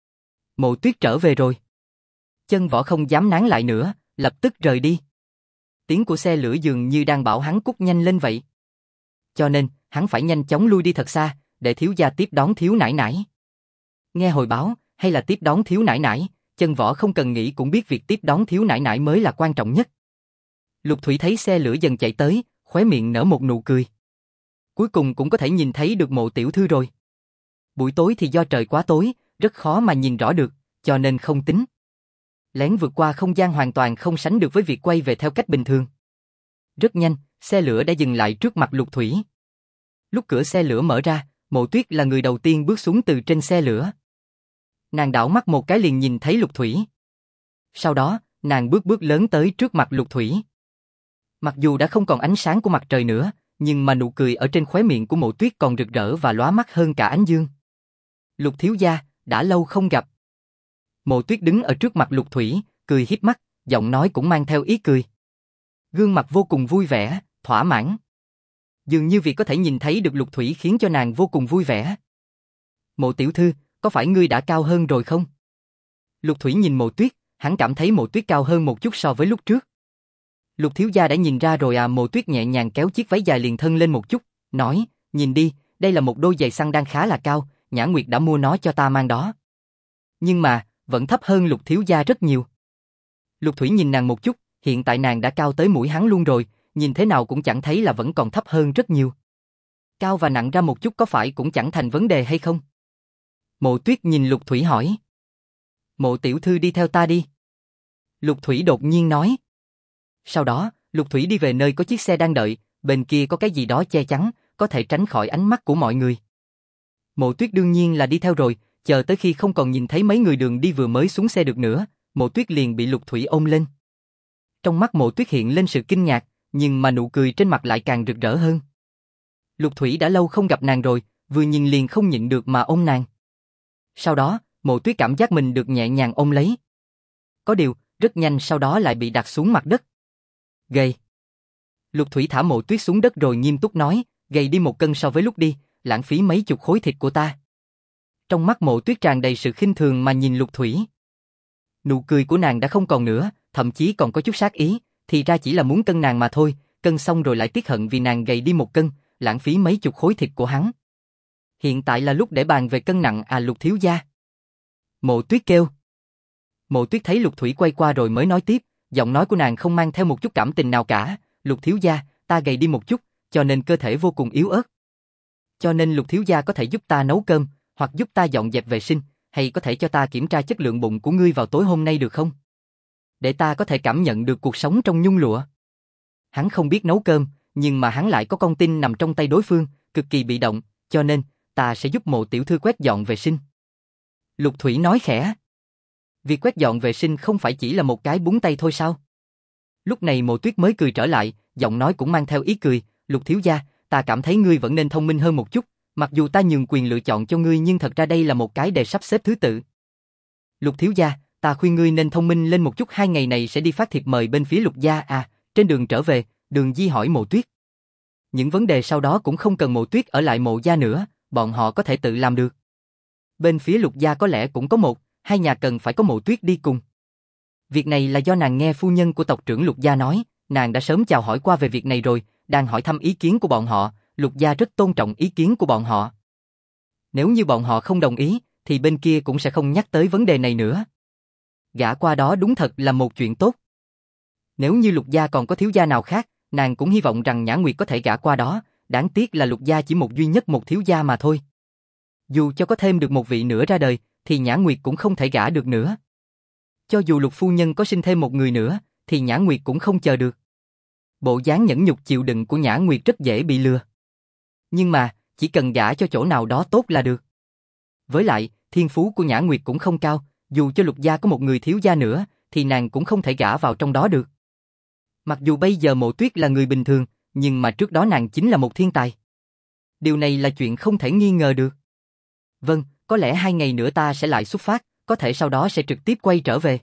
Mộ Tuyết trở về rồi. Chân Võ không dám nán lại nữa, lập tức rời đi. Tiếng của xe lửa dường như đang bảo hắn cút nhanh lên vậy. Cho nên, hắn phải nhanh chóng lui đi thật xa, để thiếu gia tiếp đón thiếu nải nải. Nghe hồi báo, hay là tiếp đón thiếu nải nải, Chân Võ không cần nghĩ cũng biết việc tiếp đón thiếu nải nải mới là quan trọng nhất. Lục Thủy thấy xe lửa dần chạy tới, khóe miệng nở một nụ cười. Cuối cùng cũng có thể nhìn thấy được Mộ tiểu thư rồi. Buổi tối thì do trời quá tối, rất khó mà nhìn rõ được, cho nên không tính. Lén vượt qua không gian hoàn toàn không sánh được với việc quay về theo cách bình thường. Rất nhanh, xe lửa đã dừng lại trước mặt Lục Thủy. Lúc cửa xe lửa mở ra, Mộ Tuyết là người đầu tiên bước xuống từ trên xe lửa. Nàng đảo mắt một cái liền nhìn thấy Lục Thủy. Sau đó, nàng bước lớn tới trước mặt Lục Thủy. Mặc dù đã không còn ánh sáng của mặt trời nữa, nhưng mà nụ cười ở trên khóe miệng của Mộ Tuyết còn rực rỡ và lóa mắt hơn cả ánh dương. Lục thiếu gia, đã lâu không gặp. Mộ Tuyết đứng ở trước mặt Lục Thủy, cười híp mắt, giọng nói cũng mang theo ý cười. Gương mặt vô cùng vui vẻ, thỏa mãn. Dường như việc có thể nhìn thấy được Lục Thủy khiến cho nàng vô cùng vui vẻ. Mộ tiểu thư, có phải ngươi đã cao hơn rồi không? Lục Thủy nhìn Mộ Tuyết, hắn cảm thấy Mộ Tuyết cao hơn một chút so với lúc trước. Lục thiếu gia đã nhìn ra rồi à? Mộ Tuyết nhẹ nhàng kéo chiếc váy dài liền thân lên một chút, nói, nhìn đi, đây là một đôi giày xăng đang khá là cao, Nhã Nguyệt đã mua nó cho ta mang đó. Nhưng mà, vẫn thấp hơn Lục thiếu gia rất nhiều. Lục Thủy nhìn nàng một chút, hiện tại nàng đã cao tới mũi hắn luôn rồi, nhìn thế nào cũng chẳng thấy là vẫn còn thấp hơn rất nhiều. Cao và nặng ra một chút có phải cũng chẳng thành vấn đề hay không? Mộ Tuyết nhìn Lục Thủy hỏi. Mộ tiểu thư đi theo ta đi. Lục Thủy đột nhiên nói. Sau đó, Lục Thủy đi về nơi có chiếc xe đang đợi, bên kia có cái gì đó che chắn, có thể tránh khỏi ánh mắt của mọi người. Mộ Tuyết đương nhiên là đi theo rồi, chờ tới khi không còn nhìn thấy mấy người đường đi vừa mới xuống xe được nữa, Mộ Tuyết liền bị Lục Thủy ôm lên. Trong mắt Mộ Tuyết hiện lên sự kinh ngạc, nhưng mà nụ cười trên mặt lại càng rực rỡ hơn. Lục Thủy đã lâu không gặp nàng rồi, vừa nhìn liền không nhịn được mà ôm nàng. Sau đó, Mộ Tuyết cảm giác mình được nhẹ nhàng ôm lấy. Có điều, rất nhanh sau đó lại bị đặt xuống mặt đất. Gầy. Lục Thủy thả Mộ Tuyết xuống đất rồi nghiêm túc nói, gầy đi 1 cân so với lúc đi, lãng phí mấy chục khối thịt của ta. Trong mắt Mộ Tuyết tràn đầy sự khinh thường mà nhìn Lục Thủy. Nụ cười của nàng đã không còn nữa, thậm chí còn có chút sát ý, thì ra chỉ là muốn cân nàng mà thôi, cân xong rồi lại tiếc hận vì nàng gầy đi 1 cân, lãng phí mấy chục khối thịt của hắn. Hiện tại là lúc để bàn về cân nặng à Lục thiếu gia? Mộ Tuyết kêu. Mộ Tuyết thấy Lục Thủy quay qua rồi mới nói tiếp, giọng nói của nàng không mang theo một chút cảm tình nào cả, Lục thiếu gia, ta gầy đi một chút, cho nên cơ thể vô cùng yếu ớt. Cho nên Lục thiếu gia có thể giúp ta nấu cơm, hoặc giúp ta dọn dẹp vệ sinh, hay có thể cho ta kiểm tra chất lượng bụng của ngươi vào tối hôm nay được không? Để ta có thể cảm nhận được cuộc sống trong nhung lụa. Hắn không biết nấu cơm, nhưng mà hắn lại có con tin nằm trong tay đối phương, cực kỳ bị động, cho nên, ta sẽ giúp Mộ tiểu thư quét dọn vệ sinh. Lục Thủy nói khẽ. Việc quét dọn vệ sinh không phải chỉ là một cái búng tay thôi sao? Lúc này Mộ Tuyết mới cười trở lại, giọng nói cũng mang theo ý cười, Lục thiếu gia, ta cảm thấy ngươi vẫn nên thông minh hơn một chút, mặc dù ta nhường quyền lựa chọn cho ngươi nhưng thật ra đây là một cái đề sắp xếp thứ tự. Lục thiếu gia, ta khuyên ngươi nên thông minh lên một chút, 2 ngày này sẽ đi phát thiệp mời bên phía Lục gia à, trên đường trở về, Đường Di hỏi Mộ Tuyết. Những vấn đề sau đó cũng không cần Mộ Tuyết ở lại Mộ gia nữa, bọn họ có thể tự làm được. Bên phía Lục gia có lẽ cũng có 1-2 nhà cần phải có Mộ Tuyết đi cùng. Việc này là do nàng nghe phu nhân của tộc trưởng Lục gia nói, nàng đã sớm chào hỏi qua về việc này rồi, đang hỏi thăm ý kiến của bọn họ, Lục gia rất tôn trọng ý kiến của bọn họ. Nếu như bọn họ không đồng ý, thì bên kia cũng sẽ không nhắc tới vấn đề này nữa. Gả qua đó đúng thật là một chuyện tốt. Nếu như Lục gia còn có thiếu gia nào khác, nàng cũng hy vọng rằng Nhã Nguyệt có thể gả qua đó, đáng tiếc là Lục gia chỉ một duy nhất một thiếu gia mà thôi. Dù cho có thêm được một vị nữa ra đời, thì Nhã Nguyệt cũng không thể gả được nữa. Cho dù Lục phu nhân có sinh thêm một người nữa, thì Nhã Nguyệt cũng không chờ được. Bộ dáng nhẫn nhục chịu đựng của Nhã Nguyệt rất dễ bị lừa. Nhưng mà, chỉ cần gả cho chỗ nào đó tốt là được. Với lại, thiên phú của Nhã Nguyệt cũng không cao, dù cho Lục gia có một người thiếu gia nữa, thì nàng cũng không thể gả vào trong đó được. Mặc dù bây giờ Mộ Tuyết là người bình thường, nhưng mà trước đó nàng chính là một thiên tài. Điều này là chuyện không thể nghi ngờ được. Vâng, có lẽ 2 ngày nữa ta sẽ lại xuất phát, có thể sau đó sẽ trực tiếp quay trở về.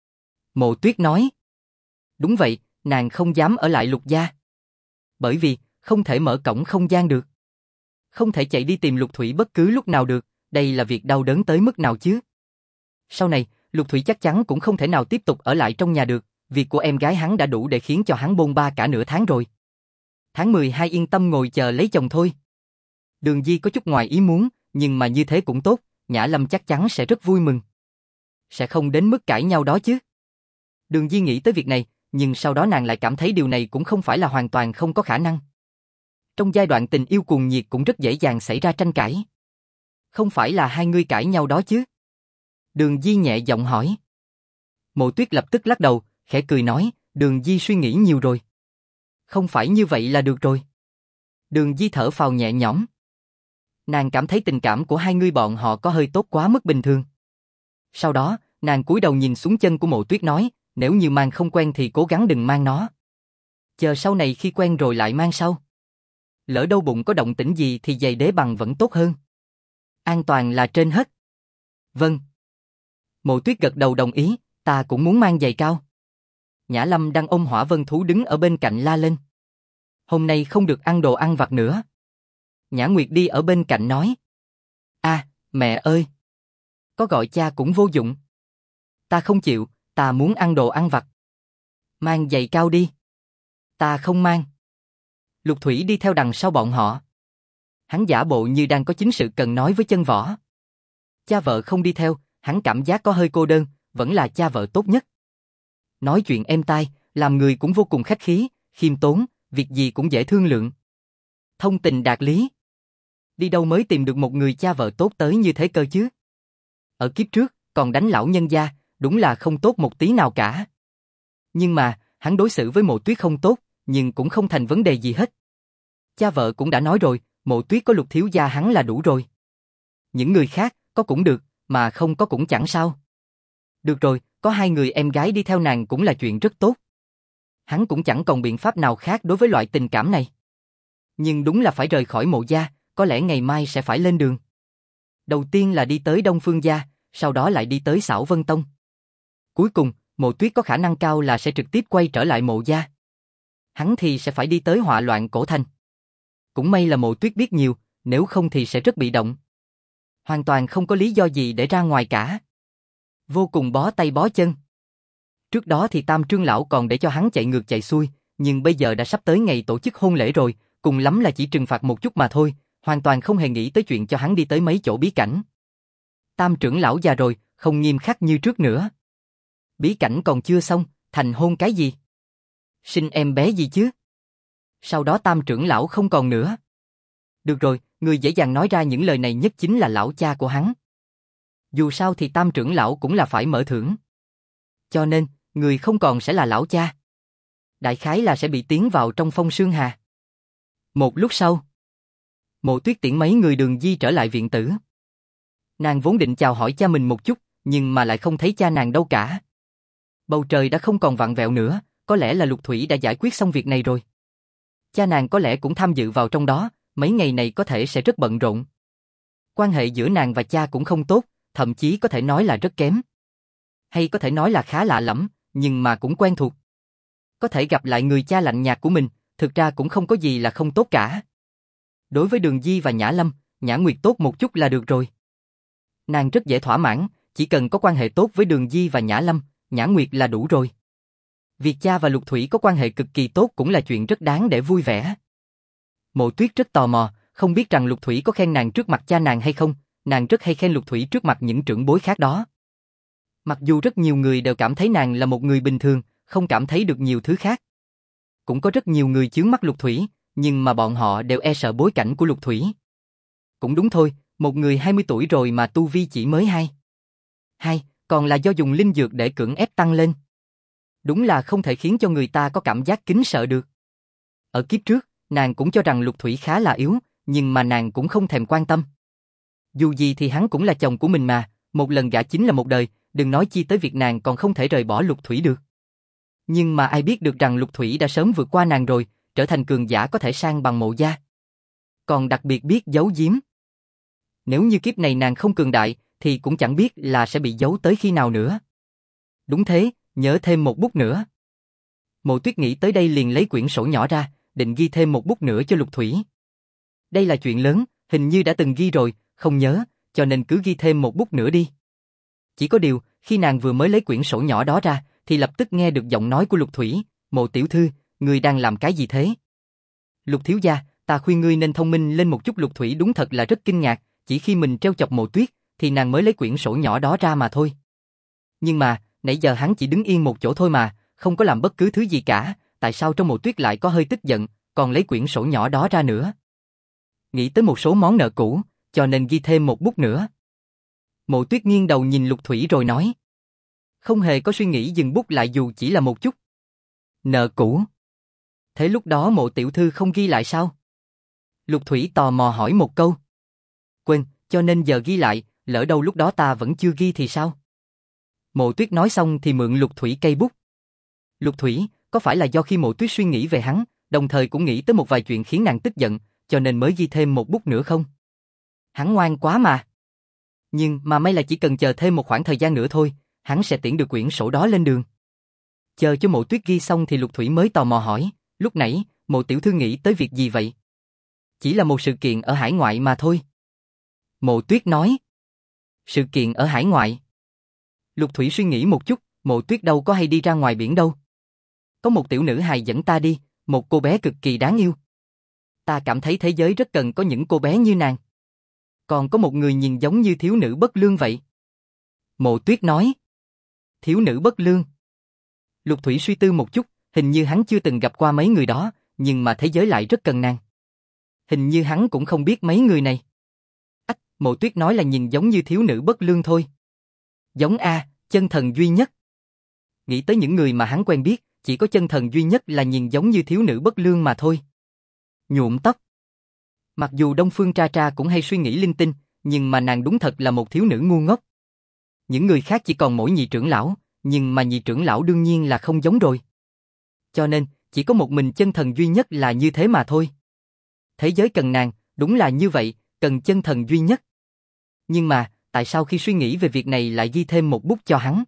Mộ Tuyết nói. Đúng vậy, nàng không dám ở lại Lục gia. Bởi vì, không thể mở cổng không gian được. Không thể chạy đi tìm Lục Thủy bất cứ lúc nào được, đây là việc đau đớn tới mức nào chứ. Sau này, Lục Thủy chắc chắn cũng không thể nào tiếp tục ở lại trong nhà được, việc của em gái hắn đã đủ để khiến cho hắn bôn ba cả nửa tháng rồi. Tháng 12 yên tâm ngồi chờ lấy chồng thôi. Đường Di có chút ngoài ý muốn, nhưng mà như thế cũng tốt, Nhã Lâm chắc chắn sẽ rất vui mừng. Sẽ không đến mức cãi nhau đó chứ. Đường Di nghĩ tới việc này, nhưng sau đó nàng lại cảm thấy điều này cũng không phải là hoàn toàn không có khả năng. Trong giai đoạn tình yêu cuồng nhiệt cũng rất dễ dàng xảy ra tranh cãi. Không phải là hai người cãi nhau đó chứ? Đường Di nhẹ giọng hỏi. Mộ Tuyết lập tức lắc đầu, khẽ cười nói, Đường Di suy nghĩ nhiều rồi. Không phải như vậy là được rồi. Đường Di thở phào nhẹ nhõm. Nàng cảm thấy tình cảm của hai người bọn họ có hơi tốt quá mức bình thường. Sau đó, nàng cúi đầu nhìn xuống chân của Mộ Tuyết nói, nếu như mang không quen thì cố gắng đừng mang nó. Chờ sau này khi quen rồi lại mang sau. Lỡ đâu bụng có động tĩnh gì thì giày đế bằng vẫn tốt hơn. An toàn là trên hết. Vâng. Mộ Tuyết gật đầu đồng ý, ta cũng muốn mang giày cao. Nhã Lâm đang ôm Hỏa Vân Thú đứng ở bên cạnh la lên. Hôm nay không được ăn đồ ăn vặt nữa. Nhã Nguyệt đi ở bên cạnh nói. Mẹ ơi! Có gọi cha cũng vô dụng. Ta không chịu, ta muốn ăn đồ ăn vặt. Mang giày cao đi. Ta không mang. Lục Thủy đi theo đằng sau bọn họ. Hắn giả bộ như đang có chính sự cần nói với Chân Võ. Cha vợ không đi theo, hắn cảm giác có hơi cô đơn, vẫn là cha vợ tốt nhất. Nói chuyện êm tai, làm người cũng vô cùng khách khí, khiêm tốn, việc gì cũng dễ thương lượng. Thông tình đạt lý. Đi đâu mới tìm được một người cha vợ tốt tới như thế cơ chứ? Ở kiếp trước, còn đánh lão nhân gia, đúng là không tốt một tí nào cả. Nhưng mà, hắn đối xử với Mộ Tuyết không tốt, nhưng cũng không thành vấn đề gì hết. Cha vợ cũng đã nói rồi, Mộ Tuyết có Lục thiếu gia hắn là đủ rồi. Những người khác, có cũng được, mà không có cũng chẳng sao. Được rồi, có 2 người em gái đi theo nàng cũng là chuyện rất tốt. Hắn cũng chẳng còn biện pháp nào khác đối với loại tình cảm này. Nhưng đúng là phải rời khỏi Mộ gia, có lẽ ngày mai sẽ phải lên đường. Đầu tiên là đi tới Đông Phương gia, sau đó lại đi tới Xảo Vân Tông. Cuối cùng, Mộ Tuyết có khả năng cao là sẽ trực tiếp quay trở lại Mộ gia. Hắn thì sẽ phải đi tới Họa Loạn Cổ Thành. Cũng may là Mộ Tuyết biết nhiều, nếu không thì sẽ rất bị động. Hoàn toàn không có lý do gì để ra ngoài cả. Vô cùng bó tay bó chân. Trước đó thì Tam Trương Lão còn để cho hắn chạy ngược chạy xuôi, nhưng bây giờ đã sắp tới ngày tổ chức hôn lễ rồi, cùng lắm là chỉ trừng phạt một chút mà thôi, hoàn toàn không hề nghĩ tới chuyện cho hắn đi tới mấy chỗ bí cảnh. Tam trưởng lão già rồi, không nghiêm khắc như trước nữa. Bí cảnh còn chưa xong, thành hôn cái gì? Sinh em bé gì chứ? Sau đó Tam trưởng lão không còn nữa. Được rồi, người dễ dàng nói ra những lời này nhất chính là lão cha của hắn. Dù sao thì Tam trưởng lão cũng là phải mở thưởng. Cho nên, người không còn sẽ là lão cha. Đại khái là sẽ bị tiến vào trong Phong Sương Hà. Một lúc sau, Mộ Tuyết tiễn mấy người Đường Di trở lại viện tử. Nàng vốn định chào hỏi cha mình một chút, nhưng mà lại không thấy cha nàng đâu cả. Bầu trời đã không còn vặn vẹo nữa, có lẽ là Lục Thủy đã giải quyết xong việc này rồi. Cha nàng có lẽ cũng tham dự vào trong đó, mấy ngày này có thể sẽ rất bận rộn. Quan hệ giữa nàng và cha cũng không tốt, thậm chí có thể nói là rất kém. Hay có thể nói là khá lạ lẫm, nhưng mà cũng quen thuộc. Có thể gặp lại người cha lạnh nhạt của mình, thực ra cũng không có gì là không tốt cả. Đối với Đường Di và Nhã Lâm, Nhã Nguyệt tốt một chút là được rồi. Nàng rất dễ thỏa mãn, chỉ cần có quan hệ tốt với Đường Di và Nhã Lâm, Nhã Nguyệt là đủ rồi. Việc cha và Lục Thủy có quan hệ cực kỳ tốt cũng là chuyện rất đáng để vui vẻ. Mộ Tuyết rất tò mò, không biết rằng Lục Thủy có khen nàng trước mặt cha nàng hay không, nàng rất hay khen Lục Thủy trước mặt những trưởng bối khác đó. Mặc dù rất nhiều người đều cảm thấy nàng là một người bình thường, không cảm thấy được nhiều thứ khác. Cũng có rất nhiều người chướng mắt Lục Thủy, nhưng mà bọn họ đều e sợ bối cảnh của Lục Thủy. Cũng đúng thôi, một người 20 tuổi rồi mà tu vi chỉ mới hai, còn là do dùng linh dược để cưỡng ép tăng lên. Đúng là không thể khiến cho người ta có cảm giác kính sợ được. Ở kiếp trước, nàng cũng cho rằng Lục Thủy khá là yếu, nhưng mà nàng cũng không thèm quan tâm. Dù gì thì hắn cũng là chồng của mình mà, một lần gả chính là một đời, đừng nói chi tới việc nàng còn không thể rời bỏ Lục Thủy được. Nhưng mà ai biết được rằng Lục Thủy đã sớm vượt qua nàng rồi, trở thành cường giả có thể sang bằng Mộ gia. Còn đặc biệt biết giấu giếm. Nếu như kiếp này nàng không cường đại, thì cũng chẳng biết là sẽ bị giấu tới khi nào nữa. Đúng thế, nhớ thêm một bút nữa. Mộ Tuyết nghĩ tới đây liền lấy quyển sổ nhỏ ra, định ghi thêm một bút nữa cho Lục Thủy. Đây là chuyện lớn, hình như đã từng ghi rồi, không nhớ, cho nên cứ ghi thêm một bút nữa đi. Chỉ có điều, khi nàng vừa mới lấy quyển sổ nhỏ đó ra, thì lập tức nghe được giọng nói của Lục Thủy. Mộ tiểu thư, ngươi đang làm cái gì thế? Lục thiếu gia, ta khuyên ngươi nên thông minh lên một chút. Lục Thủy đúng thật là rất kinh ngạc, chỉ khi mình trêu chọc Mộ Tuyết, thì nàng mới lấy quyển sổ nhỏ đó ra mà thôi. Nhưng mà, nãy giờ hắn chỉ đứng yên một chỗ thôi mà, không có làm bất cứ thứ gì cả, tại sao trong Mộ Tuyết lại có hơi tức giận, còn lấy quyển sổ nhỏ đó ra nữa? Nghĩ tới một số món nợ cũ, cho nên ghi thêm một bút nữa. Mộ Tuyết nghiêng đầu nhìn Lục Thủy rồi nói. Không hề có suy nghĩ dừng bút lại dù chỉ là một chút. Nợ cũ. Thế lúc đó Mộ tiểu thư không ghi lại sao? Lục Thủy tò mò hỏi một câu. Quên, cho nên giờ ghi lại, lỡ đâu lúc đó ta vẫn chưa ghi thì sao? Mộ Tuyết nói xong thì mượn Lục Thủy cây bút. Lục Thủy, có phải là do khi Mộ Tuyết suy nghĩ về hắn, đồng thời cũng nghĩ tới một vài chuyện khiến nàng tức giận, cho nên mới ghi thêm một bút nữa không? Hắn ngoan quá mà. Nhưng mà may là chỉ cần chờ thêm một khoảng thời gian nữa thôi, hắn sẽ tiễn được quyển sổ đó lên đường. Chờ cho Mộ Tuyết ghi xong thì Lục Thủy mới tò mò hỏi, lúc nãy, Mộ tiểu thư nghĩ tới việc gì vậy? Chỉ là một sự kiện ở hải ngoại mà thôi. Mộ Tuyết nói. Sự kiện ở hải ngoại. Lục Thủy suy nghĩ một chút, Mộ Tuyết đâu có hay đi ra ngoài biển đâu. Có một tiểu nữ hài dẫn ta đi, một cô bé cực kỳ đáng yêu. Ta cảm thấy thế giới rất cần có những cô bé như nàng. Còn có một người nhìn giống như thiếu nữ bất lương vậy. Mộ Tuyết nói. Thiếu nữ bất lương. Lục Thủy suy tư một chút, hình như hắn chưa từng gặp qua mấy người đó, nhưng mà thế giới lại rất cần nàng. Hình như hắn cũng không biết mấy người này. Mộ Tuyết nói là nhìn giống như thiếu nữ bất lương thôi. Giống a, chân thần duy nhất. Nghĩ tới những người mà hắn quen biết, chỉ có chân thần duy nhất là nhìn giống như thiếu nữ bất lương mà thôi. Nhuộm tóc. Mặc dù Đông Phương Tra Tra cũng hay suy nghĩ linh tinh, nhưng mà nàng đúng thật là một thiếu nữ ngu ngốc. Những người khác chỉ còn mỗi nhị trưởng lão, nhưng mà nhị trưởng lão đương nhiên là không giống rồi. Cho nên, chỉ có một mình chân thần duy nhất là như thế mà thôi. Thế giới cần nàng, đúng là như vậy, cần chân thần duy nhất. Nhưng mà, tại sao khi suy nghĩ về việc này lại ghi thêm một bút cho hắn?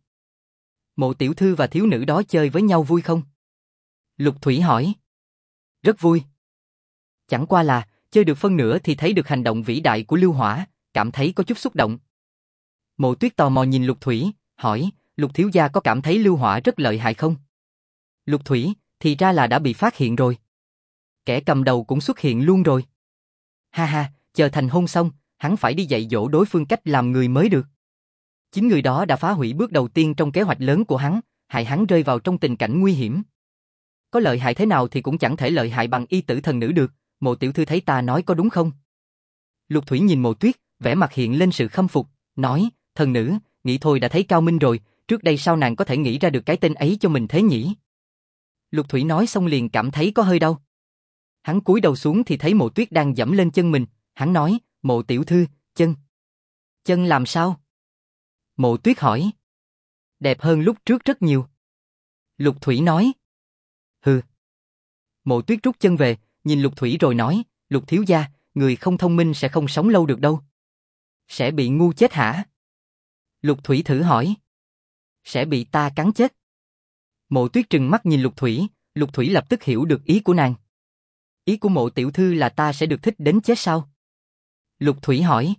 Mộ tiểu thư và thiếu nữ đó chơi với nhau vui không? Lục Thủy hỏi. Rất vui. Chẳng qua là, chơi được phân nửa thì thấy được hành động vĩ đại của Lưu Hỏa, cảm thấy có chút xúc động. Mộ Tuyết tò mò nhìn Lục Thủy, hỏi, Lục thiếu gia có cảm thấy Lưu Hỏa rất lợi hại không? Lục Thủy, thì ra là đã bị phát hiện rồi. Kẻ cầm đầu cũng xuất hiện luôn rồi. Ha ha, chờ thành hôn xong, hắn phải đi dạy dỗ đối phương cách làm người mới được. Chính người đó đã phá hủy bước đầu tiên trong kế hoạch lớn của hắn, hại hắn rơi vào trong tình cảnh nguy hiểm. Có lợi hại thế nào thì cũng chẳng thể lợi hại bằng y tử thần nữ được, Mộ tiểu thư thấy ta nói có đúng không? Lục Thủy nhìn Mộ Tuyết, vẻ mặt hiện lên sự khâm phục, nói, thần nữ, nghĩ thôi đã thấy cao minh rồi, trước đây sao nàng có thể nghĩ ra được cái tên ấy cho mình thế nhỉ? Lục Thủy nói xong liền cảm thấy có hơi đau. Hắn cúi đầu xuống thì thấy Mộ Tuyết đang giẫm lên chân mình, hắn nói, Mộ tiểu thư, chân. Chân làm sao? Mộ Tuyết hỏi. Đẹp hơn lúc trước rất nhiều. Lục Thủy nói. Hừ. Mộ Tuyết rút chân về, nhìn Lục Thủy rồi nói, Lục thiếu gia, người không thông minh sẽ không sống lâu được đâu. Sẽ bị ngu chết hả? Lục Thủy thử hỏi. Sẽ bị ta cắn chết. Mộ Tuyết trừng mắt nhìn Lục Thủy, Lục Thủy lập tức hiểu được ý của nàng. Ý của Mộ tiểu thư là ta sẽ được thích đến chết sao? Lục Thủy hỏi.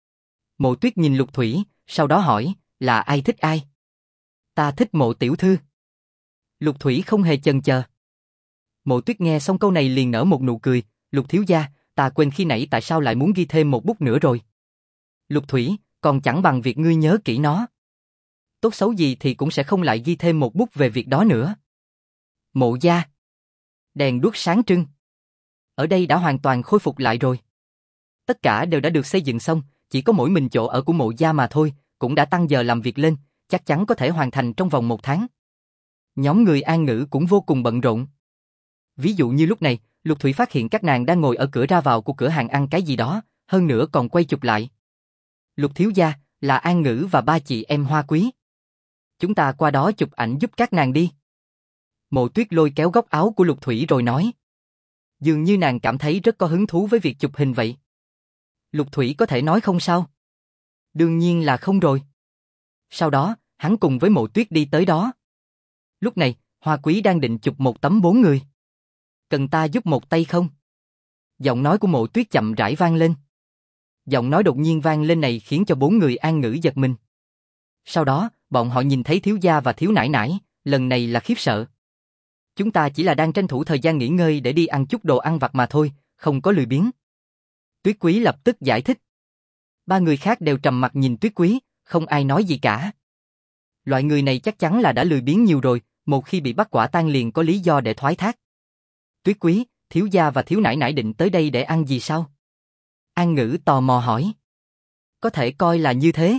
Mộ Tuyết nhìn Lục Thủy, sau đó hỏi, là ai thích ai? Ta thích Mộ tiểu thư. Lục Thủy không hề chần chờ. Mộ Tuyết nghe xong câu này liền nở một nụ cười, Lục thiếu gia, ta quên khi nãy tại sao lại muốn ghi thêm một bút nữa rồi. Lục Thủy, còn chẳng bằng việc ngươi nhớ kỹ nó. Tốt xấu gì thì cũng sẽ không lại ghi thêm một bút về việc đó nữa. Mộ gia. Đèn đuốc sáng trưng. Ở đây đã hoàn toàn khôi phục lại rồi. Tất cả đều đã được xây dựng xong, chỉ có mỗi mình chỗ ở của Mộ gia mà thôi, cũng đã tăng giờ làm việc lên, chắc chắn có thể hoàn thành trong vòng 1 tháng. Nhóm người An Ngữ cũng vô cùng bận rộn. Ví dụ như lúc này, Lục Thủy phát hiện các nàng đang ngồi ở cửa ra vào của cửa hàng ăn cái gì đó, hơn nữa còn quay chụp lại. Lục thiếu gia, là An Ngữ và 3 chị em Hoa Quý. Chúng ta qua đó chụp ảnh giúp các nàng đi. Mộ Tuyết lôi kéo góc áo của Lục Thủy rồi nói. Dường như nàng cảm thấy rất có hứng thú với việc chụp hình vậy. Lục Thủy có thể nói không sao? Đương nhiên là không rồi. Sau đó, hắn cùng với Mộ Tuyết đi tới đó. Lúc này, Hoa Quý đang định chụp một tấm 4 người. Cần ta giúp một tay không? Giọng nói của Mộ Tuyết chậm rãi vang lên. Giọng nói đột nhiên vang lên này khiến cho 4 người An Ngữ giật mình. Sau đó, bọn họ nhìn thấy thiếu gia và thiếu nải nải, lần này là khiếp sợ. Chúng ta chỉ là đang tranh thủ thời gian nghỉ ngơi để đi ăn chút đồ ăn vặt mà thôi, không có lười biếng. Tuyết Quý lập tức giải thích. 3 người khác đều trầm mặt nhìn Tuyết Quý, không ai nói gì cả. Loại người này chắc chắn là đã lười biếng nhiều rồi, một khi bị bắt quả tang liền có lý do để thoái thác. Tuyết Quý, thiếu gia và thiếu nải nải định tới đây để ăn gì sao? An Ngữ tò mò hỏi. Có thể coi là như thế.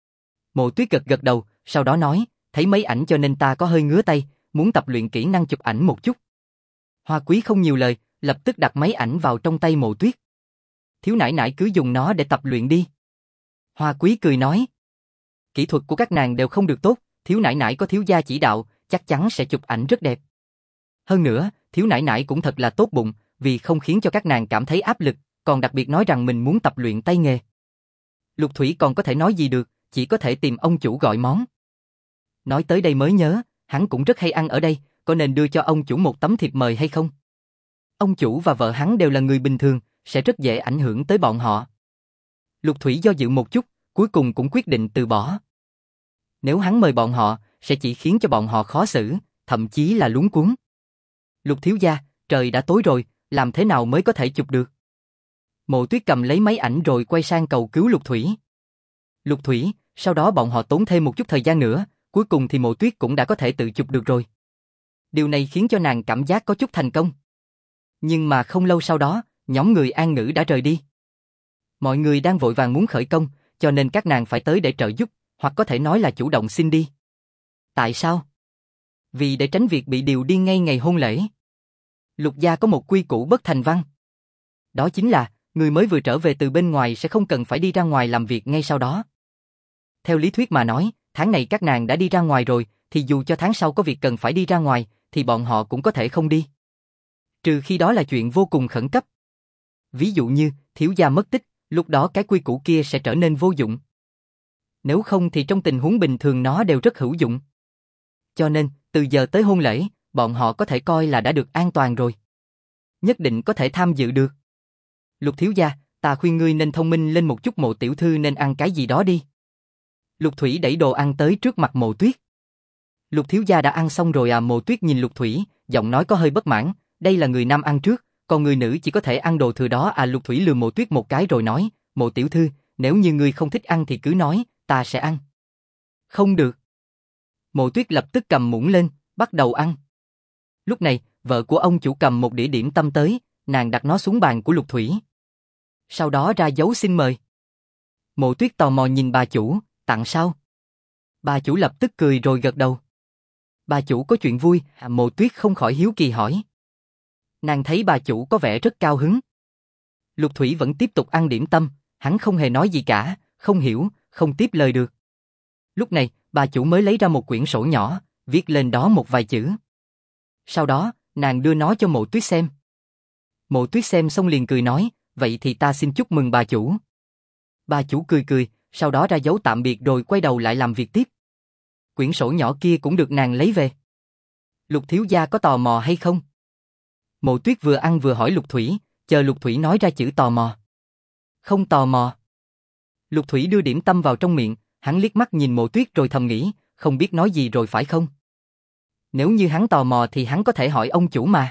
Mộ Tuyết gật gật đầu, sau đó nói, thấy mấy ảnh cho nên ta có hơi ngứa tay, muốn tập luyện kỹ năng chụp ảnh một chút. Hoa Quý không nhiều lời, lập tức đặt máy ảnh vào trong tay Mộ Tuyết. Thiếu nải nải cứ dùng nó để tập luyện đi. Hoa Quý cười nói. Kỹ thuật của các nàng đều không được tốt, thiếu nải nải có thiếu gia chỉ đạo, chắc chắn sẽ chụp ảnh rất đẹp. Hơn nữa, thiếu nải nải cũng thật là tốt bụng, vì không khiến cho các nàng cảm thấy áp lực, còn đặc biệt nói rằng mình muốn tập luyện tay nghề. Lục Thủy còn có thể nói gì được, chỉ có thể tìm ông chủ gọi món. Nói tới đây mới nhớ, hắn cũng rất hay ăn ở đây, có nên đưa cho ông chủ một tấm thiệp mời hay không? Ông chủ và vợ hắn đều là người bình thường, sẽ rất dễ ảnh hưởng tới bọn họ. Lục Thủy do dự một chút, cuối cùng cũng quyết định từ bỏ. Nếu hắn mời bọn họ, sẽ chỉ khiến cho bọn họ khó xử, thậm chí là luống cuống. Lục thiếu gia, trời đã tối rồi, làm thế nào mới có thể chụp được? Mộ Tuyết cầm lấy máy ảnh rồi quay sang cầu cứu Lục Thủy. Lục Thủy, sau đó bọn họ tốn thêm một chút thời gian nữa, cuối cùng thì Mộ Tuyết cũng đã có thể tự chụp được rồi. Điều này khiến cho nàng cảm giác có chút thành công. Nhưng mà không lâu sau đó, nhóm người An Ngữ đã rời đi. Mọi người đang vội vàng muốn khởi công, cho nên các nàng phải tới để trợ giúp, hoặc có thể nói là chủ động xin đi. Tại sao? Vì để tránh việc bị điều đi ngay ngày hôn lễ. Lục gia có một quy củ bất thành văn. Đó chính là, người mới vừa trở về từ bên ngoài sẽ không cần phải đi ra ngoài làm việc ngay sau đó. Theo lý thuyết mà nói, tháng này các nàng đã đi ra ngoài rồi, thì dù cho tháng sau có việc cần phải đi ra ngoài, thì bọn họ cũng có thể không đi. Trừ khi đó là chuyện vô cùng khẩn cấp. Ví dụ như, thiếu gia mất tích, lúc đó cái quy củ kia sẽ trở nên vô dụng. Nếu không thì trong tình huống bình thường nó đều rất hữu dụng. Cho nên, từ giờ tới hôn lễ, bọn họ có thể coi là đã được an toàn rồi. Nhất định có thể tham dự được. Lục thiếu gia, ta khuyên ngươi nên thông minh lên một chút, Mộ tiểu thư nên ăn cái gì đó đi. Lục Thủy đẩy đồ ăn tới trước mặt Mộ Tuyết. Lục thiếu gia đã ăn xong rồi à? Mộ Tuyết nhìn Lục Thủy, giọng nói có hơi bất mãn, đây là người nam ăn trước, còn người nữ chỉ có thể ăn đồ thừa đó à? Lục Thủy lườm Mộ Tuyết một cái rồi nói, Mộ tiểu thư, nếu như ngươi không thích ăn thì cứ nói, ta sẽ ăn. Không được. Mộ Tuyết lập tức cầm muỗng lên, bắt đầu ăn. Lúc này, vợ của ông chủ cầm một đĩa điểm tâm tới, nàng đặt nó xuống bàn của Lục Thủy. Sau đó ra dấu xin mời. Mộ Tuyết tò mò nhìn bà chủ, tặng sao? Bà chủ lập tức cười rồi gật đầu. Bà chủ có chuyện vui, Mộ Tuyết không khỏi hiếu kỳ hỏi. Nàng thấy bà chủ có vẻ rất cao hứng. Lục Thủy vẫn tiếp tục ăn điểm tâm, hắn không hề nói gì cả, không hiểu, không tiếp lời được. Lúc này, bà chủ mới lấy ra một quyển sổ nhỏ, viết lên đó một vài chữ. Sau đó, nàng đưa nó cho Mộ Tuyết xem. Mộ Tuyết xem xong liền cười nói, vậy thì ta xin chúc mừng bà chủ. Bà chủ cười cười, sau đó ra dấu tạm biệt rồi quay đầu lại làm việc tiếp. Quyển sổ nhỏ kia cũng được nàng lấy về. Lục thiếu gia có tò mò hay không? Mộ Tuyết vừa ăn vừa hỏi Lục Thủy, chờ Lục Thủy nói ra chữ tò mò. Không tò mò. Lục Thủy đưa điểm tâm vào trong miệng, hắn liếc mắt nhìn Mộ Tuyết rồi thầm nghĩ, không biết nói gì rồi phải không? Nếu như hắn tò mò thì hắn có thể hỏi ông chủ mà.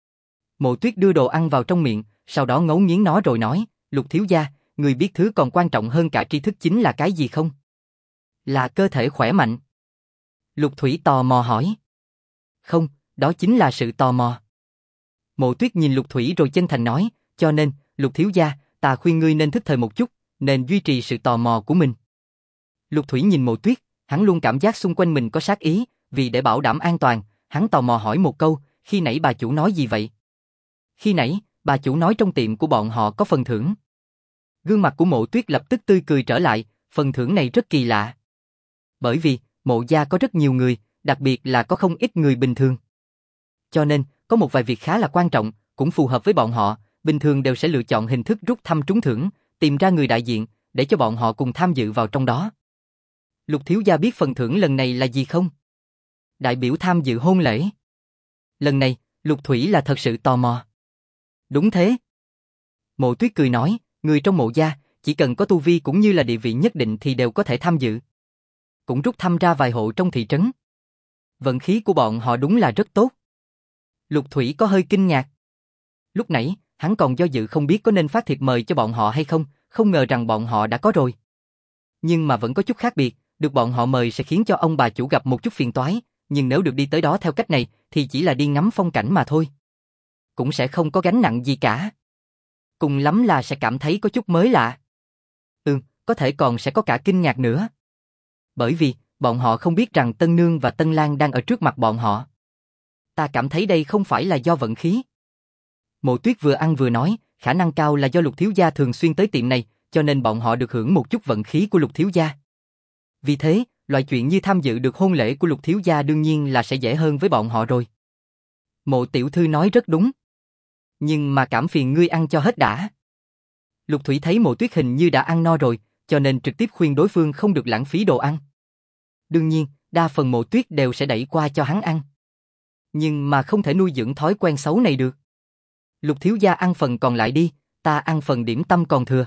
Mộ Tuyết đưa đồ ăn vào trong miệng, sau đó ngấu nghiến nó rồi nói, Lục thiếu gia, người biết thứ còn quan trọng hơn cả tri thức chính là cái gì không? Là cơ thể khỏe mạnh. Lục Thủy tò mò hỏi. Không, đó chính là sự tò mò. Mộ Tuyết nhìn Lục Thủy rồi chân thành nói, cho nên, Lục thiếu gia, ta khuyên ngươi nên thức thời một chút, nên duy trì sự tò mò của mình. Lục Thủy nhìn Mộ Tuyết, hắn luôn cảm giác xung quanh mình có sát ý, vì để bảo đảm an toàn, hắn tò mò hỏi một câu, khi nãy bà chủ nói gì vậy? Khi nãy, bà chủ nói trong tiệm của bọn họ có phần thưởng. Gương mặt của Mộ Tuyết lập tức tươi cười trở lại, phần thưởng này rất kỳ lạ. Bởi vì, Mộ gia có rất nhiều người, đặc biệt là có không ít người bình thường. Cho nên, có một vài việc khá là quan trọng, cũng phù hợp với bọn họ, bình thường đều sẽ lựa chọn hình thức rút thăm trúng thưởng, tìm ra người đại diện, để cho bọn họ cùng tham dự vào trong đó. Lục thiếu gia biết phần thưởng lần này là gì không? Đại biểu tham dự hôn lễ. Lần này, Lục Thủy là thật sự tò mò. Đúng thế. Mộ Tuyết cười nói, người trong Mộ gia, chỉ cần có tu vi cũng như là địa vị nhất định thì đều có thể tham dự. Cũng rút thăm ra vài hộ trong thị trấn. Vận khí của bọn họ đúng là rất tốt. Lục Thủy có hơi kinh ngạc. Lúc nãy, hắn còn do dự không biết có nên phát thiệp mời cho bọn họ hay không, không ngờ rằng bọn họ đã có rồi. Nhưng mà vẫn có chút khác biệt, được bọn họ mời sẽ khiến cho ông bà chủ gặp một chút phiền toái, nhưng nếu được đi tới đó theo cách này thì chỉ là đi ngắm phong cảnh mà thôi. Cũng sẽ không có gánh nặng gì cả. Cùng lắm là sẽ cảm thấy có chút mới lạ. Có thể còn sẽ có cả kinh ngạc nữa. Bởi vì, bọn họ không biết rằng Tân Nương và Tân Lang đang ở trước mặt bọn họ. Ta cảm thấy đây không phải là do vận khí. Mộ Tuyết vừa ăn vừa nói, khả năng cao là do Lục thiếu gia thường xuyên tới tiệm này, cho nên bọn họ được hưởng một chút vận khí của Lục thiếu gia. Vì thế, loại chuyện như tham dự được hôn lễ của Lục thiếu gia đương nhiên là sẽ dễ hơn với bọn họ rồi. Mộ tiểu thư nói rất đúng. Nhưng mà cảm phiền ngươi ăn cho hết đã. Lục Thủy thấy Mộ Tuyết hình như đã ăn no rồi, cho nên trực tiếp khuyên đối phương không được lãng phí đồ ăn. Đương nhiên, đa phần Mộ Tuyết đều sẽ đẩy qua cho hắn ăn. Nhưng mà không thể nuôi dưỡng thói quen xấu này được. Lục thiếu gia ăn phần còn lại đi, ta ăn phần điểm tâm còn thừa.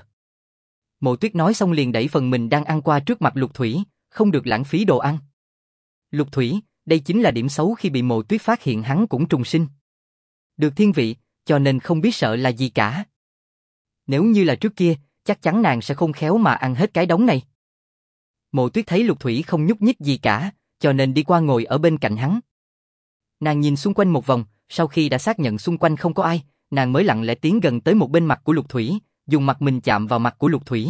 Mộ Tuyết nói xong liền đẩy phần mình đang ăn qua trước mặt Lục Thủy, không được lãng phí đồ ăn. Lục Thủy, đây chính là điểm xấu khi bị Mộ Tuyết phát hiện hắn cũng trùng sinh. Được thiên vị, cho nên không biết sợ là gì cả. Nếu như là trước kia, chắc chắn nàng sẽ khôn khéo mà ăn hết cái đống này. Mộ Tuyết thấy Lục Thủy không nhúc nhích gì cả, cho nên đi qua ngồi ở bên cạnh hắn. Nàng nhìn xung quanh một vòng, sau khi đã xác nhận xung quanh không có ai, nàng mới lặng lẽ tiến gần tới một bên mặt của Lục Thủy, dùng mặt mình chạm vào mặt của Lục Thủy.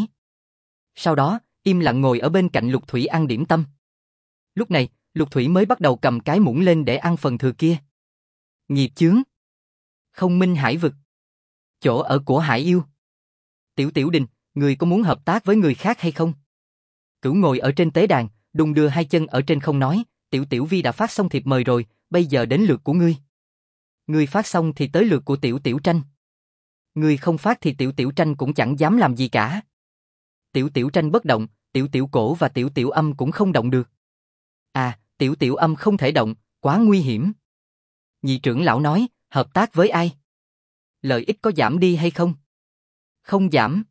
Sau đó, im lặng ngồi ở bên cạnh Lục Thủy ăn điểm tâm. Lúc này, Lục Thủy mới bắt đầu cầm cái muỗng lên để ăn phần thừa kia. Nghiệp chướng. Không minh hải vực. Chỗ ở của hải yêu. Tiểu Tiểu Đình, người có muốn hợp tác với người khác hay không? Cửu ngồi ở trên tế đàn, đung đưa hai chân ở trên không nói, Tiểu Tiểu Vi đã phát xong thiệp mời rồi, bây giờ đến lượt của ngươi. Ngươi phát xong thì tới lượt của Tiểu Tiểu Tranh. Ngươi không phát thì Tiểu Tiểu Tranh cũng chẳng dám làm gì cả. Tiểu Tiểu Tranh bất động, Tiểu Tiểu Cổ và Tiểu Tiểu Âm cũng không động được. À, Tiểu Tiểu Âm không thể động, quá nguy hiểm. Nhị trưởng lão nói, hợp tác với ai? Lợi ích có giảm đi hay không? Không giảm.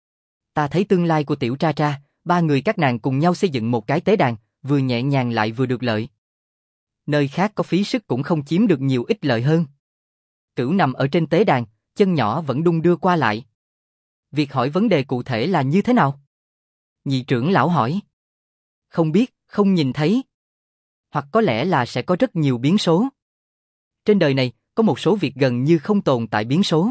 Ta thấy tương lai của Tiểu Tra Tra, ba người các nàng cùng nhau xây dựng một cái tế đàn, vừa nhẹ nhàng lại vừa được lợi. Nơi khác có phí sức cũng không chiếm được nhiều ích lợi hơn. Cửu nằm ở trên tế đàn, chân nhỏ vẫn đung đưa qua lại. Việc hỏi vấn đề cụ thể là như thế nào? Nhị trưởng lão hỏi. Không biết, không nhìn thấy. Hoặc có lẽ là sẽ có rất nhiều biến số. Trên đời này, có một số việc gần như không tồn tại biến số.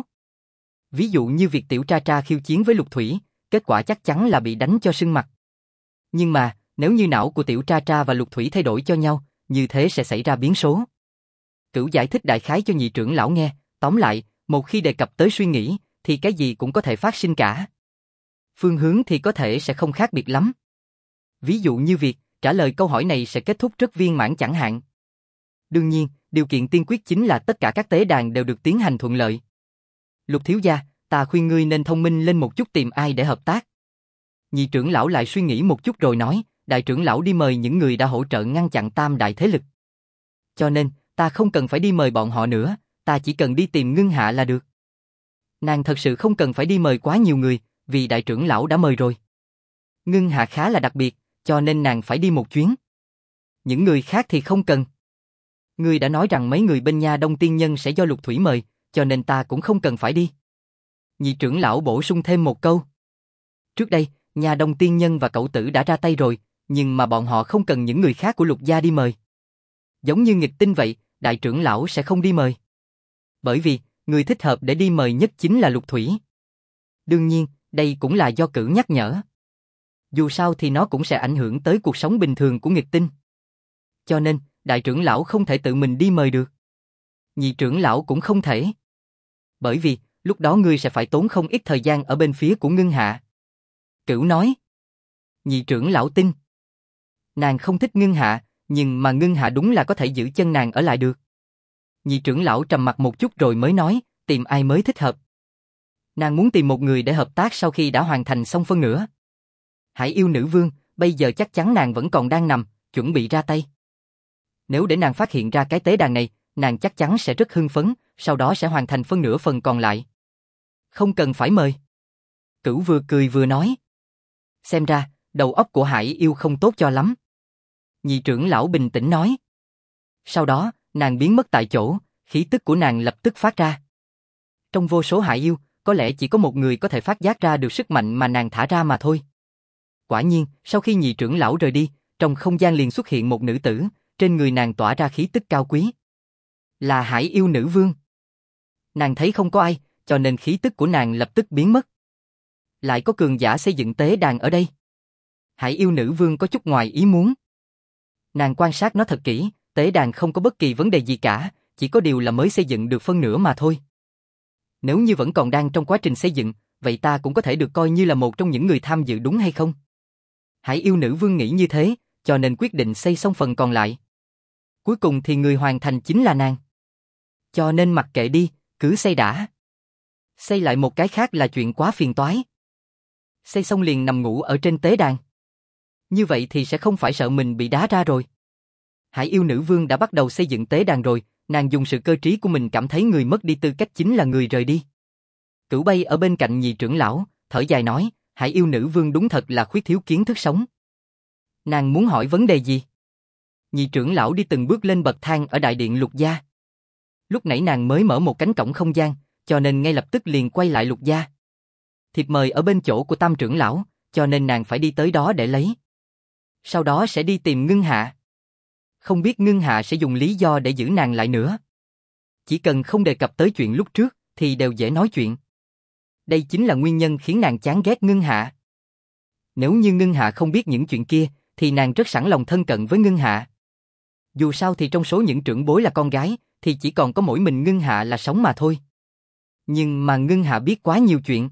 Ví dụ như việc Tiểu Tra Tra khiêu chiến với Lục Thủy, kết quả chắc chắn là bị đánh cho sưng mặt. Nhưng mà, nếu như não của Tiểu Tra Tra và Lục Thủy thay đổi cho nhau, như thế sẽ xảy ra biến số. Cửu giải thích đại khái cho nhị trưởng lão nghe, tóm lại, một khi đề cập tới suy nghĩ, thì cái gì cũng có thể phát sinh cả. Phương hướng thì có thể sẽ không khác biệt lắm. Ví dụ như việc, trả lời câu hỏi này sẽ kết thúc rất viên mãn chẳng hạn. Đương nhiên, điều kiện tiên quyết chính là tất cả các tế đàn đều được tiến hành thuận lợi. Lục thiếu gia, ta khuyên ngươi nên thông minh lên một chút tìm ai để hợp tác. Nhị trưởng lão lại suy nghĩ một chút rồi nói, đại trưởng lão đi mời những người đã hỗ trợ ngăn chặn tam đại thế lực. Cho nên, ta không cần phải đi mời bọn họ nữa, ta chỉ cần đi tìm Ngưng Hạ là được. Nàng thật sự không cần phải đi mời quá nhiều người, vì đại trưởng lão đã mời rồi. Ngưng Hạ khá là đặc biệt, cho nên nàng phải đi một chuyến. Những người khác thì không cần. Ngươi đã nói rằng mấy người bên Nha Đông Tiên Nhân sẽ do Lục Thủy mời, cho nên ta cũng không cần phải đi. Nhị trưởng lão bổ sung thêm một câu. Trước đây, Nha Đông Tiên Nhân và Cẩu Tử đã ra tay rồi, nhưng mà bọn họ không cần những người khác của Lục gia đi mời. Giống như nghịch tinh vậy, đại trưởng lão sẽ không đi mời. Bởi vì, người thích hợp để đi mời nhất chính là Lục Thủy. Đương nhiên, đây cũng là do Cửu nhắc nhở. Dù sao thì nó cũng sẽ ảnh hưởng tới cuộc sống bình thường của nghịch tinh. Cho nên, đại trưởng lão không thể tự mình đi mời được. Nhị trưởng lão cũng không thể. Bởi vì, lúc đó ngươi sẽ phải tốn không ít thời gian ở bên phía của Ngưng Hạ. Cửu nói. Nhị trưởng lão tin. Nàng không thích Ngưng Hạ, nhưng mà Ngưng Hạ đúng là có thể giữ chân nàng ở lại được. Nhị trưởng lão trầm mặt một chút rồi mới nói, tìm ai mới thích hợp. Nàng muốn tìm một người để hợp tác sau khi đã hoàn thành xong phân nửa. Hải yêu nữ vương, bây giờ chắc chắn nàng vẫn còn đang nằm, chuẩn bị ra tay. Nếu để nàng phát hiện ra cái tế đàn này, nàng chắc chắn sẽ rất hưng phấn, sau đó sẽ hoàn thành phân nửa phần còn lại. Không cần phải mời. Cửu vừa cười vừa nói. Xem ra, đầu óc của Hải yêu không tốt cho lắm. Nhị trưởng lão bình tĩnh nói. Sau đó, nàng biến mất tại chỗ, khí tức của nàng lập tức phát ra. Trong vô số Hải yêu, có lẽ chỉ có một người có thể phát giác ra được sức mạnh mà nàng thả ra mà thôi. Quả nhiên, sau khi nhị trưởng lão rời đi, trong không gian liền xuất hiện một nữ tử, trên người nàng tỏa ra khí tức cao quý. Là Hải yêu nữ vương. Nàng thấy không có ai, cho nên khí tức của nàng lập tức biến mất. Lại có cường giả xây dựng tế đàn ở đây. Hải yêu nữ vương có chút ngoài ý muốn. Nàng quan sát nó thật kỹ, tế đàn không có bất kỳ vấn đề gì cả, chỉ có điều là mới xây dựng được phân nửa mà thôi. Nếu như vẫn còn đang trong quá trình xây dựng, vậy ta cũng có thể được coi như là một trong những người tham dự đúng hay không? Hải yêu nữ vương nghĩ như thế, cho nên quyết định xây xong phần còn lại. Cuối cùng thì người hoàn thành chính là nàng. Cho nên mặc kệ đi, cứ xây đã. Xây lại một cái khác là chuyện quá phiền toái. Xây xong liền nằm ngủ ở trên tế đàn. Như vậy thì sẽ không phải sợ mình bị đá ra rồi. Hải yêu nữ vương đã bắt đầu xây dựng tế đàn rồi, nàng dùng sự cơ trí của mình cảm thấy người mất đi tư cách chính là người rời đi. Cửu bay ở bên cạnh nhị trưởng lão, thở dài nói, Hải yêu nữ vương đúng thật là khuyết thiếu kiến thức sống. Nàng muốn hỏi vấn đề gì? Nhị trưởng lão đi từng bước lên bậc thang ở đại điện Lục gia. Lúc nãy nàng mới mở một cánh cổng không gian, cho nên ngay lập tức liền quay lại Lục gia. Thiệp mời ở bên chỗ của Tam trưởng lão, cho nên nàng phải đi tới đó để lấy. Sau đó sẽ đi tìm Ngưng Hạ. Không biết Ngưng Hạ sẽ dùng lý do để giữ nàng lại nữa. Chỉ cần không đề cập tới chuyện lúc trước, thì đều dễ nói chuyện. Đây chính là nguyên nhân khiến nàng chán ghét Ngưng Hạ. Nếu như Ngưng Hạ không biết những chuyện kia, thì nàng rất sẵn lòng thân cận với Ngưng Hạ. Dù sao thì trong số những trưởng bối là con gái, thì chỉ còn có mỗi mình Ngưng Hạ là sống mà thôi. Nhưng mà Ngưng Hạ biết quá nhiều chuyện.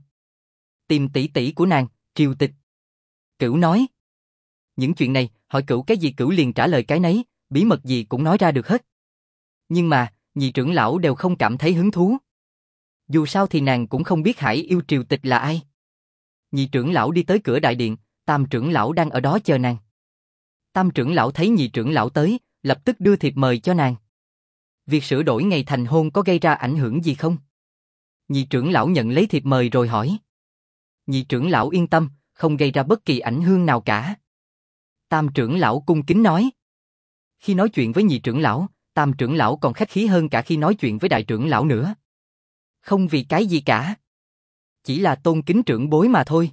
Tìm tỷ tỷ của nàng, Triều Tịch. Cửu nói. Những chuyện này, hỏi Cửu cái gì Cửu liền trả lời cái nấy, bí mật gì cũng nói ra được hết. Nhưng mà, nhị trưởng lão đều không cảm thấy hứng thú. Dù sao thì nàng cũng không biết Hải yêu Triều Tịch là ai. Nhị trưởng lão đi tới cửa đại điện, Tam trưởng lão đang ở đó chờ nàng. Tam trưởng lão thấy nhị trưởng lão tới, lập tức đưa thiệp mời cho nàng. Việc sửa đổi ngày thành hôn có gây ra ảnh hưởng gì không? Nhị trưởng lão nhận lấy thiệp mời rồi hỏi. Nhị trưởng lão yên tâm, không gây ra bất kỳ ảnh hưởng nào cả. Tam trưởng lão cung kính nói. Khi nói chuyện với nhị trưởng lão, Tam trưởng lão còn khách khí hơn cả khi nói chuyện với đại trưởng lão nữa. Không vì cái gì cả. Chỉ là tôn kính trưởng bối mà thôi.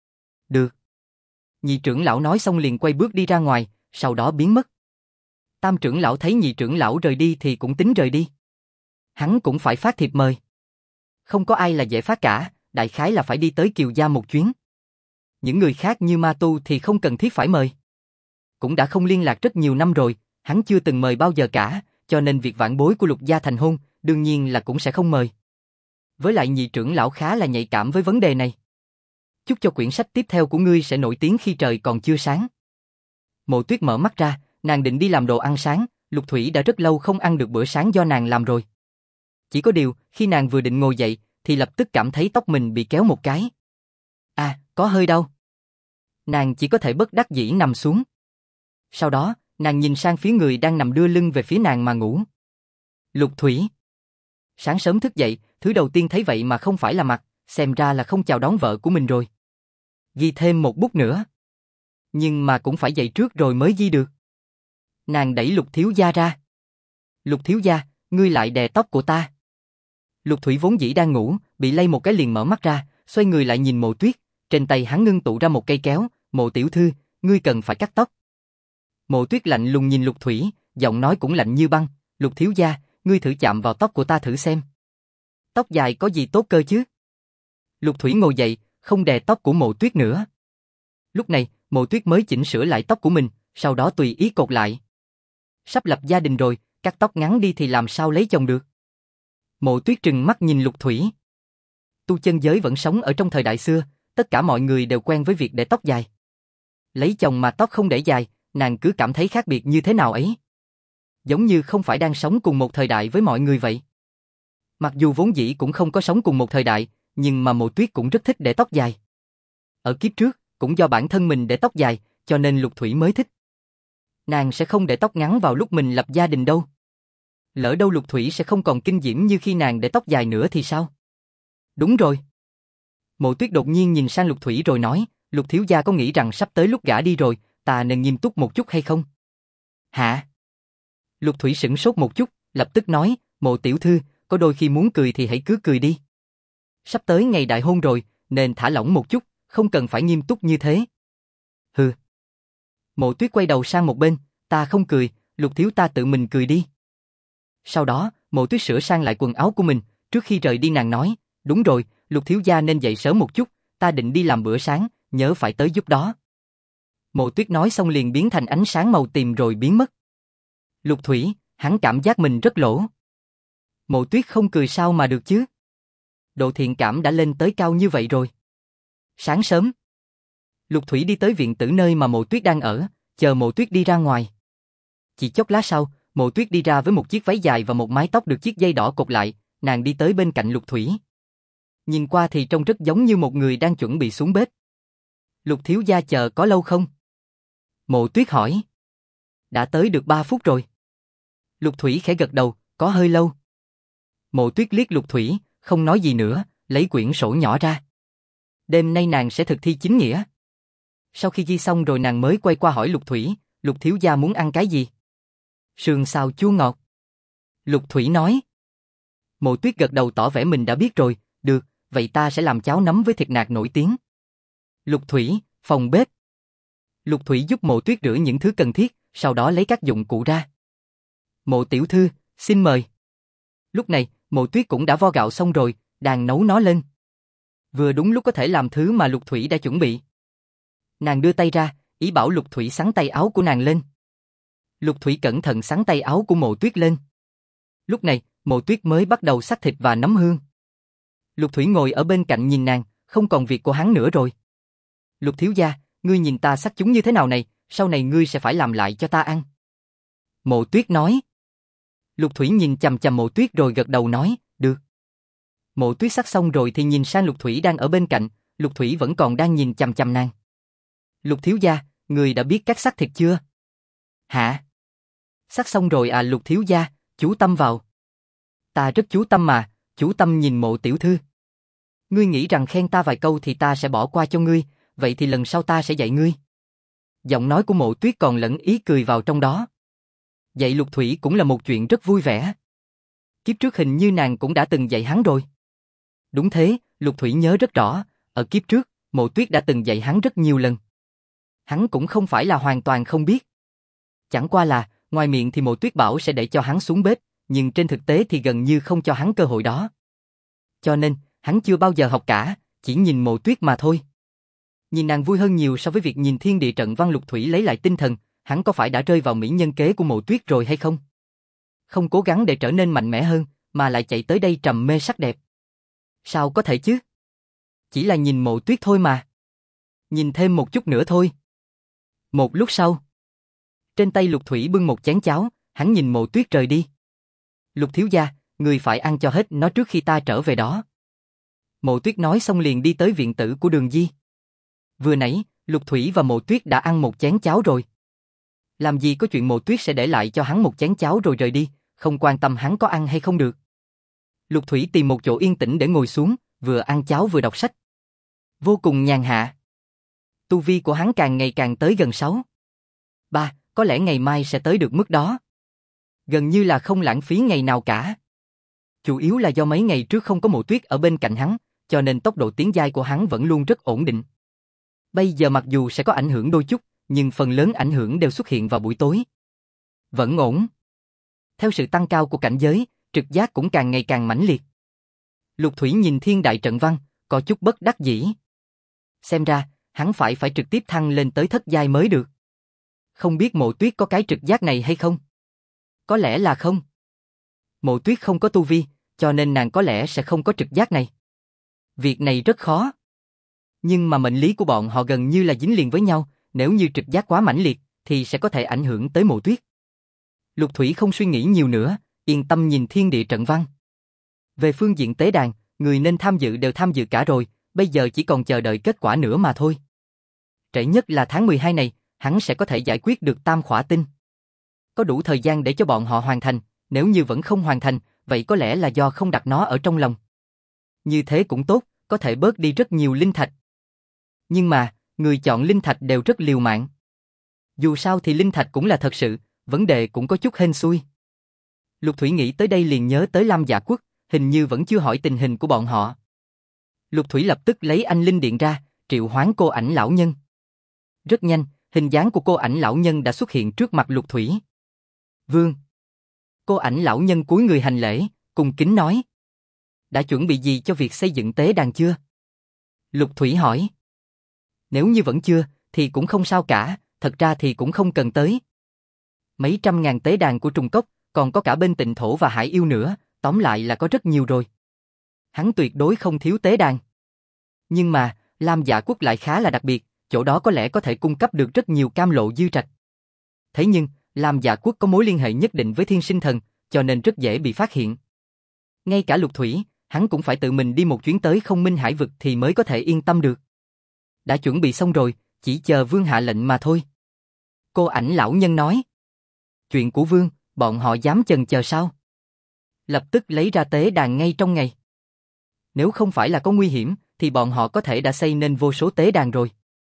Được. Nhị trưởng lão nói xong liền quay bước đi ra ngoài, sau đó biến mất. Tam trưởng lão thấy nhị trưởng lão rời đi thì cũng tính rời đi. Hắn cũng phải phát thiệp mời. Không có ai là dễ phát cả, đại khái là phải đi tới Kiều gia một chuyến. Những người khác như Ma Tu thì không cần thiết phải mời. Cũng đã không liên lạc rất nhiều năm rồi, hắn chưa từng mời bao giờ cả, cho nên việc vãn bối của Lục gia thành hôn, đương nhiên là cũng sẽ không mời. Với lại nhị trưởng lão khá là nhạy cảm với vấn đề này. Chúc cho quyển sách tiếp theo của ngươi sẽ nổi tiếng khi trời còn chưa sáng. Mộ Tuyết mở mắt ra, nàng định đi làm đồ ăn sáng, Lục Thủy đã rất lâu không ăn được bữa sáng do nàng làm rồi. Chỉ có điều, khi nàng vừa định ngồi dậy, thì lập tức cảm thấy tóc mình bị kéo một cái. À, có hơi đau. Nàng chỉ có thể bất đắc dĩ nằm xuống. Sau đó, nàng nhìn sang phía người đang nằm đưa lưng về phía nàng mà ngủ. Lục Thủy. Sáng sớm thức dậy, thứ đầu tiên thấy vậy mà không phải là mặt, xem ra là không chào đón vợ của mình rồi. Ghi thêm một bút nữa. Nhưng mà cũng phải dậy trước rồi mới ghi được. Nàng đẩy Lục thiếu gia ra. Lục thiếu gia, ngươi lại đè tóc của ta. Lục Thủy vốn dĩ đang ngủ, bị lay một cái liền mở mắt ra, xoay người lại nhìn Mộ Tuyết, trên tay hắn ngưng tụ ra một cây kéo, Mộ tiểu thư, ngươi cần phải cắt tóc. Mộ Tuyết lạnh lùng nhìn Lục Thủy, giọng nói cũng lạnh như băng, Lục thiếu gia, ngươi thử chạm vào tóc của ta thử xem. Tóc dài có gì tốt cơ chứ? Lục Thủy ngồi dậy, không đè tóc của Mộ Tuyết nữa. Lúc này, Mộ Tuyết mới chỉnh sửa lại tóc của mình, sau đó tùy ý cột lại. Sắp lập gia đình rồi, cắt tóc ngắn đi thì làm sao lấy chồng được? Mộ Tuyết trừng mắt nhìn Lục Thủy. Tu chân giới vẫn sống ở trong thời đại xưa, tất cả mọi người đều quen với việc để tóc dài. Lấy chồng mà tóc không để dài, nàng cứ cảm thấy khác biệt như thế nào ấy. Giống như không phải đang sống cùng một thời đại với mọi người vậy. Mặc dù vốn dĩ cũng không có sống cùng một thời đại, nhưng mà Mộ Tuyết cũng rất thích để tóc dài. Ở kiếp trước, cũng do bản thân mình để tóc dài, cho nên Lục Thủy mới thích. Nàng sẽ không để tóc ngắn vào lúc mình lập gia đình đâu. Lỡ đâu Lục Thủy sẽ không còn kinh diễm như khi nàng để tóc dài nữa thì sao? Đúng rồi. Mộ Tuyết đột nhiên nhìn sang Lục Thủy rồi nói, Lục thiếu gia có nghĩ rằng sắp tới lúc gả đi rồi, ta nên nghiêm túc một chút hay không? Hả? Lục Thủy sửng sốt một chút, lập tức nói, Mộ tiểu thư, có đôi khi muốn cười thì hãy cứ cười đi. Sắp tới ngày đại hôn rồi, nên thả lỏng một chút, không cần phải nghiêm túc như thế. Hừ. Mộ Tuyết quay đầu sang một bên, ta không cười, Lục thiếu ta tự mình cười đi. Sau đó, Mộ Tuyết sửa sang lại quần áo của mình, trước khi rời đi nàng nói, đúng rồi, Lục thiếu gia nên dậy sớm một chút, ta định đi làm bữa sáng, nhớ phải tới giúp đó. Mộ Tuyết nói xong liền biến thành ánh sáng màu tím rồi biến mất. Lục Thủy, hắn cảm giác mình rất lỗ. Mộ Tuyết không cười sao mà được chứ? Độ thiện cảm đã lên tới cao như vậy rồi. Sáng sớm, Lục Thủy đi tới viện tử nơi mà Mộ Tuyết đang ở, chờ Mộ Tuyết đi ra ngoài. Chỉ chốc lát sau, Mộ Tuyết đi ra với một chiếc váy dài và một mái tóc được chiếc dây đỏ cột lại, nàng đi tới bên cạnh Lục Thủy. Nhìn qua thì trông rất giống như một người đang chuẩn bị xuống bếp. Lục thiếu gia chờ có lâu không? Mộ Tuyết hỏi. Đã tới được 3 phút rồi. Lục Thủy khẽ gật đầu, có hơi lâu. Mộ Tuyết liếc Lục Thủy, không nói gì nữa, lấy quyển sổ nhỏ ra. Đêm nay nàng sẽ thực thi chính nghĩa. Sau khi ghi xong rồi nàng mới quay qua hỏi Lục Thủy, Lục thiếu gia muốn ăn cái gì? Sườn xào chua ngọt. Lục Thủy nói. Mộ Tuyết gật đầu tỏ vẻ mình đã biết rồi, được, vậy ta sẽ làm cháo nấm với thịt nạc nổi tiếng. Lục Thủy, phòng bếp. Lục Thủy giúp Mộ Tuyết rửa những thứ cần thiết, sau đó lấy các dụng cụ ra. Mộ tiểu thư, xin mời. Lúc này, Mộ Tuyết cũng đã vo gạo xong rồi, đang nấu nó lên. Vừa đúng lúc có thể làm thứ mà Lục Thủy đã chuẩn bị. Nàng đưa tay ra, ý bảo Lục Thủy xắn tay áo của nàng lên. Lục Thủy cẩn thận xắn tay áo của Mộ Tuyết lên. Lúc này, Mộ Tuyết mới bắt đầu xắt thịt và nấm hương. Lục Thủy ngồi ở bên cạnh nhìn nàng, không còn việc của hắn nữa rồi. Lục thiếu gia, ngươi nhìn ta xắt chúng như thế nào này, sau này ngươi sẽ phải làm lại cho ta ăn. Mộ Tuyết nói. Lục Thủy nhìn chằm chằm Mộ Tuyết rồi gật đầu nói, được. Mộ Tuyết xắt xong rồi thì nhìn sang Lục Thủy đang ở bên cạnh, Lục Thủy vẫn còn đang nhìn chằm chằm nàng. Lục thiếu gia, ngươi đã biết cách xắt thịt chưa? Hả? Xắt xong rồi à Lục thiếu gia, chú tâm vào. Ta rất chú tâm mà, chú tâm nhìn Mộ tiểu thư. Ngươi nghĩ rằng khen ta vài câu thì ta sẽ bỏ qua cho ngươi, vậy thì lần sau ta sẽ dạy ngươi. Giọng nói của Mộ Tuyết còn lẫn ý cười vào trong đó. Dạy Lục Thủy cũng là một chuyện rất vui vẻ. Kiếp trước hình như nàng cũng đã từng dạy hắn rồi. Đúng thế, Lục Thủy nhớ rất rõ, ở kiếp trước, Mộ Tuyết đã từng dạy hắn rất nhiều lần. Hắn cũng không phải là hoàn toàn không biết. Chẳng qua là, ngoài miệng thì Mộ Tuyết bảo sẽ để cho hắn xuống bếp, nhưng trên thực tế thì gần như không cho hắn cơ hội đó. Cho nên, hắn chưa bao giờ học cả, chỉ nhìn Mộ Tuyết mà thôi. Nhìn nàng vui hơn nhiều so với việc nhìn thiên địa trận văn. Lục Thủy lấy lại tinh thần, hắn có phải đã rơi vào mỹ nhân kế của Mộ Tuyết rồi hay không? Không cố gắng để trở nên mạnh mẽ hơn, mà lại chạy tới đây trầm mê sắc đẹp. Sao có thể chứ? Chỉ là nhìn Mộ Tuyết thôi mà. Nhìn thêm một chút nữa thôi. Một lúc sau, trên tay Lục Thủy bưng một chén cháo, hắn nhìn Mộ Tuyết rời đi. Lục thiếu gia, người phải ăn cho hết nó trước khi ta trở về đó. Mộ Tuyết nói xong liền đi tới viện tử của Đường Di. Vừa nãy, Lục Thủy và Mộ Tuyết đã ăn một chén cháo rồi. Làm gì có chuyện Mộ Tuyết sẽ để lại cho hắn một chén cháo rồi rời đi, không quan tâm hắn có ăn hay không được. Lục Thủy tìm một chỗ yên tĩnh để ngồi xuống, vừa ăn cháo vừa đọc sách. Vô cùng nhàn hạ. Tu vi của hắn càng ngày càng tới gần 6. 3, có lẽ ngày mai sẽ tới được mức đó. Gần như là không lãng phí ngày nào cả. Chủ yếu là do mấy ngày trước không có Mộ Tuyết ở bên cạnh hắn, cho nên tốc độ tiến giai của hắn vẫn luôn rất ổn định. Bây giờ mặc dù sẽ có ảnh hưởng đôi chút, nhưng phần lớn ảnh hưởng đều xuất hiện vào buổi tối. Vẫn ổn. Theo sự tăng cao của cảnh giới, trực giác cũng càng ngày càng mãnh liệt. Lục Thủy nhìn thiên đại trận văn, có chút bất đắc dĩ. Xem ra, hắn phải trực tiếp thăng lên tới thất giai mới được. Không biết Mộ Tuyết có cái trực giác này hay không? Có lẽ là không. Mộ Tuyết không có tu vi, cho nên nàng có lẽ sẽ không có trực giác này. Việc này rất khó. Nhưng mà mệnh lý của bọn họ gần như là dính liền với nhau, nếu như trực giác quá mãnh liệt, thì sẽ có thể ảnh hưởng tới Mộ Tuyết. Lục Thủy không suy nghĩ nhiều nữa, yên tâm nhìn thiên địa trận văn. Về phương diện tế đàn, người nên tham dự đều tham dự cả rồi, bây giờ chỉ còn chờ đợi kết quả nữa mà thôi. Trễ nhất là tháng 12 này, hắn sẽ có thể giải quyết được tam khỏa tinh. Có đủ thời gian để cho bọn họ hoàn thành, nếu như vẫn không hoàn thành, vậy có lẽ là do không đặt nó ở trong lòng. Như thế cũng tốt, có thể bớt đi rất nhiều linh thạch. Nhưng mà, người chọn linh thạch đều rất liều mạng. Dù sao thì linh thạch cũng là thật sự, vấn đề cũng có chút hên xui. Lục Thủy nghĩ tới đây liền nhớ tới Lam Dạ Quốc, hình như vẫn chưa hỏi tình hình của bọn họ. Lục Thủy lập tức lấy anh linh điện ra, triệu hoán cô ảnh lão nhân. Rất nhanh, hình dáng của cô ảnh lão nhân đã xuất hiện trước mặt Lục Thủy. Vương. Cô ảnh lão nhân cúi người hành lễ, cung kính nói. Đã chuẩn bị gì cho việc xây dựng tế đàn chưa? Lục Thủy hỏi. Nếu như vẫn chưa, thì cũng không sao cả, thật ra thì cũng không cần tới. Mấy trăm ngàn tế đàn của Trùng Cốc, còn có cả bên Tịnh Thổ và Hải Yêu nữa, tóm lại là có rất nhiều rồi. Hắn tuyệt đối không thiếu tế đàn. Nhưng mà, Lam Dạ Quốc lại khá là đặc biệt, chỗ đó có lẽ có thể cung cấp được rất nhiều cam lộ dư trạch. Thế nhưng, Lam Dạ Quốc có mối liên hệ nhất định với Thiên Sinh Thần, cho nên rất dễ bị phát hiện. Ngay cả Lục Thủy, hắn cũng phải tự mình đi một chuyến tới Không Minh Hải vực thì mới có thể yên tâm được. Đã chuẩn bị xong rồi, chỉ chờ Vương hạ lệnh mà thôi. Cô ảnh lão nhân nói. Chuyện của Vương, bọn họ dám chần chờ sao? Lập tức lấy ra tế đàn ngay trong ngày. Nếu không phải là có nguy hiểm, thì bọn họ có thể đã xây nên vô số tế đàn rồi.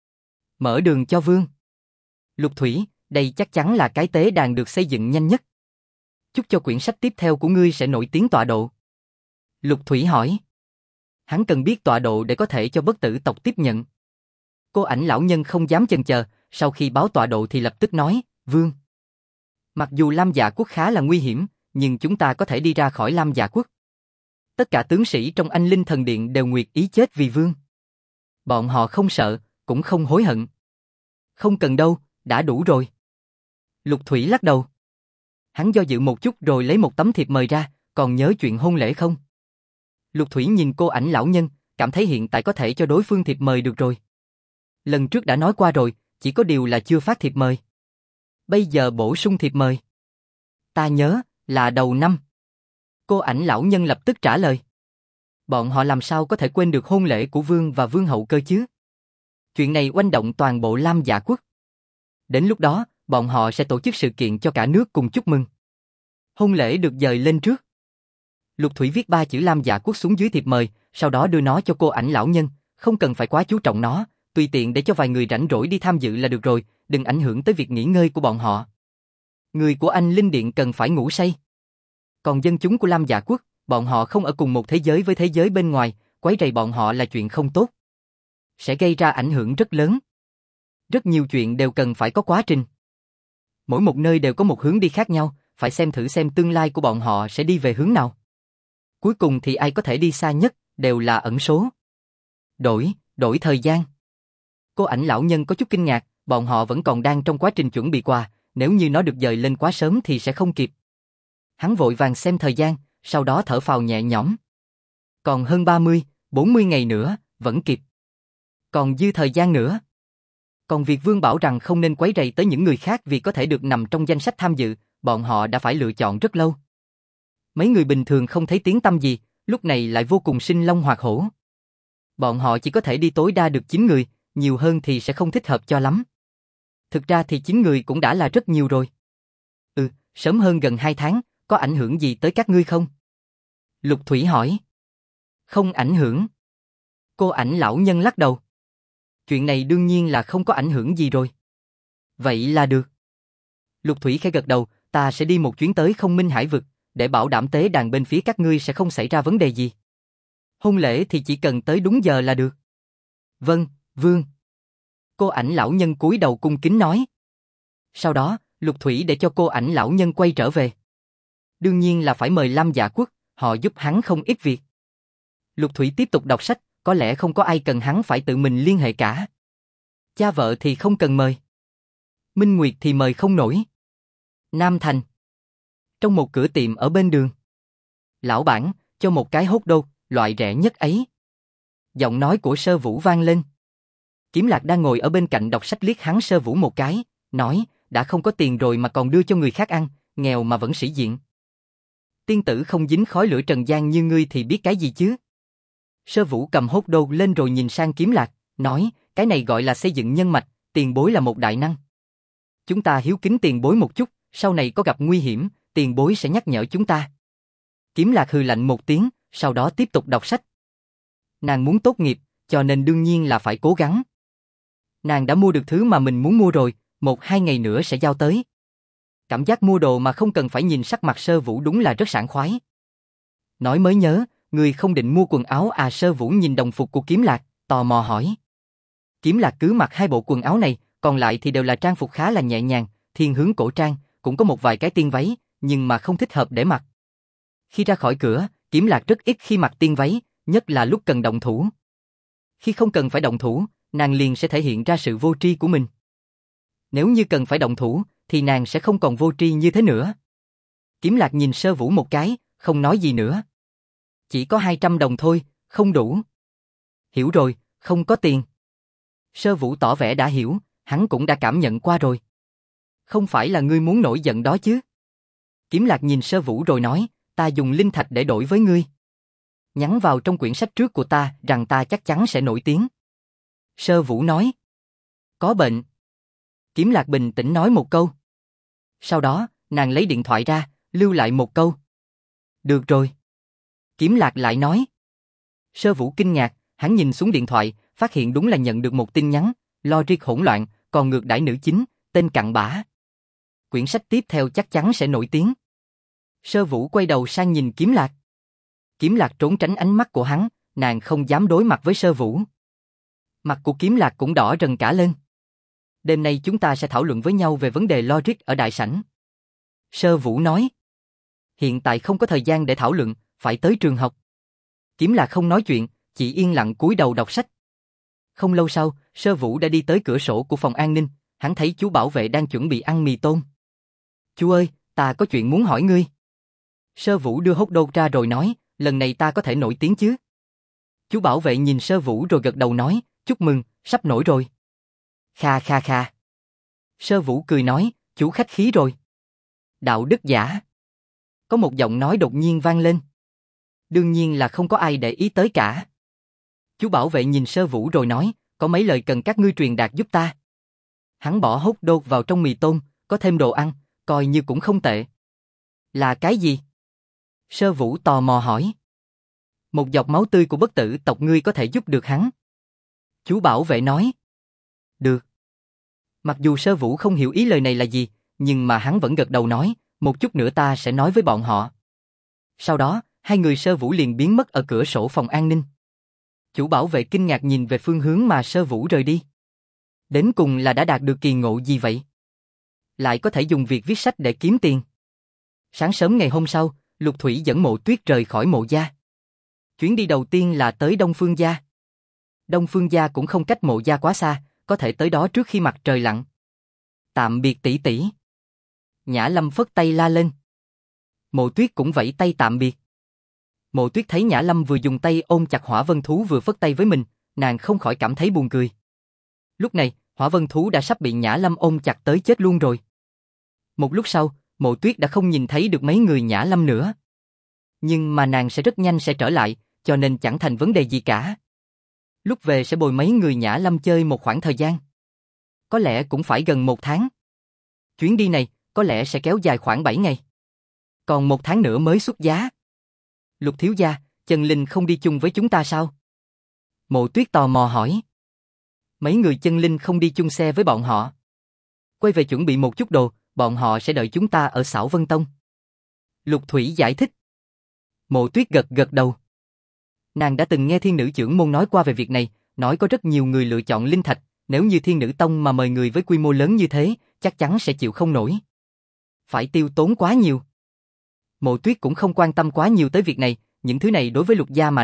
Mở đường cho Vương. Lục Thủy, đây chắc chắn là cái tế đàn được xây dựng nhanh nhất. Chúc cho quyển sách tiếp theo của ngươi sẽ nổi tiếng tọa độ. Lục Thủy hỏi. Hắn cần biết tọa độ để có thể cho bất tử tộc tiếp nhận. Cô ảnh lão nhân không dám chần chờ, sau khi báo tọa độ thì lập tức nói, Vương. Mặc dù Lam Dạ Quốc khá là nguy hiểm, nhưng chúng ta có thể đi ra khỏi Lam Dạ Quốc. Tất cả tướng sĩ trong Anh Linh Thần Điện đều nguyện ý chết vì Vương. Bọn họ không sợ, cũng không hối hận. Không cần đâu, đã đủ rồi. Lục Thủy lắc đầu. Hắn do dự một chút rồi lấy một tấm thiệp mời ra, còn nhớ chuyện hôn lễ không? Lục Thủy nhìn cô ảnh lão nhân, cảm thấy hiện tại có thể cho đối phương thiệp mời được rồi. Lần trước đã nói qua rồi, chỉ có điều là chưa phát thiệp mời. Bây giờ bổ sung thiệp mời. Ta nhớ, là đầu năm. Cô ảnh lão nhân lập tức trả lời. Bọn họ làm sao có thể quên được hôn lễ của Vương và Vương hậu cơ chứ? Chuyện này oanh động toàn bộ Lam Dạ Quốc. Đến lúc đó, bọn họ sẽ tổ chức sự kiện cho cả nước cùng chúc mừng. Hôn lễ được dời lên trước. Lục Thủy viết 3 chữ Lam Dạ Quốc xuống dưới thiệp mời, sau đó đưa nó cho cô ảnh lão nhân, không cần phải quá chú trọng nó, tùy tiện để cho vài người rảnh rỗi đi tham dự là được rồi, đừng ảnh hưởng tới việc nghỉ ngơi của bọn họ. Người của Anh Linh Điện cần phải ngủ say. Còn dân chúng của Lam Dạ Quốc, bọn họ không ở cùng một thế giới với thế giới bên ngoài, quấy rầy bọn họ là chuyện không tốt. Sẽ gây ra ảnh hưởng rất lớn. Rất nhiều chuyện đều cần phải có quá trình. Mỗi một nơi đều có một hướng đi khác nhau, phải xem thử xem tương lai của bọn họ sẽ đi về hướng nào. Cuối cùng thì ai có thể đi xa nhất, đều là ẩn số. Đổi thời gian. Cô ảnh lão nhân có chút kinh ngạc, bọn họ vẫn còn đang trong quá trình chuẩn bị quà, nếu như nó được dời lên quá sớm thì sẽ không kịp. Hắn vội vàng xem thời gian, sau đó thở phào nhẹ nhõm. Còn hơn 30, 40 ngày nữa, vẫn kịp. Còn dư thời gian nữa. Còn việc Vương bảo rằng không nên quấy rầy tới những người khác vì có thể được nằm trong danh sách tham dự, bọn họ đã phải lựa chọn rất lâu. Mấy người bình thường không thấy tiếng tăm gì, lúc này lại vô cùng sinh long hoạt hổ. Bọn họ chỉ có thể đi tối đa được 9 người, nhiều hơn thì sẽ không thích hợp cho lắm. Thực ra thì 9 người cũng đã là rất nhiều rồi. Sớm hơn gần 2 tháng, có ảnh hưởng gì tới các ngươi không? Lục Thủy hỏi. Không ảnh hưởng. Cô ảnh lão nhân lắc đầu. Chuyện này đương nhiên là không có ảnh hưởng gì rồi. Vậy là được. Lục Thủy khẽ gật đầu, ta sẽ đi một chuyến tới Không Minh Hải vực, để bảo đảm tế đàn bên phía các ngươi sẽ không xảy ra vấn đề gì. Hôn lễ thì chỉ cần tới đúng giờ là được. Vâng, Vương. Cô ảnh lão nhân cúi đầu cung kính nói. Sau đó, Lục Thủy để cho cô ảnh lão nhân quay trở về. Đương nhiên là phải mời Lam Dạ Quốc, họ giúp hắn không ít việc. Lục Thủy tiếp tục đọc sách, có lẽ không có ai cần hắn phải tự mình liên hệ cả. Cha vợ thì không cần mời. Minh Nguyệt thì mời không nổi. Nam Thành. Trong một cửa tiệm ở bên đường. Lão bản, cho một cái hot dog, loại rẻ nhất ấy. Giọng nói của Sơ Vũ vang lên. Kiếm Lạc đang ngồi ở bên cạnh đọc sách liếc hắn Sơ Vũ một cái, nói, đã không có tiền rồi mà còn đưa cho người khác ăn, nghèo mà vẫn sĩ diện. Tiên tử không dính khói lửa trần gian như ngươi thì biết cái gì chứ? Sơ Vũ cầm hot dog lên rồi nhìn sang Kiếm Lạc, nói, cái này gọi là xây dựng nhân mạch, tiền bối là một đại năng. Chúng ta hiếu kính tiền bối một chút, sau này có gặp nguy hiểm, tiền bối sẽ nhắc nhở chúng ta. Kiếm Lạc hừ lạnh một tiếng, sau đó tiếp tục đọc sách. Nàng muốn tốt nghiệp, cho nên đương nhiên là phải cố gắng. Nàng đã mua được thứ mà mình muốn mua rồi, 1-2 ngày nữa sẽ giao tới. Cảm giác mua đồ mà không cần phải nhìn sắc mặt Sơ Vũ đúng là rất sảng khoái. Nói mới nhớ, người không định mua quần áo à? Sơ Vũ nhìn đồng phục của Kiếm Lạc, tò mò hỏi. Kiếm Lạc cứ mặc 2 bộ quần áo này, còn lại thì đều là trang phục khá là nhẹ nhàng, thiên hướng cổ trang, cũng có một vài cái tiên váy, nhưng mà không thích hợp để mặc. Khi ra khỏi cửa, Kiếm Lạc rất ít khi mặc tiên váy, nhất là lúc cần động thủ. Khi không cần phải động thủ, nàng liền sẽ thể hiện ra sự vô tri của mình. Nếu như cần phải động thủ, thì nàng sẽ không còn vô tri như thế nữa. Kiếm Lạc nhìn Sơ Vũ một cái, không nói gì nữa. Chỉ có 200 đồng thôi, không đủ. Hiểu rồi, không có tiền. Sơ Vũ tỏ vẻ đã hiểu, hắn cũng đã cảm nhận qua rồi. Không phải là ngươi muốn nổi giận đó chứ? Kiếm Lạc nhìn Sơ Vũ rồi nói, ta dùng linh thạch để đổi với ngươi. Nhắn vào trong quyển sách trước của ta rằng ta chắc chắn sẽ nổi tiếng. Sơ Vũ nói. Có bệnh. Kiếm Lạc bình tĩnh nói một câu. Sau đó, nàng lấy điện thoại ra, lưu lại một câu. Được rồi. Kiếm Lạc lại nói. Sơ Vũ kinh ngạc, hắn nhìn xuống điện thoại, phát hiện đúng là nhận được một tin nhắn, logic hỗn loạn, còn ngược đãi nữ chính, tên cặn bã. Quyển sách tiếp theo chắc chắn sẽ nổi tiếng. Sơ Vũ quay đầu sang nhìn Kiếm Lạc. Kiếm Lạc trốn tránh ánh mắt của hắn, nàng không dám đối mặt với Sơ Vũ. Mặt của Kiếm Lạc cũng đỏ rần cả lên. Đêm nay chúng ta sẽ thảo luận với nhau về vấn đề logic ở đại sảnh. Sơ Vũ nói. Hiện tại không có thời gian để thảo luận, phải tới trường học. Kiếm Lạc không nói chuyện, chỉ yên lặng cúi đầu đọc sách. Không lâu sau, Sơ Vũ đã đi tới cửa sổ của phòng an ninh, hắn thấy chú bảo vệ đang chuẩn bị ăn mì tôm. Chú ơi, ta có chuyện muốn hỏi ngươi. Sơ Vũ đưa hot dog ra rồi nói, lần này ta có thể nổi tiếng chứ? Chú bảo vệ nhìn Sơ Vũ rồi gật đầu nói, chúc mừng, sắp nổi rồi. Kha kha kha. Sơ Vũ cười nói, chú khách khí rồi. Đạo đức giả. Có một giọng nói đột nhiên vang lên. Đương nhiên là không có ai để ý tới cả. Chú bảo vệ nhìn Sơ Vũ rồi nói, có mấy lời cần các ngươi truyền đạt giúp ta. Hắn bỏ hot dog vào trong mì tôm, có thêm đồ ăn, coi như cũng không tệ. Là cái gì? Sơ Vũ tò mò hỏi. Một giọt máu tươi của bất tử tộc ngươi có thể giúp được hắn. Chú bảo vệ nói. Được. Mặc dù Sơ Vũ không hiểu ý lời này là gì, nhưng mà hắn vẫn gật đầu nói, một chút nữa ta sẽ nói với bọn họ. Sau đó, hai người Sơ Vũ liền biến mất ở cửa sổ phòng an ninh. Chủ bảo vệ kinh ngạc nhìn về phương hướng mà Sơ Vũ rời đi. Đến cùng là đã đạt được kỳ ngộ gì vậy? Lại có thể dùng việc viết sách để kiếm tiền. Sáng sớm ngày hôm sau, Lục Thủy dẫn Mộ Tuyết rời khỏi Mộ gia. Chuyến đi đầu tiên là tới Đông Phương gia. Đông Phương gia cũng không cách Mộ gia quá xa, có thể tới đó trước khi mặt trời lặn. Tạm biệt tỷ tỷ. Nhã Lâm phất tay la lên. Mộ Tuyết cũng vẫy tay tạm biệt. Mộ Tuyết thấy Nhã Lâm vừa dùng tay ôm chặt Hỏa Vân Thú vừa phất tay với mình, nàng không khỏi cảm thấy buồn cười. Lúc này, Hỏa Vân Thú đã sắp bị Nhã Lâm ôm chặt tới chết luôn rồi. Một lúc sau, Mộ Tuyết đã không nhìn thấy được mấy người Nhã Lâm nữa. Nhưng mà nàng sẽ rất nhanh sẽ trở lại, cho nên chẳng thành vấn đề gì cả. Lúc về sẽ bồi mấy người Nhã Lâm chơi một khoảng thời gian. Có lẽ cũng phải gần 1 tháng. Chuyến đi này có lẽ sẽ kéo dài khoảng 7 ngày. Còn 1 tháng nữa mới xuất giá. Lục thiếu gia, Chân Linh không đi chung với chúng ta sao? Mộ Tuyết tò mò hỏi. Mấy người Chân Linh không đi chung xe với bọn họ. Quay về chuẩn bị một chút đồ, bọn họ sẽ đợi chúng ta ở Xảo Vân Tông. Lục Thủy giải thích. Mộ Tuyết gật gật đầu. Nàng đã từng nghe Thiên Nữ Chưởng môn nói qua về việc này, nói có rất nhiều người lựa chọn linh thạch, nếu như Thiên Nữ Tông mà mời người với quy mô lớn như thế, chắc chắn sẽ chịu không nổi. Phải tiêu tốn quá nhiều. Mộ Tuyết cũng không quan tâm quá nhiều tới việc này, những thứ này đối với Lục gia mà nói,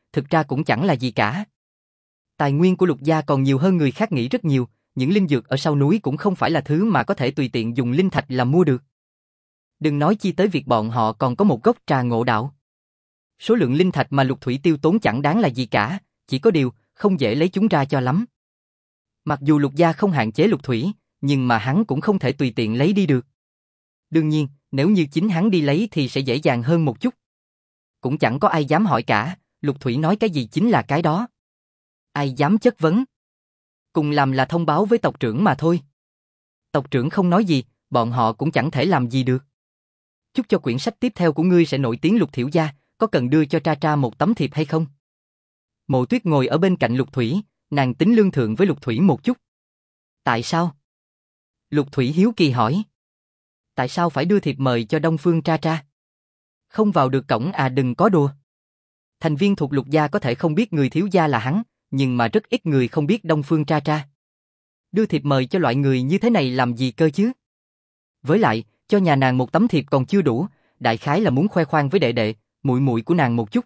thực ra cũng chẳng là gì cả. Tài nguyên của Lục gia còn nhiều hơn người khác nghĩ rất nhiều, những linh dược ở sau núi cũng không phải là thứ mà có thể tùy tiện dùng linh thạch làm mua được. Đừng nói chi tới việc bọn họ còn có một gốc trà ngộ đạo. Số lượng linh thạch mà Lục Thủy tiêu tốn chẳng đáng là gì cả, chỉ có điều, không dễ lấy chúng ra cho lắm. Mặc dù Lục gia không hạn chế Lục Thủy, nhưng mà hắn cũng không thể tùy tiện lấy đi được. Đương nhiên, nếu như chính hắn đi lấy thì sẽ dễ dàng hơn một chút. Cũng chẳng có ai dám hỏi cả, Lục Thủy nói cái gì chính là cái đó. Ai dám chất vấn? Cùng làm là thông báo với tộc trưởng mà thôi. Tộc trưởng không nói gì, bọn họ cũng chẳng thể làm gì được. Chúc cho quyển sách tiếp theo của ngươi sẽ nổi tiếng Lục Thiểu gia, có cần đưa cho Tra một tấm thiệp hay không? Mộ Tuyết ngồi ở bên cạnh Lục Thủy, nàng tính lương thượng với Lục Thủy một chút. Tại sao? Lục Thủy hiếu kỳ hỏi. Tại sao phải đưa thiệp mời cho Đông Phương Tra? Không vào được cổng à, đừng có đùa. Thành viên thuộc Lục gia có thể không biết người thiếu gia là hắn, nhưng mà rất ít người không biết Đông Phương Tra. Đưa thiệp mời cho loại người như thế này làm gì cơ chứ? Với lại, cho nhà nàng một tấm thiệp còn chưa đủ, đại khái là muốn khoe khoang với đệ đệ, muội muội của nàng một chút.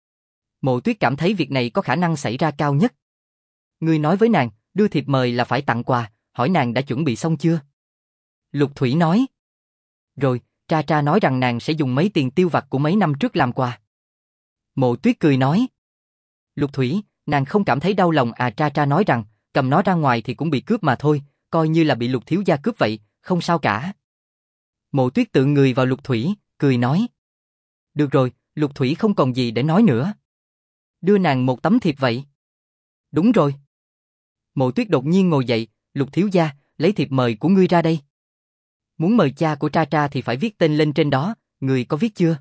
Mộ Tuyết cảm thấy việc này có khả năng xảy ra cao nhất. Ngươi nói với nàng, đưa thiệp mời là phải tặng quà, hỏi nàng đã chuẩn bị xong chưa? Lục Thủy nói. Rồi, Tra nói rằng nàng sẽ dùng mấy tiền tiêu vặt của mấy năm trước làm quà. Mộ Tuyết cười nói. Lục Thủy, nàng không cảm thấy đau lòng à? Tra nói rằng, cầm nó ra ngoài thì cũng bị cướp mà thôi, coi như là bị Lục thiếu gia cướp vậy, không sao cả. Mộ Tuyết tự người vào Lục Thủy, cười nói. Được rồi, Lục Thủy không còn gì để nói nữa. Đưa nàng một tấm thiệp vậy. Đúng rồi. Mộ Tuyết đột nhiên ngồi dậy, Lục thiếu gia, lấy thiệp mời của ngươi ra đây. Muốn mời cha của Tra thì phải viết tên lên trên đó, người có viết chưa?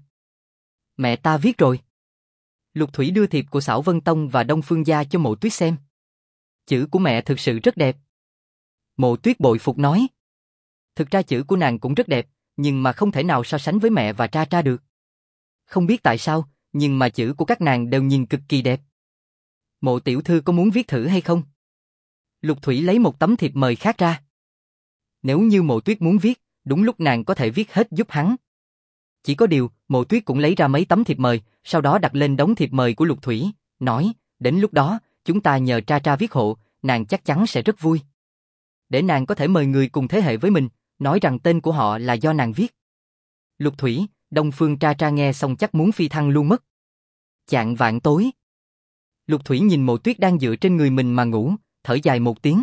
Mẹ ta viết rồi. Lục Thủy đưa thiệp của Xảo Vân Tông và Đông Phương gia cho Mộ Tuyết xem. Chữ của mẹ thực sự rất đẹp. Mộ Tuyết bội phục nói. Thực ra chữ của nàng cũng rất đẹp, nhưng mà không thể nào so sánh với mẹ và Tra được. Không biết tại sao, nhưng mà chữ của các nàng đều nhìn cực kỳ đẹp. Mộ tiểu thư có muốn viết thử hay không? Lục Thủy lấy một tấm thiệp mời khác ra. Nếu như Mộ Tuyết muốn viết, đúng lúc nàng có thể viết hết giúp hắn. Chỉ có điều, Mộ Tuyết cũng lấy ra mấy tấm thiệp mời, sau đó đặt lên đống thiệp mời của Lục Thủy, nói, đến lúc đó, chúng ta nhờ Tra viết hộ, nàng chắc chắn sẽ rất vui. Để nàng có thể mời người cùng thế hệ với mình, nói rằng tên của họ là do nàng viết. Lục Thủy, Đông Phương Tra nghe xong chắc muốn phi thăng luôn mất. Chạng vạng tối. Lục Thủy nhìn Mộ Tuyết đang dựa trên người mình mà ngủ, thở dài một tiếng.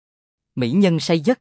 Mỹ nhân say giấc.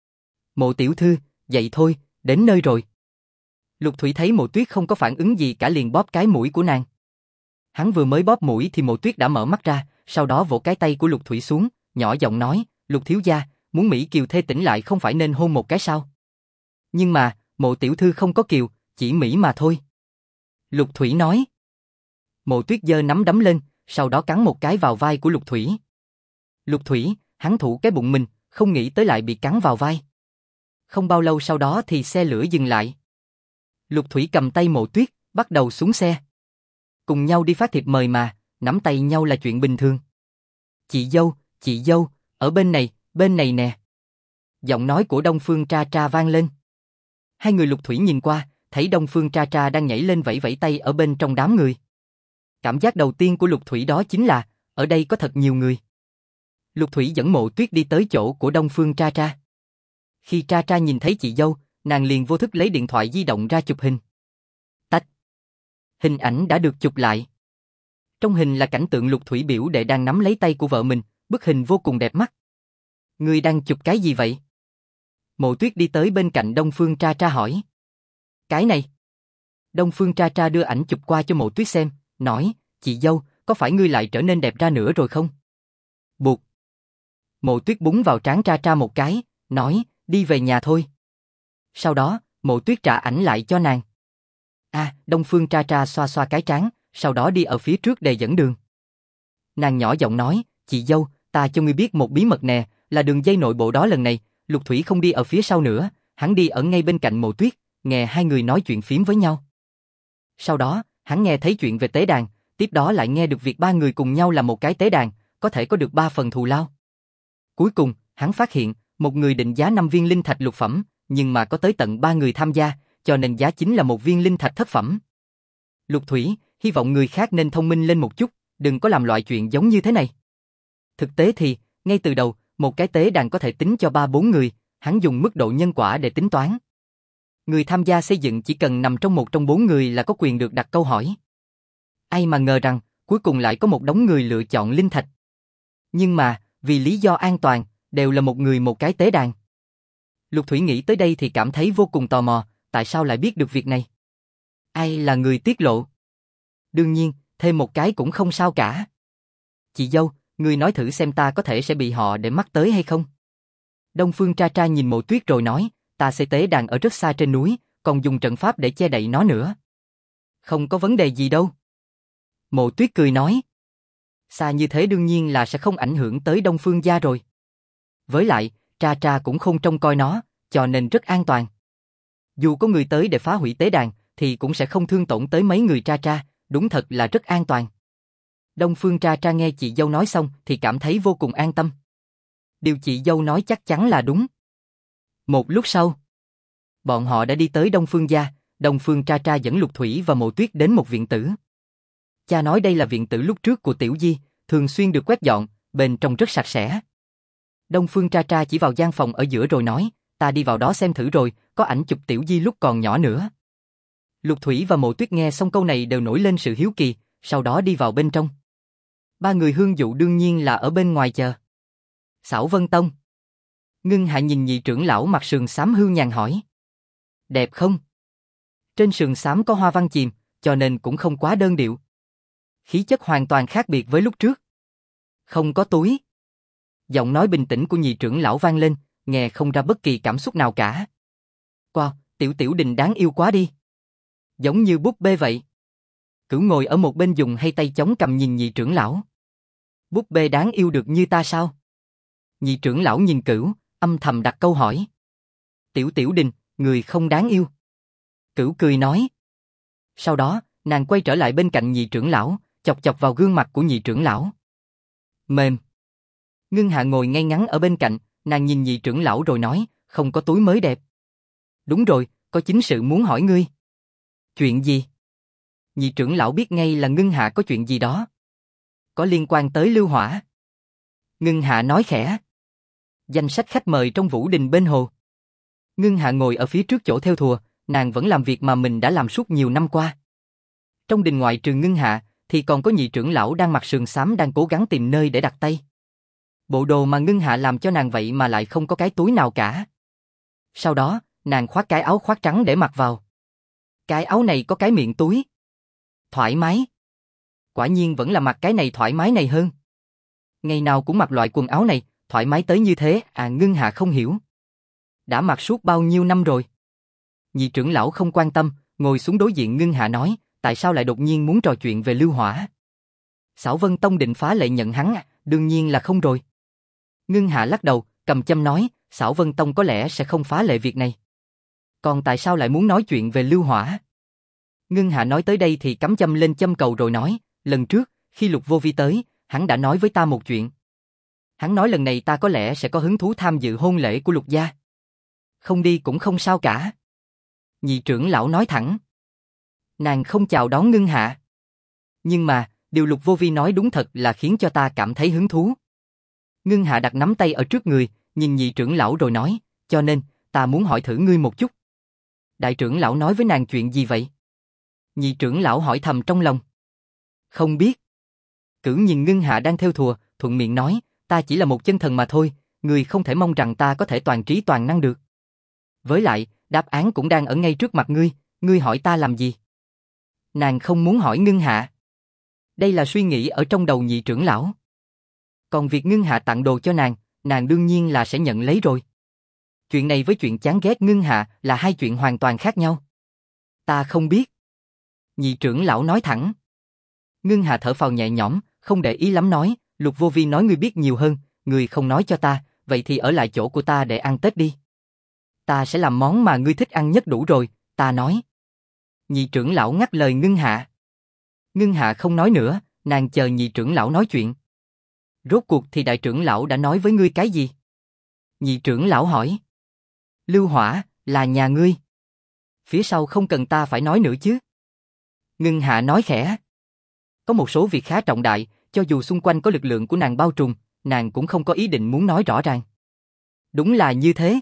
Mộ tiểu thư, dậy thôi, đến nơi rồi. Lục Thủy thấy Mộ Tuyết không có phản ứng gì cả liền bóp cái mũi của nàng. Hắn vừa mới bóp mũi thì Mộ Tuyết đã mở mắt ra, sau đó vỗ cái tay của Lục Thủy xuống, nhỏ giọng nói, Lục thiếu gia, muốn Mỹ Kiều thê tỉnh lại không phải nên hôn một cái sao? Nhưng mà, Mộ tiểu thư không có Kiều, chỉ Mỹ mà thôi. Lục Thủy nói. Mộ Tuyết giơ nắm đấm lên, sau đó cắn một cái vào vai của Lục Thủy. Lục Thủy, hắn thủ cái bụng mình, không nghĩ tới lại bị cắn vào vai. Không bao lâu sau đó thì xe lửa dừng lại. Lục Thủy cầm tay Mộ Tuyết, bắt đầu xuống xe. Cùng nhau đi phát thiệp mời mà, nắm tay nhau là chuyện bình thường. Chị dâu, ở bên này nè. Giọng nói của Đông Phương Tra vang lên. Hai người Lục Thủy nhìn qua, thấy Đông Phương Tra đang nhảy lên vẫy vẫy tay ở bên trong đám người. Cảm giác đầu tiên của Lục Thủy đó chính là, ở đây có thật nhiều người. Lục Thủy dẫn Mộ Tuyết đi tới chỗ của Đông Phương Tra. Khi Tra nhìn thấy chị dâu, nàng liền vô thức lấy điện thoại di động ra chụp hình. Tách. Hình ảnh đã được chụp lại. Trong hình là cảnh tượng Lục Thủy biểu đệ đang nắm lấy tay của vợ mình, bức hình vô cùng đẹp mắt. Ngươi đang chụp cái gì vậy? Mộ Tuyết đi tới bên cạnh Đông Phương Tra hỏi. Cái này. Đông Phương Tra đưa ảnh chụp qua cho Mộ Tuyết xem, nói, chị dâu, có phải ngươi lại trở nên đẹp ra nữa rồi không? Buộc. Mộ Tuyết búng vào trán Tra một cái, nói, đi về nhà thôi. Sau đó, Mộ Tuyết trả ảnh lại cho nàng. Đông Phương Tra xoa xoa cái trán, sau đó đi ở phía trước để dẫn đường. Nàng nhỏ giọng nói, chị dâu, ta cho ngươi biết một bí mật nè, là đường dây nội bộ đó lần này, Lục Thủy không đi ở phía sau nữa, hắn đi ở ngay bên cạnh Mộ Tuyết, nghe hai người nói chuyện phím với nhau. Sau đó, hắn nghe thấy chuyện về tế đàn, tiếp đó lại nghe được việc ba người cùng nhau làm một cái tế đàn, có thể có được 3 phần thù lao. Cuối cùng, hắn phát hiện, một người định giá 5 viên linh thạch lục phẩm, nhưng mà có tới tận 3 người tham gia, cho nên giá chính là 1 viên linh thạch thất phẩm. Lục Thủy, hy vọng người khác nên thông minh lên một chút, đừng có làm loại chuyện giống như thế này. Thực tế thì, ngay từ đầu, một cái tế đàn có thể tính cho 3-4 người, hắn dùng mức độ nhân quả để tính toán. Người tham gia xây dựng chỉ cần nằm trong một trong 4 người là có quyền được đặt câu hỏi. Ai mà ngờ rằng, cuối cùng lại có một đống người lựa chọn linh thạch. Nhưng mà, vì lý do an toàn, đều là một người một cái tế đàn. Lục Thủy nghĩ tới đây thì cảm thấy vô cùng tò mò, tại sao lại biết được việc này? Ai là người tiết lộ? Đương nhiên, thêm một cái cũng không sao cả. Chị dâu, ngươi nói thử xem ta có thể sẽ bị họ để mắt tới hay không? Đông Phương Tra Tra nhìn Mộ Tuyết rồi nói, ta xây tế đàn ở rất xa trên núi, còn dùng trận pháp để che đậy nó nữa. Không có vấn đề gì đâu. Mộ Tuyết cười nói, xa như thế đương nhiên là sẽ không ảnh hưởng tới Đông Phương gia rồi. Với lại, Tra Tra cũng không trông coi nó, cho nên rất an toàn. Dù có người tới để phá hủy tế đàn, thì cũng sẽ không thương tổn tới mấy người Tra Tra, đúng thật là rất an toàn. Đông Phương Tra Tra nghe chị dâu nói xong thì cảm thấy vô cùng an tâm. Điều chị dâu nói chắc chắn là đúng. Một lúc sau, bọn họ đã đi tới Đông Phương gia, Đông Phương Tra Tra dẫn Lục Thủy và Mộ Tuyết đến một viện tử. Cha nói đây là viện tử lúc trước của Tiểu Di, thường xuyên được quét dọn, bên trong rất sạch sẽ. Đông Phương Tra Tra chỉ vào gian phòng ở giữa rồi nói, ta đi vào đó xem thử rồi, có ảnh chụp Tiểu Di lúc còn nhỏ nữa. Lục Thủy và Mộ Tuyết nghe xong câu này đều nổi lên sự hiếu kỳ, sau đó đi vào bên trong. Ba người Hương Dụ đương nhiên là ở bên ngoài chờ. Xảo Vân Tông. Ngưng Hạ nhìn nhị trưởng lão mặc sườn xám hưu nhàn hỏi. Đẹp không? Trên sườn xám có hoa văn chìm, cho nên cũng không quá đơn điệu. Khí chất hoàn toàn khác biệt với lúc trước. Không có túi. Giọng nói bình tĩnh của nhị trưởng lão vang lên, nghe không ra bất kỳ cảm xúc nào cả. Wow, Tiểu Tiểu Đình đáng yêu quá đi. Giống như búp bê vậy. Cửu ngồi ở một bên dùng hay tay chống cầm nhìn nhị trưởng lão. Búp bê đáng yêu được như ta sao? Nhị trưởng lão nhìn Cửu, âm thầm đặt câu hỏi. Tiểu Tiểu Đình, người không đáng yêu. Cửu cười nói. Sau đó, nàng quay trở lại bên cạnh nhị trưởng lão, chọc chọc vào gương mặt của nhị trưởng lão. Mềm. Ngưng Hạ ngồi ngay ngắn ở bên cạnh, nàng nhìn nhị trưởng lão rồi nói, không có túi mới đẹp. Đúng rồi, có chính sự muốn hỏi ngươi. Chuyện gì? Nhị trưởng lão biết ngay là Ngưng Hạ có chuyện gì đó. Có liên quan tới Lưu Hỏa. Ngưng Hạ nói khẽ. Danh sách khách mời trong Vũ Đình bên hồ. Ngưng Hạ ngồi ở phía trước chỗ theo thùa, nàng vẫn làm việc mà mình đã làm suốt nhiều năm qua. Trong đình ngoại trừ Ngưng Hạ, thì còn có nhị trưởng lão đang mặc sườn xám đang cố gắng tìm nơi để đặt tay. Bộ đồ mà Ngưng Hạ làm cho nàng vậy mà lại không có cái túi nào cả. Sau đó, nàng khoác cái áo khoác trắng để mặc vào. Cái áo này có cái miệng túi. Thoải mái. Quả nhiên vẫn là mặc cái này thoải mái này hơn. Ngày nào cũng mặc loại quần áo này, thoải mái tới như thế, Ngưng Hạ không hiểu. Đã mặc suốt bao nhiêu năm rồi. Nhị trưởng lão không quan tâm, ngồi xuống đối diện Ngưng Hạ nói, tại sao lại đột nhiên muốn trò chuyện về Lưu Hỏa? Xảo Vân Tông định phá lệ nhận hắn, đương nhiên là không rồi. Ngưng Hạ lắc đầu, cầm châm nói, Xảo Vân Tông có lẽ sẽ không phá lệ việc này. Còn tại sao lại muốn nói chuyện về Lưu Hỏa? Ngưng Hạ nói tới đây thì cắm châm lên châm cầu rồi nói, lần trước, khi Lục Vô Vi tới, hắn đã nói với ta một chuyện. Hắn nói lần này ta có lẽ sẽ có hứng thú tham dự hôn lễ của Lục gia. Không đi cũng không sao cả. Nhị trưởng lão nói thẳng. Nàng không chào đón Ngưng Hạ. Nhưng mà, điều Lục Vô Vi nói đúng thật là khiến cho ta cảm thấy hứng thú. Ngưng Hạ đặt nắm tay ở trước người, nhìn nhị trưởng lão rồi nói, cho nên, ta muốn hỏi thử ngươi một chút. Đại trưởng lão nói với nàng chuyện gì vậy? Nhị trưởng lão hỏi thầm trong lòng. Không biết. Cửu nhìn Ngưng Hạ đang theo thùa, thuận miệng nói, ta chỉ là một chân thần mà thôi, ngươi không thể mong rằng ta có thể toàn trí toàn năng được. Với lại, đáp án cũng đang ở ngay trước mặt ngươi hỏi ta làm gì? Nàng không muốn hỏi Ngưng Hạ. Đây là suy nghĩ ở trong đầu nhị trưởng lão. Còn việc Ngưng Hạ tặng đồ cho nàng đương nhiên là sẽ nhận lấy rồi. Chuyện này với chuyện chán ghét Ngưng Hạ là hai chuyện hoàn toàn khác nhau. Ta không biết. Nhị trưởng lão nói thẳng. Ngưng Hạ thở phào nhẹ nhõm, không để ý lắm nói, Lục Vô Vi nói ngươi biết nhiều hơn, ngươi không nói cho ta, vậy thì ở lại chỗ của ta để ăn Tết đi. Ta sẽ làm món mà ngươi thích ăn nhất đủ rồi, ta nói. Nhị trưởng lão ngắt lời Ngưng Hạ. Ngưng Hạ không nói nữa, nàng chờ nhị trưởng lão nói chuyện. Rốt cuộc thì đại trưởng lão đã nói với ngươi cái gì? Nhị trưởng lão hỏi. Lưu Hỏa, là nhà ngươi. Phía sau không cần ta phải nói nữa chứ. Ngưng Hạ nói khẽ. Có một số việc khá trọng đại, cho dù xung quanh có lực lượng của nàng bao trùm, nàng cũng không có ý định muốn nói rõ ràng. Đúng là như thế.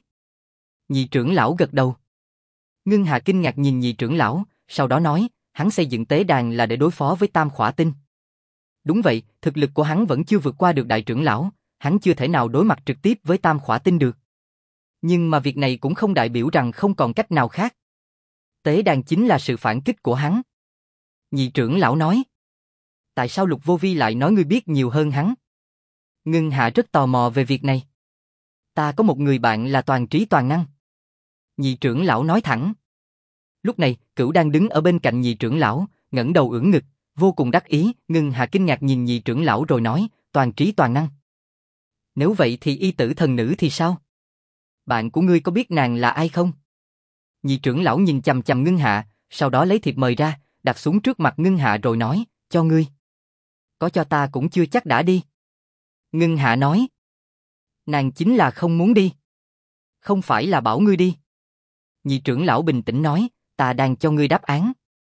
Nhị trưởng lão gật đầu. Ngưng Hà kinh ngạc nhìn nhị trưởng lão, sau đó nói, hắn xây dựng tế đàn là để đối phó với Tam Khỏa Tinh. Đúng vậy, thực lực của hắn vẫn chưa vượt qua được đại trưởng lão, hắn chưa thể nào đối mặt trực tiếp với Tam Khỏa Tinh được. Nhưng mà việc này cũng không đại biểu rằng không còn cách nào khác. Tế đàn chính là sự phản kích của hắn. Nhị trưởng lão nói. Tại sao Lục Vô Vi lại nói ngươi biết nhiều hơn hắn? Ngưng Hạ rất tò mò về việc này. Ta có một người bạn là toàn trí toàn năng. Nhị trưởng lão nói thẳng. Lúc này, Cửu đang đứng ở bên cạnh nhị trưởng lão, ngẩng đầu ưỡn ngực, vô cùng đắc ý. Ngưng Hạ kinh ngạc nhìn nhị trưởng lão rồi nói, toàn trí toàn năng. Nếu vậy thì y tử thần nữ thì sao? Bạn của ngươi có biết nàng là ai không? Nhị trưởng lão nhìn chằm chằm Ngưng Hạ, sau đó lấy thiệp mời ra, đặt xuống trước mặt Ngưng Hạ rồi nói, cho ngươi. Có cho ta cũng chưa chắc đã đi. Ngưng Hạ nói. Nàng chính là không muốn đi. Không phải là bảo ngươi đi. Nhị trưởng lão bình tĩnh nói, ta đang cho ngươi đáp án.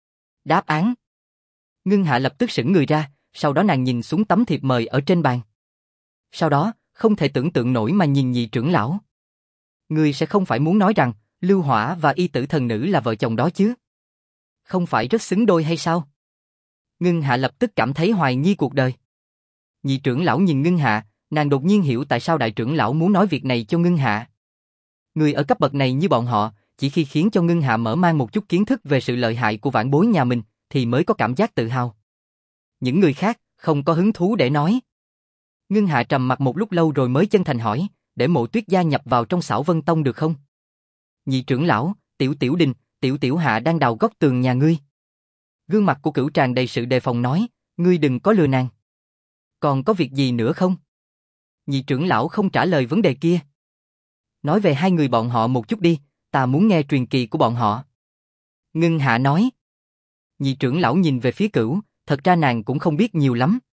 Đáp án? Ngưng Hạ lập tức sững người ra, sau đó nàng nhìn xuống tấm thiệp mời ở trên bàn. Sau đó, không thể tưởng tượng nổi mà nhìn nhị trưởng lão. Ngươi sẽ không phải muốn nói rằng, Lưu Hỏa và y tử thần nữ là vợ chồng đó chứ? Không phải rất xứng đôi hay sao? Ngưng Hạ lập tức cảm thấy hoài nghi cuộc đời. Nhị trưởng lão nhìn Ngưng Hạ, nàng đột nhiên hiểu tại sao đại trưởng lão muốn nói việc này cho Ngưng Hạ. Người ở cấp bậc này như bọn họ, chỉ khi khiến cho Ngưng Hạ mở mang một chút kiến thức về sự lợi hại của vãn bối nhà mình, thì mới có cảm giác tự hào. Những người khác, không có hứng thú để nói. Ngưng Hạ trầm mặc một lúc lâu rồi mới chân thành hỏi, để Mộ Tuyết gia nhập vào trong Xảo Vân Tông được không? Nhị trưởng lão, Tiểu Tiểu Đình, Tiểu Tiểu Hạ đang đào góc tường nhà ngươi. Gương mặt của Cửu tràn đầy sự đề phòng nói, ngươi đừng có lừa nàng. Còn có việc gì nữa không? Nhị trưởng lão không trả lời vấn đề kia. Nói về hai người bọn họ một chút đi, ta muốn nghe truyền kỳ của bọn họ. Ngưng Hạ nói. Nhị trưởng lão nhìn về phía Cửu, thật ra nàng cũng không biết nhiều lắm.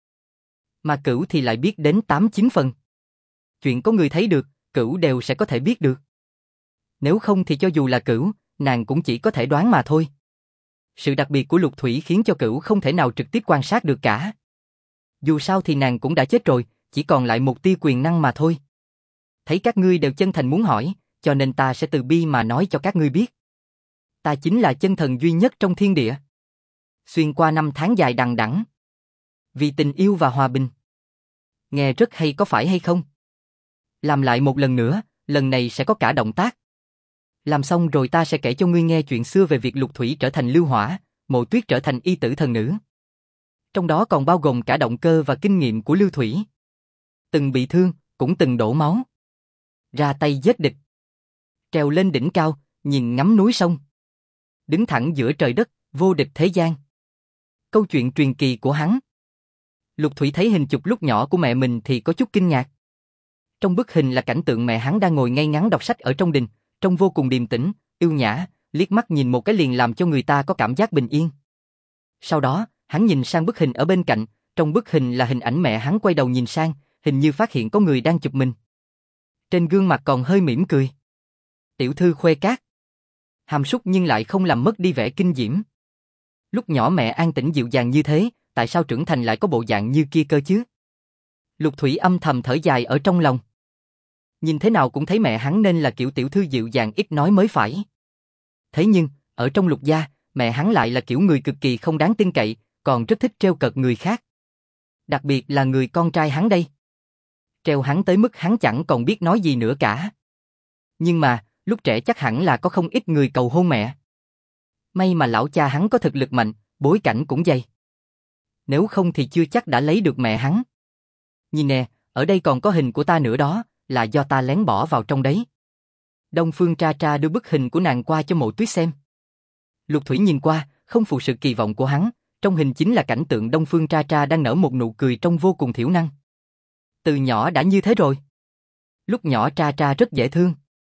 Mà Cửu thì lại biết đến 8-9 phần. Chuyện có người thấy được, Cửu đều sẽ có thể biết được. Nếu không thì cho dù là Cửu, nàng cũng chỉ có thể đoán mà thôi. Sự đặc biệt của Lục Thủy khiến cho Cửu không thể nào trực tiếp quan sát được cả. Dù sao thì nàng cũng đã chết rồi, chỉ còn lại một tia quyền năng mà thôi. Thấy các ngươi đều chân thành muốn hỏi, cho nên ta sẽ từ bi mà nói cho các ngươi biết. Ta chính là chân thần duy nhất trong thiên địa. Xuyên qua năm tháng dài đằng đẵng, vì tình yêu và hòa bình. Nghe rất hay có phải hay không? Làm lại một lần nữa, lần này sẽ có cả động tác. Làm xong rồi ta sẽ kể cho ngươi nghe chuyện xưa về việc Lục Thủy trở thành Lưu Hỏa, Mộ Tuyết trở thành y tử thần nữ. Trong đó còn bao gồm cả động cơ và kinh nghiệm của Lưu Thủy. Từng bị thương, cũng từng đổ máu. Ra tay giết địch. Trèo lên đỉnh cao, nhìn ngắm núi sông. Đứng thẳng giữa trời đất, vô địch thế gian. Câu chuyện truyền kỳ của hắn. Lục Thủy thấy hình chụp lúc nhỏ của mẹ mình thì có chút kinh ngạc. Trong bức hình là cảnh tượng mẹ hắn đang ngồi ngay ngắn đọc sách ở trong đình, trông vô cùng điềm tĩnh, yêu nhã, liếc mắt nhìn một cái liền làm cho người ta có cảm giác bình yên. Sau đó, hắn nhìn sang bức hình ở bên cạnh, trong bức hình là hình ảnh mẹ hắn quay đầu nhìn sang, hình như phát hiện có người đang chụp mình. Trên gương mặt còn hơi mỉm cười. Tiểu thư Khuê Cát. Hàm súc nhưng lại không làm mất đi vẻ kinh diễm. Lúc nhỏ mẹ an tĩnh dịu dàng như thế, tại sao trưởng thành lại có bộ dạng như kia cơ chứ? Lục Thủy âm thầm thở dài ở trong lòng. Nhìn thế nào cũng thấy mẹ hắn nên là kiểu tiểu thư dịu dàng ít nói mới phải. Thế nhưng, ở trong Lục gia, mẹ hắn lại là kiểu người cực kỳ không đáng tin cậy, còn rất thích trêu cợt người khác. Đặc biệt là người con trai hắn đây. Trêu hắn tới mức hắn chẳng còn biết nói gì nữa cả. Nhưng mà, lúc trẻ chắc hẳn là có không ít người cầu hôn mẹ. May mà lão cha hắn có thực lực mạnh, bối cảnh cũng dày. Nếu không thì chưa chắc đã lấy được mẹ hắn. Nhìn nè, ở đây còn có hình của ta nữa đó, là do ta lén bỏ vào trong đấy. Đông Phương Tra Tra đưa bức hình của nàng qua cho Mộ Tuyết xem. Lục Thủy nhìn qua, không phụ sự kỳ vọng của hắn, trong hình chính là cảnh tượng Đông Phương Tra Tra đang nở một nụ cười trông vô cùng thiểu năng. Từ nhỏ đã như thế rồi. Lúc nhỏ Tra Tra rất dễ thương.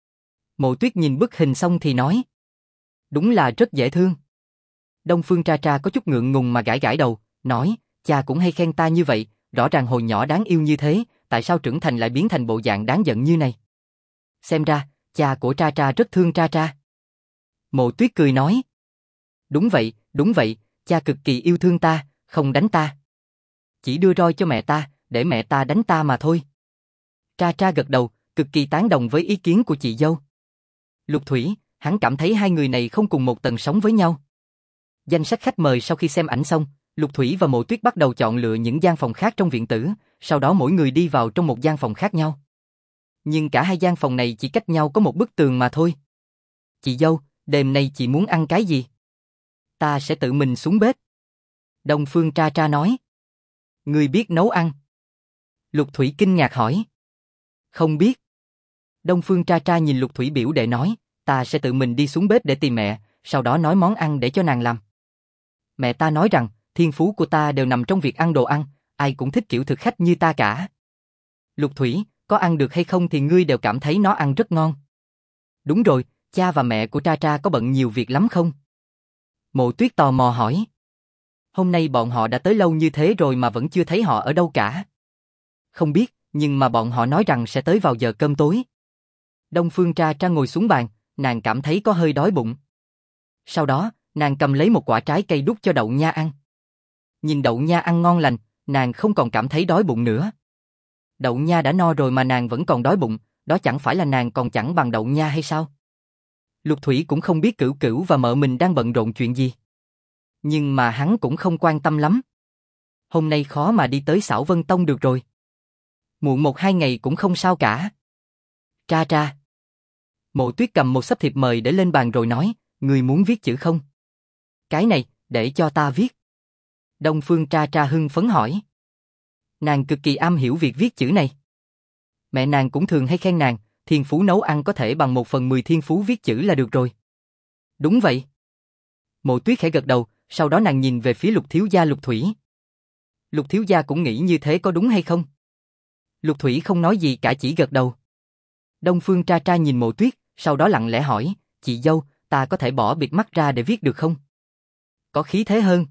Mộ Tuyết nhìn bức hình xong thì nói. Đúng là rất dễ thương. Đông Phương Tra Tra có chút ngượng ngùng mà gãi gãi đầu, nói, cha cũng hay khen ta như vậy, rõ ràng hồi nhỏ đáng yêu như thế, tại sao trưởng thành lại biến thành bộ dạng đáng giận như này? Xem ra, cha của Tra Tra rất thương Tra Tra. Mộ Tuyết cười nói. Đúng vậy, cha cực kỳ yêu thương ta, Không đánh ta. Chỉ đưa roi cho mẹ ta, để mẹ ta đánh ta mà thôi. Tra Tra gật đầu, cực kỳ tán đồng với ý kiến của chị dâu. Lục Thủy, hắn cảm thấy hai người này không cùng một tầng sống với nhau. Danh sách khách mời sau khi xem ảnh xong, Lục Thủy và Mộ Tuyết bắt đầu chọn lựa những gian phòng khác trong viện tử, sau đó mỗi người đi vào trong một gian phòng khác nhau. Nhưng cả hai gian phòng này chỉ cách nhau có một bức tường mà thôi. Chị dâu, đêm nay chị muốn ăn cái gì? Ta sẽ tự mình xuống bếp. Đông Phương Tra Tra nói. Ngươi biết nấu ăn? Lục Thủy kinh ngạc hỏi. Không biết. Đông Phương Tra Tra nhìn Lục Thủy biểu đệ nói, ta sẽ tự mình đi xuống bếp để tìm mẹ, sau đó nói món ăn để cho nàng làm. Mẹ ta nói rằng, thiên phú của ta đều nằm trong việc ăn đồ ăn, ai cũng thích kiểu thực khách như ta cả. Lục Thủy, có ăn được hay không thì ngươi đều cảm thấy nó ăn rất ngon. Đúng rồi, cha và mẹ của Tra Tra có bận nhiều việc lắm không? Mộ Tuyết tò mò hỏi. Hôm nay bọn họ đã tới lâu như thế rồi mà vẫn chưa thấy họ ở đâu cả. Không biết, nhưng mà bọn họ nói rằng sẽ tới vào giờ cơm tối. Đông Phương Tra Tra ngồi xuống bàn, nàng cảm thấy có hơi đói bụng. Sau đó, nàng cầm lấy một quả trái cây đút cho Đậu Nha ăn. Nhìn Đậu Nha ăn ngon lành, nàng không còn cảm thấy đói bụng nữa. Đậu Nha đã no rồi mà nàng vẫn còn đói bụng, đó chẳng phải là nàng còn chẳng bằng Đậu Nha hay sao? Lục Thủy cũng không biết Cửu Cửu và mợ mình đang bận rộn chuyện gì. Nhưng mà hắn cũng không quan tâm lắm. Hôm nay khó mà đi tới Xảo Vân Tông được rồi. Muộn 1-2 ngày cũng không sao cả. Tra Tra. Mộ Tuyết cầm một xấp thiệp mời để lên bàn rồi nói, người muốn viết chữ không? Cái này, để cho ta viết. Đông Phương Tra Tra hưng phấn hỏi. Nàng cực kỳ am hiểu việc viết chữ này. Mẹ nàng cũng thường hay khen nàng, thiên phú nấu ăn có thể bằng 1/10 thiên phú viết chữ là được rồi. Đúng vậy. Mộ Tuyết khẽ gật đầu, sau đó nàng nhìn về phía Lục thiếu gia Lục Thủy. Lục thiếu gia cũng nghĩ như thế có đúng hay không? Lục Thủy không nói gì cả chỉ gật đầu. Đông Phương Tra Tra nhìn Mộ Tuyết, sau đó lặng lẽ hỏi, chị dâu, ta có thể bỏ bịt mắt ra để viết được không? Có khí thế hơn.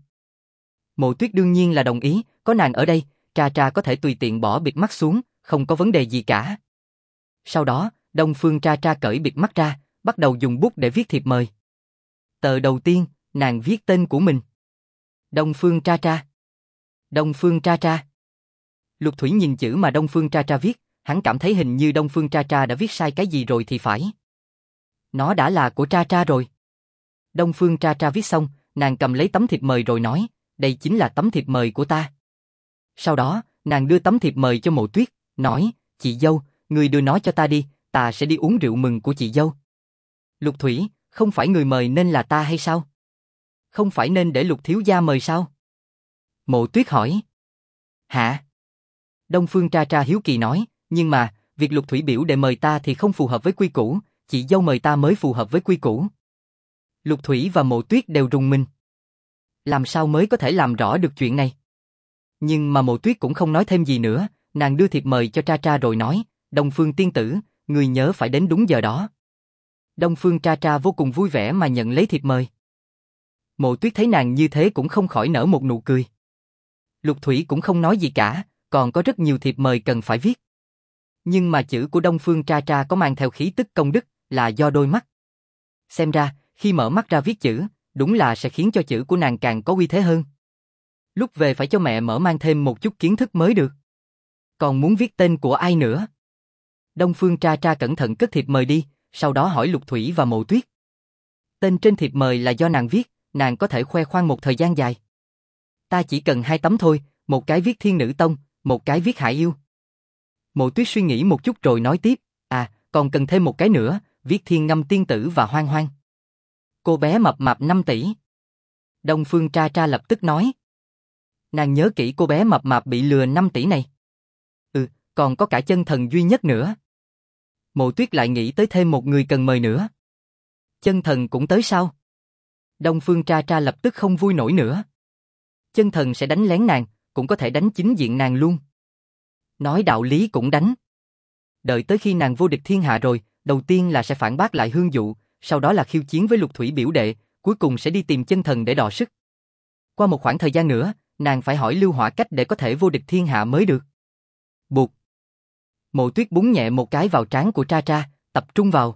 Mộ Tuyết đương nhiên là đồng ý, có nàng ở đây, Tra Tra có thể tùy tiện bỏ bịt mắt xuống, không có vấn đề gì cả. Sau đó, Đông Phương Tra Tra cởi bịt mắt ra, bắt đầu dùng bút để viết thiệp mời. Tờ đầu tiên, nàng viết tên của mình. Đông Phương Tra Tra. Đông Phương Tra Tra. Lục Thủy nhìn chữ mà Đông Phương Tra Tra viết, hắn cảm thấy hình như Đông Phương Tra Tra đã viết sai cái gì rồi thì phải. Nó đã là của Tra Tra rồi. Đông Phương Tra Tra viết xong, nàng cầm lấy tấm thiệp mời rồi nói, đây chính là tấm thiệp mời của ta. Sau đó, nàng đưa tấm thiệp mời cho Mộ Tuyết, nói, chị dâu, người đưa nó cho ta đi, ta sẽ đi uống rượu mừng của chị dâu. Lục Thủy, không phải người mời nên là ta hay sao? Không phải nên để Lục thiếu gia mời sao? Mộ Tuyết hỏi. Hả? Đông Phương Tra Tra hiếu kỳ nói, nhưng mà, việc Lục Thủy biểu đệ mời ta thì không phù hợp với quy củ, chị dâu mời ta mới phù hợp với quy củ. Lục Thủy và Mộ Tuyết đều rùng mình. Làm sao mới có thể làm rõ được chuyện này? Nhưng mà Mộ Tuyết cũng không nói thêm gì nữa, nàng đưa thiệp mời cho Tra Tra rồi nói, Đông Phương tiên tử, người nhớ phải đến đúng giờ đó. Đông Phương Tra Tra vô cùng vui vẻ mà nhận lấy thiệp mời. Mộ Tuyết thấy nàng như thế cũng không khỏi nở một nụ cười. Lục Thủy cũng không nói gì cả, còn có rất nhiều thiệp mời cần phải viết. Nhưng mà chữ của Đông Phương Tra Tra có mang theo khí tức công đức, là do đôi mắt. Xem ra, khi mở mắt ra viết chữ, đúng là sẽ khiến cho chữ của nàng càng có uy thế hơn. Lúc về phải cho mẹ mở mang thêm một chút kiến thức mới được. Còn muốn viết tên của ai nữa? Đông Phương Tra Tra cẩn thận cất thiệp mời đi, sau đó hỏi Lục Thủy và Mộ Tuyết. Tên trên thiệp mời là do nàng viết, nàng có thể khoe khoang một thời gian dài. Ta chỉ cần 2 tấm thôi, một cái viết Thiên Nữ Tông, một cái viết Hải Yêu. Mộ Tuyết suy nghĩ một chút rồi nói tiếp, còn cần thêm một cái nữa, viết Thiên Ngâm Tiên Tử và Hoang Hoang. Cô bé mập mạp 5 tỷ. Đông Phương Tra Tra lập tức nói. Nàng nhớ kỹ cô bé mập mạp bị lừa 5 tỷ này. Còn có cả Chân Thần duy nhất nữa. Mộ Tuyết lại nghĩ tới thêm một người cần mời nữa. Chân Thần cũng tới sao? Đông Phương Tra Tra lập tức không vui nổi nữa. Chân Thần sẽ đánh lén nàng, cũng có thể đánh chính diện nàng luôn. Nói đạo lý cũng đánh. Đợi tới khi nàng vô địch thiên hạ rồi, đầu tiên là sẽ phản bác lại Hương Dụ, sau đó là khiêu chiến với Lục Thủy biểu đệ, cuối cùng sẽ đi tìm Chân Thần để đọ sức. Qua một khoảng thời gian nữa, nàng phải hỏi Lưu Hỏa cách để có thể vô địch thiên hạ mới được. Buộc. Mộ Tuyết búng nhẹ một cái vào trán của Tra Tra, tập trung vào.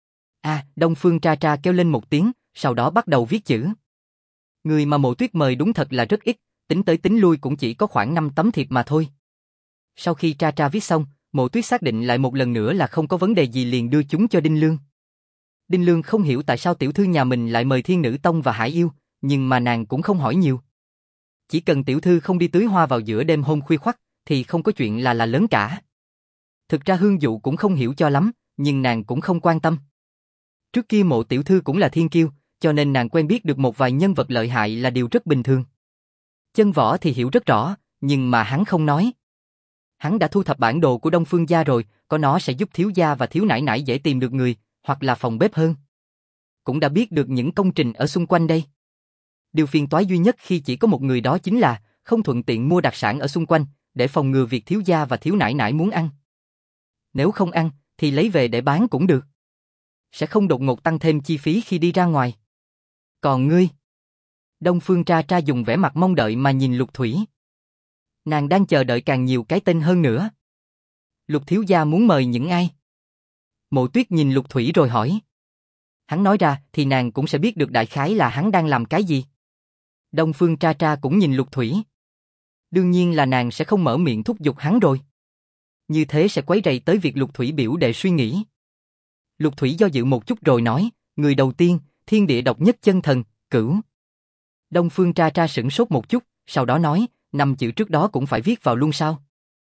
Đông Phương Tra Tra kêu lên một tiếng, sau đó bắt đầu viết chữ. Người mà Mộ Tuyết mời đúng thật là rất ít, tính tới tính lui cũng chỉ có khoảng 5 tấm thiệp mà thôi. Sau khi Tra Tra viết xong, Mộ Tuyết xác định lại một lần nữa là không có vấn đề gì liền đưa chúng cho Đinh Lương. Đinh Lương không hiểu tại sao tiểu thư nhà mình lại mời Thiên Nữ Tông và Hải Yêu, nhưng mà nàng cũng không hỏi nhiều. Chỉ cần tiểu thư không đi tưới hoa vào giữa đêm hôm khuya khoắt, thì không có chuyện là lớn cả. Thực ra Hương Dụ cũng không hiểu cho lắm, nhưng nàng cũng không quan tâm. Trước kia Mộ tiểu thư cũng là thiên kiêu, cho nên nàng quen biết được một vài nhân vật lợi hại là điều rất bình thường. Chân võ thì hiểu rất rõ, nhưng mà hắn không nói. Hắn đã thu thập bản đồ của Đông Phương gia rồi, có nó sẽ giúp thiếu gia và thiếu nãi nãi dễ tìm được người, hoặc là phòng bếp hơn. Cũng đã biết được những công trình ở xung quanh đây. Điều phiền toái duy nhất khi chỉ có một người đó chính là không thuận tiện mua đặc sản ở xung quanh, để phòng ngừa việc thiếu gia và thiếu nãi nãi muốn ăn. Nếu không ăn, thì lấy về để bán cũng được. Sẽ không đột ngột tăng thêm chi phí khi đi ra ngoài. Còn ngươi? Đông Phương Tra Tra dùng vẻ mặt mong đợi mà nhìn Lục Thủy. Nàng đang chờ đợi càng nhiều cái tên hơn nữa. Lục thiếu gia muốn mời những ai? Mộ Tuyết nhìn Lục Thủy rồi hỏi. Hắn nói ra thì nàng cũng sẽ biết được đại khái là hắn đang làm cái gì. Đông Phương Tra Tra cũng nhìn Lục Thủy. Đương nhiên là nàng sẽ không mở miệng thúc giục hắn rồi. Như thế sẽ quấy rầy tới việc Lục Thủy biểu đệ suy nghĩ. Lục Thủy do dự một chút rồi nói, người đầu tiên, thiên địa độc nhất chân thần, Cửu. Đông Phương Tra Tra sửng sốt một chút, sau đó nói, 5 chữ trước đó cũng phải viết vào luôn sao?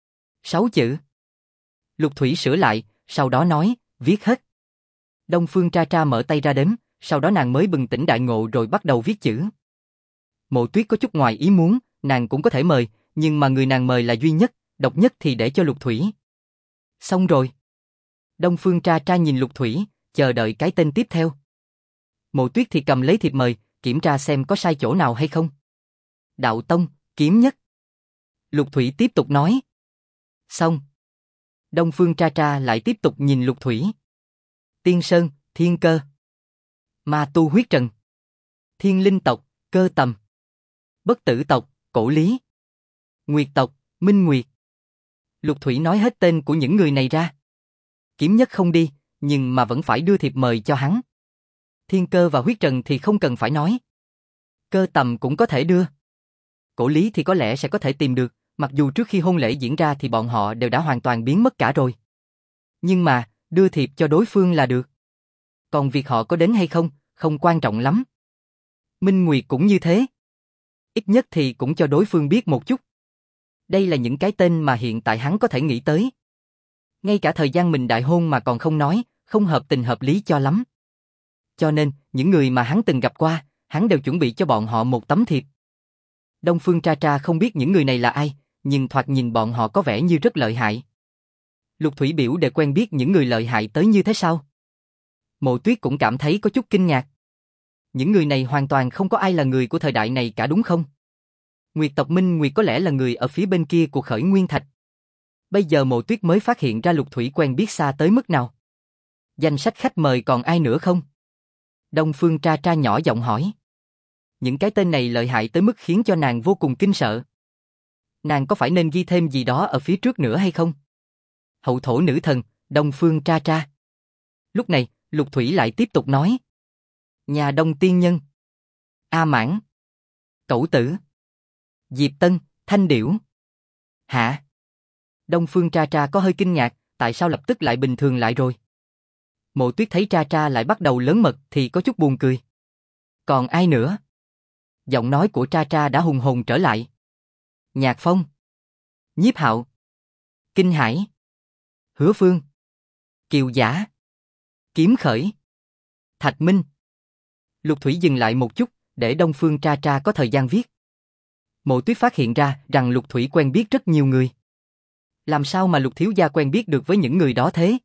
6 chữ. Lục Thủy sửa lại, sau đó nói, viết hết. Đông Phương Tra Tra mở tay ra đếm, sau đó nàng mới bừng tỉnh đại ngộ rồi bắt đầu viết chữ. Mộ Tuyết có chút ngoài ý muốn, nàng cũng có thể mời, nhưng mà người nàng mời là duy nhất, độc nhất thì để cho Lục Thủy. Xong rồi. Đông Phương Tra Tra nhìn Lục Thủy, chờ đợi cái tên tiếp theo. Mộ Tuyết thì cầm lấy thiệp mời, kiểm tra xem có sai chỗ nào hay không. Đạo Tông, Kiếm Nhất. Lục Thủy tiếp tục nói. Xong. Đông Phương Tra Tra lại tiếp tục nhìn Lục Thủy. Tiên Sơn, Thiên Cơ. Ma Tu Huyết Trần. Thiên Linh Tộc, Cơ Tầm. Bất Tử Tộc, Cổ Lý. Nguyệt Tộc, Minh Nguyệt. Lục Thủy nói hết tên của những người này ra. Kiếm Nhất không đi, nhưng mà vẫn phải đưa thiệp mời cho hắn. Thiên Cơ và Huyết Trần thì không cần phải nói. Cơ Tầm cũng có thể đưa. Cổ Lý thì có lẽ sẽ có thể tìm được, mặc dù trước khi hôn lễ diễn ra thì bọn họ đều đã hoàn toàn biến mất cả rồi. Nhưng mà, đưa thiệp cho đối phương là được. Còn việc họ có đến hay không, không quan trọng lắm. Minh Nguyệt cũng như thế. Ít nhất thì cũng cho đối phương biết một chút. Đây là những cái tên mà hiện tại hắn có thể nghĩ tới. Ngay cả thời gian mình đại hôn mà còn không nói, không hợp tình hợp lý cho lắm. Cho nên, những người mà hắn từng gặp qua, hắn đều chuẩn bị cho bọn họ một tấm thiệp. Đông Phương Tra Tra không biết những người này là ai, nhưng thoạt nhìn bọn họ có vẻ như rất lợi hại. Lục Thủy biểu để quen biết những người lợi hại tới như thế sao? Mộ Tuyết cũng cảm thấy có chút kinh ngạc. Những người này hoàn toàn không có ai là người của thời đại này cả đúng không? Nguyệt tộc Minh Nguyệt có lẽ là người ở phía bên kia của Khởi Nguyên Thạch. Bây giờ Mộ Tuyết mới phát hiện ra Lục Thủy quen biết xa tới mức nào. Danh sách khách mời còn ai nữa không? Đông Phương Tra Tra nhỏ giọng hỏi. Những cái tên này lợi hại tới mức khiến cho nàng vô cùng kinh sợ. Nàng có phải nên ghi thêm gì đó ở phía trước nữa hay không? Hậu thổ nữ thần, Đông Phương Tra Tra. Lúc này, Lục Thủy lại tiếp tục nói. Nhà Đông Tiên Nhân. A Mãn. Cẩu Tử. Diệp Tân, Thanh Điểu. Hả? Đông Phương Tra Tra có hơi kinh ngạc, tại sao lập tức lại bình thường lại rồi? Mộ Tuyết thấy Tra Tra lại bắt đầu lớn mật thì có chút buồn cười. Còn ai nữa? Giọng nói của Tra Tra đã hùng hồn trở lại. Nhạc Phong. Nhiếp Hạo. Kinh Hải. Hứa Phương. Kiều Giả. Kiếm Khởi. Thạch Minh. Lục Thủy dừng lại một chút, để Đông Phương Tra Tra có thời gian viết. Mộ Tuyết phát hiện ra rằng Lục Thủy quen biết rất nhiều người. Làm sao mà Lục thiếu gia quen biết được với những người đó thế?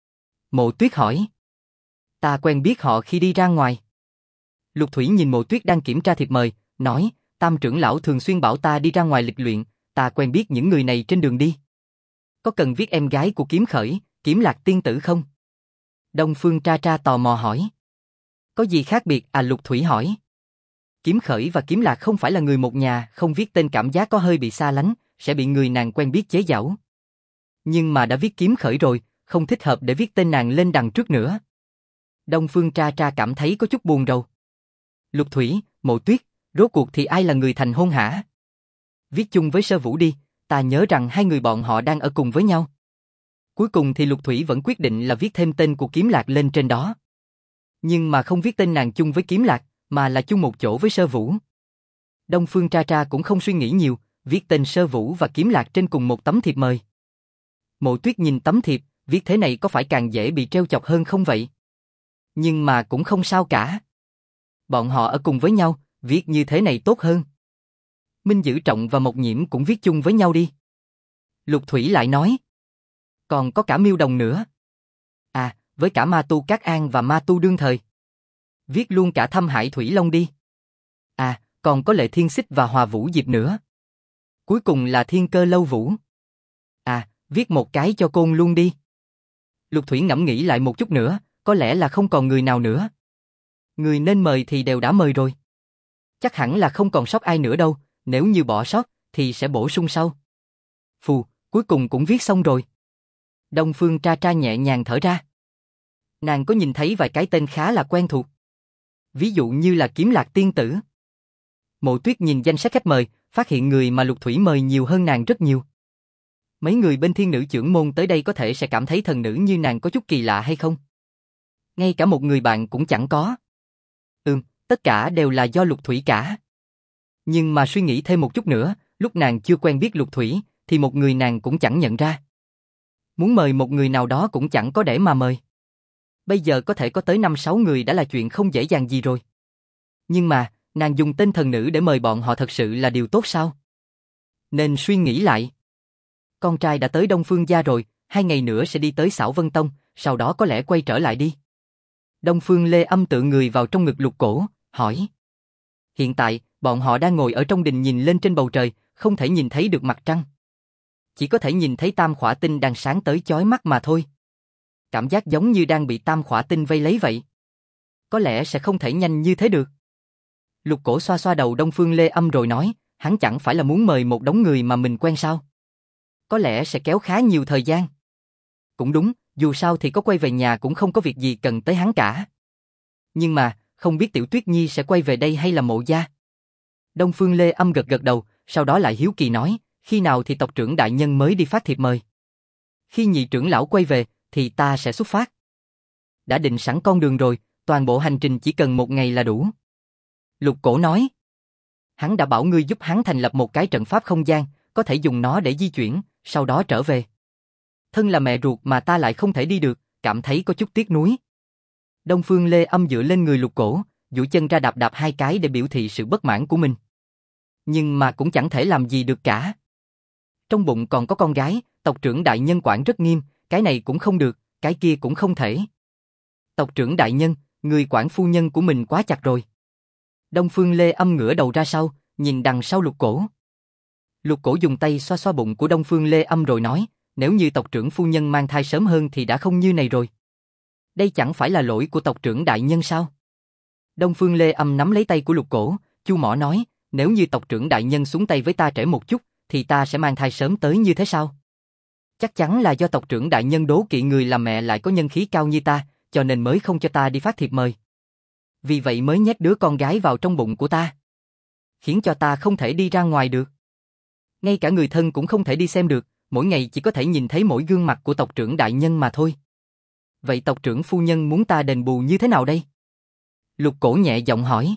Mộ Tuyết hỏi. Ta quen biết họ khi đi ra ngoài. Lục Thủy nhìn Mộ Tuyết đang kiểm tra thiệp mời, nói, Tam trưởng lão thường xuyên bảo ta đi ra ngoài lịch luyện, ta quen biết những người này trên đường đi. Có cần viết em gái của Kiếm Khởi, Kiếm Lạc tiên tử không? Đông Phương Tra Tra tò mò hỏi. Có gì khác biệt à? Lục Thủy hỏi. Kiếm Khởi và Kiếm Lạc không phải là người một nhà, không viết tên cảm giác có hơi bị xa lánh, sẽ bị người nàng quen biết chế giễu. Nhưng mà đã viết Kiếm Khởi rồi, không thích hợp để viết tên nàng lên đằng trước nữa. Đông Phương Tra Tra cảm thấy có chút buồn rầu. Lục Thủy, Mộ Tuyết, rốt cuộc thì ai là người thành hôn hả? Viết chung với Sơ Vũ đi, ta nhớ rằng hai người bọn họ đang ở cùng với nhau. Cuối cùng thì Lục Thủy vẫn quyết định là viết thêm tên của Kiếm Lạc lên trên đó. Nhưng mà không viết tên nàng chung với Kiếm Lạc, mà là chung một chỗ với Sơ Vũ. Đông Phương Tra Tra cũng không suy nghĩ nhiều, viết tên Sơ Vũ và Kiếm Lạc trên cùng một tấm thiệp mời. Mộ Tuyết nhìn tấm thiệp, viết thế này có phải càng dễ bị treo chọc hơn không vậy? Nhưng mà cũng không sao cả. Bọn họ ở cùng với nhau, viết như thế này tốt hơn. Minh Dữ Trọng và Mộc Nhiễm cũng viết chung với nhau đi. Lục Thủy lại nói. Còn có cả Miêu Đồng nữa. À, với cả Ma Tu Cát An và Ma Tu Đương Thời. Viết luôn cả Thâm Hải Thủy Long đi. À, còn có Lệ Thiên Xích và Hòa Vũ Diệp nữa. Cuối cùng là Thiên Cơ Lâu Vũ. À, viết một cái cho Côn luôn đi. Lục Thủy ngẫm nghĩ lại một chút nữa, có lẽ là không còn người nào nữa. Người nên mời thì đều đã mời rồi. Chắc hẳn là không còn sót ai nữa đâu, nếu như bỏ sót thì sẽ bổ sung sau. Phù, cuối cùng cũng viết xong rồi. Đông Phương Tra Tra nhẹ nhàng thở ra. Nàng có nhìn thấy vài cái tên khá là quen thuộc. Ví dụ như là Kiếm Lạc Tiên Tử. Mộ Tuyết nhìn danh sách khách mời, phát hiện người mà Lục Thủy mời nhiều hơn nàng rất nhiều. Mấy người bên Thiên Nữ Chưởng Môn tới đây có thể sẽ cảm thấy thần nữ như nàng có chút kỳ lạ hay không? Ngay cả một người bạn cũng chẳng có. Tất cả đều là do Lục Thủy cả. Nhưng mà suy nghĩ thêm một chút nữa, lúc nàng chưa quen biết Lục Thủy, thì một người nàng cũng chẳng nhận ra. Muốn mời một người nào đó cũng chẳng có để mà mời. Bây giờ có thể có tới 5-6 người đã là chuyện không dễ dàng gì rồi. Nhưng mà, nàng dùng tên thần nữ để mời bọn họ thật sự là điều tốt sao? Nên suy nghĩ lại. Con trai đã tới Đông Phương gia rồi, 2 ngày nữa sẽ đi tới Xảo Vân Tông, sau đó có lẽ quay trở lại đi. Đông Phương Lê Âm tựa người vào trong ngực Lục Cổ, hỏi. Hiện tại, bọn họ đang ngồi ở trong đình nhìn lên trên bầu trời, không thể nhìn thấy được mặt trăng. Chỉ có thể nhìn thấy tam khỏa tinh đang sáng tới chói mắt mà thôi. Cảm giác giống như đang bị tam khỏa tinh vây lấy vậy. Có lẽ sẽ không thể nhanh như thế được. Lục Cổ xoa xoa đầu Đông Phương Lê Âm rồi nói, hắn chẳng phải là muốn mời một đống người mà mình quen sao? Có lẽ sẽ kéo khá nhiều thời gian. Cũng đúng, dù sao thì có quay về nhà cũng không có việc gì cần tới hắn cả. Nhưng mà, không biết Tiểu Tuyết Nhi sẽ quay về đây hay là Mộ gia? Đông Phương Lê Âm gật gật đầu, sau đó lại hiếu kỳ nói, khi nào thì tộc trưởng đại nhân mới đi phát thiệp mời? Khi nhị trưởng lão quay về, thì ta sẽ xuất phát. Đã định sẵn con đường rồi, toàn bộ hành trình chỉ cần 1 ngày là đủ. Lục Cổ nói. Hắn đã bảo ngươi giúp hắn thành lập một cái trận pháp không gian, có thể dùng nó để di chuyển, sau đó trở về. Thân là mẹ ruột mà ta lại không thể đi được, cảm thấy có chút tiếc nuối. Đông Phương Lê Âm dựa lên người Lục Cổ, duỗi chân ra đạp đạp 2 cái để biểu thị sự bất mãn của mình. Nhưng mà cũng chẳng thể làm gì được cả. Trong bụng còn có con gái, tộc trưởng đại nhân quản rất nghiêm, cái này cũng không được, cái kia cũng không thể. Tộc trưởng đại nhân, người quản phu nhân của mình quá chặt rồi. Đông Phương Lê Âm ngửa đầu ra sau, nhìn đằng sau Lục Cổ. Lục Cổ dùng tay xoa xoa bụng của Đông Phương Lê Âm rồi nói, nếu như tộc trưởng phu nhân mang thai sớm hơn thì đã không như này rồi. Đây chẳng phải là lỗi của tộc trưởng đại nhân sao? Đông Phương Lê Âm nắm lấy tay của Lục Cổ, chu mỏ nói, nếu như tộc trưởng đại nhân xuống tay với ta trễ một chút, thì ta sẽ mang thai sớm tới như thế sao? Chắc chắn là do tộc trưởng đại nhân đố kỵ người làm mẹ lại có nhân khí cao như ta, cho nên mới không cho ta đi phát thiệp mời. Vì vậy mới nhét đứa con gái vào trong bụng của ta. Khiến cho ta không thể đi ra ngoài được. Ngay cả người thân cũng không thể đi xem được, mỗi ngày chỉ có thể nhìn thấy mỗi gương mặt của tộc trưởng đại nhân mà thôi. Vậy tộc trưởng phu nhân muốn ta đền bù như thế nào đây? Lục Cổ nhẹ giọng hỏi.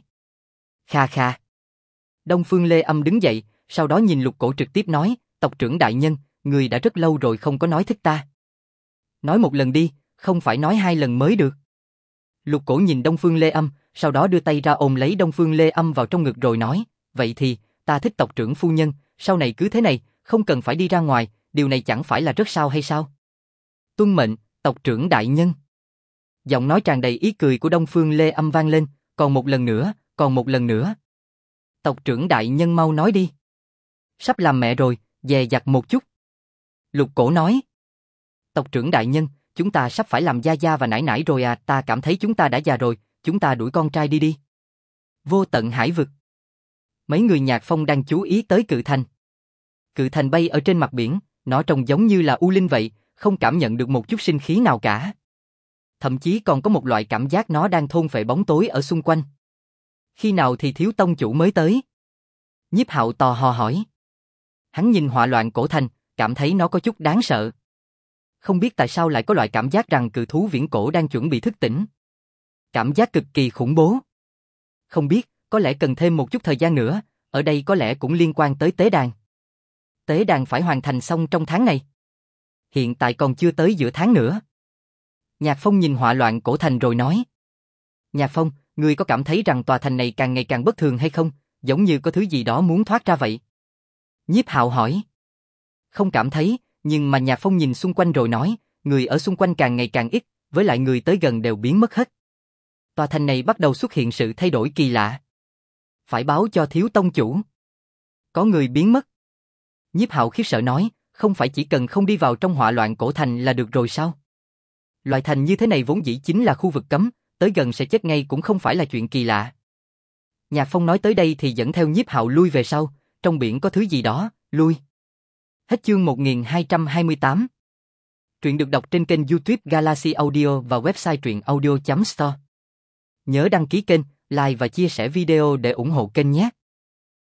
Kha kha. Đông Phương Lê Âm đứng dậy, sau đó nhìn Lục Cổ trực tiếp nói, tộc trưởng đại nhân, người đã rất lâu rồi không có nói thích ta. Nói một lần đi, không phải nói 2 lần mới được. Lục Cổ nhìn Đông Phương Lê Âm, sau đó đưa tay ra ôm lấy Đông Phương Lê Âm vào trong ngực rồi nói, vậy thì, ta thích tộc trưởng phu nhân, sau này cứ thế này, không cần phải đi ra ngoài, điều này chẳng phải là rất sao hay sao? Tuân mệnh, tộc trưởng đại nhân. Giọng nói tràn đầy ý cười của Đông Phương Lê Âm vang lên, còn một lần nữa, còn một lần nữa. Tộc trưởng đại nhân mau nói đi. Sắp làm mẹ rồi, dè dặt một chút. Lục Cổ nói. Tộc trưởng đại nhân, chúng ta sắp phải làm gia gia và nải nải rồi à, ta cảm thấy chúng ta đã già rồi, chúng ta đuổi con trai đi đi. Vô tận hải vực. Mấy người nhạc phong đang chú ý tới cự thành. Cự thành bay ở trên mặt biển, nó trông giống như là u linh vậy, không cảm nhận được một chút sinh khí nào cả. Thậm chí còn có một loại cảm giác nó đang thôn phệ bóng tối ở xung quanh. Khi nào thì thiếu tông chủ mới tới? Nhiếp Hạo tò mò hỏi. Hắn nhìn họa loạn cổ thành, cảm thấy nó có chút đáng sợ. Không biết tại sao lại có loại cảm giác rằng cự thú viễn cổ đang chuẩn bị thức tỉnh. Cảm giác cực kỳ khủng bố. Không biết, có lẽ cần thêm một chút thời gian nữa, ở đây có lẽ cũng liên quan tới tế đàn. Tế đàn phải hoàn thành xong trong tháng này. Hiện tại còn chưa tới giữa tháng nữa. Nhạc Phong nhìn họa loạn cổ thành rồi nói. Nhạc Phong, ngươi có cảm thấy rằng tòa thành này càng ngày càng bất thường hay không, giống như có thứ gì đó muốn thoát ra vậy? Nhiếp Hạo hỏi. Không cảm thấy, nhưng mà Nhạc Phong nhìn xung quanh rồi nói, người ở xung quanh càng ngày càng ít, với lại người tới gần đều biến mất hết. Tòa thành này bắt đầu xuất hiện sự thay đổi kỳ lạ. Phải báo cho thiếu tông chủ. Có người biến mất. Nhiếp Hạo khiếp sợ nói, không phải chỉ cần không đi vào trong họa loạn cổ thành là được rồi sao? Loại thành như thế này vốn dĩ chính là khu vực cấm, tới gần sẽ chết ngay cũng không phải là chuyện kỳ lạ. Nhạc Phong nói tới đây thì dẫn theo Nhiếp Hạo lui về sau, trong biển có thứ gì đó, lui. Hết chương 1228. Truyện được đọc trên kênh YouTube Galaxy Audio và website truyệnaudio.store. Nhớ đăng ký kênh, like và chia sẻ video để ủng hộ kênh nhé.